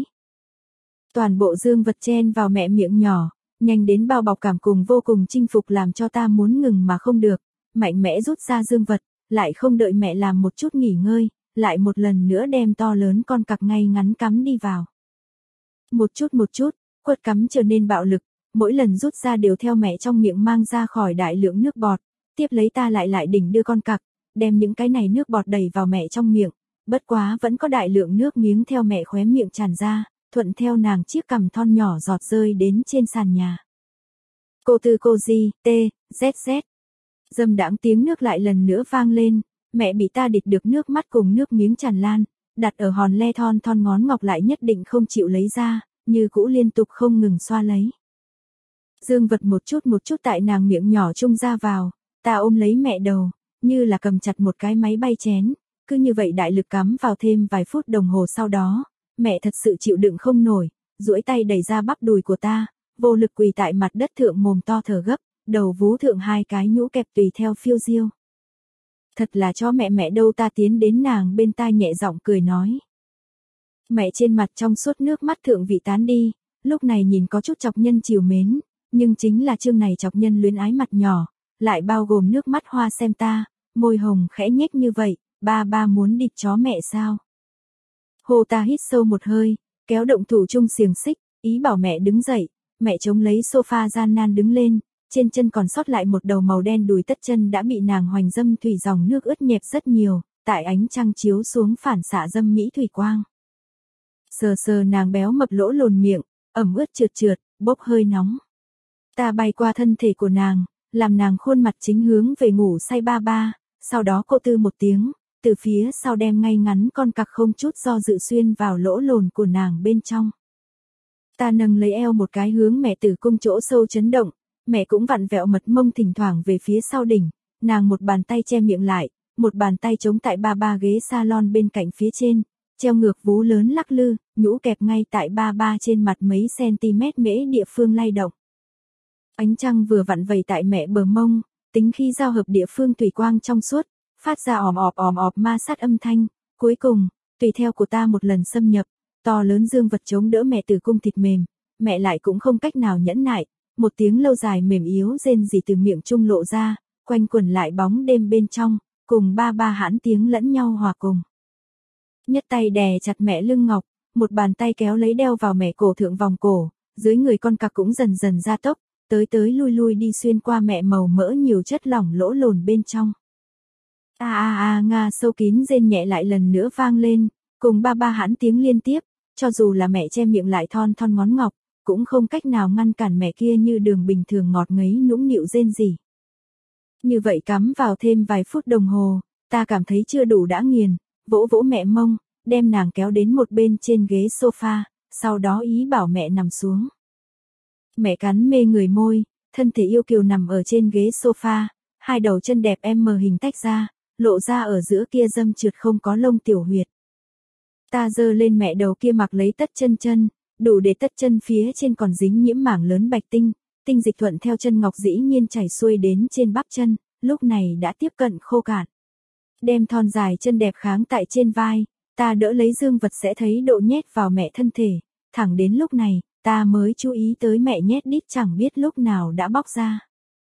Toàn bộ dương vật chen vào mẹ miệng nhỏ, nhanh đến bao bọc cảm cùng vô cùng chinh phục làm cho ta muốn ngừng mà không được, mạnh mẽ rút ra dương vật, lại không đợi mẹ làm một chút nghỉ ngơi, lại một lần nữa đem to lớn con cặc ngay ngắn cắm đi vào. Một chút một chút, quất cắm trở nên bạo lực, mỗi lần rút ra đều theo mẹ trong miệng mang ra khỏi đại lượng nước bọt, tiếp lấy ta lại lại đỉnh đưa con cặc, đem những cái này nước bọt đầy vào mẹ trong miệng, bất quá vẫn có đại lượng nước miếng theo mẹ khóe miệng tràn ra, thuận theo nàng chiếc cằm thon nhỏ giọt rơi đến trên sàn nhà. Cô tư cô di, t, z z. Dâm đãng tiếng nước lại lần nữa vang lên, mẹ bị ta địt được nước mắt cùng nước miếng tràn lan, đặt ở hòn le thon thon ngón ngọc lại nhất định không chịu lấy ra, như cũ liên tục không ngừng xoa lấy. Dương vật một chút một chút tại nàng miệng nhỏ chung ra vào, ta ôm lấy mẹ đầu, như là cầm chặt một cái máy bay chén, cứ như vậy đại lực cắm vào thêm vài phút đồng hồ sau đó, mẹ thật sự chịu đựng không nổi, duỗi tay đẩy ra bắp đùi của ta, vô lực quỳ tại mặt đất thượng mồm to thở gấp, đầu vú thượng hai cái nhũ kẹp tùy theo phiêu diêu. Thật là cho mẹ mẹ đâu, ta tiến đến nàng bên tai nhẹ giọng cười nói. Mẹ trên mặt trong suốt nước mắt thượng vị tán đi, lúc này nhìn có chút chọc nhân chiều mến, nhưng chính là chương này chọc nhân luyến ái mặt nhỏ, lại bao gồm nước mắt hoa xem ta, môi hồng khẽ nhếch như vậy, ba ba muốn địt chó mẹ sao? Hồ ta hít sâu một hơi, kéo động thủ chung xiềng xích, ý bảo mẹ đứng dậy, mẹ chống lấy sofa gian nan đứng lên, trên chân còn sót lại một đầu màu đen đùi tất chân đã bị nàng hoành dâm thủy dòng nước ướt nhẹp rất nhiều, tại ánh trăng chiếu xuống phản xạ dâm mỹ thủy quang. Sờ sờ nàng béo mập lỗ lồn miệng, ẩm ướt trượt trượt, bốc hơi nóng. Ta bay qua thân thể của nàng, làm nàng khuôn mặt chính hướng về ngủ say ba ba, sau đó cô tư một tiếng, từ phía sau đem ngay ngắn con cặc không chút do dự xuyên vào lỗ lồn của nàng bên trong. Ta nâng lấy eo một cái hướng mẹ tử cung chỗ sâu chấn động, mẹ cũng vặn vẹo mật mông thỉnh thoảng về phía sau đỉnh, nàng một bàn tay che miệng lại, một bàn tay chống tại ba ba ghế salon bên cạnh phía trên, treo ngược vú lớn lắc lư, nhũ kẹp ngay tại ba ba trên mặt mấy centimet mễ địa phương lay động. Ánh trăng vừa vặn vầy tại mẹ bờ mông, tính khi giao hợp địa phương tùy quang trong suốt, phát ra òm ọp òm ọp ma sát âm thanh, cuối cùng, tùy theo của ta một lần xâm nhập, to lớn dương vật chống đỡ mẹ tử cung thịt mềm, mẹ lại cũng không cách nào nhẫn nại, một tiếng lâu dài mềm yếu rên rỉ từ miệng trung lộ ra, quanh quẩn lại bóng đêm bên trong, cùng ba ba hãn tiếng lẫn nhau hòa cùng. Nhất tay đè chặt mẹ lưng ngọc, một bàn tay kéo lấy đeo vào mẹ cổ thượng vòng cổ, dưới người con cặc cũng dần dần gia tốc, tới tới lui lui đi xuyên qua mẹ màu mỡ nhiều chất lỏng lỗ lồn bên trong. A a a nga sâu kín rên nhẹ lại lần nữa vang lên, cùng ba ba hãn tiếng liên tiếp, cho dù là mẹ che miệng lại thon thon ngón ngọc, cũng không cách nào ngăn cản mẹ kia như đường bình thường ngọt ngấy nũng nịu rên rỉ. Như vậy cắm vào thêm vài phút đồng hồ, ta cảm thấy chưa đủ đã nghiền, vỗ vỗ mẹ mông, đem nàng kéo đến một bên trên ghế sofa, sau đó ý bảo mẹ nằm xuống. Mẹ cắn mê người môi, thân thể yêu kiều nằm ở trên ghế sofa, hai đầu chân đẹp em mờ hình tách ra, lộ ra ở giữa kia dâm trượt không có lông tiểu huyệt. Ta giơ lên mẹ đầu kia mặc lấy tất chân chân, đủ để tất chân phía trên còn dính nhiễm mảng lớn bạch tinh, tinh dịch thuận theo chân ngọc dĩ nhiên chảy xuôi đến trên bắp chân, lúc này đã tiếp cận khô cạn. Đem thon dài chân đẹp kháng tại trên vai, ta đỡ lấy dương vật sẽ thấy độ nhét vào mẹ thân thể, thẳng đến lúc này, ta mới chú ý tới mẹ nhét đít chẳng biết lúc nào đã bóc ra.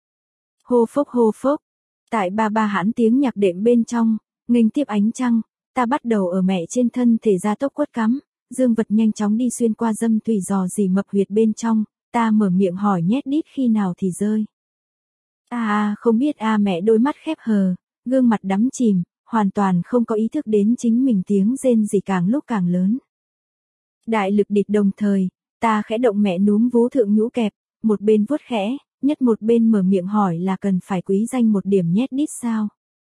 Hô phốc hô phốc, tại ba ba hãn tiếng nhạc đệm bên trong, nghênh tiếp ánh trăng, ta bắt đầu ở mẹ trên thân thể ra tốc quất cắm, dương vật nhanh chóng đi xuyên qua dâm thủy dò dỉ mập huyệt bên trong, ta mở miệng hỏi nhét đít khi nào thì rơi. A a không biết a mẹ đôi mắt khép hờ, gương mặt đắm chìm, hoàn toàn không có ý thức đến chính mình tiếng rên rỉ càng lúc càng lớn. Đại lực địch đồng thời, ta khẽ động mẹ núm vú thượng nhũ kẹp, một bên vuốt khẽ, nhất một bên mở miệng hỏi là cần phải quý danh một điểm nhét đít sao.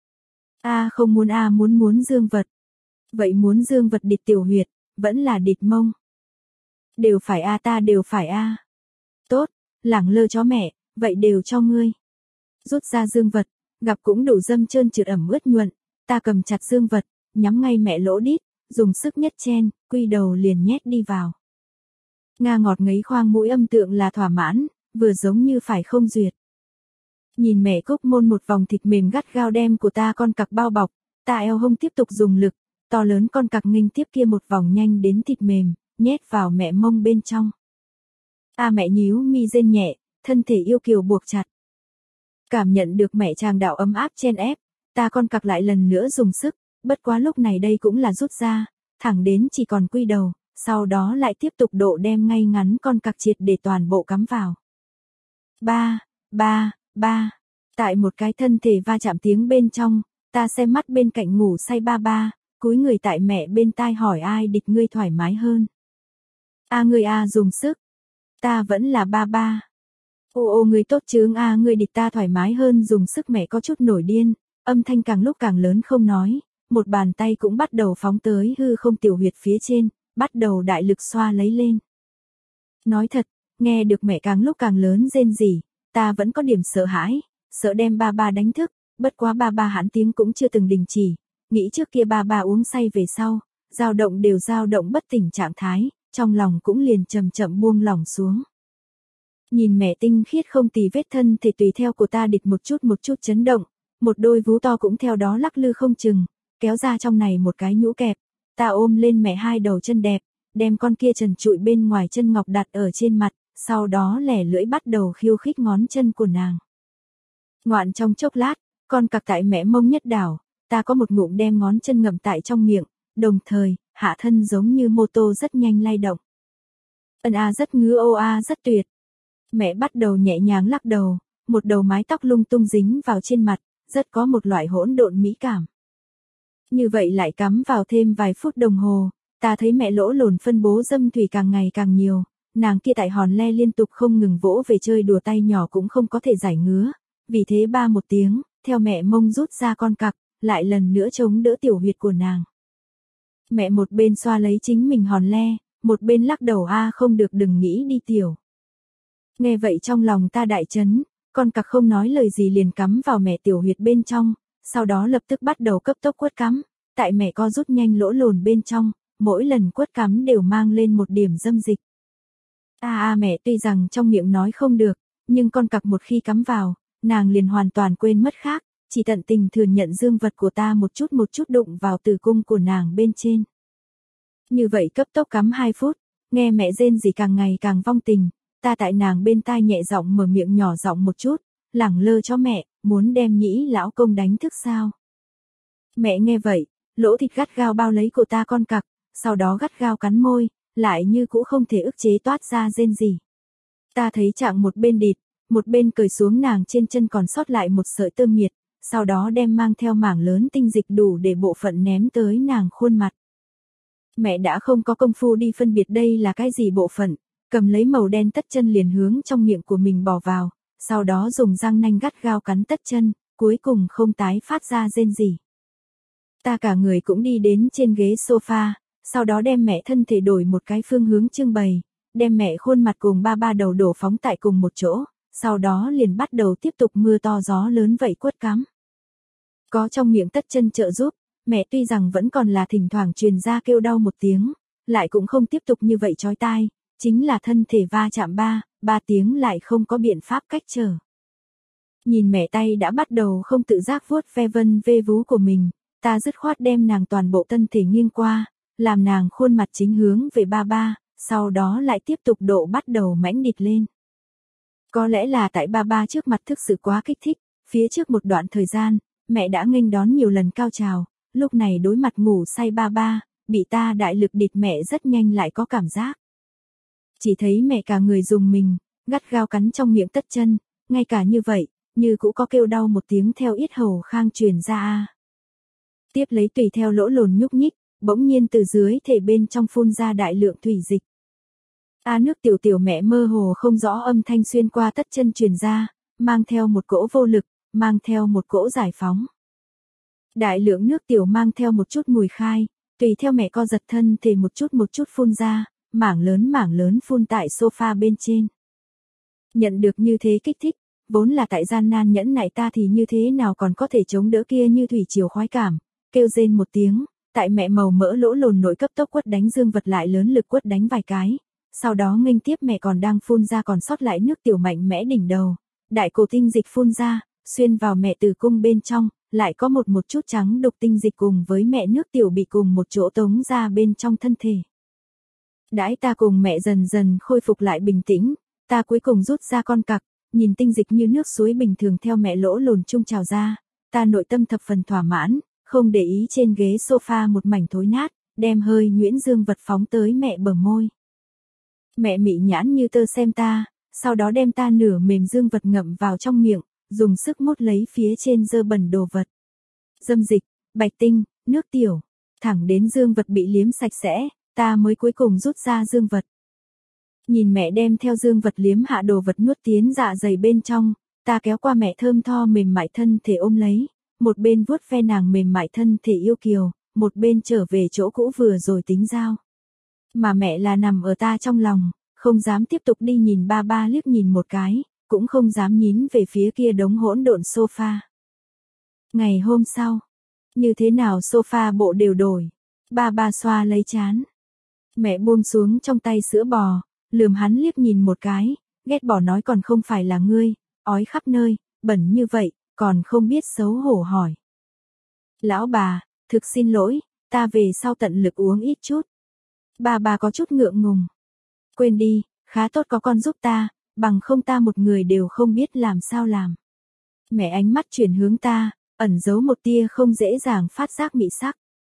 A không muốn a muốn muốn dương vật. Vậy muốn dương vật địch tiểu huyệt, vẫn là địch mông. Đều phải a ta đều phải a. Tốt, lẳng lơ chó mẹ, vậy đều cho ngươi. Rút ra dương vật, gặp cũng đủ dâm trơn trượt ẩm ướt nhuận, ta cầm chặt dương vật, nhắm ngay mẹ lỗ đít, dùng sức nhất chen, quy đầu liền nhét đi vào. Nga ngọt ngấy khoang mũi âm tượng là thỏa mãn, vừa giống như phải không duyệt. Nhìn mẹ cúc môn một vòng thịt mềm gắt gao đem của ta con cặc bao bọc, ta eo hông tiếp tục dùng lực, to lớn con cặc nghênh tiếp kia một vòng nhanh đến thịt mềm, nhét vào mẹ mông bên trong. A mẹ nhíu mi rên nhẹ, thân thể yêu kiều buộc chặt. Cảm nhận được mẹ tràng đạo ấm áp chen ép, ta con cặc lại lần nữa dùng sức, bất quá lúc này đây cũng là rút ra, thẳng đến chỉ còn quy đầu, sau đó lại tiếp tục độ đem ngay ngắn con cặc triệt để toàn bộ cắm vào. Ba, ba, ba, tại một cái thân thể va chạm tiếng bên trong, ta xem mắt bên cạnh ngủ say ba ba, cúi người tại mẹ bên tai hỏi ai địch ngươi thoải mái hơn. A ngươi a dùng sức. Ta vẫn là ba ba. Ô ô ngươi tốt chướng a ngươi địch ta thoải mái hơn dùng sức mẹ có chút nổi điên, âm thanh càng lúc càng lớn không nói, một bàn tay cũng bắt đầu phóng tới hư không tiểu huyệt phía trên, bắt đầu đại lực xoa lấy lên. Nói thật, nghe được mẹ càng lúc càng lớn rên rỉ, ta vẫn có điểm sợ hãi, sợ đem ba ba đánh thức, bất quá ba ba hãn tiếng cũng chưa từng đình chỉ, nghĩ trước kia ba ba uống say về sau, dao động đều dao động bất tỉnh trạng thái, trong lòng cũng liền chậm chậm buông lỏng xuống. Nhìn mẹ tinh khiết không tì vết thân thể tùy theo của ta địch một chút một chút chấn động, một đôi vú to cũng theo đó lắc lư không chừng, kéo ra trong này một cái nhũ kẹp, ta ôm lên mẹ hai đầu chân đẹp, đem con kia trần trụi bên ngoài chân ngọc đặt ở trên mặt, sau đó lẻ lưỡi bắt đầu khiêu khích ngón chân của nàng. Ngoạn trong chốc lát, con cặc tại mẹ mông nhất đảo, ta có một ngụm đem ngón chân ngậm tại trong miệng, đồng thời, hạ thân giống như mô tô rất nhanh lay động. Ân a rất ngứa ô a rất tuyệt. Mẹ bắt đầu nhẹ nhàng lắc đầu, một đầu mái tóc lung tung dính vào trên mặt, rất có một loại hỗn độn mỹ cảm. Như vậy lại cắm vào thêm vài phút đồng hồ, ta thấy mẹ lỗ lồn phân bố dâm thủy càng ngày càng nhiều, nàng kia tại hòn le liên tục không ngừng vỗ về chơi đùa tay nhỏ cũng không có thể giải ngứa, vì thế ba một tiếng, theo mẹ mông rút ra con cặc, lại lần nữa chống đỡ tiểu huyệt của nàng. Mẹ một bên xoa lấy chính mình hòn le, một bên lắc đầu a không được đừng nghĩ đi tiểu. Nghe vậy trong lòng ta đại chấn, con cặc không nói lời gì liền cắm vào mẹ tiểu huyệt bên trong, sau đó lập tức bắt đầu cấp tốc quất cắm, tại mẹ co rút nhanh lỗ lồn bên trong, mỗi lần quất cắm đều mang lên một điểm dâm dịch. A a mẹ tuy rằng trong miệng nói không được, nhưng con cặc một khi cắm vào, nàng liền hoàn toàn quên mất khác, chỉ tận tình thừa nhận dương vật của ta một chút một chút đụng vào tử cung của nàng bên trên. Như vậy cấp tốc cắm hai phút, nghe mẹ rên rỉ càng ngày càng vong tình, ta tại nàng bên tai nhẹ giọng mở miệng nhỏ giọng một chút, lẳng lơ cho mẹ, muốn đem nhĩ lão công đánh thức sao. Mẹ nghe vậy, lỗ thịt gắt gao bao lấy của ta con cặc, sau đó gắt gao cắn môi, lại như cũ không thể ức chế toát ra rên rỉ. Ta thấy trạng một bên địt, một bên cởi xuống nàng trên chân còn sót lại một sợi tơ miệt, sau đó đem mang theo mảng lớn tinh dịch đủ để bộ phận ném tới nàng khuôn mặt. Mẹ đã không có công phu đi phân biệt đây là cái gì bộ phận, cầm lấy màu đen tất chân liền hướng trong miệng của mình bỏ vào, sau đó dùng răng nanh gắt gao cắn tất chân, cuối cùng không tái phát ra rên rỉ. Ta cả người cũng đi đến trên ghế sofa, sau đó đem mẹ thân thể đổi một cái phương hướng trưng bày, đem mẹ khuôn mặt cùng ba ba đầu đổ phóng tại cùng một chỗ, sau đó liền bắt đầu tiếp tục mưa to gió lớn vậy quất cắm. Có trong miệng tất chân trợ giúp, mẹ tuy rằng vẫn còn là thỉnh thoảng truyền ra kêu đau một tiếng, lại cũng không tiếp tục như vậy chói tai, chính là thân thể va chạm ba, ba tiếng lại không có biện pháp cách trở. Nhìn mẹ tay đã bắt đầu không tự giác vuốt ve vân vê vú của mình, ta dứt khoát đem nàng toàn bộ thân thể nghiêng qua, làm nàng khuôn mặt chính hướng về ba ba, sau đó lại tiếp tục độ bắt đầu mãnh địt lên. Có lẽ là tại ba ba trước mặt thực sự quá kích thích, phía trước một đoạn thời gian, mẹ đã nghênh đón nhiều lần cao trào, lúc này đối mặt ngủ say ba ba, bị ta đại lực địt mẹ rất nhanh lại có cảm giác. Chỉ thấy mẹ cả người dùng mình, gắt gao cắn trong miệng tất chân, ngay cả như vậy, như cũng có kêu đau một tiếng theo yết hầu khang truyền ra a. Tiếp lấy tùy theo lỗ lồn nhúc nhích, bỗng nhiên từ dưới thể bên trong phun ra đại lượng thủy dịch. A nước tiểu tiểu mẹ mơ hồ không rõ âm thanh xuyên qua tất chân truyền ra, mang theo một cỗ vô lực, mang theo một cỗ giải phóng. Đại lượng nước tiểu mang theo một chút mùi khai, tùy theo mẹ co giật thân thể một chút một chút phun ra, mảng lớn mảng lớn phun tại sofa bên trên. Nhận được như thế kích thích, vốn là tại gian nan nhẫn nại ta thì như thế nào còn có thể chống đỡ kia như thủy triều khoái cảm, kêu rên một tiếng, tại mẹ màu mỡ lỗ lồn nội cấp tốc quất đánh dương vật lại lớn lực quất đánh vài cái, sau đó nghênh tiếp mẹ còn đang phun ra còn sót lại nước tiểu mạnh mẽ đỉnh đầu, đại cổ tinh dịch phun ra, xuyên vào mẹ tử cung bên trong, lại có một một chút trắng đục tinh dịch cùng với mẹ nước tiểu bị cùng một chỗ tống ra bên trong thân thể. Đãi ta cùng mẹ dần dần khôi phục lại bình tĩnh, ta cuối cùng rút ra con cặc, nhìn tinh dịch như nước suối bình thường theo mẹ lỗ lồn chung trào ra, ta nội tâm thập phần thỏa mãn, không để ý trên ghế sofa một mảnh thối nát, đem hơi nhuyễn dương vật phóng tới mẹ bờ môi. Mẹ mị nhãn như tơ xem ta, sau đó đem ta nửa mềm dương vật ngậm vào trong miệng, dùng sức mút lấy phía trên dơ bẩn đồ vật. Dâm dịch, bạch tinh, nước tiểu, thẳng đến dương vật bị liếm sạch sẽ, ta mới cuối cùng rút ra dương vật. Nhìn mẹ đem theo dương vật liếm hạ đồ vật nuốt tiến dạ dày bên trong, ta kéo qua mẹ thơm tho mềm mại thân thể ôm lấy, một bên vuốt ve nàng mềm mại thân thể yêu kiều, một bên trở về chỗ cũ vừa rồi tính giao. Mà mẹ là nằm ở ta trong lòng, không dám tiếp tục đi nhìn ba ba liếc nhìn một cái, cũng không dám nhín về phía kia đống hỗn độn sofa. Ngày hôm sau, như thế nào sofa bộ đều đổi, ba ba xoa lấy chán. Mẹ buông xuống trong tay sữa bò, lườm hắn liếc nhìn một cái, ghét bỏ nói còn không phải là ngươi, ói khắp nơi, bẩn như vậy, còn không biết xấu hổ hỏi. Lão bà, thực xin lỗi, ta về sau tận lực uống ít chút. Bà bà có chút ngượng ngùng. Quên đi, khá tốt có con giúp ta, bằng không ta một người đều không biết làm sao làm. Mẹ ánh mắt chuyển hướng ta, ẩn giấu một tia không dễ dàng phát giác mị sắc.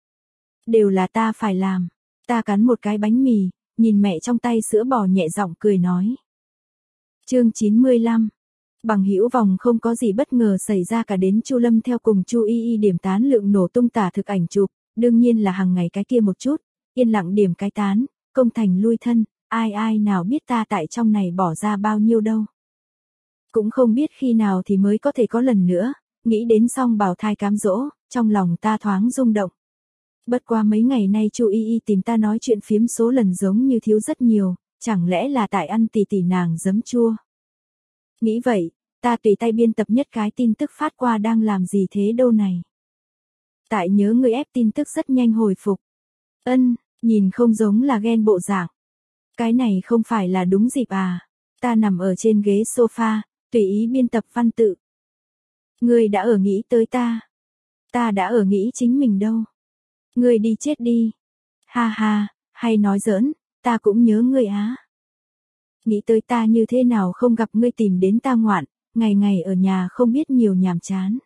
Đều là ta phải làm. Ta cắn một cái bánh mì, nhìn mẹ trong tay sữa bò nhẹ giọng cười nói. Chương chín mươi lăm. Bằng hữu vòng không có gì bất ngờ xảy ra cả đến Chu Lâm theo cùng Chu Y Y điểm tán lượng nổ tung tả thực ảnh chụp, đương nhiên là hàng ngày cái kia một chút, yên lặng điểm cái tán, công thành lui thân, ai ai nào biết ta tại trong này bỏ ra bao nhiêu đâu. Cũng không biết khi nào thì mới có thể có lần nữa, nghĩ đến xong bào thai cám dỗ, trong lòng ta thoáng rung động. Bất qua mấy ngày nay Chu Y Y tìm ta nói chuyện phiếm số lần giống như thiếu rất nhiều, chẳng lẽ là tại ăn tỉ tỉ nàng giấm chua. Nghĩ vậy, ta tùy tay biên tập nhất cái tin tức phát qua đang làm gì thế đâu này. Tại nhớ người ép tin tức rất nhanh hồi phục. Ân, Nhìn không giống là ghen bộ dạng. Cái này không phải là đúng dịp à. Ta nằm ở trên ghế sofa, tùy ý biên tập văn tự. Ngươi đã ở nghĩ tới ta. Ta đã ở nghĩ chính mình đâu. Ngươi đi chết đi. Ha ha, hay nói giỡn, ta cũng nhớ ngươi á. Nghĩ tới ta như thế nào không gặp ngươi tìm đến ta ngoạn, ngày ngày ở nhà không biết nhiều nhàm chán.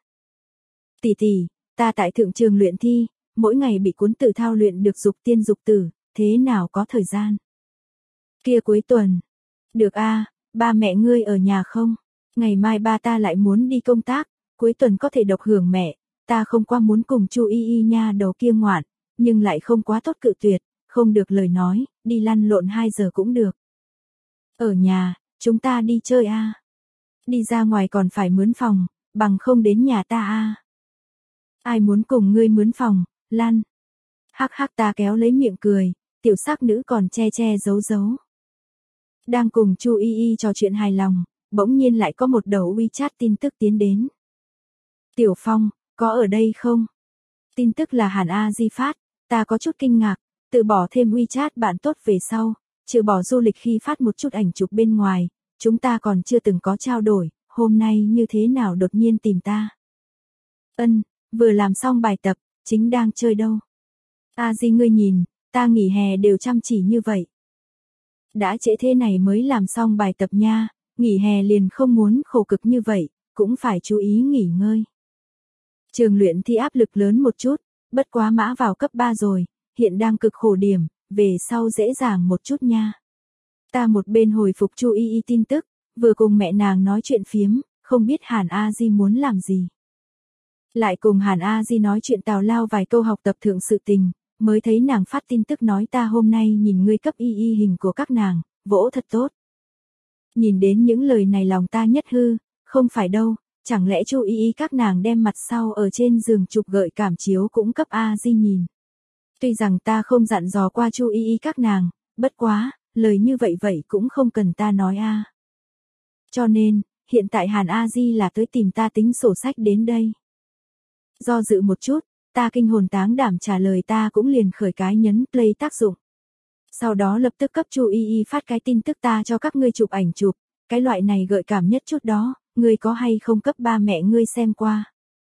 Tỷ tỷ, ta tại thượng trường luyện thi, mỗi ngày bị cuốn tự thao luyện được dục tiên dục tử, thế nào có thời gian. Kia cuối tuần. Được a, ba mẹ ngươi ở nhà không? Ngày mai ba ta lại muốn đi công tác, cuối tuần có thể độc hưởng mẹ, ta không qua muốn cùng Chu Y Y nha đầu kia ngoạn, nhưng lại không quá tốt cự tuyệt, không được lời nói, đi lăn lộn hai giờ cũng được. Ở nhà, chúng ta đi chơi a. Đi ra ngoài còn phải mướn phòng, bằng không đến nhà ta a. Ai muốn cùng ngươi mướn phòng, lăn. Hắc hắc ta kéo lấy miệng cười, tiểu sắc nữ còn che che giấu giấu. Đang cùng Chu Y Y trò chuyện hài lòng, bỗng nhiên lại có một đầu WeChat tin tức tiến đến. Tiểu Phong, có ở đây không? Tin tức là Hàn A Di phát, ta có chút kinh ngạc, tự bỏ thêm WeChat bạn tốt về sau, trừ bỏ du lịch khi phát một chút ảnh chụp bên ngoài, chúng ta còn chưa từng có trao đổi, hôm nay như thế nào đột nhiên tìm ta? Ân, vừa làm xong bài tập, chính đang chơi đâu. A Di ngươi nhìn, ta nghỉ hè đều chăm chỉ như vậy. Đã trễ thế này mới làm xong bài tập nha, nghỉ hè liền không muốn khổ cực như vậy, cũng phải chú ý nghỉ ngơi. Trường luyện thi áp lực lớn một chút, bất quá mã vào cấp ba rồi, hiện đang cực khổ điểm, về sau dễ dàng một chút nha. Ta một bên hồi phục Chu Y Y tin tức, vừa cùng mẹ nàng nói chuyện phiếm, không biết Hàn A Di muốn làm gì. Lại cùng Hàn A Di nói chuyện tào lao vài câu học tập thượng sự tình, mới thấy nàng phát tin tức nói ta hôm nay nhìn ngươi cấp Y Y hình của các nàng, vỗ thật tốt. Nhìn đến những lời này lòng ta nhất hư, không phải đâu, chẳng lẽ Chu Y Y các nàng đem mặt sau ở trên giường chụp gợi cảm chiếu cũng cấp A Di nhìn. Tuy rằng ta không dặn dò qua Chu Y Y các nàng, bất quá, lời như vậy vậy cũng không cần ta nói a. Cho nên, hiện tại Hàn A Di là tới tìm ta tính sổ sách đến đây. Do dự một chút, ta kinh hồn táng đảm trả lời ta cũng liền khởi cái nhấn play tác dụng. Sau đó lập tức cấp Chu Y Y phát cái tin tức ta cho các ngươi chụp ảnh chụp, cái loại này gợi cảm nhất chút đó, ngươi có hay không cấp ba mẹ ngươi xem qua.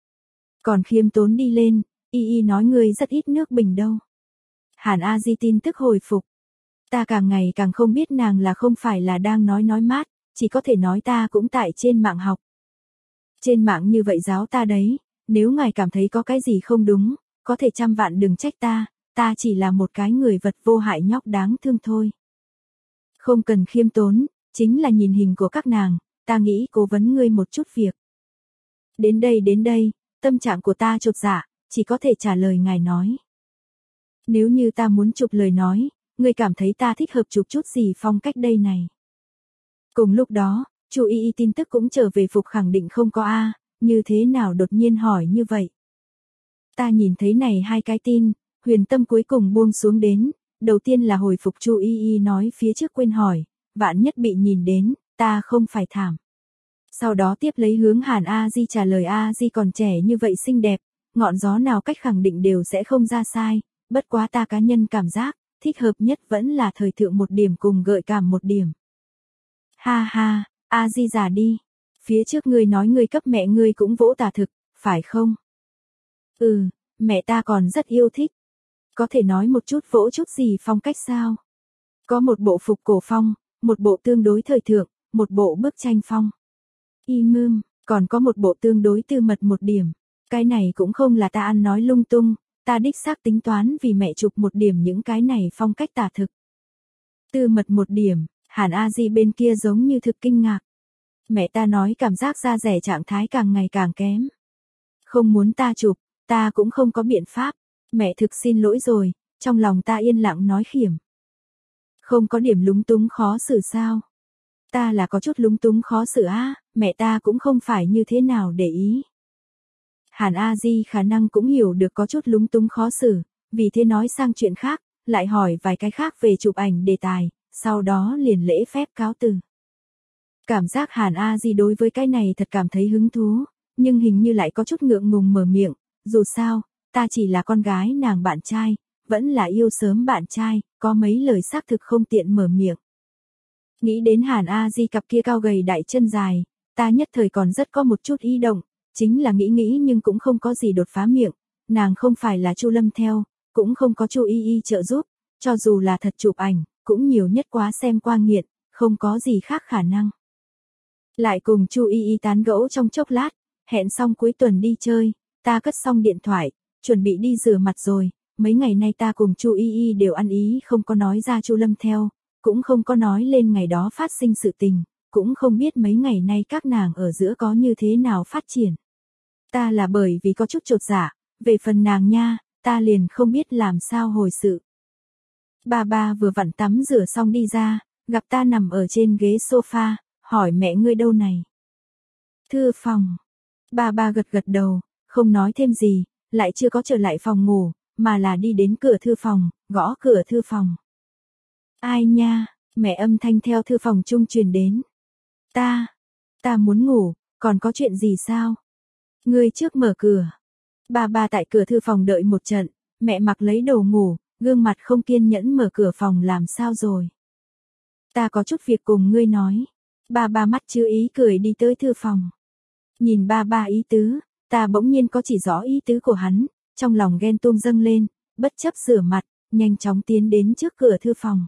Còn khiêm tốn đi lên, Y Y nói ngươi rất ít nước bình đâu. Hàn A Di tin tức hồi phục. Ta càng ngày càng không biết nàng là không phải là đang nói nói mát, chỉ có thể nói ta cũng tại trên mạng học. Trên mạng như vậy giáo ta đấy, nếu ngài cảm thấy có cái gì không đúng, có thể trăm vạn đừng trách ta, ta chỉ là một cái người vật vô hại nhóc đáng thương thôi. Không cần khiêm tốn, chính là nhìn hình của các nàng, ta nghĩ cố vấn ngươi một chút việc. Đến đây đến đây, tâm trạng của ta chột dạ, chỉ có thể trả lời ngài nói. Nếu như ta muốn chụp lời nói, ngươi cảm thấy ta thích hợp chụp chút gì phong cách đây này. Cùng lúc đó, Chu Y Y tin tức cũng trở về phục khẳng định không có a, như thế nào đột nhiên hỏi như vậy. Ta nhìn thấy này hai cái tin, huyền tâm cuối cùng buông xuống đến, đầu tiên là hồi phục Chu Y Y nói phía trước quên hỏi, vạn nhất bị nhìn đến, ta không phải thảm. Sau đó tiếp lấy hướng Hàn A Di trả lời A Di còn trẻ như vậy xinh đẹp, ngọn gió nào cách khẳng định đều sẽ không ra sai, bất quá ta cá nhân cảm giác, thích hợp nhất vẫn là thời thượng một điểm cùng gợi cảm một điểm. Ha ha, A Di già đi, phía trước ngươi nói ngươi cấp mẹ ngươi cũng vỗ tà thực, phải không? Ừ, mẹ ta còn rất yêu thích. Có thể nói một chút vỗ chút gì phong cách sao? Có một bộ phục cổ phong, một bộ tương đối thời thượng, một bộ bức tranh phong. Y mương, còn có một bộ tương đối tư mật một điểm. Cái này cũng không là ta ăn nói lung tung, ta đích xác tính toán vì mẹ chụp một điểm những cái này phong cách tả thực. Tư mật một điểm, Hàn A Di bên kia giống như thực kinh ngạc. Mẹ ta nói cảm giác da rẻ trạng thái càng ngày càng kém. Không muốn ta chụp, ta cũng không có biện pháp. Mẹ thực xin lỗi rồi, trong lòng ta yên lặng nói khiểm. Không có điểm lúng túng khó xử sao? Ta là có chút lúng túng khó xử á, mẹ ta cũng không phải như thế nào để ý. Hàn A Di khả năng cũng hiểu được có chút lúng túng khó xử, vì thế nói sang chuyện khác, lại hỏi vài cái khác về chụp ảnh đề tài, sau đó liền lễ phép cáo từ. Cảm giác Hàn A Di đối với cái này thật cảm thấy hứng thú, nhưng hình như lại có chút ngượng ngùng mở miệng, dù sao, ta chỉ là con gái nàng bạn trai, vẫn là yêu sớm bạn trai, có mấy lời xác thực không tiện mở miệng. Nghĩ đến Hàn A Di cặp kia cao gầy đại chân dài, ta nhất thời còn rất có một chút ý động, chính là nghĩ nghĩ nhưng cũng không có gì đột phá miệng, nàng không phải là Chu Lâm theo, cũng không có Chu Y Y trợ giúp, cho dù là thật chụp ảnh, cũng nhiều nhất quá xem qua nghiện, không có gì khác khả năng. Lại cùng Chu Y Y tán gẫu trong chốc lát, hẹn xong cuối tuần đi chơi, ta cất xong điện thoại, chuẩn bị đi rửa mặt rồi, mấy ngày nay ta cùng Chu Y Y đều ăn ý không có nói ra Chu Lâm theo, cũng không có nói lên ngày đó phát sinh sự tình, cũng không biết mấy ngày nay các nàng ở giữa có như thế nào phát triển. Ta là bởi vì có chút chột dạ, về phần nàng nha, ta liền không biết làm sao hồi sự. Ba ba vừa vặn tắm rửa xong đi ra, gặp ta nằm ở trên ghế sofa, hỏi mẹ ngươi đâu này. Thư phòng. Ba ba gật gật đầu, không nói thêm gì, lại chưa có trở lại phòng ngủ, mà là đi đến cửa thư phòng, gõ cửa thư phòng. Ai nha, mẹ âm thanh theo thư phòng trung truyền đến. Ta, ta muốn ngủ, còn có chuyện gì sao? Ngươi trước mở cửa. Ba ba tại cửa thư phòng đợi một trận, mẹ mặc lấy đồ ngủ, gương mặt không kiên nhẫn mở cửa phòng làm sao rồi. Ta có chút việc cùng ngươi nói. Ba ba mắt chứa ý cười đi tới thư phòng. Nhìn ba ba ý tứ, ta bỗng nhiên có chỉ rõ ý tứ của hắn, trong lòng ghen tuông dâng lên, bất chấp rửa mặt, nhanh chóng tiến đến trước cửa thư phòng.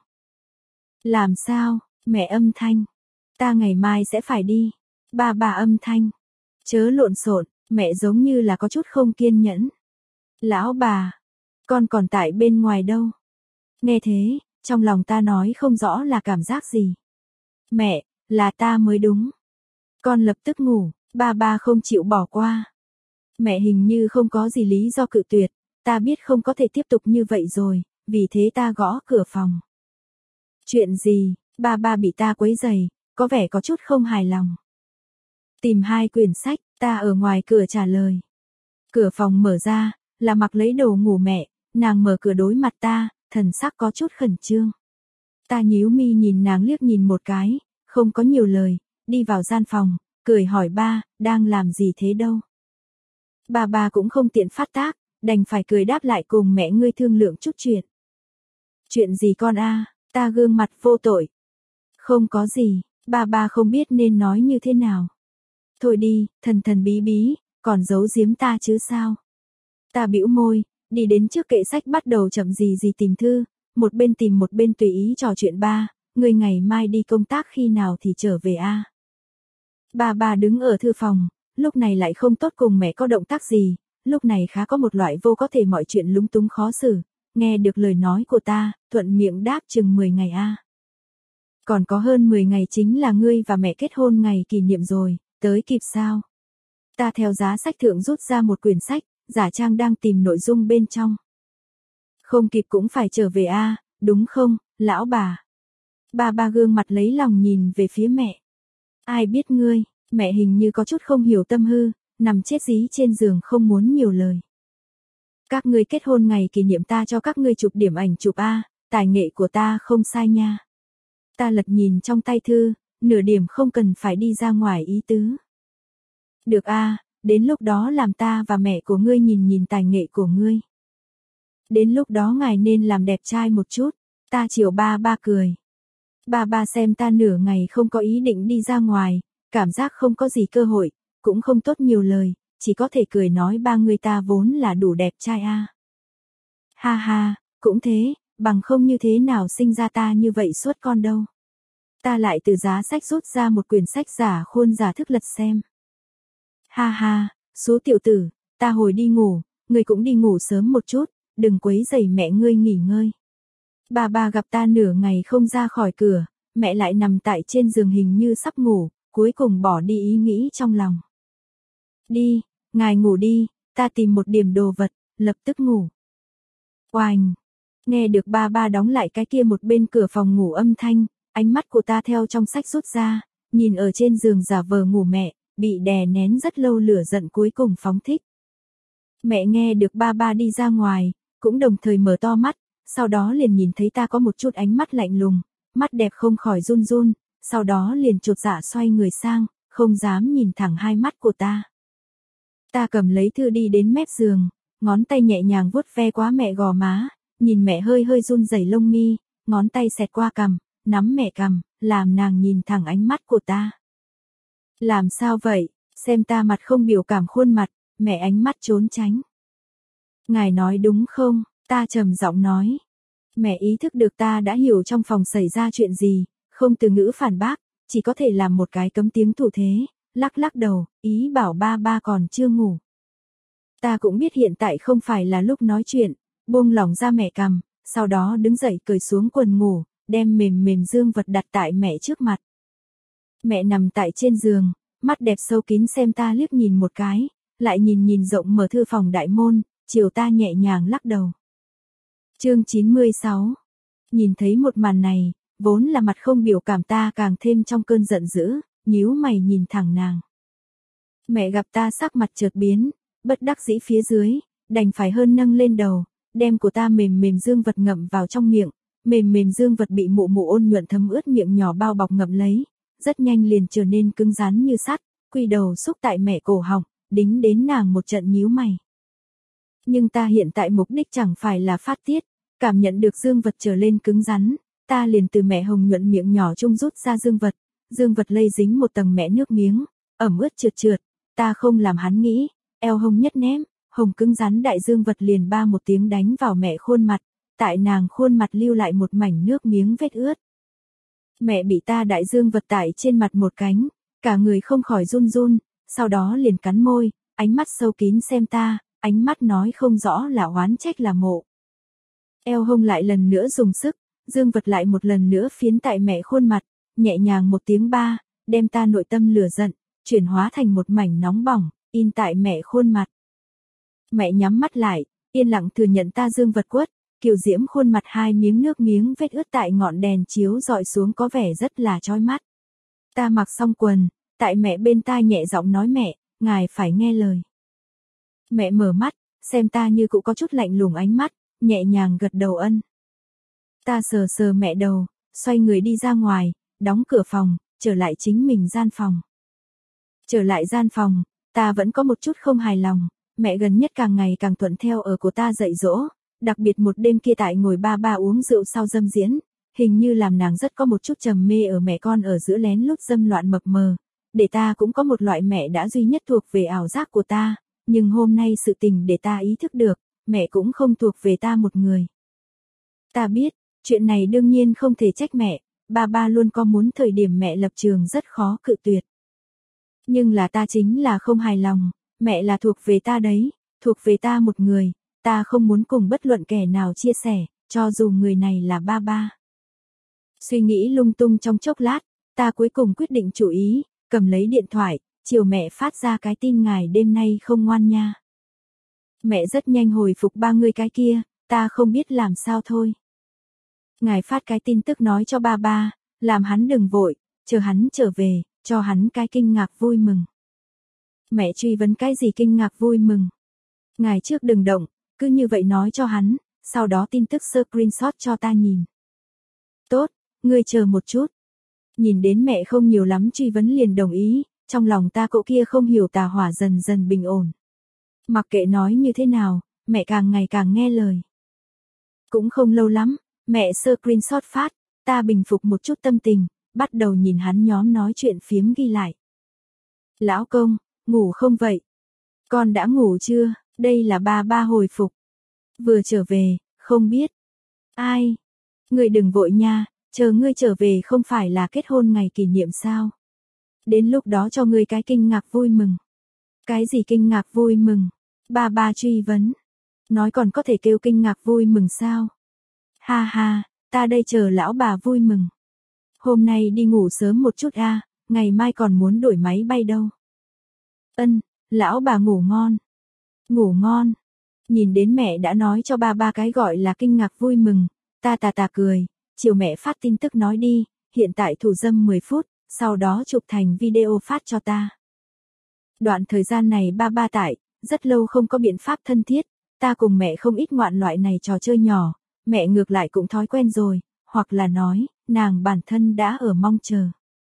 Làm sao, mẹ âm thanh. Ta ngày mai sẽ phải đi. Ba ba âm thanh. Chớ lộn xộn, mẹ giống như là có chút không kiên nhẫn. Lão bà, con còn tại bên ngoài đâu. Nghe thế, trong lòng ta nói không rõ là cảm giác gì. Mẹ, là ta mới đúng. Con lập tức ngủ, ba ba không chịu bỏ qua. Mẹ hình như không có gì lý do cự tuyệt, ta biết không có thể tiếp tục như vậy rồi, vì thế ta gõ cửa phòng. Chuyện gì, ba ba bị ta quấy rầy, có vẻ có chút không hài lòng. Tìm hai quyển sách, ta ở ngoài cửa trả lời. Cửa phòng mở ra, là mặc lấy đồ ngủ mẹ, nàng mở cửa đối mặt ta, thần sắc có chút khẩn trương. Ta nhíu mi nhìn nàng liếc nhìn một cái, không có nhiều lời, đi vào gian phòng, cười hỏi ba, đang làm gì thế đâu. Ba ba cũng không tiện phát tác, đành phải cười đáp lại cùng mẹ ngươi thương lượng chút chuyện. Chuyện gì con a? Ta gương mặt vô tội. Không có gì, ba ba không biết nên nói như thế nào. Thôi đi, thần thần bí bí, còn giấu giếm ta chứ sao. Ta bĩu môi, đi đến trước kệ sách bắt đầu chậm gì gì tìm thư, một bên tìm một bên tùy ý trò chuyện ba, ngươi ngày mai đi công tác khi nào thì trở về a? Ba ba đứng ở thư phòng, lúc này lại không tốt cùng mẹ có động tác gì, lúc này khá có một loại vô có thể mọi chuyện lúng túng khó xử, nghe được lời nói của ta, thuận miệng đáp chừng mười ngày a. Còn có hơn mười ngày chính là ngươi và mẹ kết hôn ngày kỷ niệm rồi, tới kịp sao? Ta theo giá sách thượng rút ra một quyển sách, giả trang đang tìm nội dung bên trong. Không kịp cũng phải trở về a, đúng không, lão bà? Ba ba gương mặt lấy lòng nhìn về phía mẹ. Ai biết ngươi, mẹ hình như có chút không hiểu tâm hư, nằm chết dí trên giường không muốn nhiều lời. Các ngươi kết hôn ngày kỷ niệm ta cho các ngươi chụp điểm ảnh chụp a, tài nghệ của ta không sai nha. Ta lật nhìn trong tay thư, nửa điểm không cần phải đi ra ngoài ý tứ. Được a, đến lúc đó làm ta và mẹ của ngươi nhìn nhìn tài nghệ của ngươi. Đến lúc đó ngài nên làm đẹp trai một chút, ta chiều ba ba cười. Ba ba xem ta nửa ngày không có ý định đi ra ngoài, cảm giác không có gì cơ hội, cũng không tốt nhiều lời, chỉ có thể cười nói ba người ta vốn là đủ đẹp trai a. Ha ha, cũng thế, bằng không như thế nào sinh ra ta như vậy suốt con đâu. Ta lại từ giá sách rút ra một quyển sách giả khuôn giả thức lật xem. Ha ha, số tiểu tử, ta hồi đi ngủ, ngươi cũng đi ngủ sớm một chút, đừng quấy rầy mẹ ngươi nghỉ ngơi. Bà bà gặp ta nửa ngày không ra khỏi cửa, mẹ lại nằm tại trên giường hình như sắp ngủ, cuối cùng bỏ đi ý nghĩ trong lòng. Đi, ngài ngủ đi, ta tìm một điểm đồ vật, lập tức ngủ. Oành, nghe được ba ba đóng lại cái kia một bên cửa phòng ngủ âm thanh, ánh mắt của ta theo trong sách rút ra, nhìn ở trên giường giả vờ ngủ mẹ, bị đè nén rất lâu lửa giận cuối cùng phóng thích. Mẹ nghe được ba ba đi ra ngoài, cũng đồng thời mở to mắt, sau đó liền nhìn thấy ta có một chút ánh mắt lạnh lùng, mắt đẹp không khỏi run run, sau đó liền chột dạ xoay người sang, không dám nhìn thẳng hai mắt của ta. Ta cầm lấy thư đi đến mép giường, ngón tay nhẹ nhàng vuốt ve quá mẹ gò má, Nhìn mẹ hơi hơi run rẩy lông mi, ngón tay xẹt qua cằm, nắm mẹ cằm, làm nàng nhìn thẳng ánh mắt của ta. Làm sao vậy? Xem ta mặt không biểu cảm khuôn mặt, mẹ ánh mắt trốn tránh. Ngài nói đúng không? Ta trầm giọng nói. Mẹ ý thức được ta đã hiểu trong phòng xảy ra chuyện gì, không từ ngữ phản bác, chỉ có thể làm một cái cấm tiếng thủ thế, lắc lắc đầu, ý bảo ba ba còn chưa ngủ. Ta cũng biết hiện tại không phải là lúc nói chuyện, buông lỏng ra mẹ cằm, sau đó đứng dậy cởi xuống quần ngủ, đem mềm mềm dương vật đặt tại mẹ trước mặt. Mẹ nằm tại trên giường, mắt đẹp sâu kín xem ta liếc nhìn một cái, lại nhìn nhìn rộng mở thư phòng đại môn, chiều ta nhẹ nhàng lắc đầu. Chương chín mươi sáu. Nhìn thấy một màn này, vốn là mặt không biểu cảm ta càng thêm trong cơn giận dữ, nhíu mày nhìn thẳng nàng. Mẹ gặp ta sắc mặt chợt biến, bất đắc dĩ phía dưới, đành phải hơn nâng lên đầu, đem của ta mềm mềm dương vật ngậm vào trong miệng, mềm mềm dương vật bị mụ mụ ôn nhuận thấm ướt miệng nhỏ bao bọc ngậm lấy, rất nhanh liền trở nên cứng rắn như sắt, quy đầu xúc tại mẹ cổ họng, đính đến nàng một trận nhíu mày. Nhưng ta hiện tại mục đích chẳng phải là phát tiết, cảm nhận được dương vật trở lên cứng rắn, ta liền từ mẹ hồng nhuận miệng nhỏ chung rút ra dương vật, dương vật lây dính một tầng mẹ nước miếng, ẩm ướt trượt trượt, ta không làm hắn nghĩ, eo hông nhất ném, hồng cứng rắn đại dương vật liền ba một tiếng đánh vào mẹ khuôn mặt, tại nàng khuôn mặt lưu lại một mảnh nước miếng vết ướt. Mẹ bị ta đại dương vật tại trên mặt một cánh, cả người không khỏi run run, sau đó liền cắn môi, ánh mắt sâu kín xem ta, ánh mắt nói không rõ là oán trách là mộ. Eo hông lại lần nữa dùng sức, dương vật lại một lần nữa phiến tại mẹ khuôn mặt, nhẹ nhàng một tiếng ba, đem ta nội tâm lửa giận, chuyển hóa thành một mảnh nóng bỏng, in tại mẹ khuôn mặt. Mẹ nhắm mắt lại, yên lặng thừa nhận ta dương vật quất, kiều diễm khuôn mặt hai miếng nước miếng vết ướt tại ngọn đèn chiếu dọi xuống có vẻ rất là chói mắt. Ta mặc xong quần, tại mẹ bên tai nhẹ giọng nói mẹ, ngài phải nghe lời. Mẹ mở mắt, xem ta như cũng có chút lạnh lùng ánh mắt, nhẹ nhàng gật đầu ân. Ta sờ sờ mẹ đầu, xoay người đi ra ngoài, đóng cửa phòng, trở lại chính mình gian phòng. Trở lại gian phòng, ta vẫn có một chút không hài lòng, mẹ gần nhất càng ngày càng thuận theo ở của ta dạy dỗ, đặc biệt một đêm kia tại ngồi ba ba uống rượu sau dâm diễn, hình như làm nàng rất có một chút trầm mê ở mẹ con ở giữa lén lút dâm loạn mập mờ, để ta cũng có một loại mẹ đã duy nhất thuộc về ảo giác của ta, nhưng hôm nay sự tình để ta ý thức được, mẹ cũng không thuộc về ta một người. Ta biết, chuyện này đương nhiên không thể trách mẹ, ba ba luôn có muốn thời điểm mẹ lập trường rất khó cự tuyệt. Nhưng là ta chính là không hài lòng, mẹ là thuộc về ta đấy, thuộc về ta một người, ta không muốn cùng bất luận kẻ nào chia sẻ, cho dù người này là ba ba. Suy nghĩ lung tung trong chốc lát, ta cuối cùng quyết định chủ ý, cầm lấy điện thoại, chiều mẹ phát ra cái tin ngài đêm nay không ngoan nha. Mẹ rất nhanh hồi phục ba người cái kia, ta không biết làm sao thôi. Ngài phát cái tin tức nói cho ba ba, làm hắn đừng vội, chờ hắn trở về, cho hắn cái kinh ngạc vui mừng. Mẹ truy vấn cái gì kinh ngạc vui mừng. Ngài trước đừng động, cứ như vậy nói cho hắn, sau đó tin tức screenshot cho ta nhìn. Tốt, ngươi chờ một chút. Nhìn đến mẹ không nhiều lắm truy vấn liền đồng ý, trong lòng ta cậu kia không hiểu tà hỏa dần dần bình ổn. Mặc kệ nói như thế nào, mẹ càng ngày càng nghe lời. Cũng không lâu lắm, mẹ screenshot phát, ta bình phục một chút tâm tình, bắt đầu nhìn hắn nhóm nói chuyện phiếm ghi lại. Lão công, ngủ không vậy? Con đã ngủ chưa? Đây là ba ba hồi phục. Vừa trở về, không biết. Ai? Ngươi đừng vội nha, chờ ngươi trở về không phải là kết hôn ngày kỷ niệm sao? Đến lúc đó cho ngươi cái kinh ngạc vui mừng. Cái gì kinh ngạc vui mừng? Ba ba truy vấn. Nói còn có thể kêu kinh ngạc vui mừng sao? Ha ha, ta đây chờ lão bà vui mừng. Hôm nay đi ngủ sớm một chút a, ngày mai còn muốn đổi máy bay đâu. Ân, lão bà ngủ ngon. Ngủ ngon. Nhìn đến mẹ đã nói cho ba ba cái gọi là kinh ngạc vui mừng, ta tà tà cười, chiều mẹ phát tin tức nói đi, hiện tại thủ dâm mười phút, sau đó chụp thành video phát cho ta. Đoạn thời gian này ba ba tại, rất lâu không có biện pháp thân thiết, ta cùng mẹ không ít ngoạn loại này trò chơi nhỏ, mẹ ngược lại cũng thói quen rồi, hoặc là nói, nàng bản thân đã ở mong chờ.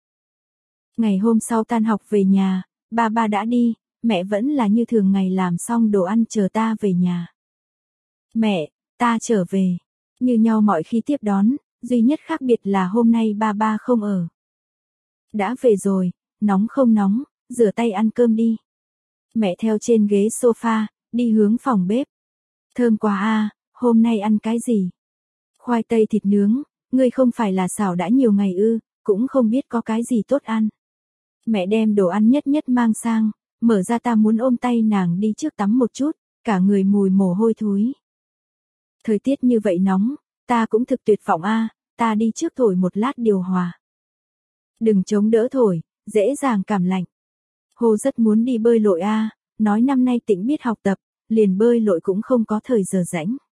Ngày hôm sau tan học về nhà, ba ba đã đi, mẹ vẫn là như thường ngày làm xong đồ ăn chờ ta về nhà. Mẹ, Ta trở về. Như nhau mọi khi tiếp đón, duy nhất khác biệt là hôm nay ba ba không ở. Đã về rồi, nóng không nóng, rửa tay ăn cơm đi. Mẹ theo trên ghế sofa, đi hướng phòng bếp. Thơm quá a, hôm nay ăn cái gì? Khoai tây thịt nướng, ngươi không phải là xào đã nhiều ngày ư, cũng không biết có cái gì tốt ăn. Mẹ đem đồ ăn nhất nhất mang sang, mở ra ta muốn ôm tay nàng đi trước tắm một chút, cả người mùi mồ hôi thối. Thời tiết như vậy nóng, ta cũng thực tuyệt vọng a, ta đi trước thổi một lát điều hòa. Đừng chống đỡ thổi, dễ dàng cảm lạnh. Hồ rất muốn đi bơi lội a, nói năm nay Tĩnh biết học tập, liền bơi lội cũng không có thời giờ rảnh.